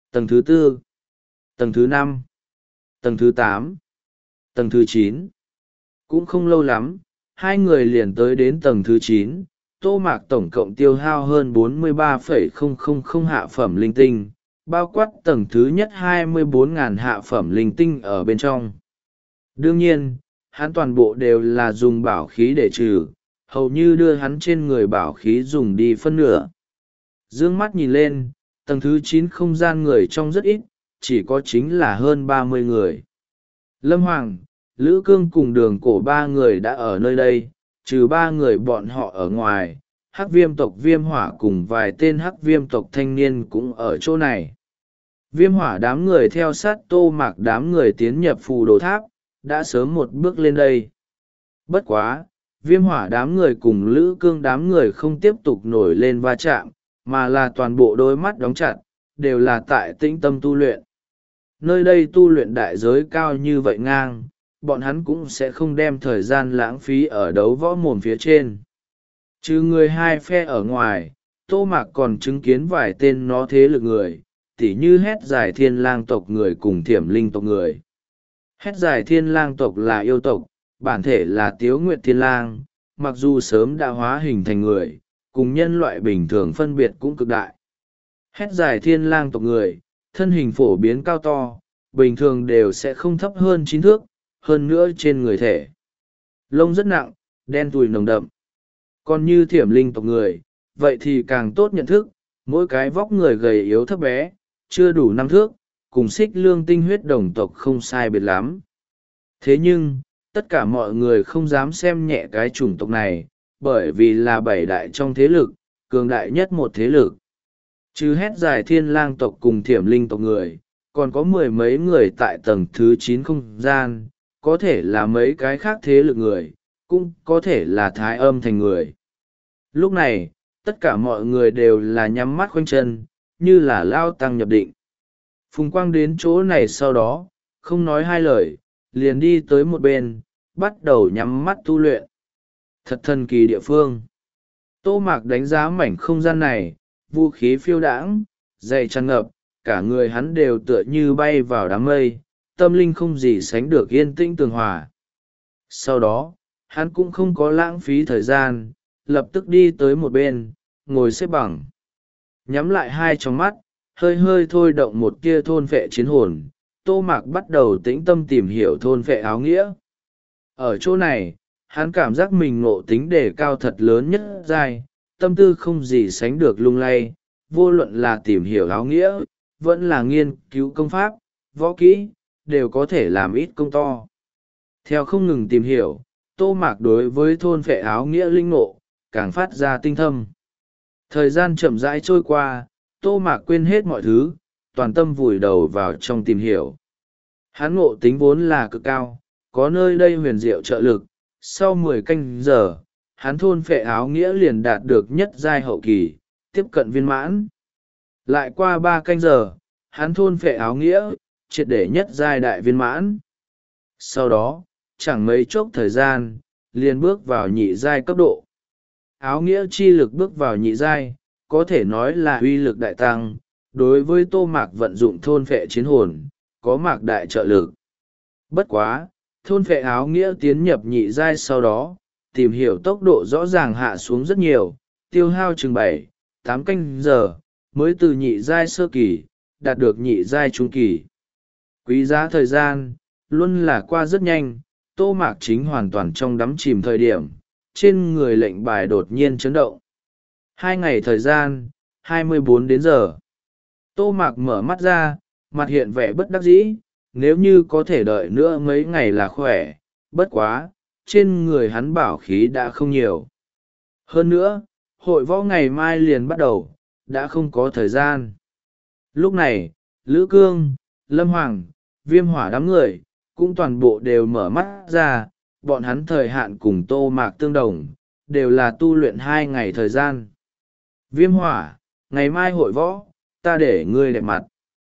Tầng thứ tư, tầng thứ năm, tầng thứ tám, tầng thứ chín. Cũng không lâu lắm, hai người liền tới đến tầng thứ chín. Tô Mạc tổng cộng tiêu hao hơn bốn mươi ba phẩy không không không hạ phẩm linh tinh, bao quát tầng thứ nhất hai mươi bốn nghìn hạ phẩm linh tinh ở bên trong. Đương nhiên, hắn toàn bộ đều là dùng bảo khí để trừ, hầu như đưa hắn trên người bảo khí dùng đi phân nửa. Dương mắt nhìn lên, tầng thứ chín không gian người trong rất ít, chỉ có chính là hơn ba mươi người. Lâm Hoàng, Lữ Cương cùng Đường Cổ ba người đã ở nơi đây, trừ ba người bọn họ ở ngoài, hắc viêm tộc Viêm Hỏa cùng vài tên hắc viêm tộc thanh niên cũng ở chỗ này. Viêm Hỏa đám người theo sát Tô Mạc đám người tiến nhập phù đồ tháp, đã sớm một bước lên đây. Bất quá, Viêm Hỏa đám người cùng Lữ Cương đám người không tiếp tục nổi lên va chạm, mà là toàn bộ đôi mắt đóng chặt, đều là tại tĩnh tâm tu luyện. Nơi đây tu luyện đại giới cao như vậy ngang, bọn hắn cũng sẽ không đem thời gian lãng phí ở đấu võ mồm phía trên. Trừ người hai phe ở ngoài, Tô Mạc còn chứng kiến vài tên nó thế lực người, tỉ như Hét Giải Thiên Lang tộc người cùng Thiểm Linh tộc người. Hét Giải Thiên Lang tộc là yêu tộc, bản thể là Tiếu Nguyệt Thiên Lang, mặc dù sớm đã hóa hình thành người, cùng nhân loại bình thường phân biệt cũng cực đại. Hét Giải Thiên Lang tộc người, thân hình phổ biến cao to, bình thường đều sẽ không thấp hơn chín thước, hơn nữa trên người thể. Lông rất nặng, đen tùi nồng đậm. Còn như Thiểm Linh tộc người, vậy thì càng tốt nhận thức, mỗi cái vóc người gầy yếu thấp bé, chưa đủ năm thước, cùng Xích Lương tinh huyết đồng tộc không sai biệt lắm. Thế nhưng, tất cả mọi người không dám xem nhẹ cái chủng tộc này, bởi vì là bảy đại trong thế lực, cường đại nhất một thế lực. Chứ Hét Giải Thiên Lang tộc cùng Thiểm Linh tộc người, còn có mười mấy người tại tầng thứ chín không gian, có thể là mấy cái khác thế lực người, cũng có thể là Thái Âm thành người. Lúc này, tất cả mọi người đều là nhắm mắt khoanh chân, như là lao tăng nhập định. Phùng Quang đến chỗ này sau đó, không nói hai lời, liền đi tới một bên, bắt đầu nhắm mắt tu luyện. Thật thần kỳ địa phương. Tô Mạc đánh giá mảnh không gian này, vũ khí phiêu đãng, dày tràn ngập, cả người hắn đều tựa như bay vào đám mây, tâm linh không gì sánh được yên tĩnh tường hòa. Sau đó, hắn cũng không có lãng phí thời gian, lập tức đi tới một bên, ngồi xếp bằng. Nhắm lại hai tròng mắt, hơi hơi thôi động một tia thôn phệ chiến hồn, Tô Mạc bắt đầu tĩnh tâm tìm hiểu thôn phệ áo nghĩa. Ở chỗ này, hắn cảm giác mình ngộ tính đề cao thật lớn nhất giai, tâm tư không gì sánh được lung lay, vô luận là tìm hiểu áo nghĩa, vẫn là nghiên cứu công pháp, võ kỹ, đều có thể làm ít công to. Theo không ngừng tìm hiểu, Tô Mạc đối với thôn phệ áo nghĩa linh ngộ, càng phát ra tinh thâm. Thời gian chậm rãi trôi qua, Tô Mạc quên hết mọi thứ, toàn tâm vùi đầu vào trong tìm hiểu. Hắn ngộ tính vốn là cực cao, có nơi đây huyền diệu trợ lực, sau mười canh giờ, hắn thôn phệ áo nghĩa liền đạt được nhất giai hậu kỳ, tiếp cận viên mãn. Lại qua ba canh giờ, hắn thôn phệ áo nghĩa, triệt để nhất giai đại viên mãn. Sau đó, chẳng mấy chốc thời gian, liền bước vào nhị giai cấp độ. Áo nghĩa chi lực bước vào nhị giai, có thể nói là uy lực đại tăng, đối với Tô Mạc vận dụng thôn phệ chiến hồn, có mạc đại trợ lực. Bất quá, thôn phệ áo nghĩa tiến nhập nhị giai sau đó, tìm hiểu tốc độ rõ ràng hạ xuống rất nhiều, tiêu hao chừng bảy, tám canh giờ, mới từ nhị giai sơ kỳ, đạt được nhị giai trung kỳ. Quý giá thời gian, luôn là qua rất nhanh, Tô Mạc chính hoàn toàn trong đắm chìm thời điểm, trên người lệnh bài đột nhiên chấn động. Hai ngày thời gian, hai mươi bốn đến giờ. Tô Mạc mở mắt ra, mặt hiện vẻ bất đắc dĩ, nếu như có thể đợi nữa mấy ngày là khỏe, bất quá, trên người hắn bảo khí đã không nhiều. Hơn nữa, hội võ ngày mai liền bắt đầu, đã không có thời gian. Lúc này, Lữ Cương, Lâm Hoàng, Viêm Hỏa đám người, cũng toàn bộ đều mở mắt ra, bọn hắn thời hạn cùng Tô Mạc tương đồng, đều là tu luyện hai ngày thời gian. Viêm Hỏa, ngày mai hội võ, ta để ngươi đẹp mặt.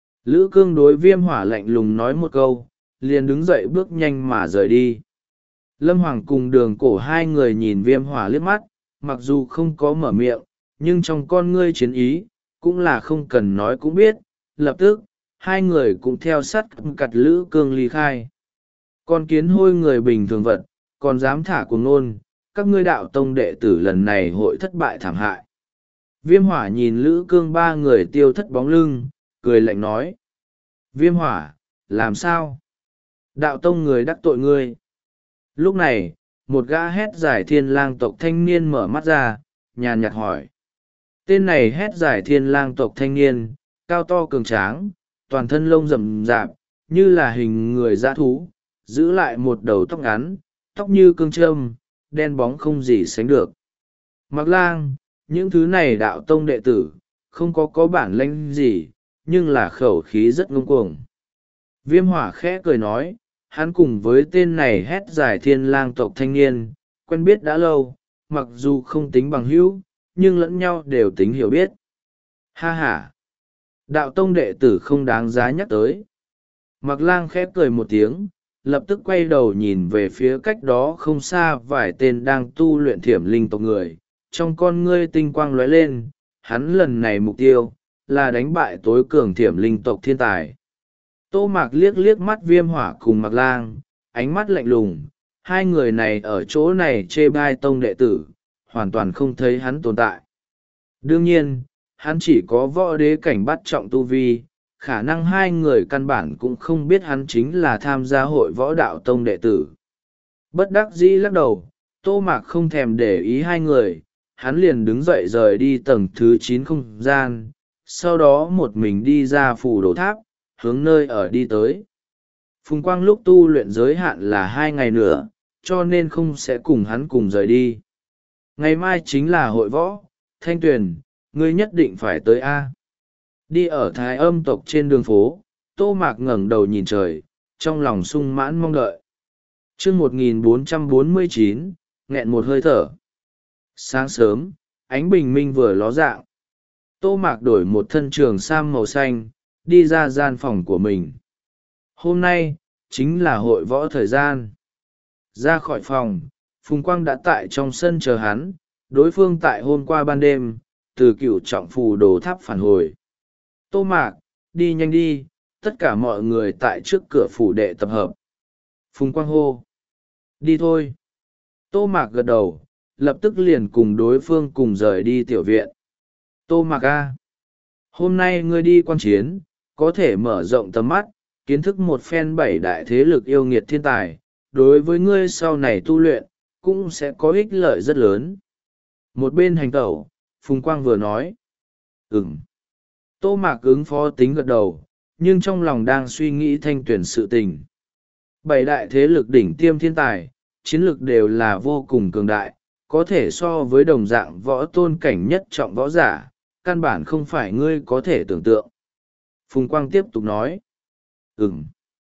Lữ Cương đối Viêm Hỏa lạnh lùng nói một câu, liền đứng dậy bước nhanh mà rời đi. Lâm Hoàng cùng Đường Cổ hai người nhìn Viêm Hỏa liếc mắt, mặc dù không có mở miệng, nhưng trong con ngươi chiến ý, cũng là không cần nói cũng biết, lập tức hai người cũng theo sát cặt lữ cương ly khai. Con kiến hôi người bình thường vật, còn dám thả cuồng ngôn, các ngươi đạo tông đệ tử lần này hội thất bại thảm hại. Viêm hỏa nhìn lữ cương ba người tiêu thất bóng lưng, cười lạnh nói. Viêm hỏa, làm sao? Đạo tông người đắc tội ngươi. Lúc này, một gã hét giải thiên lang tộc thanh niên mở mắt ra, nhàn nhạt hỏi. Tên này hét giải thiên lang tộc thanh niên, cao to cường tráng, toàn thân lông rậm rạp, như là hình người dã thú, giữ lại một đầu tóc ngắn, tóc như cương trâm, đen bóng không gì sánh được. Mặc lang, những thứ này đạo tông đệ tử, không có có bản lĩnh gì, nhưng là khẩu khí rất ngông cuồng. Viêm hỏa khẽ cười nói, hắn cùng với tên này hét giải thiên lang tộc thanh niên, quen biết đã lâu, mặc dù không tính bằng hữu, nhưng lẫn nhau đều tính hiểu biết. Ha ha! Đạo tông đệ tử không đáng giá nhắc tới. Mặc lang khẽ cười một tiếng, lập tức quay đầu nhìn về phía cách đó không xa vài tên đang tu luyện thiểm linh tộc người. Trong con ngươi tinh quang lóe lên, hắn lần này mục tiêu, là đánh bại tối cường thiểm linh tộc thiên tài. Tô Mạc liếc liếc mắt viêm hỏa cùng Mặc lang, ánh mắt lạnh lùng, hai người này ở chỗ này chê bai tông đệ tử, hoàn toàn không thấy hắn tồn tại. Đương nhiên, hắn chỉ có võ đế cảnh bắt trọng tu vi, khả năng hai người căn bản cũng không biết hắn chính là tham gia hội võ đạo tông đệ tử. Bất đắc dĩ lắc đầu, Tô Mạc không thèm để ý hai người, hắn liền đứng dậy rời đi tầng thứ chín không gian, sau đó một mình đi ra phủ đồ tháp, hướng nơi ở đi tới. Phùng Quang lúc tu luyện giới hạn là hai ngày nữa, cho nên không sẽ cùng hắn cùng rời đi. Ngày mai chính là hội võ, Thanh Tuyền, ngươi nhất định phải tới A. Đi ở Thái Âm tộc trên đường phố, Tô Mạc ngẩng đầu nhìn trời, trong lòng sung mãn mong đợi. chương một nghìn bốn trăm bốn mươi chín, nghẹn một hơi thở. Sáng sớm, ánh bình minh vừa ló dạng. Tô Mạc đổi một thân trường sam màu xanh, đi ra gian phòng của mình. Hôm nay, chính là hội võ thời gian. Ra khỏi phòng, Phùng Quang đã tại trong sân chờ hắn, đối phương tại hôm qua ban đêm, từ cựu trọng phù đồ tháp phản hồi. Tô Mạc, đi nhanh đi, tất cả mọi người tại trước cửa phủ đệ tập hợp. Phùng Quang hô. Đi thôi. Tô Mạc gật đầu, lập tức liền cùng đối phương cùng rời đi tiểu viện. Tô Mạc A. Hôm nay ngươi đi quan chiến, có thể mở rộng tầm mắt, kiến thức một phen bảy đại thế lực yêu nghiệt thiên tài, đối với ngươi sau này tu luyện, cũng sẽ có ích lợi rất lớn. Một bên hành tẩu, Phùng Quang vừa nói. Ừm. Tô Mạc ứng phó tính gật đầu, nhưng trong lòng đang suy nghĩ Thanh Tuyền sự tình. Bảy đại thế lực đỉnh tiêm thiên tài, chiến lực đều là vô cùng cường đại, có thể so với đồng dạng võ tôn cảnh nhất trọng võ giả, căn bản không phải ngươi có thể tưởng tượng. Phùng Quang tiếp tục nói. Ừm.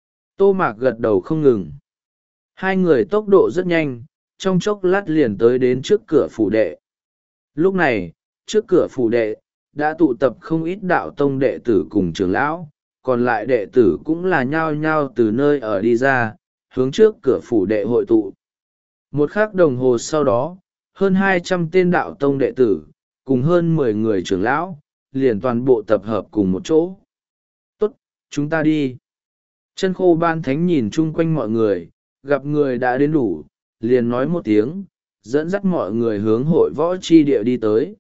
Tô Mạc gật đầu không ngừng. Hai người tốc độ rất nhanh, trong chốc lát liền tới đến trước cửa phủ đệ. Lúc này, trước cửa phủ đệ, đã tụ tập không ít đạo tông đệ tử cùng trưởng lão, còn lại đệ tử cũng là nhao nhao từ nơi ở đi ra, hướng trước cửa phủ đệ hội tụ. Một khắc đồng hồ sau đó, hơn hai trăm tên đạo tông đệ tử, cùng hơn mười người trưởng lão, liền toàn bộ tập hợp cùng một chỗ. Tốt, chúng ta đi. Chân khô ban thánh nhìn chung quanh mọi người, gặp người đã đến đủ, liền nói một tiếng, dẫn dắt mọi người hướng hội võ chi địa đi tới.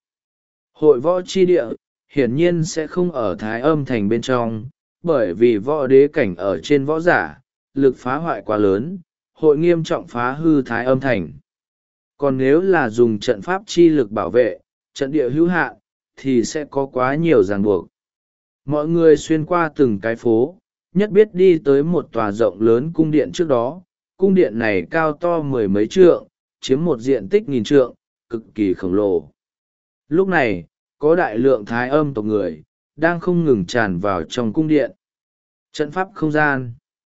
Hội võ chi địa, hiển nhiên sẽ không ở Thái Âm thành bên trong, bởi vì võ đế cảnh ở trên võ giả, lực phá hoại quá lớn, hội nghiêm trọng phá hư Thái Âm thành. Còn nếu là dùng trận pháp chi lực bảo vệ, trận địa hữu hạn, thì sẽ có quá nhiều ràng buộc. Mọi người xuyên qua từng cái phố, nhất biết đi tới một tòa rộng lớn cung điện trước đó. Cung điện này cao to mười mấy trượng, chiếm một diện tích nghìn trượng, cực kỳ khổng lồ. Lúc này, có đại lượng Thái Âm tộc người, đang không ngừng tràn vào trong cung điện. Trận pháp không gian.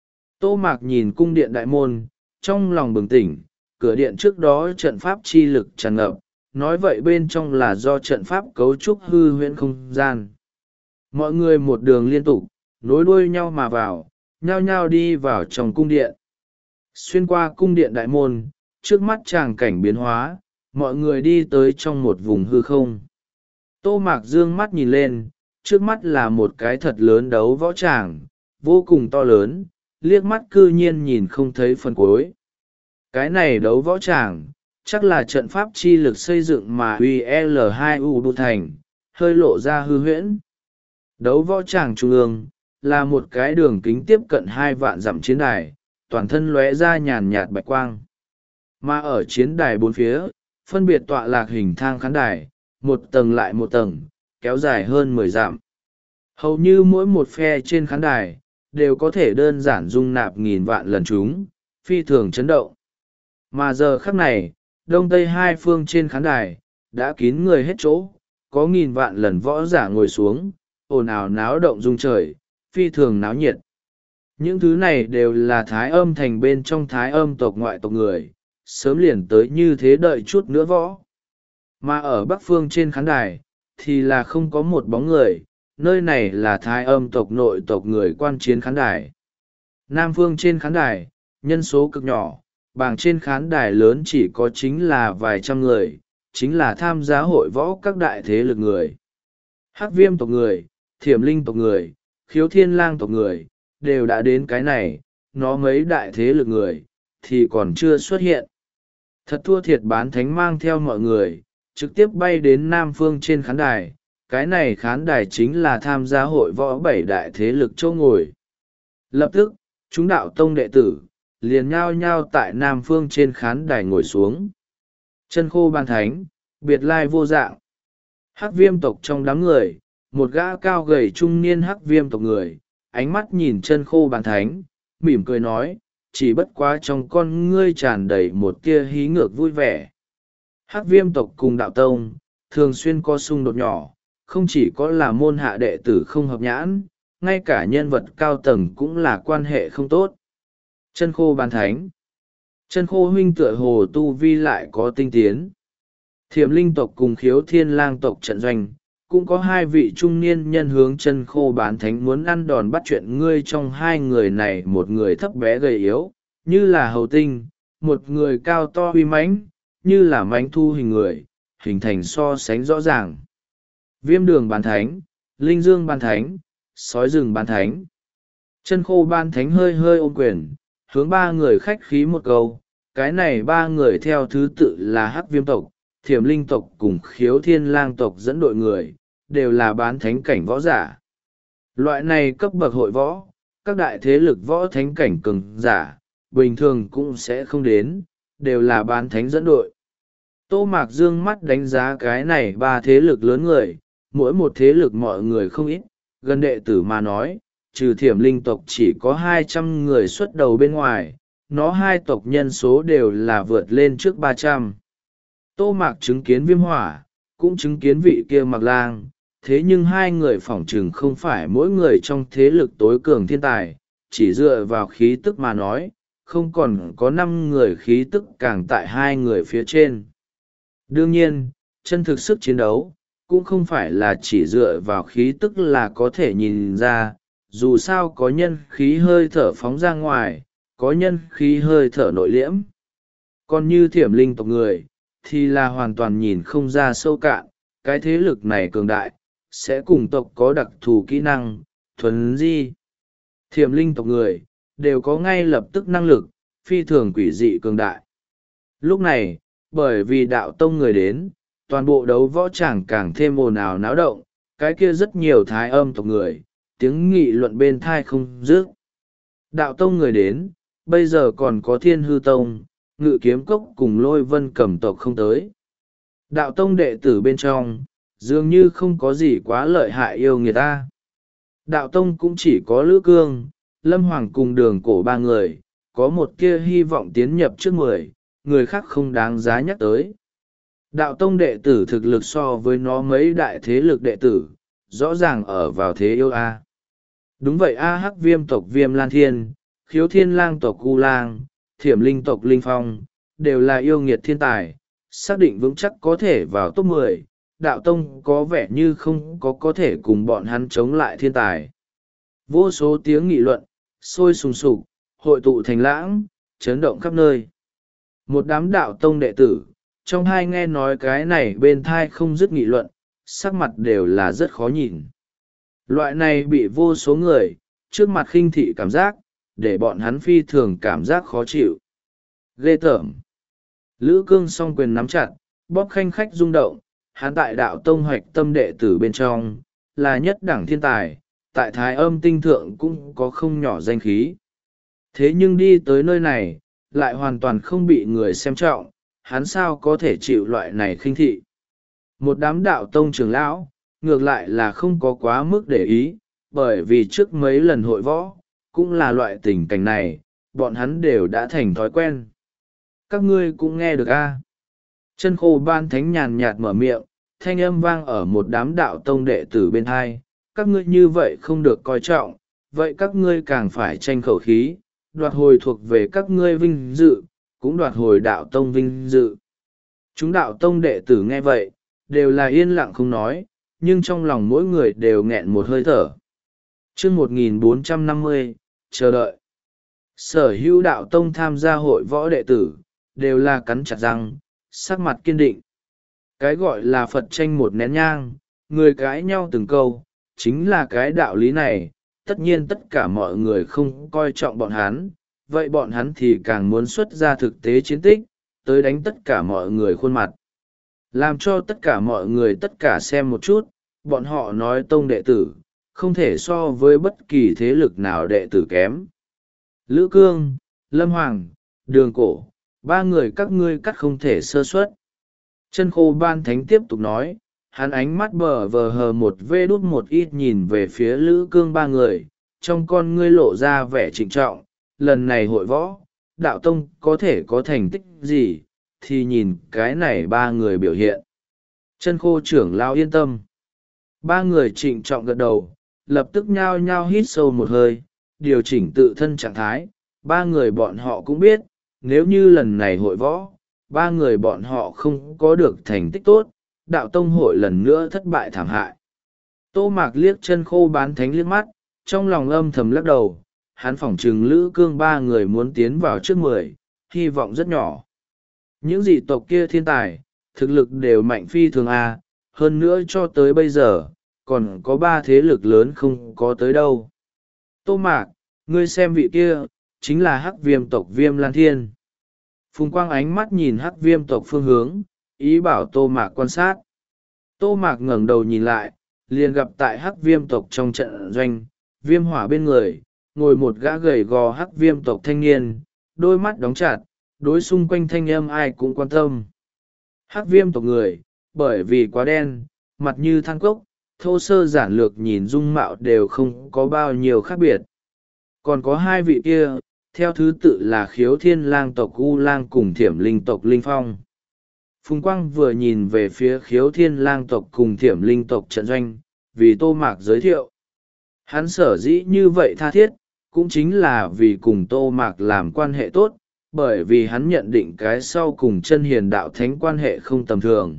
Tô Mạc nhìn cung điện đại môn, trong lòng bừng tỉnh, cửa điện trước đó trận pháp chi lực tràn ngập, nói vậy bên trong là do trận pháp cấu trúc hư huyễn không gian. Mọi người một đường liên tục, nối đuôi nhau mà vào, nhao nhao đi vào trong cung điện. Xuyên qua cung điện đại môn, trước mắt tràng cảnh biến hóa, mọi người đi tới trong một vùng hư không. Tô Mạc dương mắt nhìn lên, trước mắt là một cái thật lớn đấu võ tràng, vô cùng to lớn, liếc mắt cư nhiên nhìn không thấy phần cuối. Cái này đấu võ tràng, chắc là trận pháp chi lực xây dựng mà uy l hai u đô thành, hơi lộ ra hư huyễn. Đấu võ tràng trung ương, là một cái đường kính tiếp cận hai vạn dặm chiến đài, toàn thân lóe ra nhàn nhạt bạch quang. Mà ở chiến đài bốn phía, phân biệt tọa lạc hình thang khán đài, một tầng lại một tầng, kéo dài hơn mười dặm. Hầu như mỗi một phe trên khán đài, đều có thể đơn giản dung nạp nghìn vạn lần chúng, phi thường chấn động. Mà giờ khắc này, đông tây hai phương trên khán đài, đã kín người hết chỗ, có nghìn vạn lần võ giả ngồi xuống, ồn ào náo động rung trời, phi thường náo nhiệt. Những thứ này đều là thái âm thành bên trong thái âm tộc ngoại tộc người, sớm liền tới như thế đợi chút nữa võ. Mà ở bắc phương trên khán đài, thì là không có một bóng người, nơi này là thái âm tộc nội tộc người quan chiến khán đài. Nam phương trên khán đài, nhân số cực nhỏ, bảng trên khán đài lớn chỉ có chính là vài trăm người, chính là tham gia hội võ các đại thế lực người. Hắc viêm tộc người, thiểm linh tộc người, khiếu thiên lang tộc người, đều đã đến cái này, nó mấy đại thế lực người, thì còn chưa xuất hiện. Thật thua thiệt bán thánh mang theo mọi người, trực tiếp bay đến Nam phương trên khán đài, cái này khán đài chính là tham gia hội võ bảy đại thế lực châu ngồi. Lập tức, chúng đạo tông đệ tử, liền nhao nhao tại Nam phương trên khán đài ngồi xuống. Chân khô ban thánh, biệt lai vô dạng. Hắc viêm tộc trong đám người, một gã cao gầy trung niên hắc viêm tộc người, ánh mắt nhìn chân khô ban thánh, mỉm cười nói, chỉ bất quá trong con ngươi tràn đầy một tia hí ngược vui vẻ. Hắc viêm tộc cùng đạo tông, thường xuyên có xung đột nhỏ, không chỉ có là môn hạ đệ tử không hợp nhãn, ngay cả nhân vật cao tầng cũng là quan hệ không tốt. Chân khô ban thánh. Chân khô huynh tựa hồ tu vi lại có tinh tiến. Thiểm linh tộc cùng khiếu thiên lang tộc trận doanh, cũng có hai vị trung niên nhân hướng chân khô bán thánh muốn ăn đòn bắt chuyện ngươi. Trong hai người này, một người thấp bé gầy yếu, như là hầu tinh, một người cao to uy mãnh, như là mãnh thu hình người, hình thành so sánh rõ ràng. Viêm đường bán thánh, linh dương bán thánh, sói rừng bán thánh. Chân khô bán thánh hơi hơi ôm quyền, hướng ba người khách khí một câu. Cái này ba người theo thứ tự là hắc viêm tộc, thiểm linh tộc cùng khiếu thiên lang tộc dẫn đội người, đều là bán thánh cảnh võ giả. Loại này cấp bậc hội võ, các đại thế lực võ thánh cảnh cường giả, bình thường cũng sẽ không đến, đều là bán thánh dẫn đội. Tô Mạc dương mắt đánh giá cái này ba thế lực lớn người, mỗi một thế lực mọi người không ít, gần đệ tử mà nói, trừ thiểm linh tộc chỉ có hai trăm người xuất đầu bên ngoài, nó hai tộc nhân số đều là vượt lên trước ba trăm. Tô Mạc chứng kiến viêm hỏa, cũng chứng kiến vị kia Mạc Lang, thế nhưng hai người phỏng chừng không phải mỗi người trong thế lực tối cường thiên tài, chỉ dựa vào khí tức mà nói, không còn có năm người khí tức càng tại hai người phía trên. Đương nhiên, chân thực sức chiến đấu, cũng không phải là chỉ dựa vào khí tức là có thể nhìn ra, dù sao có nhân khí hơi thở phóng ra ngoài, có nhân khí hơi thở nội liễm. Còn như thiểm linh tộc người, thì là hoàn toàn nhìn không ra sâu cạn, cái thế lực này cường đại, sẽ cùng tộc có đặc thù kỹ năng, thuần di. Thiểm linh tộc người, đều có ngay lập tức năng lực, phi thường quỷ dị cường đại. Lúc này, bởi vì đạo tông người đến, toàn bộ đấu võ tràng càng thêm ồn ào náo động, cái kia rất nhiều thái âm tộc người, tiếng nghị luận bên thai không dứt. Đạo tông người đến, bây giờ còn có thiên hư tông, ngự kiếm cốc cùng lôi vân cẩm tộc không tới. Đạo tông đệ tử bên trong, dường như không có gì quá lợi hại yêu người ta. Đạo tông cũng chỉ có Lữ Cương, Lâm Hoàng cùng Đường Cổ ba người, có một kia hy vọng tiến nhập trước mười, người khác không đáng giá nhắc tới. Đạo tông đệ tử thực lực so với nó mấy đại thế lực đệ tử, rõ ràng ở vào thế yêu A. Đúng vậy A, hắc viêm tộc Viêm Lan Thiên, khiếu thiên lang tộc Cu Lang, thiểm linh tộc Linh Phong, đều là yêu nghiệt thiên tài, xác định vững chắc có thể vào top mười, đạo tông có vẻ như không có có thể cùng bọn hắn chống lại thiên tài. Vô số tiếng nghị luận, sôi sùng sục, hội tụ thành lãng, chấn động khắp nơi. Một đám đạo tông đệ tử, trong hai nghe nói cái này bên thai không dứt nghị luận, sắc mặt đều là rất khó nhìn. Loại này bị vô số người trước mặt khinh thị cảm giác, để bọn hắn phi thường cảm giác khó chịu. Ghê tởm. Lữ Cương song quyền nắm chặt, bóp khanh khách rung động. Hắn tại đạo tông hoạch tâm đệ tử bên trong, là nhất đẳng thiên tài, tại Thái Âm tinh thượng cũng có không nhỏ danh khí. Thế nhưng đi tới nơi này, lại hoàn toàn không bị người xem trọng, hắn sao có thể chịu loại này khinh thị. Một đám đạo tông trưởng lão, ngược lại là không có quá mức để ý, bởi vì trước mấy lần hội võ, cũng là loại tình cảnh này, bọn hắn đều đã thành thói quen. Các ngươi cũng nghe được a? Chân khô ban thánh nhàn nhạt mở miệng, thanh âm vang ở một đám đạo tông đệ tử bên hai. Các ngươi như vậy không được coi trọng, vậy các ngươi càng phải tranh khẩu khí, đoạt hồi thuộc về các ngươi vinh dự, cũng đoạt hồi đạo tông vinh dự. Chúng đạo tông đệ tử nghe vậy, đều là yên lặng không nói, nhưng trong lòng mỗi người đều nghẹn một hơi thở. Chương một nghìn bốn trăm năm mươi, chờ đợi. Sở hữu đạo tông tham gia hội võ đệ tử, đều là cắn chặt răng, sắc mặt kiên định. Cái gọi là Phật tranh một nén nhang, người cãi nhau từng câu, chính là cái đạo lý này. Tất nhiên tất cả mọi người không coi trọng bọn hắn, vậy bọn hắn thì càng muốn xuất ra thực tế chiến tích, tới đánh tất cả mọi người khuôn mặt. Làm cho tất cả mọi người tất cả xem một chút, bọn họ nói tông đệ tử, không thể so với bất kỳ thế lực nào đệ tử kém. Lữ Cương, Lâm Hoàng, Đường Cổ, ba người các ngươi cắt không thể sơ suất. Chân khô ban thánh tiếp tục nói, hắn ánh mắt bờ vờ hờ một vê đút một ít nhìn về phía Lữ Cương ba người, trong con ngươi lộ ra vẻ trịnh trọng. Lần này hội võ, đạo tông có thể có thành tích gì, thì nhìn cái này ba người biểu hiện. Chân khô trưởng lao yên tâm. Ba người trịnh trọng gật đầu, lập tức nhao nhao hít sâu một hơi, điều chỉnh tự thân trạng thái. Ba người bọn họ cũng biết, nếu như lần này hội võ, ba người bọn họ không có được thành tích tốt, đạo tông hội lần nữa thất bại thảm hại. Tô Mạc liếc chân khô bán thánh liếc mắt, trong lòng âm thầm lắc đầu, hắn phỏng chừng Lữ Cương ba người muốn tiến vào trước mười, hy vọng rất nhỏ. Những dị tộc kia thiên tài, thực lực đều mạnh phi thường a, hơn nữa cho tới bây giờ, còn có ba thế lực lớn không có tới đâu. Tô Mạc, ngươi xem vị kia, chính là Hắc Viêm tộc Viêm Lan Thiên. Phùng Quang ánh mắt nhìn Hắc Viêm tộc phương hướng, ý bảo Tô Mạc quan sát. Tô Mạc ngẩng đầu nhìn lại, liền gặp tại Hắc Viêm tộc trong trận doanh, Viêm Hỏa bên người, ngồi một gã gầy gò Hắc Viêm tộc thanh niên, đôi mắt đóng chặt, đối xung quanh thanh âm ai cũng quan tâm. Hắc Viêm tộc người, bởi vì quá đen, mặt như than cốc, thô sơ giản lược nhìn dung mạo đều không có bao nhiêu khác biệt. Còn có hai vị kia, theo thứ tự là Khiếu Thiên Lang tộc U Lang cùng Thiểm Linh tộc Linh Phong. Phùng Quang vừa nhìn về phía Khiếu Thiên Lang tộc cùng Thiểm Linh tộc trận doanh, vì Tô Mạc giới thiệu. Hắn sở dĩ như vậy tha thiết, cũng chính là vì cùng Tô Mạc làm quan hệ tốt, bởi vì hắn nhận định cái sau cùng chân hiền đạo thánh quan hệ không tầm thường.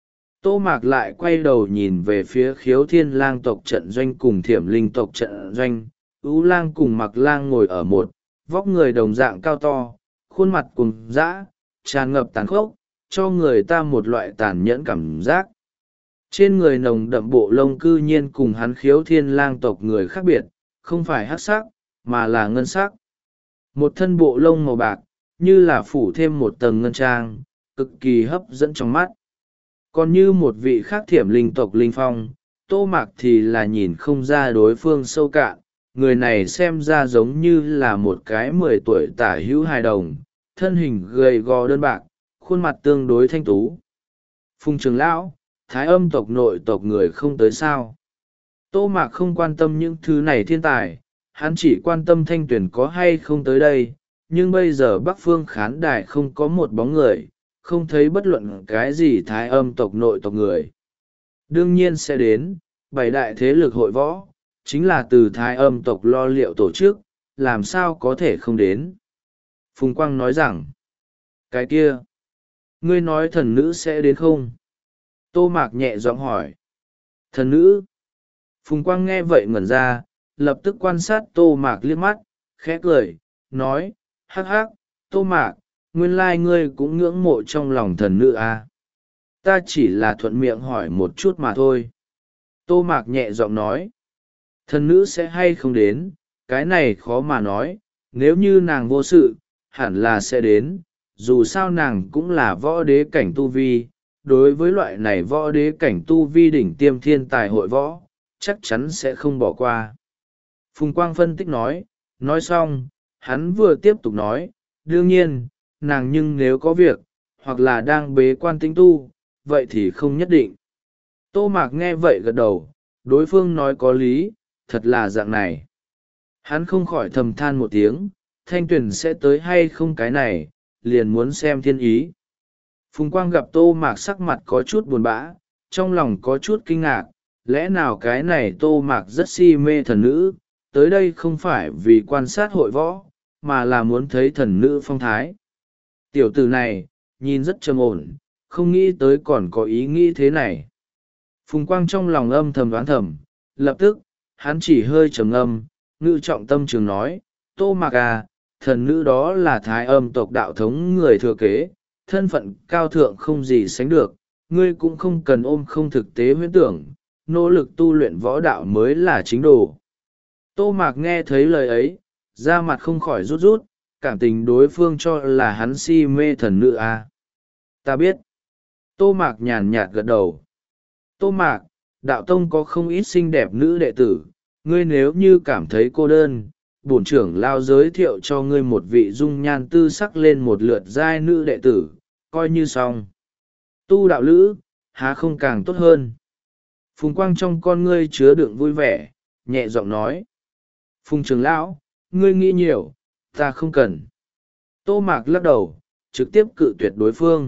Tô Mạc lại quay đầu nhìn về phía Khiếu Thiên Lang tộc trận doanh cùng Thiểm Linh tộc trận doanh, U Lang cùng Mặc Lang ngồi ở một, vóc người đồng dạng cao to, khuôn mặt cùng dã, tràn ngập tàn khốc, cho người ta một loại tàn nhẫn cảm giác. Trên người nồng đậm bộ lông cư nhiên cùng hắn Khiếu Thiên Lang tộc người khác biệt, không phải hắc sắc, mà là ngân sắc. Một thân bộ lông màu bạc, như là phủ thêm một tầng ngân trang, cực kỳ hấp dẫn trong mắt. Còn như một vị khác Thiểm Linh tộc Linh Phong, Tô Mạc thì là nhìn không ra đối phương sâu cạn, người này xem ra giống như là một cái mười tuổi tả hữu hài đồng, thân hình gầy gò đơn bạc, khuôn mặt tương đối thanh tú. Phùng Trường Lão, Thái Âm tộc nội tộc người không tới sao. Tô Mạc không quan tâm những thứ này thiên tài, hắn chỉ quan tâm Thanh Tuyền có hay không tới đây, nhưng bây giờ Bắc Phương khán đài không có một bóng người, không thấy bất luận cái gì Thái Âm tộc nội tộc người. Đương nhiên sẽ đến, bảy đại thế lực hội võ, chính là từ Thái Âm tộc lo liệu tổ chức, làm sao có thể không đến. Phùng Quang nói rằng, cái kia, ngươi nói thần nữ sẽ đến không? Tô Mạc nhẹ giọng hỏi. Thần nữ? Phùng Quang nghe vậy ngẩn ra, lập tức quan sát Tô Mạc liếc mắt, khẽ cười, nói, hắc hắc, Tô Mạc, nguyên lai ngươi cũng ngưỡng mộ trong lòng thần nữ à? Ta chỉ là thuận miệng hỏi một chút mà thôi. Tô Mạc nhẹ giọng nói. Thần nữ sẽ hay không đến, cái này khó mà nói, nếu như nàng vô sự, hẳn là sẽ đến, dù sao nàng cũng là võ đế cảnh tu vi, đối với loại này võ đế cảnh tu vi đỉnh tiêm thiên tài hội võ, chắc chắn sẽ không bỏ qua. Phùng Quang phân tích nói, nói xong, hắn vừa tiếp tục nói, đương nhiên, nàng nhưng nếu có việc, hoặc là đang bế quan tinh tu, vậy thì không nhất định. Tô Mạc nghe vậy gật đầu, đối phương nói có lý, thật là dạng này. Hắn không khỏi thầm than một tiếng, Thanh Tuyền sẽ tới hay không cái này, liền muốn xem thiên ý. Phùng Quang gặp Tô Mạc sắc mặt có chút buồn bã, trong lòng có chút kinh ngạc, lẽ nào cái này Tô Mạc rất si mê thần nữ, tới đây không phải vì quan sát hội võ, mà là muốn thấy thần nữ phong thái. Tiểu tử này, nhìn rất trầm ổn, không nghĩ tới còn có ý nghĩ thế này. Phùng Quang trong lòng âm thầm đoán thầm, lập tức, hắn chỉ hơi trầm ngâm, ngự trọng tâm trường nói, Tô Mạc à, thần nữ đó là thái âm tộc đạo thống người thừa kế, thân phận cao thượng không gì sánh được, ngươi cũng không cần ôm không thực tế huyễn tưởng, nỗ lực tu luyện võ đạo mới là chính đồ. Tô Mạc nghe thấy lời ấy, da mặt không khỏi rút rút, cảm tình đối phương cho là hắn si mê thần nữ à. Ta biết. Tô Mạc nhàn nhạt gật đầu. Tô Mạc, đạo tông có không ít xinh đẹp nữ đệ tử, ngươi nếu như cảm thấy cô đơn, bổn trưởng lao giới thiệu cho ngươi một vị dung nhan tư sắc lên một lượt giai nữ đệ tử, coi như xong. Tu đạo lữ, há không càng tốt hơn. Phùng Quang trong con ngươi chứa đựng vui vẻ, nhẹ giọng nói. Phùng trưởng lão, ngươi nghĩ nhiều, ta không cần. Tô Mạc lắc đầu, trực tiếp cự tuyệt đối phương.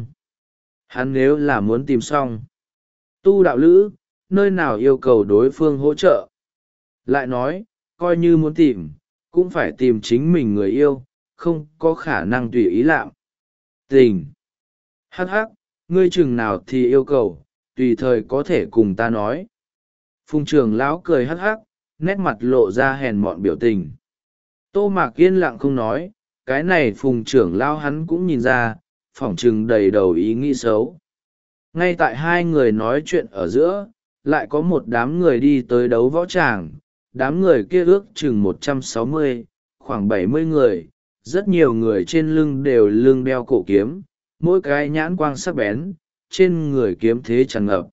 Hắn nếu là muốn tìm xong tu đạo lữ, nơi nào yêu cầu đối phương hỗ trợ. Lại nói, coi như muốn tìm, cũng phải tìm chính mình người yêu, không có khả năng tùy ý lạm. Tình. Hắc hắc, ngươi chừng nào thì yêu cầu, tùy thời có thể cùng ta nói. Phùng trưởng lão cười hắc hắc, nét mặt lộ ra hèn mọn biểu tình. Tô Mạc yên lặng không nói, cái này phùng trưởng lão hắn cũng nhìn ra, phỏng chừng đầy đầu ý nghĩ xấu. Ngay tại hai người nói chuyện ở giữa, lại có một đám người đi tới đấu võ tràng. Đám người kia ước chừng một trăm sáu mươi, khoảng bảy mươi người, rất nhiều người trên lưng đều lưng đeo cổ kiếm, mỗi cái nhãn quang sắc bén, trên người kiếm thế tràn ngập.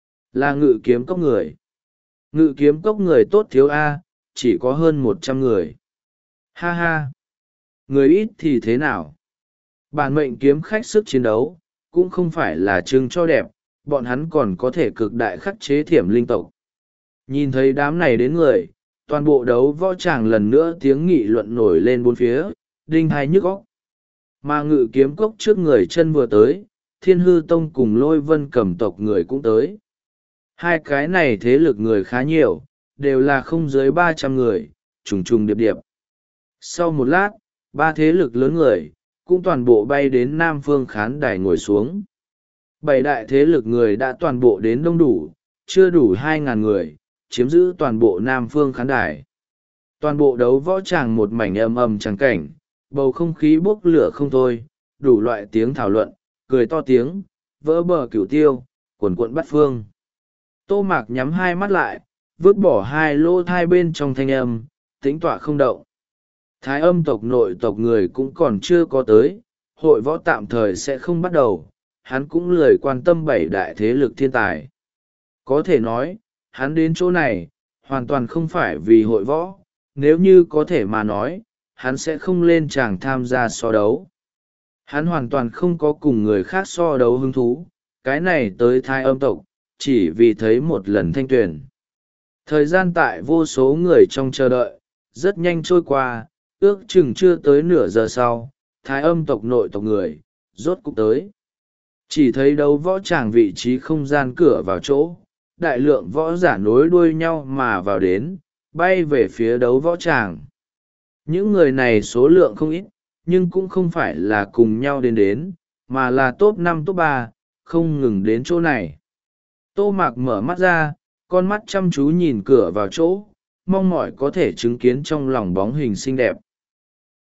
Là ngự kiếm cốc người. Ngự kiếm cốc người tốt thiếu A, chỉ có hơn một trăm người. Ha ha! Người ít thì thế nào? Bản mệnh kiếm khách sức chiến đấu, cũng không phải là trưng cho đẹp, bọn hắn còn có thể cực đại khắc chế thiểm linh tộc. Nhìn thấy đám này đến người, toàn bộ đấu võ tràng lần nữa tiếng nghị luận nổi lên bốn phía, đinh hai nhức óc. Mà ngự kiếm cốc trước người chân vừa tới, Thiên Hư Tông cùng Lôi Vân Cầm tộc người cũng tới. Hai cái này thế lực người khá nhiều, đều là không dưới ba trăm người, trùng trùng điệp điệp. Sau một lát, ba thế lực lớn người, cũng toàn bộ bay đến Nam Phương khán đài ngồi xuống. Bảy đại thế lực người đã toàn bộ đến đông đủ, chưa đủ hai ngàn người, chiếm giữ toàn bộ Nam Phương khán đài. Toàn bộ đấu võ tràng một mảnh ầm ầm trắng cảnh, bầu không khí bốc lửa không thôi, đủ loại tiếng thảo luận, cười to tiếng, vỡ bờ cửu tiêu, quần quận bắt phương. Tô Mạc nhắm hai mắt lại, vứt bỏ hai lỗ thai bên trong thanh âm, tĩnh tọa không động. Thái âm tộc nội tộc người cũng còn chưa có tới, hội võ tạm thời sẽ không bắt đầu, hắn cũng lười quan tâm bảy đại thế lực thiên tài. Có thể nói, hắn đến chỗ này, hoàn toàn không phải vì hội võ, nếu như có thể mà nói, hắn sẽ không lên tràng tham gia so đấu. Hắn hoàn toàn không có cùng người khác so đấu hứng thú, cái này tới Thái âm tộc, chỉ vì thấy một lần Thanh Tuyền. Thời gian tại vô số người trong chờ đợi, rất nhanh trôi qua, ước chừng chưa tới nửa giờ sau, Thái âm tộc nội tộc người, rốt cục tới. Chỉ thấy đấu võ tràng vị trí không gian cửa vào chỗ, đại lượng võ giả nối đuôi nhau mà vào đến, bay về phía đấu võ tràng. Những người này số lượng không ít, nhưng cũng không phải là cùng nhau đến đến, mà là top năm top ba, không ngừng đến chỗ này. Tô Mạc mở mắt ra, con mắt chăm chú nhìn cửa vào chỗ, mong mỏi có thể chứng kiến trong lòng bóng hình xinh đẹp.